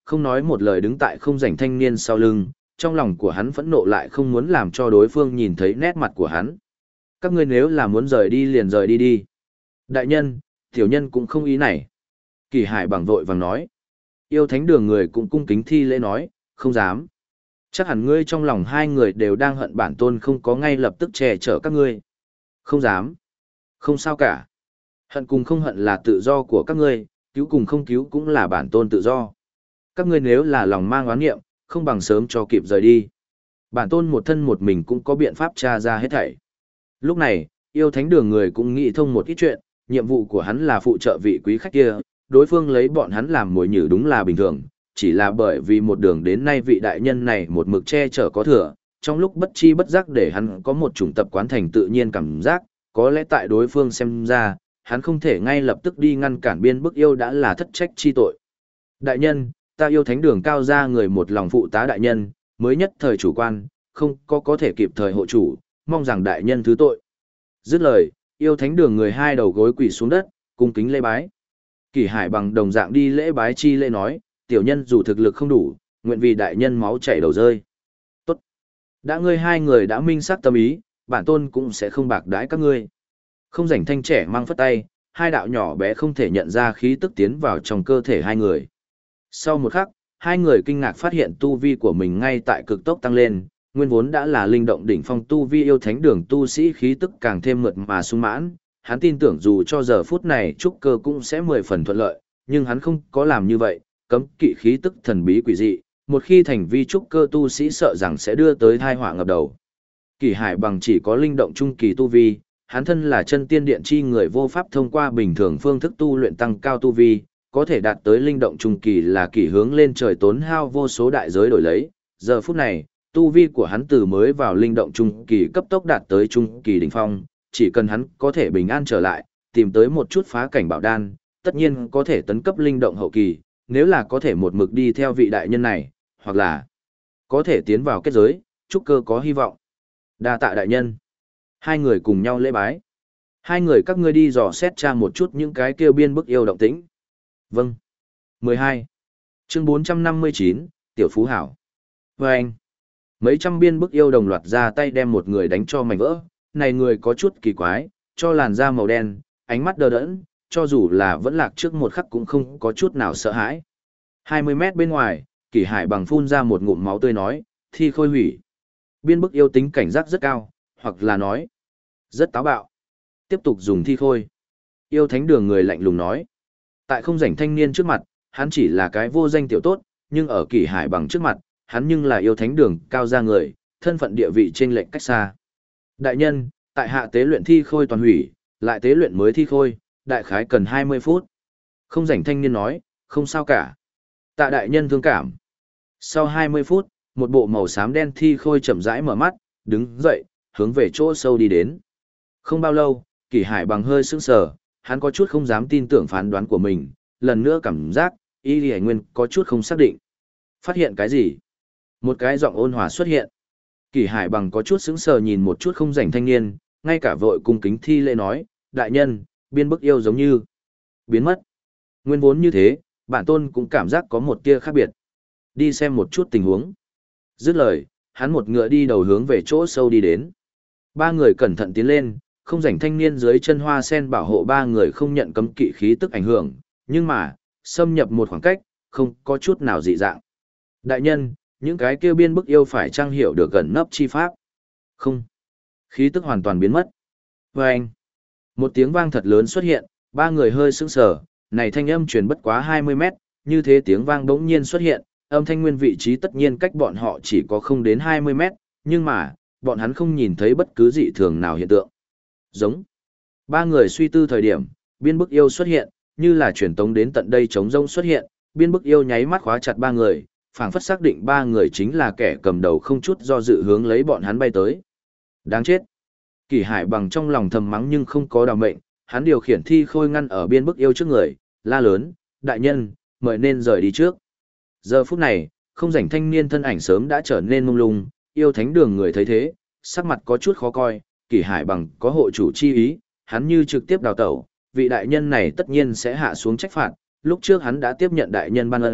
không nói một lời đứng tại không rảnh thanh niên sau lưng, trong lòng của hắn phẫn nộ lại không muốn làm cho đối phương nhìn thấy nét mặt của hắn. Các ngươi nếu là muốn rời đi liền rời đi đi. Đại nhân, tiểu nhân cũng không ý này. Kỳ Hải bằng vội vàng nói. Yêu thánh đường người cũng cung kính thi lễ nói, không dám. Chắc hẳn ngươi trong lòng hai người đều đang hận bản tôn không có ngay lập tức che chở các ngươi. Không dám. Không sao cả. Hận cùng không hận là tự do của các ngươi, cứu cùng không cứu cũng là bản tôn tự do. Các ngươi nếu là lòng mang oán nghiệm, không bằng sớm cho kịp rời đi. Bản tôn một thân một mình cũng có biện pháp tra ra hết thảy. Lúc này, yêu thánh đường người cũng nghĩ thông một ít chuyện, nhiệm vụ của hắn là phụ trợ vị quý khách kia, đối phương lấy bọn hắn làm mồi nhử đúng là bình thường, chỉ là bởi vì một đường đến nay vị đại nhân này một mực che chở có thừa, trong lúc bất chi bất giác để hắn có một chủng tập quán thành tự nhiên cảm giác, có lẽ tại đối phương xem ra, hắn không thể ngay lập tức đi ngăn cản biên bức yêu đã là thất trách chi tội. Đại nhân, ta yêu thánh đường cao ra người một lòng phụ tá đại nhân, mới nhất thời chủ quan, không có có thể kịp thời hộ chủ, mong rằng đại nhân thứ tội. Dứt lời, yêu thánh đường người hai đầu gối quỳ xuống đất, cung kính lễ bái. Kỳ Hải bằng đồng dạng đi lễ bái chi lễ nói, tiểu nhân dù thực lực không đủ, nguyện vì đại nhân máu chảy đầu rơi. Tốt. Đã ngươi hai người đã minh xác tâm ý, bản tôn cũng sẽ không bạc đãi các ngươi. Không rảnh thanh trẻ mang phất tay, hai đạo nhỏ bé không thể nhận ra khí tức tiến vào trong cơ thể hai người. Sau một khắc, hai người kinh ngạc phát hiện tu vi của mình ngay tại cực tốc tăng lên, nguyên vốn đã là linh động đỉnh phong tu vi yêu thánh đường tu sĩ khí tức càng thêm mượt mà sung mãn, hắn tin tưởng dù cho giờ phút này trúc cơ cũng sẽ mười phần thuận lợi, nhưng hắn không có làm như vậy, cấm kỵ khí tức thần bí quỷ dị, một khi thành vi trúc cơ tu sĩ sợ rằng sẽ đưa tới tai họa ngập đầu. Kỳ Hải bằng chỉ có linh động trung kỳ tu vi, hắn thân là chân tiên điện chi người vô pháp thông qua bình thường phương thức tu luyện tăng cao tu vi, có thể đạt tới linh động trung kỳ là kỳ hướng lên trời tốn hao vô số đại giới đổi lấy. Giờ phút này, tu vi của hắn từ mới vào linh động trung kỳ cấp tốc đạt tới trung kỳ đỉnh phong, chỉ cần hắn có thể bình an trở lại, tìm tới một chút phá cảnh bảo đan, tất nhiên có thể tấn cấp linh động hậu kỳ, nếu là có thể một mực đi theo vị đại nhân này, hoặc là có thể tiến vào kết giới, trúc cơ có hy vọng. Đa tạ đại nhân. Hai người cùng nhau lễ bái. Hai người các ngươi đi dò xét tra một chút những cái kêu biên bức yêu động tĩnh. Vâng. mười hai. Chương bốn trăm năm mươi chín, Tiểu Phú Hảo. Và anh. Mấy trăm biên bức yêu đồng loạt ra tay đem một người đánh cho mảnh vỡ. Này người có chút kỳ quái, cho làn da màu đen, ánh mắt đờ đẫn, cho dù là vẫn lạc trước một khắc cũng không có chút nào sợ hãi. hai mươi mét bên ngoài, Kỳ Hải bằng phun ra một ngụm máu tươi nói, thi khôi hủy. Biên bức yêu tính cảnh giác rất cao, hoặc là nói, rất táo bạo. Tiếp tục dùng thi khôi. Yêu thánh đường người lạnh lùng nói. Tại không rảnh thanh niên trước mặt, hắn chỉ là cái vô danh tiểu tốt, nhưng ở Kỳ Hải bằng trước mặt, hắn nhưng là yêu thánh đường cao ra người, thân phận địa vị trên lệnh cách xa. Đại nhân, tại hạ tế luyện thi khôi toàn hủy, lại tế luyện mới thi khôi, đại khái cần hai mươi phút. Không rảnh thanh niên nói, không sao cả. Tạ đại nhân thương cảm. Sau hai mươi phút, một bộ màu xám đen thi khôi chậm rãi mở mắt, đứng dậy, hướng về chỗ sâu đi đến. Không bao lâu, Kỳ Hải bằng hơi sững sờ, hắn có chút không dám tin tưởng phán đoán của mình, lần nữa cảm giác, Y Lì Nguyên có chút không xác định. Phát hiện cái gì? Một cái giọng ôn hòa xuất hiện. Kỳ Hải bằng có chút sững sờ nhìn một chút không rảnh thanh niên, ngay cả vội cung kính thi lễ nói, đại nhân, biên bức yêu giống như biến mất. Nguyên vốn như thế, bản tôn cũng cảm giác có một tia khác biệt. Đi xem một chút tình huống. Dứt lời, hắn một ngựa đi đầu hướng về chỗ sâu đi đến. Ba người cẩn thận tiến lên, không rảnh thanh niên dưới chân hoa sen bảo hộ ba người không nhận cấm kỵ khí tức ảnh hưởng, nhưng mà, xâm nhập một khoảng cách, không có chút nào dị dạng. Đại nhân, những cái kêu biên bức yêu phải trang hiểu được gần nấp chi pháp. Không. Khí tức hoàn toàn biến mất. Và anh. Một tiếng vang thật lớn xuất hiện, ba người hơi sững sờ, này thanh âm truyền bất quá hai mươi mét, như thế tiếng vang bỗng nhiên xuất hiện, âm thanh nguyên vị trí tất nhiên cách bọn họ chỉ có không đến hai mươi mét, nhưng mà, bọn hắn không nhìn thấy bất cứ dị thường nào hiện tượng. Giống. Ba người suy tư thời điểm, biên bức yêu xuất hiện, như là truyền tống đến tận đây chống rông xuất hiện, biên bức yêu nháy mắt khóa chặt ba người, phảng phất xác định ba người chính là kẻ cầm đầu không chút do dự hướng lấy bọn hắn bay tới. Đáng chết. Kỳ Hải bằng trong lòng thầm mắng nhưng không có đào mệnh, hắn điều khiển thi khôi ngăn ở biên bức yêu trước người, la lớn, đại nhân, mời nên rời đi trước. Giờ phút này, không rảnh thanh niên thân ảnh sớm đã trở nên mông lung, yêu thánh đường người thấy thế, sắc mặt có chút khó coi, Kỳ Hải bằng có hộ chủ chi ý, hắn như trực tiếp đào tẩu, vị đại nhân này tất nhiên sẽ hạ xuống trách phạt, lúc trước hắn đã tiếp nhận đại nhân ban ân,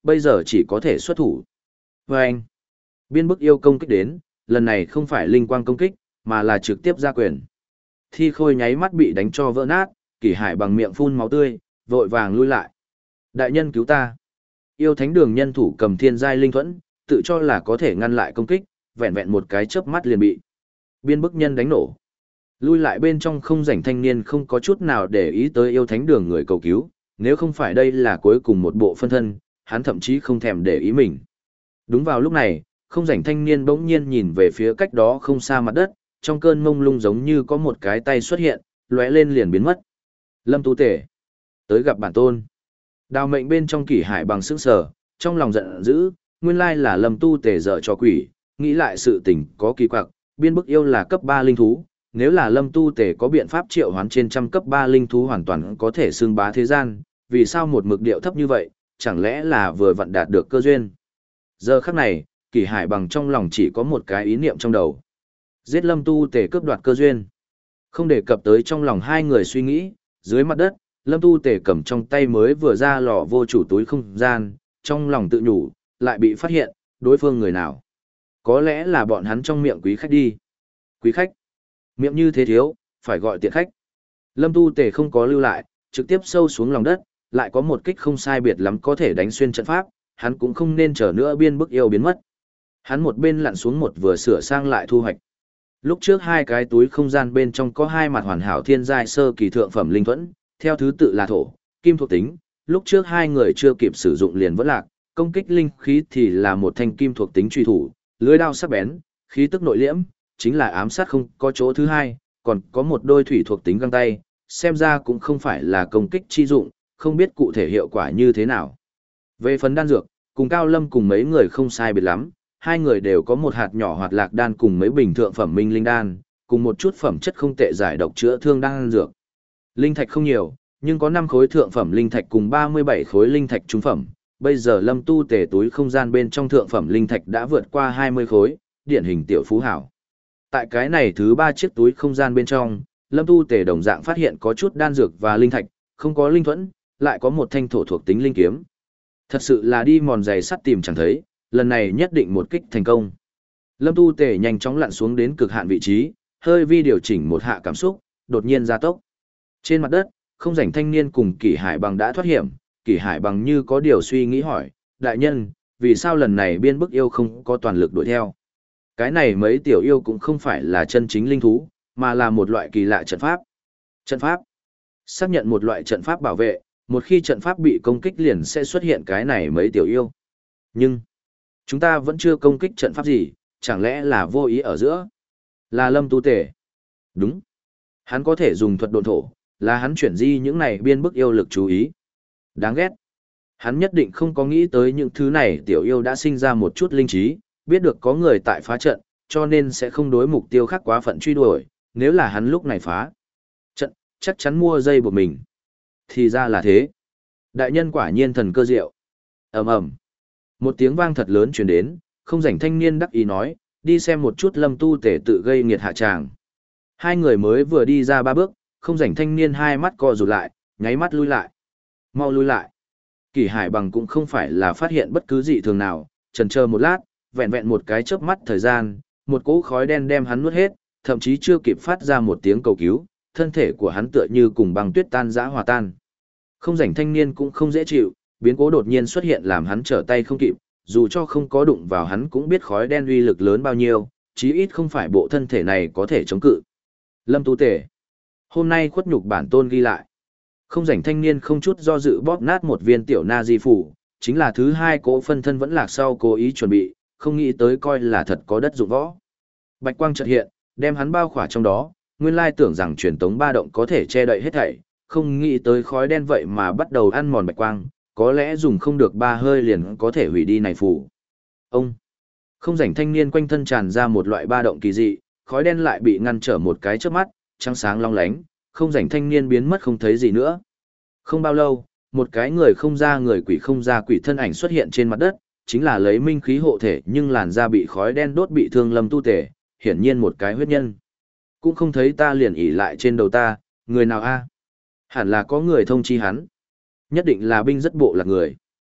bây giờ chỉ có thể xuất thủ. Và anh, biên bức yêu công kích đến, lần này không phải linh quang công kích, mà là trực tiếp ra quyền. Thi Khôi nháy mắt bị đánh cho vỡ nát, Kỷ Hải bằng miệng phun máu tươi, vội vàng lui lại. Đại nhân cứu ta. Yêu thánh đường nhân thủ cầm thiên giai linh thuẫn, tự cho là có thể ngăn lại công kích, vẹn vẹn một cái chớp mắt liền bị biên bức nhân đánh nổ. Lui lại bên trong không rảnh thanh niên không có chút nào để ý tới yêu thánh đường người cầu cứu, nếu không phải đây là cuối cùng một bộ phân thân, hắn thậm chí không thèm để ý mình. Đúng vào lúc này, không rảnh thanh niên bỗng nhiên nhìn về phía cách đó không xa mặt đất, trong cơn mông lung giống như có một cái tay xuất hiện, lóe lên liền biến mất. Lâm Tu Tể, tới gặp bản tôn. Đào mệnh bên trong Kỷ Hải bằng sững sờ, trong lòng giận dữ, nguyên lai là Lâm Tu Tể dở cho quỷ, nghĩ lại sự tình có kỳ quặc, biên bức yêu là cấp ba linh thú, nếu là Lâm Tu Tể có biện pháp triệu hoán trên trăm cấp ba linh thú hoàn toàn có thể xưng bá thế gian, vì sao một mực điệu thấp như vậy, chẳng lẽ là vừa vặn đạt được cơ duyên. Giờ khắc này, Kỷ Hải bằng trong lòng chỉ có một cái ý niệm trong đầu. Giết Lâm Tu Tể cướp đoạt cơ duyên. Không đề cập tới trong lòng hai người suy nghĩ, dưới mặt đất, Lâm Tu Tể cầm trong tay mới vừa ra lò vô chủ túi không gian, trong lòng tự nhủ, lại bị phát hiện, đối phương người nào. Có lẽ là bọn hắn trong miệng quý khách đi. Quý khách. Miệng như thế thiếu, phải gọi tiện khách. Lâm Tu Tể không có lưu lại, trực tiếp sâu xuống lòng đất, lại có một kích không sai biệt lắm có thể đánh xuyên trận pháp, hắn cũng không nên chờ nữa biên bức yêu biến mất. Hắn một bên lặn xuống một vừa sửa sang lại thu hoạch. Lúc trước hai cái túi không gian bên trong có hai mặt hoàn hảo thiên giai sơ kỳ thượng phẩm linh thuẫn, theo thứ tự là thổ, kim thuộc tính, lúc trước hai người chưa kịp sử dụng liền vẫn lạc, công kích linh khí thì là một thanh kim thuộc tính truy thủ, lưới đao sắc bén, khí tức nội liễm, chính là ám sát không có chỗ thứ hai, còn có một đôi thủy thuộc tính găng tay, xem ra cũng không phải là công kích chi dụng, không biết cụ thể hiệu quả như thế nào. Về phần đan dược, cùng Cao Lâm cùng mấy người không sai biệt lắm, hai người đều có một hạt nhỏ hoạt lạc đan cùng mấy bình thượng phẩm minh linh đan, cùng một chút phẩm chất không tệ giải độc chữa thương đan dược. Linh thạch không nhiều, nhưng có năm khối thượng phẩm linh thạch cùng ba mươi bảy khối linh thạch trung phẩm. Bây giờ Lâm Tu Tể túi không gian bên trong thượng phẩm linh thạch đã vượt qua hai mươi khối, điển hình tiểu phú hảo. Tại cái này thứ ba chiếc túi không gian bên trong, Lâm Tu Tể đồng dạng phát hiện có chút đan dược và linh thạch, không có linh thuẫn, lại có một thanh thổ thuộc tính linh kiếm. Thật sự là đi mòn giày sắt tìm chẳng thấy, lần này nhất định một kích thành công. Lâm Tu Tể nhanh chóng lặn xuống đến cực hạn vị trí, hơi vi điều chỉnh một hạ cảm xúc, đột nhiên gia tốc. Trên mặt đất, không rảnh thanh niên cùng Kỷ Hải bằng đã thoát hiểm, Kỷ Hải bằng như có điều suy nghĩ hỏi, đại nhân, vì sao lần này biên bức yêu không có toàn lực đuổi theo? Cái này mấy tiểu yêu cũng không phải là chân chính linh thú, mà là một loại kỳ lạ trận pháp. Trận pháp. Xác nhận một loại trận pháp bảo vệ, một khi trận pháp bị công kích liền sẽ xuất hiện cái này mấy tiểu yêu. Nhưng, chúng ta vẫn chưa công kích trận pháp gì, chẳng lẽ là vô ý ở giữa? Là Lâm Tu Tể. Đúng. Hắn có thể dùng thuật độn thổ, là hắn chuyển di những này biên bức yêu lực chú ý. Đáng ghét. Hắn nhất định không có nghĩ tới những thứ này tiểu yêu đã sinh ra một chút linh trí, biết được có người tại phá trận, cho nên sẽ không đối mục tiêu khác quá phận truy đuổi, nếu là hắn lúc này phá trận, chắc chắn mua dây buộc mình. Thì ra là thế. Đại nhân quả nhiên thần cơ diệu. Ầm ầm. Một tiếng vang thật lớn truyền đến, không rảnh thanh niên đắc ý nói, đi xem một chút Lâm Tu Tể tự gây nghiệt hạ tràng. Hai người mới vừa đi ra ba bước, không rảnh thanh niên hai mắt co rụt lại, nháy mắt lui lại. Mau lui lại. Kỷ Hải bằng cũng không phải là phát hiện bất cứ dị thường nào, chần chờ một lát, vẹn vẹn một cái chớp mắt thời gian, một cỗ khói đen đem hắn nuốt hết, thậm chí chưa kịp phát ra một tiếng cầu cứu, thân thể của hắn tựa như cùng băng tuyết tan rã hòa tan. Không rảnh thanh niên cũng không dễ chịu, biến cố đột nhiên xuất hiện làm hắn trở tay không kịp, dù cho không có đụng vào hắn cũng biết khói đen uy lực lớn bao nhiêu, chí ít không phải bộ thân thể này có thể chống cự. Lâm Tu Tể. Hôm nay khuất nhục bản tôn ghi lại. Không rảnh thanh niên không chút do dự bóp nát một viên tiểu na di phủ, chính là thứ hai cỗ phân thân vẫn lạc sau cố ý chuẩn bị, không nghĩ tới coi là thật có đất dụng võ. Bạch quang chợt hiện, đem hắn bao khỏa trong đó, nguyên lai tưởng rằng truyền tống ba động có thể che đậy hết thảy, không nghĩ tới khói đen vậy mà bắt đầu ăn mòn bạch quang, có lẽ dùng không được ba hơi liền có thể hủy đi này phủ. Ông, không rảnh thanh niên quanh thân tràn ra một loại ba động kỳ dị, khói đen lại bị ngăn trở một cái trước mắt, trắng sáng long lánh, không rảnh thanh niên biến mất không thấy gì nữa. Không bao lâu, một cái người không ra người quỷ không ra quỷ thân ảnh xuất hiện trên mặt đất, chính là lấy minh khí hộ thể nhưng làn da bị khói đen đốt bị thương Lâm Tu Tể, hiển nhiên một cái huyết nhân. Cũng không thấy ta liền ỉ lại trên đầu ta, người nào a? Hẳn là có người thông chi hắn. Nhất định là binh rất bộ là người.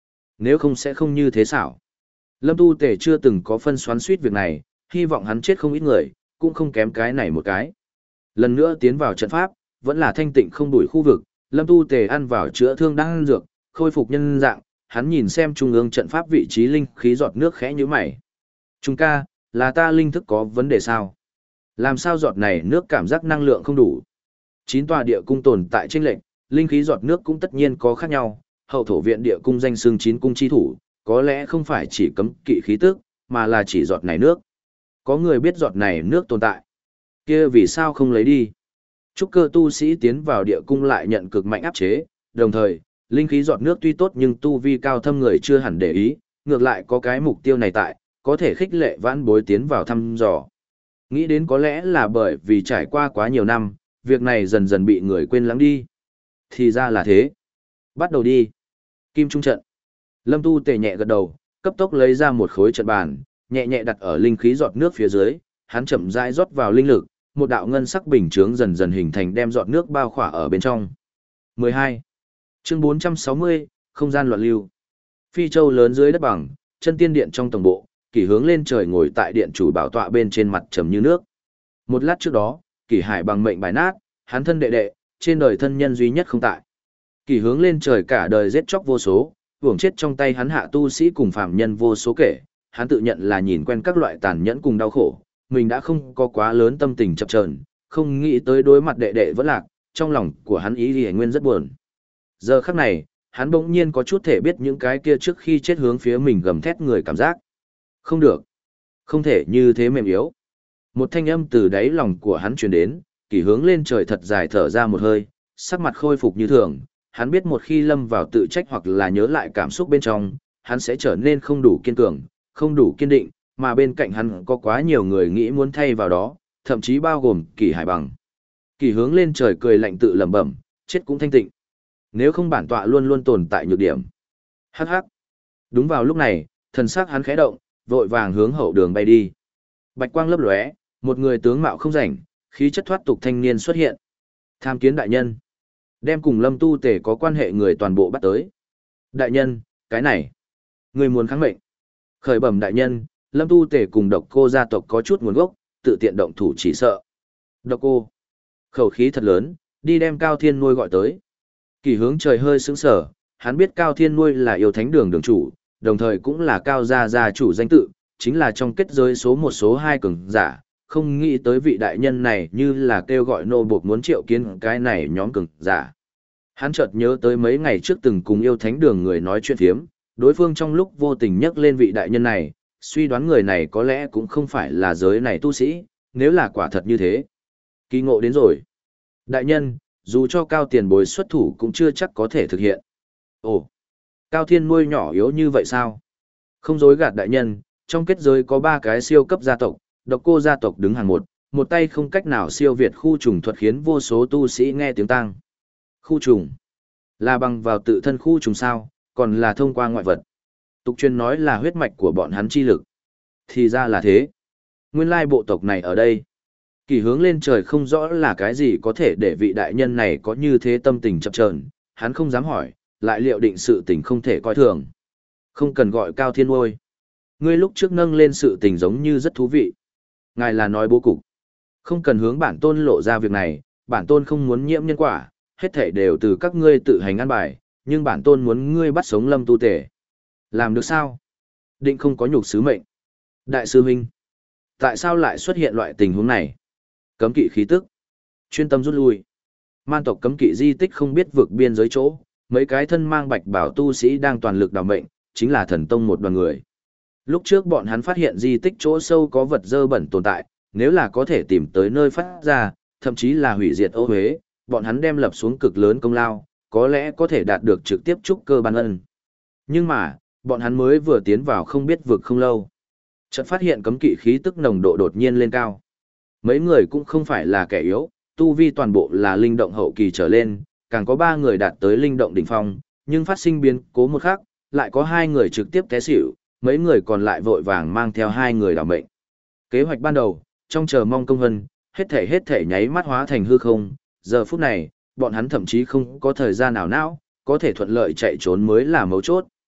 Nếu không sẽ không như thế xảo. Lâm Tu Tề chưa từng có phân xoắn suýt việc này, hy vọng hắn chết không ít người, cũng không kém cái này một cái. Lần nữa tiến vào trận pháp, vẫn là thanh tịnh không đuổi khu vực, Lâm Tu Tề ăn vào chữa thương đang ăn dược, khôi phục nhân dạng, hắn nhìn xem trung ương trận pháp vị trí linh khí giọt nước khẽ như mày. Trung ca, là ta linh thức có vấn đề sao? Làm sao giọt này nước cảm giác năng lượng không đủ? Chín tòa địa cung tồn tại trên lệnh, linh khí giọt nước cũng tất nhiên có khác nhau, hậu thổ viện địa cung danh xưng chín cung chi thủ, có lẽ không phải chỉ cấm kỵ khí tức, mà là chỉ giọt này nước. Có người biết giọt này nước tồn tại. Kia vì sao không lấy đi? Trúc cơ tu sĩ tiến vào địa cung lại nhận cực mạnh áp chế, đồng thời, linh khí giọt nước tuy tốt nhưng tu vi cao thâm người chưa hẳn để ý, ngược lại có cái mục tiêu này tại, có thể khích lệ vãn bối tiến vào thăm dò. Nghĩ đến có lẽ là bởi vì trải qua quá nhiều năm, việc này dần dần bị người quên lãng đi. Thì ra là thế. Bắt đầu đi. Kim trung trận. Lâm Tu Tề nhẹ gật đầu, cấp tốc lấy ra một khối trận bàn, nhẹ nhẹ đặt ở linh khí giọt nước phía dưới, hắn chậm rãi rót vào linh lực, một đạo ngân sắc bình chướng dần dần hình thành đem giọt nước bao khỏa ở bên trong. mười hai. Chương bốn trăm sáu mươi, không gian loạn lưu. Phi châu lớn dưới đất bằng, chân tiên điện trong tổng bộ, Kỷ hướng lên trời ngồi tại điện chủ bảo tọa bên trên mặt trầm như nước. Một lát trước đó, Kỷ Hải bằng mệnh bài nát, hắn thân đệ đệ, trên đời thân nhân duy nhất không tại. Kỷ hướng lên trời cả đời giết chóc vô số, hưởng chết trong tay hắn hạ tu sĩ cùng phàm nhân vô số kể, hắn tự nhận là nhìn quen các loại tàn nhẫn cùng đau khổ, mình đã không có quá lớn tâm tình chập chờn, không nghĩ tới đối mặt đệ đệ vẫn lạc, trong lòng của hắn ý thì nguyên rất buồn. Giờ khắc này, hắn bỗng nhiên có chút thể biết những cái kia trước khi chết hướng phía mình gầm thét người cảm giác. Không được. Không thể như thế mềm yếu. Một thanh âm từ đáy lòng của hắn truyền đến, Kỷ hướng lên trời thật dài thở ra một hơi, sắc mặt khôi phục như thường. Hắn biết một khi lâm vào tự trách hoặc là nhớ lại cảm xúc bên trong, hắn sẽ trở nên không đủ kiên cường, không đủ kiên định, mà bên cạnh hắn có quá nhiều người nghĩ muốn thay vào đó, thậm chí bao gồm Kỷ Hải bằng. Kỷ hướng lên trời cười lạnh tự lẩm bẩm, chết cũng thanh tịnh. Nếu không bản tọa luôn luôn tồn tại nhược điểm. Hắc hắc. Đúng vào lúc này, thần sắc hắn khẽ động, vội vàng hướng hậu đường bay đi. Bạch quang lấp lóe, một người tướng mạo không rảnh, khí chất thoát tục thanh niên xuất hiện. Tham kiến đại nhân. Đem cùng Lâm Tu Tề có quan hệ người toàn bộ bắt tới. Đại nhân, cái này. Người muốn kháng mệnh. Khởi bẩm đại nhân, Lâm Tu Tề cùng Độc Cô gia tộc có chút nguồn gốc, tự tiện động thủ chỉ sợ. Độc Cô. Khẩu khí thật lớn, đi đem Cao Thiên Nuôi gọi tới. Kỷ hướng trời hơi sững sờ, hắn biết Cao Thiên Nuôi là yêu thánh đường đường chủ, đồng thời cũng là Cao gia gia chủ danh tự, chính là trong kết giới số một số hai cường giả, không nghĩ tới vị đại nhân này như là kêu gọi nô buộc muốn triệu kiến cái này nhóm cường giả. Hắn chợt nhớ tới mấy ngày trước từng cùng yêu thánh đường người nói chuyện phiếm, đối phương trong lúc vô tình nhắc lên vị đại nhân này, suy đoán người này có lẽ cũng không phải là giới này tu sĩ, nếu là quả thật như thế. Kỳ ngộ đến rồi. Đại nhân, dù cho Cao tiền bối xuất thủ cũng chưa chắc có thể thực hiện. Ồ, Cao Thiên Nuôi nhỏ yếu như vậy sao? Không dối gạt đại nhân, trong kết giới có ba cái siêu cấp gia tộc, Độc Cô gia tộc đứng hàng một, một tay không cách nào siêu việt khu trùng thuật khiến vô số tu sĩ nghe tiếng tang. Khu trùng? Là bằng vào tự thân khu trùng sao, còn là thông qua ngoại vật. Tục truyền nói là huyết mạch của bọn hắn chi lực. Thì ra là thế. Nguyên lai bộ tộc này ở đây. Kỷ hướng lên trời không rõ là cái gì có thể để vị đại nhân này có như thế tâm tình chập chờn, hắn không dám hỏi, lại liệu định sự tình không thể coi thường. Không cần gọi Cao Thiên Nuôi. Ngươi lúc trước nâng lên sự tình giống như rất thú vị. Ngài là nói bố cục. Không cần hướng bản tôn lộ ra việc này, bản tôn không muốn nhiễm nhân quả, hết thảy đều từ các ngươi tự hành ăn bài, nhưng bản tôn muốn ngươi bắt sống Lâm Tu Tề. Làm được sao? Định không có nhục sứ mệnh. Đại sư huynh, tại sao lại xuất hiện loại tình huống này? Cấm kỵ khí tức. Chuyên tâm rút lui. Man tộc cấm kỵ di tích không biết vượt biên giới chỗ, mấy cái thân mang bạch bảo tu sĩ đang toàn lực đào mệnh, chính là thần tông một đoàn người. Lúc trước bọn hắn phát hiện di tích chỗ sâu có vật dơ bẩn tồn tại, nếu là có thể tìm tới nơi phát ra, thậm chí là hủy diệt Ô Huế, bọn hắn đem lập xuống cực lớn công lao, có lẽ có thể đạt được trực tiếp trúc cơ ban ân. Nhưng mà, bọn hắn mới vừa tiến vào không biết vực không lâu. Chợt phát hiện cấm kỵ khí tức nồng độ đột nhiên lên cao. Mấy người cũng không phải là kẻ yếu, tu vi toàn bộ là linh động hậu kỳ trở lên, càng có ba người đạt tới linh động đỉnh phong, nhưng phát sinh biến cố một khắc, lại có hai người trực tiếp té xỉu, mấy người còn lại vội vàng mang theo hai người đảm mệnh. Kế hoạch ban đầu, trong chờ mong công hân, hết thể hết thể nháy mắt hóa thành hư không, giờ phút này, bọn hắn thậm chí không có thời gian nào não, có thể thuận lợi chạy trốn mới là mấu chốt.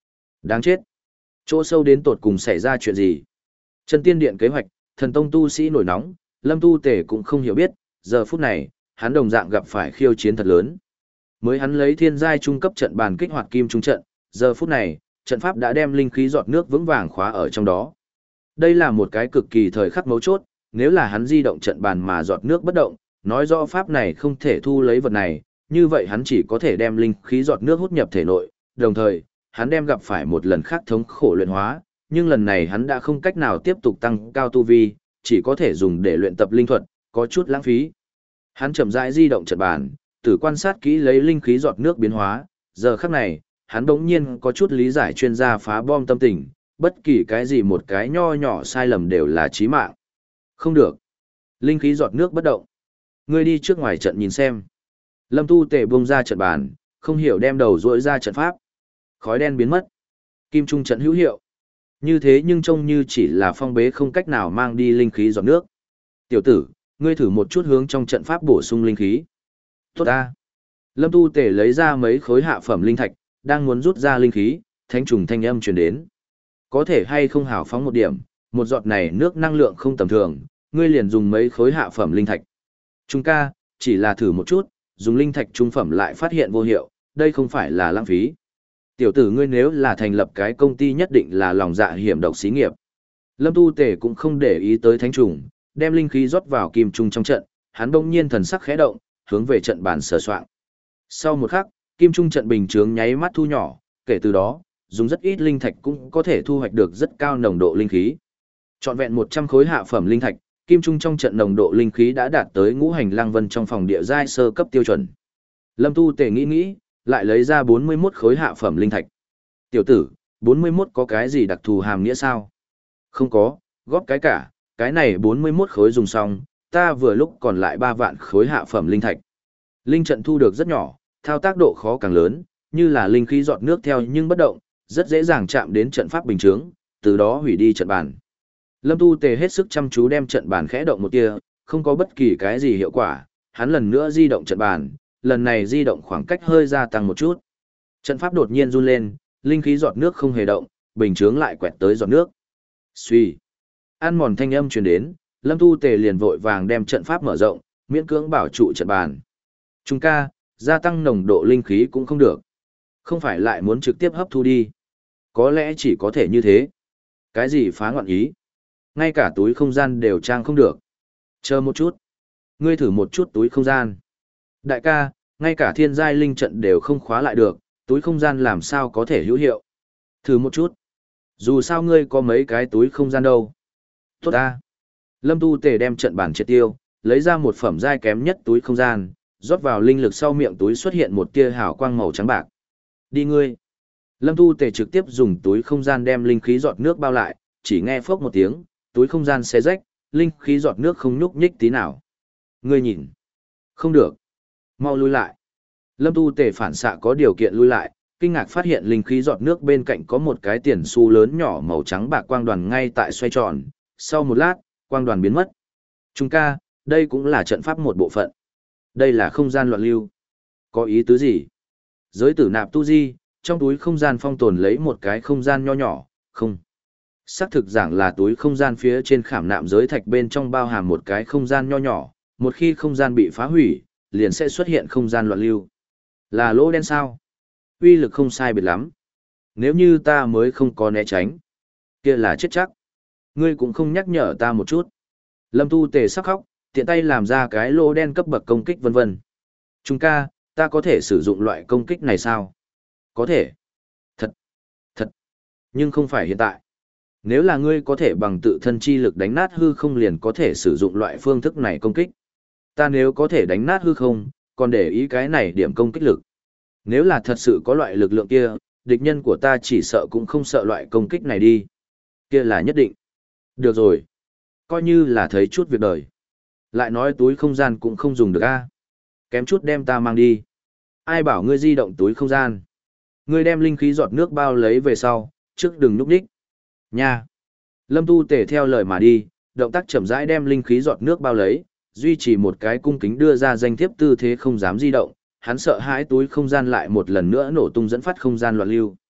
Đáng chết. Chỗ sâu đến tột cùng xảy ra chuyện gì? Chân tiên điện kế hoạch, thần tông tu sĩ nổi nóng, Lâm Tu Tề cũng không hiểu biết, giờ phút này, hắn đồng dạng gặp phải khiêu chiến thật lớn. Mới hắn lấy thiên giai trung cấp trận bàn kích hoạt kim trung trận, giờ phút này, trận pháp đã đem linh khí giọt nước vững vàng khóa ở trong đó. Đây là một cái cực kỳ thời khắc mấu chốt, nếu là hắn di động trận bàn mà giọt nước bất động, nói rõ pháp này không thể thu lấy vật này, như vậy hắn chỉ có thể đem linh khí giọt nước hút nhập thể nội, đồng thời, hắn đem gặp phải một lần khác thống khổ luyện hóa, nhưng lần này hắn đã không cách nào tiếp tục tăng cao tu vi, chỉ có thể dùng để luyện tập linh thuật, có chút lãng phí. Hắn chậm rãi di động trận bàn, tử quan sát kỹ lấy linh khí giọt nước biến hóa, giờ khắc này, hắn bỗng nhiên có chút lý giải chuyên gia phá bom tâm tình, bất kỳ cái gì một cái nho nhỏ sai lầm đều là chí mạng. Không được. Linh khí giọt nước bất động. Ngươi đi trước ngoài trận nhìn xem. Lâm Tu Tề buông ra trận bàn, không hiểu đem đầu duỗi ra trận pháp. Khói đen biến mất. Kim trung trận hữu hiệu. Như thế nhưng trông như chỉ là phong bế không cách nào mang đi linh khí giọt nước. Tiểu tử, ngươi thử một chút hướng trong trận pháp bổ sung linh khí. Tốt ta. Lâm Tu Tề lấy ra mấy khối hạ phẩm linh thạch, đang muốn rút ra linh khí, thánh trùng thanh âm truyền đến. Có thể hay không hào phóng một điểm, một giọt này nước năng lượng không tầm thường, ngươi liền dùng mấy khối hạ phẩm linh thạch. Trung ca, chỉ là thử một chút, dùng linh thạch trung phẩm lại phát hiện vô hiệu, đây không phải là lãng phí. Tiểu tử ngươi nếu là thành lập cái công ty nhất định là lòng dạ hiểm độc xí nghiệp. Lâm Tu Tề cũng không để ý tới thánh trùng, đem linh khí rót vào kim trung trong trận, hắn bỗng nhiên thần sắc khẽ động, hướng về trận bàn sờ soạng. Sau một khắc, kim trung trận bình chướng nháy mắt thu nhỏ, kể từ đó, dùng rất ít linh thạch cũng có thể thu hoạch được rất cao nồng độ linh khí. Trọn vẹn một trăm khối hạ phẩm linh thạch, kim trung trong trận nồng độ linh khí đã đạt tới ngũ hành lang vân trong phòng địa giai sơ cấp tiêu chuẩn. Lâm Tu Tề nghĩ nghĩ, lại lấy ra bốn mươi mốt khối hạ phẩm linh thạch. Tiểu tử, bốn mươi mốt có cái gì đặc thù hàm nghĩa sao? Không có, góp cái cả, cái này bốn mươi mốt khối dùng xong, ta vừa lúc còn lại ba vạn khối hạ phẩm linh thạch. Linh trận thu được rất nhỏ, thao tác độ khó càng lớn, như là linh khí giọt nước theo nhưng bất động, rất dễ dàng chạm đến trận pháp bình chướng, từ đó hủy đi trận bàn. Lâm Tu Tề hết sức chăm chú đem trận bàn khẽ động một tia, không có bất kỳ cái gì hiệu quả, hắn lần nữa di động trận bàn, lần này di động khoảng cách hơi gia tăng một chút. Trận pháp đột nhiên run lên, linh khí giọt nước không hề động, bình chướng lại quẹt tới giọt nước. Xuy. Ăn mòn thanh âm truyền đến, Lâm Tu Tề liền vội vàng đem trận pháp mở rộng, miễn cưỡng bảo trụ trận bàn. Trung ca, gia tăng nồng độ linh khí cũng không được. Không phải lại muốn trực tiếp hấp thu đi. Có lẽ chỉ có thể như thế. Cái gì phá ngọn ý? Ngay cả túi không gian đều trang không được. Chờ một chút. Ngươi thử một chút túi không gian. Đại ca, ngay cả thiên giai linh trận đều không khóa lại được, túi không gian làm sao có thể hữu hiệu. Thử một chút. Dù sao ngươi có mấy cái túi không gian đâu. Tốt ta. Lâm Tu Tề đem trận bản triệt tiêu, lấy ra một phẩm giai kém nhất túi không gian, rót vào linh lực sau miệng túi xuất hiện một tia hào quang màu trắng bạc. Đi ngươi. Lâm Tu Tề trực tiếp dùng túi không gian đem linh khí giọt nước bao lại, chỉ nghe phốc một tiếng, túi không gian xé rách, linh khí giọt nước không nhúc nhích tí nào. Ngươi nhìn. Không được. Mau lui lại. Lâm Tu Tề phản xạ có điều kiện lui lại, kinh ngạc phát hiện linh khí giọt nước bên cạnh có một cái tiền xu lớn nhỏ màu trắng bạc quang đoàn ngay tại xoay tròn, sau một lát, quang đoàn biến mất. Trung ca, đây cũng là trận pháp một bộ phận. Đây là không gian loạn lưu. Có ý tứ gì? Giới tử nạp tu di, trong túi không gian phong tồn lấy một cái không gian nho nhỏ, không. Xác thực giảng là túi không gian phía trên khảm nạm giới thạch bên trong bao hàm một cái không gian nho nhỏ, một khi không gian bị phá hủy, liền sẽ xuất hiện không gian loạn lưu. Là lỗ đen sao? Uy lực không sai biệt lắm. Nếu như ta mới không có né tránh, kia là chết chắc. Ngươi cũng không nhắc nhở ta một chút. Lâm Tu Tề sắc khóc, tiện tay làm ra cái lỗ đen cấp bậc công kích vân vân. Trung ca, ta có thể sử dụng loại công kích này sao? Có thể. Thật. Thật. Nhưng không phải hiện tại. Nếu là ngươi có thể bằng tự thân chi lực đánh nát hư không liền có thể sử dụng loại phương thức này công kích. Ta nếu có thể đánh nát hư không, còn để ý cái này điểm công kích lực. Nếu là thật sự có loại lực lượng kia, địch nhân của ta chỉ sợ cũng không sợ loại công kích này đi. Kia là nhất định. Được rồi. Coi như là thấy chút việc đời. Lại nói túi không gian cũng không dùng được a. Kém chút đem ta mang đi. Ai bảo ngươi di động túi không gian. Ngươi đem linh khí giọt nước bao lấy về sau, trước đừng núp đích. Nha. Lâm Tu Tề theo lời mà đi, động tác chậm rãi đem linh khí giọt nước bao lấy, duy trì một cái cung kính đưa ra danh thiếp tư thế không dám di động, hắn sợ hãi túi không gian lại một lần nữa nổ tung dẫn phát không gian loạn lưu.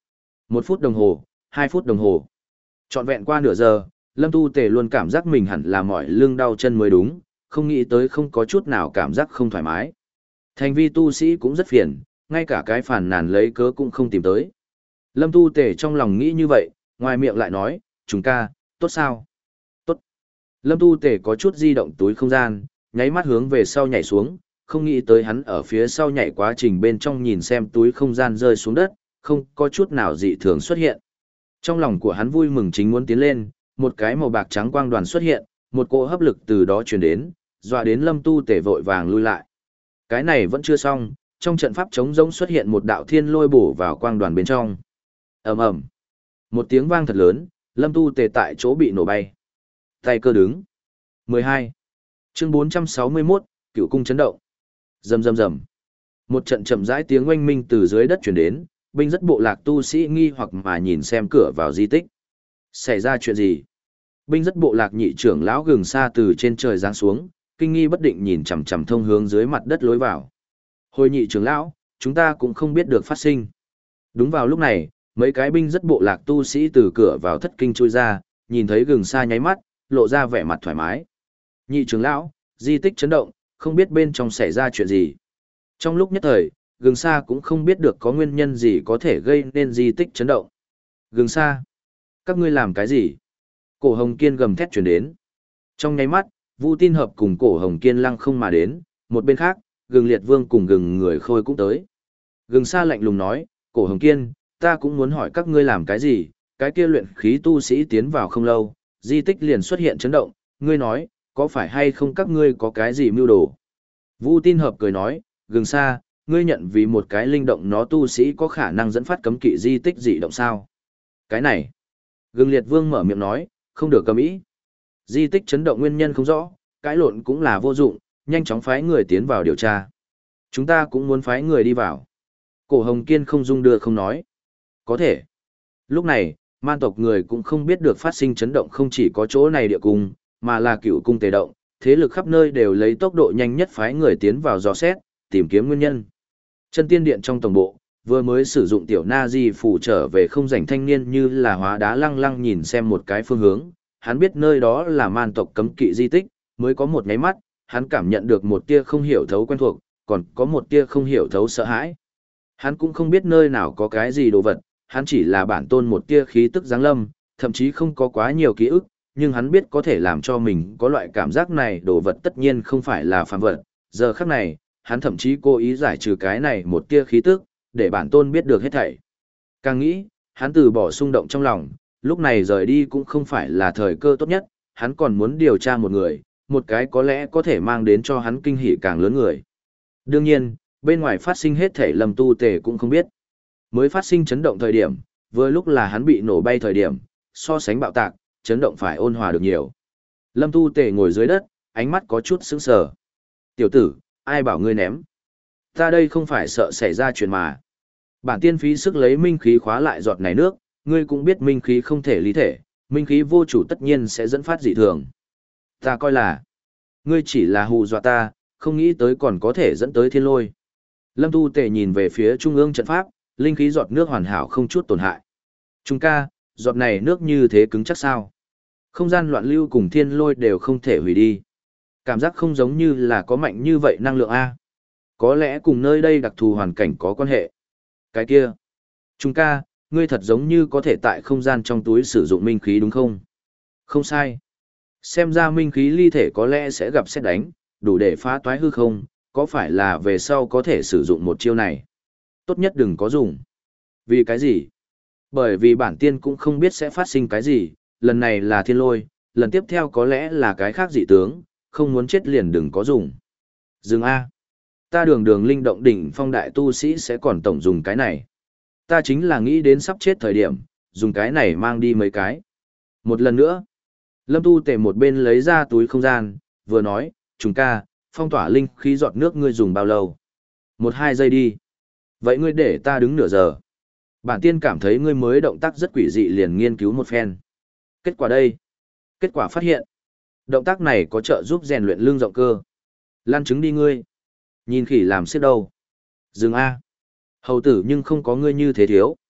Một phút đồng hồ, hai phút đồng hồ. Trọn vẹn qua nửa giờ, Lâm Tu Tề luôn cảm giác mình hẳn là mỏi lưng đau chân mới đúng, không nghĩ tới không có chút nào cảm giác không thoải mái. Thành vi tu sĩ cũng rất phiền, ngay cả cái phản nàn lấy cớ cũng không tìm tới. Lâm Tu Tề trong lòng nghĩ như vậy, ngoài miệng lại nói, chúng ca, tốt sao? Tốt. Lâm Tu Tề có chút di động túi không gian, nháy mắt hướng về sau nhảy xuống, không nghĩ tới hắn ở phía sau nhảy quá trình bên trong nhìn xem túi không gian rơi xuống đất, không có chút nào dị thường xuất hiện. Trong lòng của hắn vui mừng chính muốn tiến lên, một cái màu bạc trắng quang đoàn xuất hiện, một cỗ hấp lực từ đó truyền đến, dọa đến Lâm Tu Tề vội vàng lui lại. Cái này vẫn chưa xong, trong trận pháp trống rỗng xuất hiện một đạo thiên lôi bổ vào quang đoàn bên trong. Ầm ầm. Một tiếng vang thật lớn, Lâm Tu Tề tại chỗ bị nổ bay. Tay cơ đứng. mười hai. Chương bốn trăm sáu mươi mốt, Cửu cung chấn động. Rầm rầm rầm. Một trận chậm rãi tiếng oanh minh từ dưới đất truyền đến, binh rất bộ lạc tu sĩ nghi hoặc mà nhìn xem cửa vào di tích. Xảy ra chuyện gì? Binh rất bộ lạc nhị trưởng lão gừng xa từ trên trời giáng xuống, kinh nghi bất định nhìn chằm chằm thông hướng dưới mặt đất lối vào. Hồi nhị trưởng lão, chúng ta cũng không biết được phát sinh. Đúng vào lúc này, mấy cái binh rất bộ lạc tu sĩ từ cửa vào thất kinh chui ra, nhìn thấy gừng xa nháy mắt, lộ ra vẻ mặt thoải mái. Nhị trưởng lão, di tích chấn động, không biết bên trong xảy ra chuyện gì. Trong lúc nhất thời, gừng xa cũng không biết được có nguyên nhân gì có thể gây nên di tích chấn động. Gừng xa, các ngươi làm cái gì? Cổ Hồng Kiên gầm thét truyền đến. Trong nháy mắt, Vu Tin Hợp cùng Cổ Hồng Kiên lăng không mà đến, một bên khác, Gừng Liệt Vương cùng Gừng Người Khôi cũng tới. Gừng xa lạnh lùng nói, Cổ Hồng Kiên, ta cũng muốn hỏi các ngươi làm cái gì, cái kia luyện khí tu sĩ tiến vào không lâu, di tích liền xuất hiện chấn động, ngươi nói, có phải hay không các ngươi có cái gì mưu đồ? Vu Tin Hợp cười nói, Gừng xa, ngươi nhận vì một cái linh động nó tu sĩ có khả năng dẫn phát cấm kỵ di tích dị động sao? Cái này, Gừng Liệt Vương mở miệng nói, không được cầm ý. Di tích chấn động nguyên nhân không rõ, cãi lộn cũng là vô dụng, nhanh chóng phái người tiến vào điều tra. Chúng ta cũng muốn phái người đi vào. Cổ Hồng Kiên không dung đưa không nói. Có thể. Lúc này, man tộc người cũng không biết được phát sinh chấn động không chỉ có chỗ này địa cung, mà là cựu cung tề động, thế lực khắp nơi đều lấy tốc độ nhanh nhất phái người tiến vào dò xét, tìm kiếm nguyên nhân. Chân tiên điện trong tổng bộ, vừa mới sử dụng tiểu na di phủ trở về không rảnh thanh niên như là hóa đá lăng lăng nhìn xem một cái phương hướng, hắn biết nơi đó là man tộc cấm kỵ di tích, mới có một nháy mắt, hắn cảm nhận được một tia không hiểu thấu quen thuộc, còn có một tia không hiểu thấu sợ hãi. Hắn cũng không biết nơi nào có cái gì đồ vật, hắn chỉ là bản tôn một tia khí tức giáng lâm, thậm chí không có quá nhiều ký ức, nhưng hắn biết có thể làm cho mình có loại cảm giác này đồ vật tất nhiên không phải là phàm vật. Giờ khắc này, hắn thậm chí cố ý giải trừ cái này một tia khí tức, để bản tôn biết được hết thảy. Càng nghĩ, hắn từ bỏ xung động trong lòng, lúc này rời đi cũng không phải là thời cơ tốt nhất, hắn còn muốn điều tra một người, một cái có lẽ có thể mang đến cho hắn kinh hỉ càng lớn người. Đương nhiên, bên ngoài phát sinh hết thảy Lâm Tu Tề cũng không biết. Mới phát sinh chấn động thời điểm, vừa lúc là hắn bị nổ bay thời điểm, so sánh bạo tạc, chấn động phải ôn hòa được nhiều. Lâm Tu Tề ngồi dưới đất, ánh mắt có chút sững sờ. Tiểu tử, ai bảo ngươi ném? Ta đây không phải sợ xảy ra chuyện mà. Bản tiên phí sức lấy minh khí khóa lại giọt này nước, ngươi cũng biết minh khí không thể lý thể, minh khí vô chủ tất nhiên sẽ dẫn phát dị thường. Ta coi là, ngươi chỉ là hù dọa ta, không nghĩ tới còn có thể dẫn tới thiên lôi. Lâm Tu Tề nhìn về phía trung ương trận pháp, linh khí giọt nước hoàn hảo không chút tổn hại. Trung ca, giọt này nước như thế cứng chắc sao? Không gian loạn lưu cùng thiên lôi đều không thể hủy đi. Cảm giác không giống như là có mạnh như vậy năng lượng A. Có lẽ cùng nơi đây đặc thù hoàn cảnh có quan hệ. Cái kia. Trung ca, ngươi thật giống như có thể tại không gian trong túi sử dụng minh khí đúng không? Không sai. Xem ra minh khí ly thể có lẽ sẽ gặp xét đánh, đủ để phá toái hư không, có phải là về sau có thể sử dụng một chiêu này? Tốt nhất đừng có dùng. Vì cái gì? Bởi vì bản tiên cũng không biết sẽ phát sinh cái gì, lần này là thiên lôi, lần tiếp theo có lẽ là cái khác dị tướng, không muốn chết liền đừng có dùng. Dừng A. Ta đường đường linh động đỉnh phong đại tu sĩ sẽ còn tổng dùng cái này. Ta chính là nghĩ đến sắp chết thời điểm, dùng cái này mang đi mấy cái. Một lần nữa, Lâm Tu Tề một bên lấy ra túi không gian, vừa nói, chúng ca, phong tỏa linh khí giọt nước ngươi dùng bao lâu? Một hai giây đi. Vậy ngươi để ta đứng nửa giờ. Bản tiên cảm thấy ngươi mới động tác rất quỷ dị liền nghiên cứu một phen. Kết quả đây. Kết quả phát hiện. Động tác này có trợ giúp rèn luyện lưng rộng cơ. Lan chứng đi ngươi. Nhìn khỉ làm xếp đâu. Dừng A. Hầu tử nhưng không có ngươi như thế thiếu.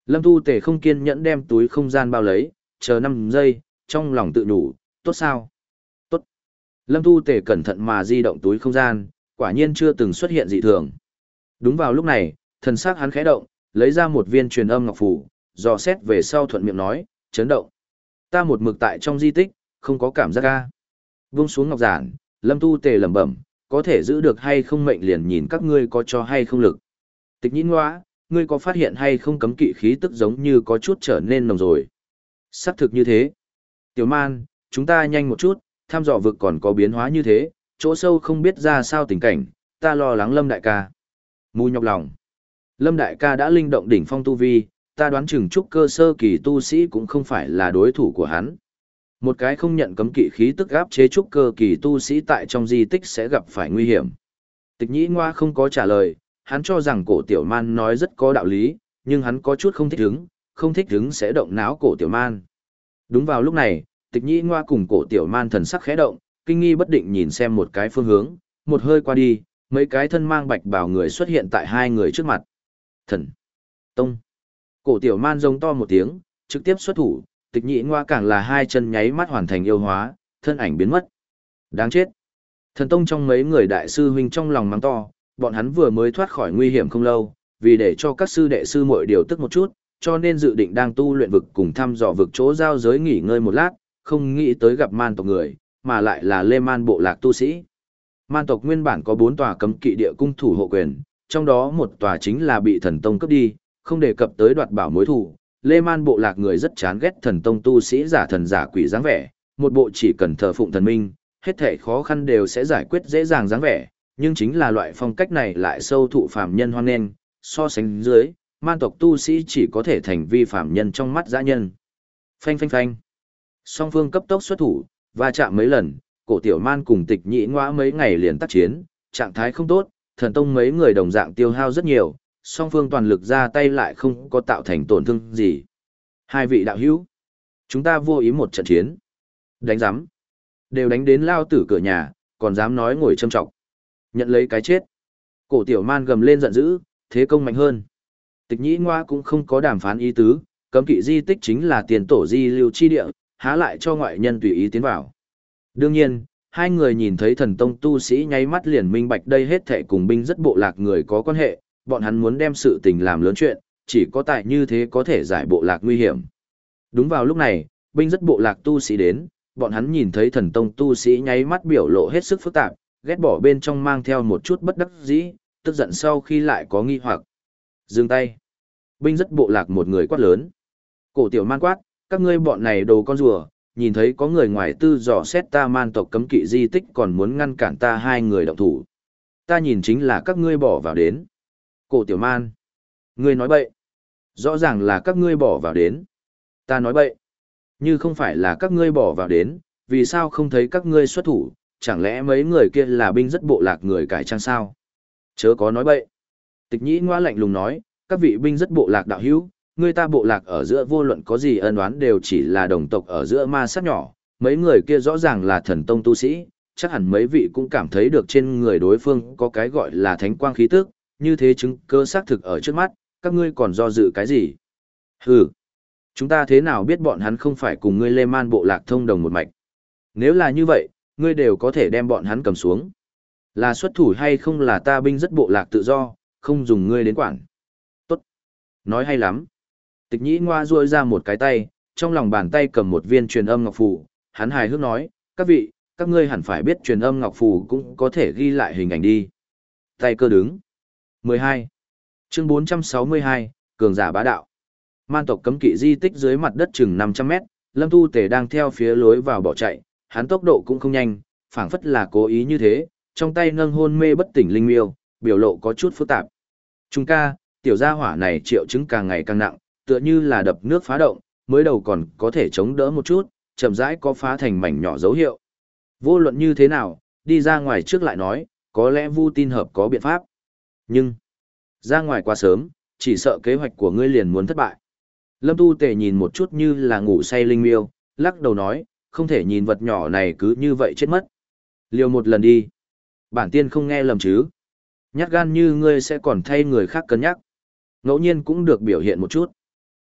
Lâm Tu Tề không kiên nhẫn đem túi không gian bao lấy, chờ năm giây, trong lòng tự nhủ, tốt sao? Tốt. Lâm Tu Tề cẩn thận mà di động túi không gian, quả nhiên chưa từng xuất hiện dị thường. Đúng vào lúc này, thần sắc hắn khẽ động, lấy ra một viên truyền âm ngọc phù, dò xét về sau thuận miệng nói, chấn động. Ta một mực tại trong di tích, không có cảm giác ca. Vung xuống ngọc giản, Lâm Tu Tề lẩm bẩm, có thể giữ được hay không mệnh liền nhìn các ngươi có cho hay không lực. Tịch Nhĩ Ngoa, ngươi có phát hiện hay không cấm kỵ khí tức giống như có chút trở nên nồng rồi. Xác thực như thế. Tiểu Man, chúng ta nhanh một chút, thăm dò vực còn có biến hóa như thế, chỗ sâu không biết ra sao tình cảnh, ta lo lắng Lâm đại ca. Mù nhọc lòng. Lâm đại ca đã linh động đỉnh phong tu vi, ta đoán chừng trúc cơ sơ kỳ tu sĩ cũng không phải là đối thủ của hắn. Một cái không nhận cấm kỵ khí tức áp chế trúc cơ kỳ tu sĩ tại trong di tích sẽ gặp phải nguy hiểm. Tịch Nhĩ Ngoa không có trả lời, hắn cho rằng cổ tiểu man nói rất có đạo lý, nhưng hắn có chút không thích hứng, không thích hứng sẽ động não cổ tiểu man. Đúng vào lúc này, Tịch Nhĩ Ngoa cùng cổ tiểu man thần sắc khẽ động, kinh nghi bất định nhìn xem một cái phương hướng, một hơi qua đi, mấy cái thân mang bạch bào người xuất hiện tại hai người trước mặt. Thần Tông. Cổ tiểu man giống to một tiếng, trực tiếp xuất thủ, Tịch Nhĩ Ngoa càng là hai chân nháy mắt hoàn thành yêu hóa, thân ảnh biến mất. Đáng chết. Thần Tông trong mấy người đại sư huynh trong lòng mắng to, bọn hắn vừa mới thoát khỏi nguy hiểm không lâu, vì để cho các sư đệ sư muội điều tức một chút, cho nên dự định đang tu luyện vực cùng thăm dò vực chỗ giao giới nghỉ ngơi một lát, không nghĩ tới gặp man tộc người, mà lại là Lê Man bộ lạc tu sĩ. Man tộc nguyên bản có bốn tòa cấm kỵ địa cung thủ hộ quyền, trong đó một tòa chính là bị Thần Tông cướp đi, không đề cập tới đoạt bảo mối thủ. Lê Man bộ lạc người rất chán ghét Thần Tông tu sĩ giả thần giả quỷ dáng vẻ, một bộ chỉ cần thờ phụng thần minh, hết thảy khó khăn đều sẽ giải quyết dễ dàng dáng vẻ, nhưng chính là loại phong cách này lại sâu thụ phàm nhân hoan nghênh, so sánh dưới, man tộc tu sĩ chỉ có thể thành vi phàm nhân trong mắt dã nhân. Phanh phanh phanh. Song phương cấp tốc xuất thủ, va chạm mấy lần, cổ tiểu man cùng Tịch Nhĩ Ngoa mấy ngày liền tác chiến, trạng thái không tốt, Thần Tông mấy người đồng dạng tiêu hao rất nhiều, song phương toàn lực ra tay lại không có tạo thành tổn thương gì. Hai vị đạo hữu, chúng ta vô ý một trận chiến. Đánh giám. Đều đánh đến lao tử cửa nhà, còn dám nói ngồi châm trọng. Nhận lấy cái chết. Cổ tiểu man gầm lên giận dữ, thế công mạnh hơn. Tịch Nhĩ Ngoa cũng không có đàm phán ý tứ, cấm kỵ di tích chính là tiền tổ di lưu chi địa, há lại cho ngoại nhân tùy ý tiến vào. Đương nhiên, hai người nhìn thấy Thần Tông tu sĩ nháy mắt liền minh bạch đây hết thảy cùng binh rất bộ lạc người có quan hệ, bọn hắn muốn đem sự tình làm lớn chuyện, chỉ có tại như thế có thể giải bộ lạc nguy hiểm. Đúng vào lúc này, binh rất bộ lạc tu sĩ đến, bọn hắn nhìn thấy Thần Tông tu sĩ nháy mắt biểu lộ hết sức phức tạp, ghét bỏ bên trong mang theo một chút bất đắc dĩ, tức giận sau khi lại có nghi hoặc. Dừng tay. Binh rất bộ lạc một người quát lớn. Cổ tiểu man quát, các ngươi bọn này đồ con rùa, nhìn thấy có người ngoài tư dò xét ta man tộc cấm kỵ di tích còn muốn ngăn cản ta hai người động thủ. Ta nhìn chính là các ngươi bỏ vào đến. Cổ tiểu man. Ngươi nói bậy. Rõ ràng là các ngươi bỏ vào đến. Ta nói bậy. Như không phải là các ngươi bỏ vào đến, vì sao không thấy các ngươi xuất thủ, chẳng lẽ mấy người kia là binh rất bộ lạc người cải trang sao? Chớ có nói bậy. Tịch Nhĩ Ngoa lạnh lùng nói, các vị binh rất bộ lạc đạo hữu, người ta bộ lạc ở giữa vô luận có gì ân oán đều chỉ là đồng tộc ở giữa ma sát nhỏ, mấy người kia rõ ràng là Thần Tông tu sĩ, chắc hẳn mấy vị cũng cảm thấy được trên người đối phương có cái gọi là thánh quang khí tức, như thế chứng cơ xác thực ở trước mắt, các ngươi còn do dự cái gì? Hừ, chúng ta thế nào biết bọn hắn không phải cùng ngươi Lê Man bộ lạc thông đồng một mạch? Nếu là như vậy, ngươi đều có thể đem bọn hắn cầm xuống. Là xuất thủ hay không là ta binh rất bộ lạc tự do, không dùng ngươi đến quản. Tốt. Nói hay lắm. Tịch Nhĩ Ngoa duỗi ra một cái tay, trong lòng bàn tay cầm một viên truyền âm ngọc phù, hắn hài hước nói, các vị, các ngươi hẳn phải biết truyền âm ngọc phù cũng có thể ghi lại hình ảnh đi. Tay cơ đứng. mười hai. Chương bốn trăm sáu mươi hai, Cường giả bá đạo. Man tộc cấm kỵ di tích dưới mặt đất chừng năm trăm mét, Lâm Tu Tề đang theo phía lối vào bỏ chạy, hắn tốc độ cũng không nhanh, phảng phất là cố ý như thế, trong tay nâng hôn mê bất tỉnh linh miêu, biểu lộ có chút phức tạp. Trung ca, tiểu gia hỏa này triệu chứng càng ngày càng nặng, tựa như là đập nước phá động, mới đầu còn có thể chống đỡ một chút, chậm rãi có phá thành mảnh nhỏ dấu hiệu. Vô luận như thế nào, đi ra ngoài trước lại nói, có lẽ Vu tin hợp có biện pháp. Nhưng, ra ngoài quá sớm, chỉ sợ kế hoạch của ngươi liền muốn thất bại. Lâm Tu Tề nhìn một chút như là ngủ say linh miêu, lắc đầu nói, không thể nhìn vật nhỏ này cứ như vậy chết mất. Liều một lần đi. Bản tiên không nghe lầm chứ. Nhát gan như ngươi sẽ còn thay người khác cân nhắc. Ngẫu nhiên cũng được biểu hiện một chút.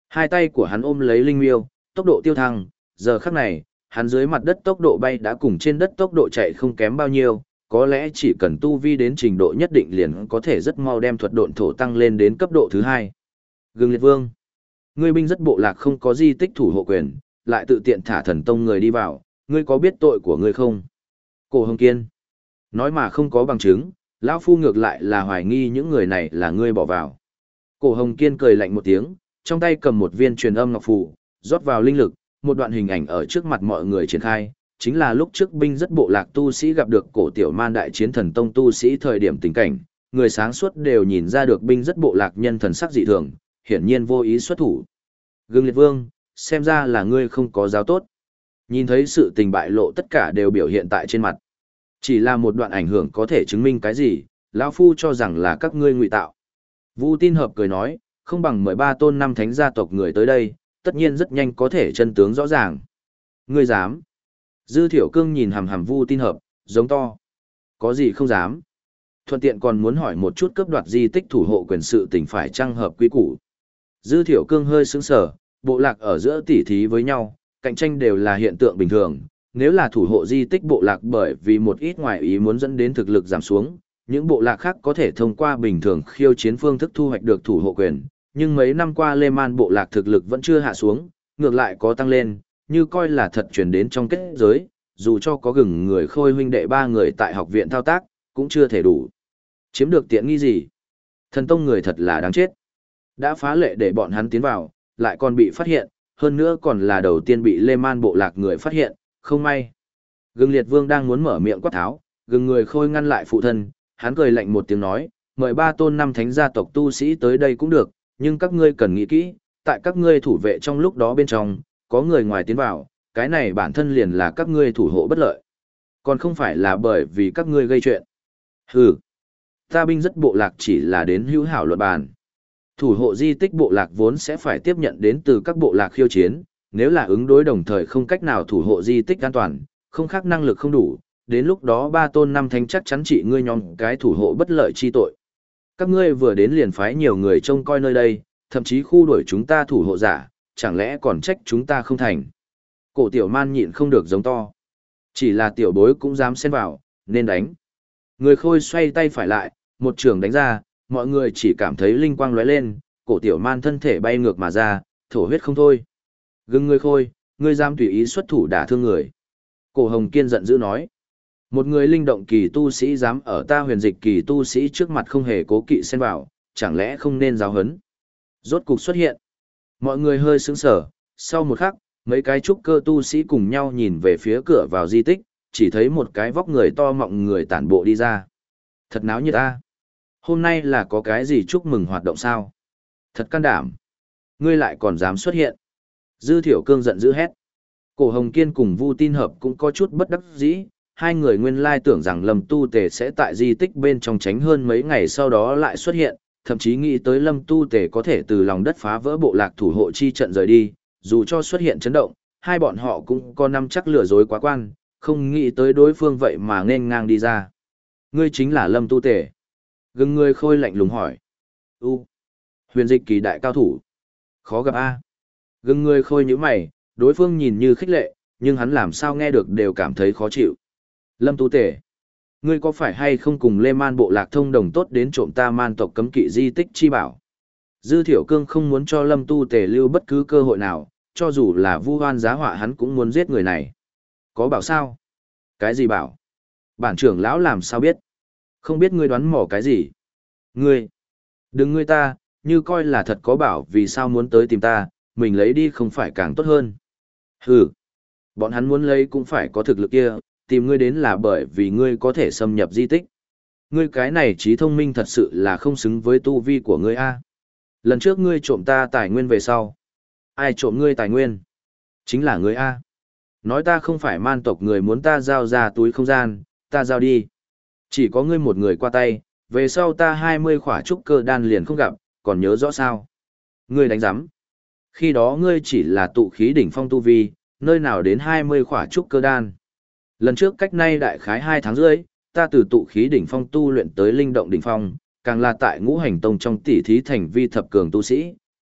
Hai tay của hắn ôm lấy linh miêu, tốc độ tiêu thăng, giờ khắc này, hắn dưới mặt đất tốc độ bay đã cùng trên đất tốc độ chạy không kém bao nhiêu, có lẽ chỉ cần tu vi đến trình độ nhất định liền có thể rất mau đem thuật độn thổ tăng lên đến cấp độ thứ hai. Gương Liệt Vương, ngươi binh rất bộ lạc không có di tích thủ hộ quyền, lại tự tiện thả thần tông người đi vào, ngươi có biết tội của ngươi không? Cổ Hồng Kiên, nói mà không có bằng chứng, lão phu ngược lại là hoài nghi những người này là ngươi bỏ vào. Cổ Hồng Kiên cười lạnh một tiếng, trong tay cầm một viên truyền âm ngọc phù, rót vào linh lực, một đoạn hình ảnh ở trước mặt mọi người triển khai, chính là lúc trước binh rất bộ lạc tu sĩ gặp được cổ tiểu man đại chiến thần tông tu sĩ thời điểm tình cảnh, người sáng suốt đều nhìn ra được binh rất bộ lạc nhân thần sắc dị thường, hiển nhiên vô ý xuất thủ. Gương Liệt Vương, xem ra là ngươi không có giáo tốt. Nhìn thấy sự tình bại lộ tất cả đều biểu hiện tại trên mặt. Chỉ là một đoạn ảnh hưởng có thể chứng minh cái gì, lão phu cho rằng là các ngươi ngụy tạo. Vu Tin Hợp cười nói, không bằng mười ba tôn năm thánh gia tộc người tới đây, tất nhiên rất nhanh có thể chân tướng rõ ràng. Ngươi dám? Dư Thiểu Cương nhìn hằm hằm Vu Tin Hợp, giống to. Có gì không dám? Thuận tiện còn muốn hỏi một chút cướp đoạt di tích thủ hộ quyền sự tình phải trang hợp quy củ. Dư Thiểu Cương hơi sững sờ, bộ lạc ở giữa tỉ thí với nhau, cạnh tranh đều là hiện tượng bình thường. Nếu là thủ hộ di tích bộ lạc bởi vì một ít ngoại ý muốn dẫn đến thực lực giảm xuống, những bộ lạc khác có thể thông qua bình thường khiêu chiến phương thức thu hoạch được thủ hộ quyền, nhưng mấy năm qua Lê Man bộ lạc thực lực vẫn chưa hạ xuống, ngược lại có tăng lên, như coi là thật chuyển đến trong kết giới, dù cho có gừng người Khôi huynh đệ ba người tại học viện thao tác, cũng chưa thể đủ. Chiếm được tiện nghi gì? Thần tông người thật là đáng chết. Đã phá lệ để bọn hắn tiến vào, lại còn bị phát hiện, hơn nữa còn là đầu tiên bị Lê Man bộ lạc người phát hiện, không may. Gừng Liệt Vương đang muốn mở miệng quát tháo, gừng người Khôi ngăn lại phụ thân, hắn cười lạnh một tiếng nói, mời ba tôn năm thánh gia tộc tu sĩ tới đây cũng được, nhưng các ngươi cần nghĩ kỹ, tại các ngươi thủ vệ trong lúc đó bên trong, có người ngoài tiến vào, cái này bản thân liền là các ngươi thủ hộ bất lợi. Còn không phải là bởi vì các ngươi gây chuyện. Hừ, ta binh rất bộ lạc chỉ là đến hữu hảo luận bàn. Thủ hộ di tích bộ lạc vốn sẽ phải tiếp nhận đến từ các bộ lạc khiêu chiến, nếu là ứng đối đồng thời không cách nào thủ hộ di tích an toàn, không khác năng lực không đủ, đến lúc đó ba tôn năm thánh chắc chắn trị ngươi nhóm cái thủ hộ bất lợi chi tội. Các ngươi vừa đến liền phái nhiều người trông coi nơi đây, thậm chí khu đuổi chúng ta thủ hộ giả, chẳng lẽ còn trách chúng ta không thành. Cổ tiểu man nhịn không được giống to. Chỉ là tiểu bối cũng dám xen vào, nên đánh. Người Khôi xoay tay phải lại, một trường đánh ra, mọi người chỉ cảm thấy linh quang lóe lên, cổ tiểu man thân thể bay ngược mà ra, thổ huyết không thôi. Gừng người Khôi, ngươi dám tùy ý xuất thủ đả thương người. Cổ Hồng Kiên giận dữ nói. Một người linh động kỳ tu sĩ dám ở ta huyền dịch kỳ tu sĩ trước mặt không hề cố kỵ xen vào, chẳng lẽ không nên giáo hấn. Rốt cục xuất hiện. Mọi người hơi sững sờ, sau một khắc, mấy cái trúc cơ tu sĩ cùng nhau nhìn về phía cửa vào di tích, chỉ thấy một cái vóc người to mọng người tản bộ đi ra. Thật náo nhiệt ta. Hôm nay là có cái gì chúc mừng hoạt động sao? Thật can đảm. Ngươi lại còn dám xuất hiện. Dư Thiểu Cương giận dữ hét. Cổ Hồng Kiên cùng Vu Tin Hợp cũng có chút bất đắc dĩ, hai người nguyên lai tưởng rằng Lâm Tu Tề sẽ tại di tích bên trong tránh hơn mấy ngày sau đó lại xuất hiện, thậm chí nghĩ tới Lâm Tu Tề có thể từ lòng đất phá vỡ bộ lạc thủ hộ chi trận rời đi, dù cho xuất hiện chấn động, hai bọn họ cũng có năm chắc lừa dối quá quan, không nghĩ tới đối phương vậy mà nên ngang đi ra. Ngươi chính là Lâm Tu Tề. Gừng người Khôi lạnh lùng hỏi. U. Huyền dịch kỳ đại cao thủ. Khó gặp a. Gừng người Khôi nhíu mày, đối phương nhìn như khích lệ, nhưng hắn làm sao nghe được đều cảm thấy khó chịu. Lâm Tu Tề, ngươi có phải hay không cùng Lê Man bộ lạc thông đồng tốt đến trộm ta man tộc cấm kỵ di tích chi bảo? Dư Thiểu Cương không muốn cho Lâm Tu Tề lưu bất cứ cơ hội nào, cho dù là vu hoan giá họa hắn cũng muốn giết người này. Có bảo sao? Cái gì bảo? Bản trưởng lão làm sao biết? Không biết ngươi đoán mò cái gì? Ngươi, đừng ngươi ta, như coi là thật có bảo vì sao muốn tới tìm ta, mình lấy đi không phải càng tốt hơn. Hừ, bọn hắn muốn lấy cũng phải có thực lực kia, tìm ngươi đến là bởi vì ngươi có thể xâm nhập di tích. Ngươi cái này trí thông minh thật sự là không xứng với tu vi của ngươi a. Lần trước ngươi trộm ta tài nguyên về sau. Ai trộm ngươi tài nguyên? Chính là ngươi a. Nói ta không phải man tộc người muốn ta giao ra túi không gian, ta giao đi. Chỉ có ngươi một người qua tay, về sau ta hai mươi khỏa trúc cơ đan liền không gặp, còn nhớ rõ sao? Ngươi đánh giám. Khi đó ngươi chỉ là tụ khí đỉnh phong tu vi, nơi nào đến hai mươi khỏa trúc cơ đan. Lần trước cách nay đại khái hai tháng rưỡi, ta từ tụ khí đỉnh phong tu luyện tới linh động đỉnh phong, càng là tại ngũ hành tông trong tỷ thí thành vi thập cường tu sĩ,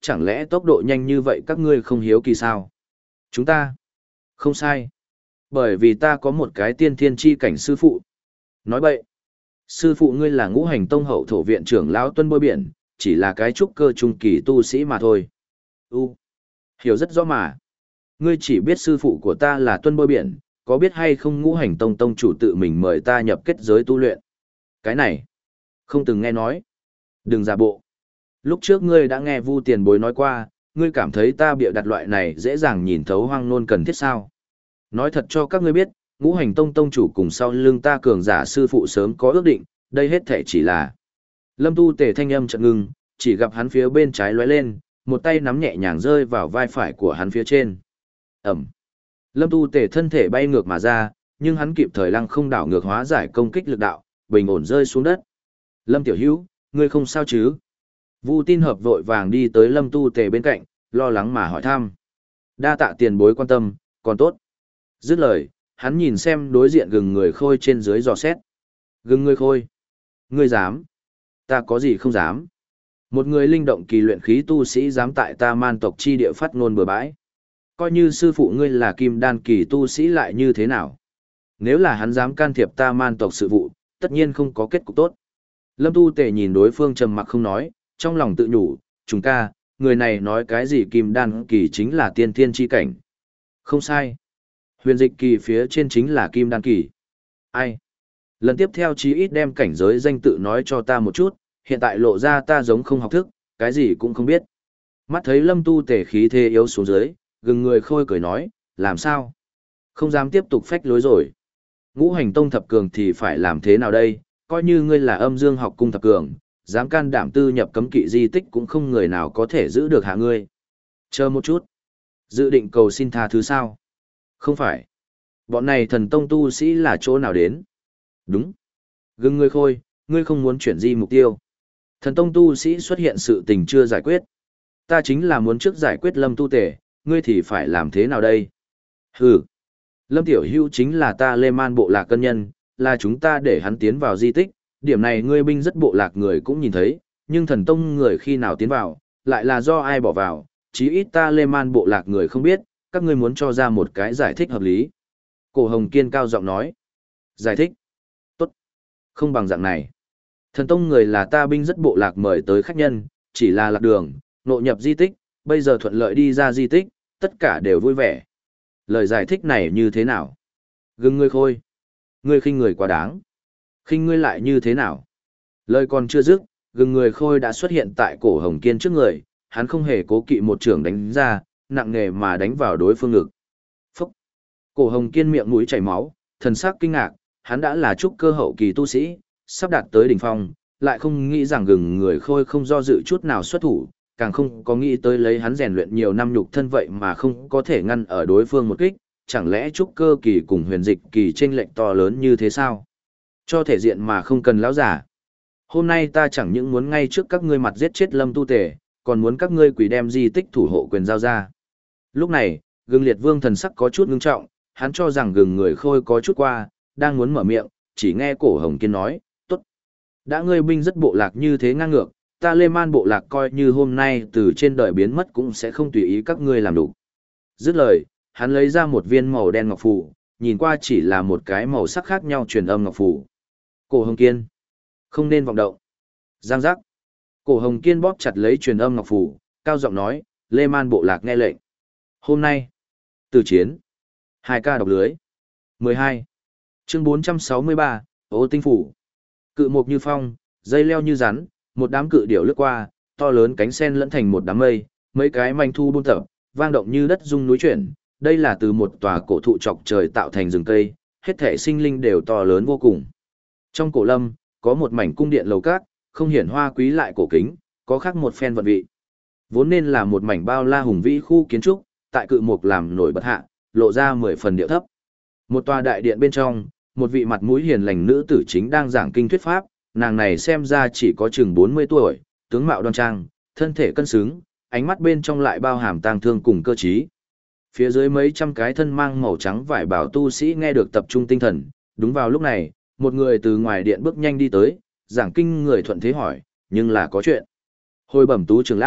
chẳng lẽ tốc độ nhanh như vậy các ngươi không hiếu kỳ sao? Chúng ta, không sai. Bởi vì ta có một cái tiên thiên chi cảnh sư phụ. Nói bậy, sư phụ ngươi là ngũ hành tông hậu thổ viện trưởng lão Tuân Bôi Biển, chỉ là cái trúc cơ trung kỳ tu sĩ mà thôi. U, hiểu rất rõ mà. Ngươi chỉ biết sư phụ của ta là Tuân Bôi Biển, có biết hay không ngũ hành tông tông chủ tự mình mời ta nhập kết giới tu luyện? Cái này, không từng nghe nói. Đừng giả bộ. Lúc trước ngươi đã nghe Vu Tiền Bối nói qua, ngươi cảm thấy ta bịa đặt loại này dễ dàng nhìn thấu hoang nôn cần thiết sao? Nói thật cho các ngươi biết, ngũ hành tông tông chủ cùng sau lưng ta cường giả sư phụ sớm có ước định, đây hết thể chỉ là. Lâm Tu Tề thanh âm chợt ngưng, chỉ gặp hắn phía bên trái lóe lên, một tay nắm nhẹ nhàng rơi vào vai phải của hắn phía trên. Ẩm. Lâm Tu Tề thân thể bay ngược mà ra, nhưng hắn kịp thời lăng không đảo ngược hóa giải công kích lực đạo, bình ổn rơi xuống đất. Lâm Tiểu Hữu, ngươi không sao chứ? Vu Tin Hợp vội vàng đi tới Lâm Tu Tề bên cạnh, lo lắng mà hỏi thăm. Đa tạ tiền bối quan tâm, còn tốt. Dứt lời, hắn nhìn xem đối diện gừng người khôi trên dưới dò xét. Gừng người khôi. Ngươi dám? Ta có gì không dám? Một người linh động kỳ luyện khí tu sĩ dám tại ta man tộc chi địa phát ngôn bừa bãi. Coi như sư phụ ngươi là kim đan kỳ tu sĩ lại như thế nào? Nếu là hắn dám can thiệp ta man tộc sự vụ, tất nhiên không có kết cục tốt. Lâm Tu Tề nhìn đối phương trầm mặc không nói, trong lòng tự nhủ, chúng ca, người này nói cái gì kim đan kỳ chính là tiên thiên chi cảnh. Không sai. Huyền dịch kỳ phía trên chính là kim đan kỳ. Ai? Lần tiếp theo chí ít đem cảnh giới danh tự nói cho ta một chút, hiện tại lộ ra ta giống không học thức, cái gì cũng không biết. Mắt thấy Lâm Tu Tề khí thế yếu xuống dưới, gừng người khôi cười nói, làm sao? Không dám tiếp tục phách lối rồi. Ngũ hành tông thập cường thì phải làm thế nào đây? Coi như ngươi là âm dương học cung thập cường, dám can đảm tư nhập cấm kỵ di tích cũng không người nào có thể giữ được hạ ngươi. Chờ một chút. Dự định cầu xin tha thứ sao? Không phải. Bọn này thần tông tu sĩ là chỗ nào đến? Đúng. Gừng ngươi khôi, ngươi không muốn chuyển di mục tiêu. Thần tông tu sĩ xuất hiện sự tình chưa giải quyết. Ta chính là muốn trước giải quyết Lâm Tu Tề, ngươi thì phải làm thế nào đây? Hừ. Lâm Tiểu Hưu chính là ta Lê Man bộ lạc cân nhân, là chúng ta để hắn tiến vào di tích, điểm này ngươi binh rất bộ lạc người cũng nhìn thấy, nhưng thần tông người khi nào tiến vào, lại là do ai bỏ vào, chí ít ta Lê Man bộ lạc người không biết, các ngươi muốn cho ra một cái giải thích hợp lý. Cổ Hồng Kiên cao giọng nói. Giải thích? Tốt. Không bằng dạng này. Thần tông người là ta binh rất bộ lạc mời tới khách nhân, chỉ là lạc đường, nội nhập di tích, bây giờ thuận lợi đi ra di tích, tất cả đều vui vẻ. Lời giải thích này như thế nào? Gừng ngươi khôi. Ngươi khinh người quá đáng. Khinh ngươi lại như thế nào? Lời còn chưa dứt, gừng người khôi đã xuất hiện tại cổ Hồng Kiên trước người, hắn không hề cố kỵ một trường đánh ra, nặng nề mà đánh vào đối phương ngực. Phúc! Cổ Hồng Kiên miệng mũi chảy máu, thần sắc kinh ngạc, hắn đã là trúc cơ hậu kỳ tu sĩ, sắp đạt tới đỉnh phong, lại không nghĩ rằng gừng người khôi không do dự chút nào xuất thủ, càng không có nghĩ tới lấy hắn rèn luyện nhiều năm nhục thân vậy mà không có thể ngăn ở đối phương một kích, chẳng lẽ trúc cơ kỳ cùng huyền dịch kỳ chênh lệch to lớn như thế sao? Cho thể diện mà không cần lão giả. Hôm nay ta chẳng những muốn ngay trước các ngươi mặt giết chết Lâm Tu Tề, còn muốn các ngươi quỷ đem di tích thủ hộ quyền giao ra. Lúc này, gừng liệt vương thần sắc có chút ngưng trọng, hắn cho rằng gừng người khôi có chút qua, đang muốn mở miệng, chỉ nghe cổ Hồng Kiên nói, tốt. Đã ngươi binh rất bộ lạc như thế ngang ngược, ta Lê Man bộ lạc coi như hôm nay từ trên đời biến mất cũng sẽ không tùy ý các ngươi làm đủ. Dứt lời, hắn lấy ra một viên màu đen ngọc phù, nhìn qua chỉ là một cái màu sắc khác nhau truyền âm ngọc phù. Cổ Hồng Kiên, không nên vọng động. Giang giác. Cổ Hồng Kiên bóp chặt lấy truyền âm ngọc phù, cao giọng nói, Lê Man bộ lạc nghe lệnh. Hôm nay, từ chiến, hai ca đọc lưới. mười hai. Chương bốn trăm sáu mươi ba, Ô Tinh Phủ. Cự mục như phong, dây leo như rắn, một đám cự điểu lướt qua, to lớn cánh sen lẫn thành một đám mây, mấy cái manh thu buôn tập, vang động như đất rung núi chuyển. Đây là từ một tòa cổ thụ chọc trời tạo thành rừng cây, hết thể sinh linh đều to lớn vô cùng. Trong cổ lâm, có một mảnh cung điện lầu cát, không hiển hoa quý lại cổ kính, có khác một phen vận vị. Vốn nên là một mảnh bao la hùng vĩ khu kiến trúc, tại cự mục làm nổi bật hạ, lộ ra mười phần điệu thấp. Một tòa đại điện bên trong, một vị mặt mũi hiền lành nữ tử chính đang giảng kinh thuyết pháp, nàng này xem ra chỉ có chừng bốn mươi tuổi, tướng mạo đoan trang, thân thể cân xứng, ánh mắt bên trong lại bao hàm tang thương cùng cơ trí. Phía dưới mấy trăm cái thân mang màu trắng vải bảo tu sĩ nghe được tập trung tinh thần, đúng vào lúc này, một người từ ngoài điện bước nhanh đi tới, giảng kinh người thuận thế hỏi, nhưng là có chuyện. Hồi bẩm tú trưởng lão,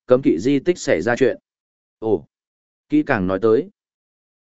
Cấm kỵ di tích xảy ra chuyện. Ồ, kỹ càng nói tới.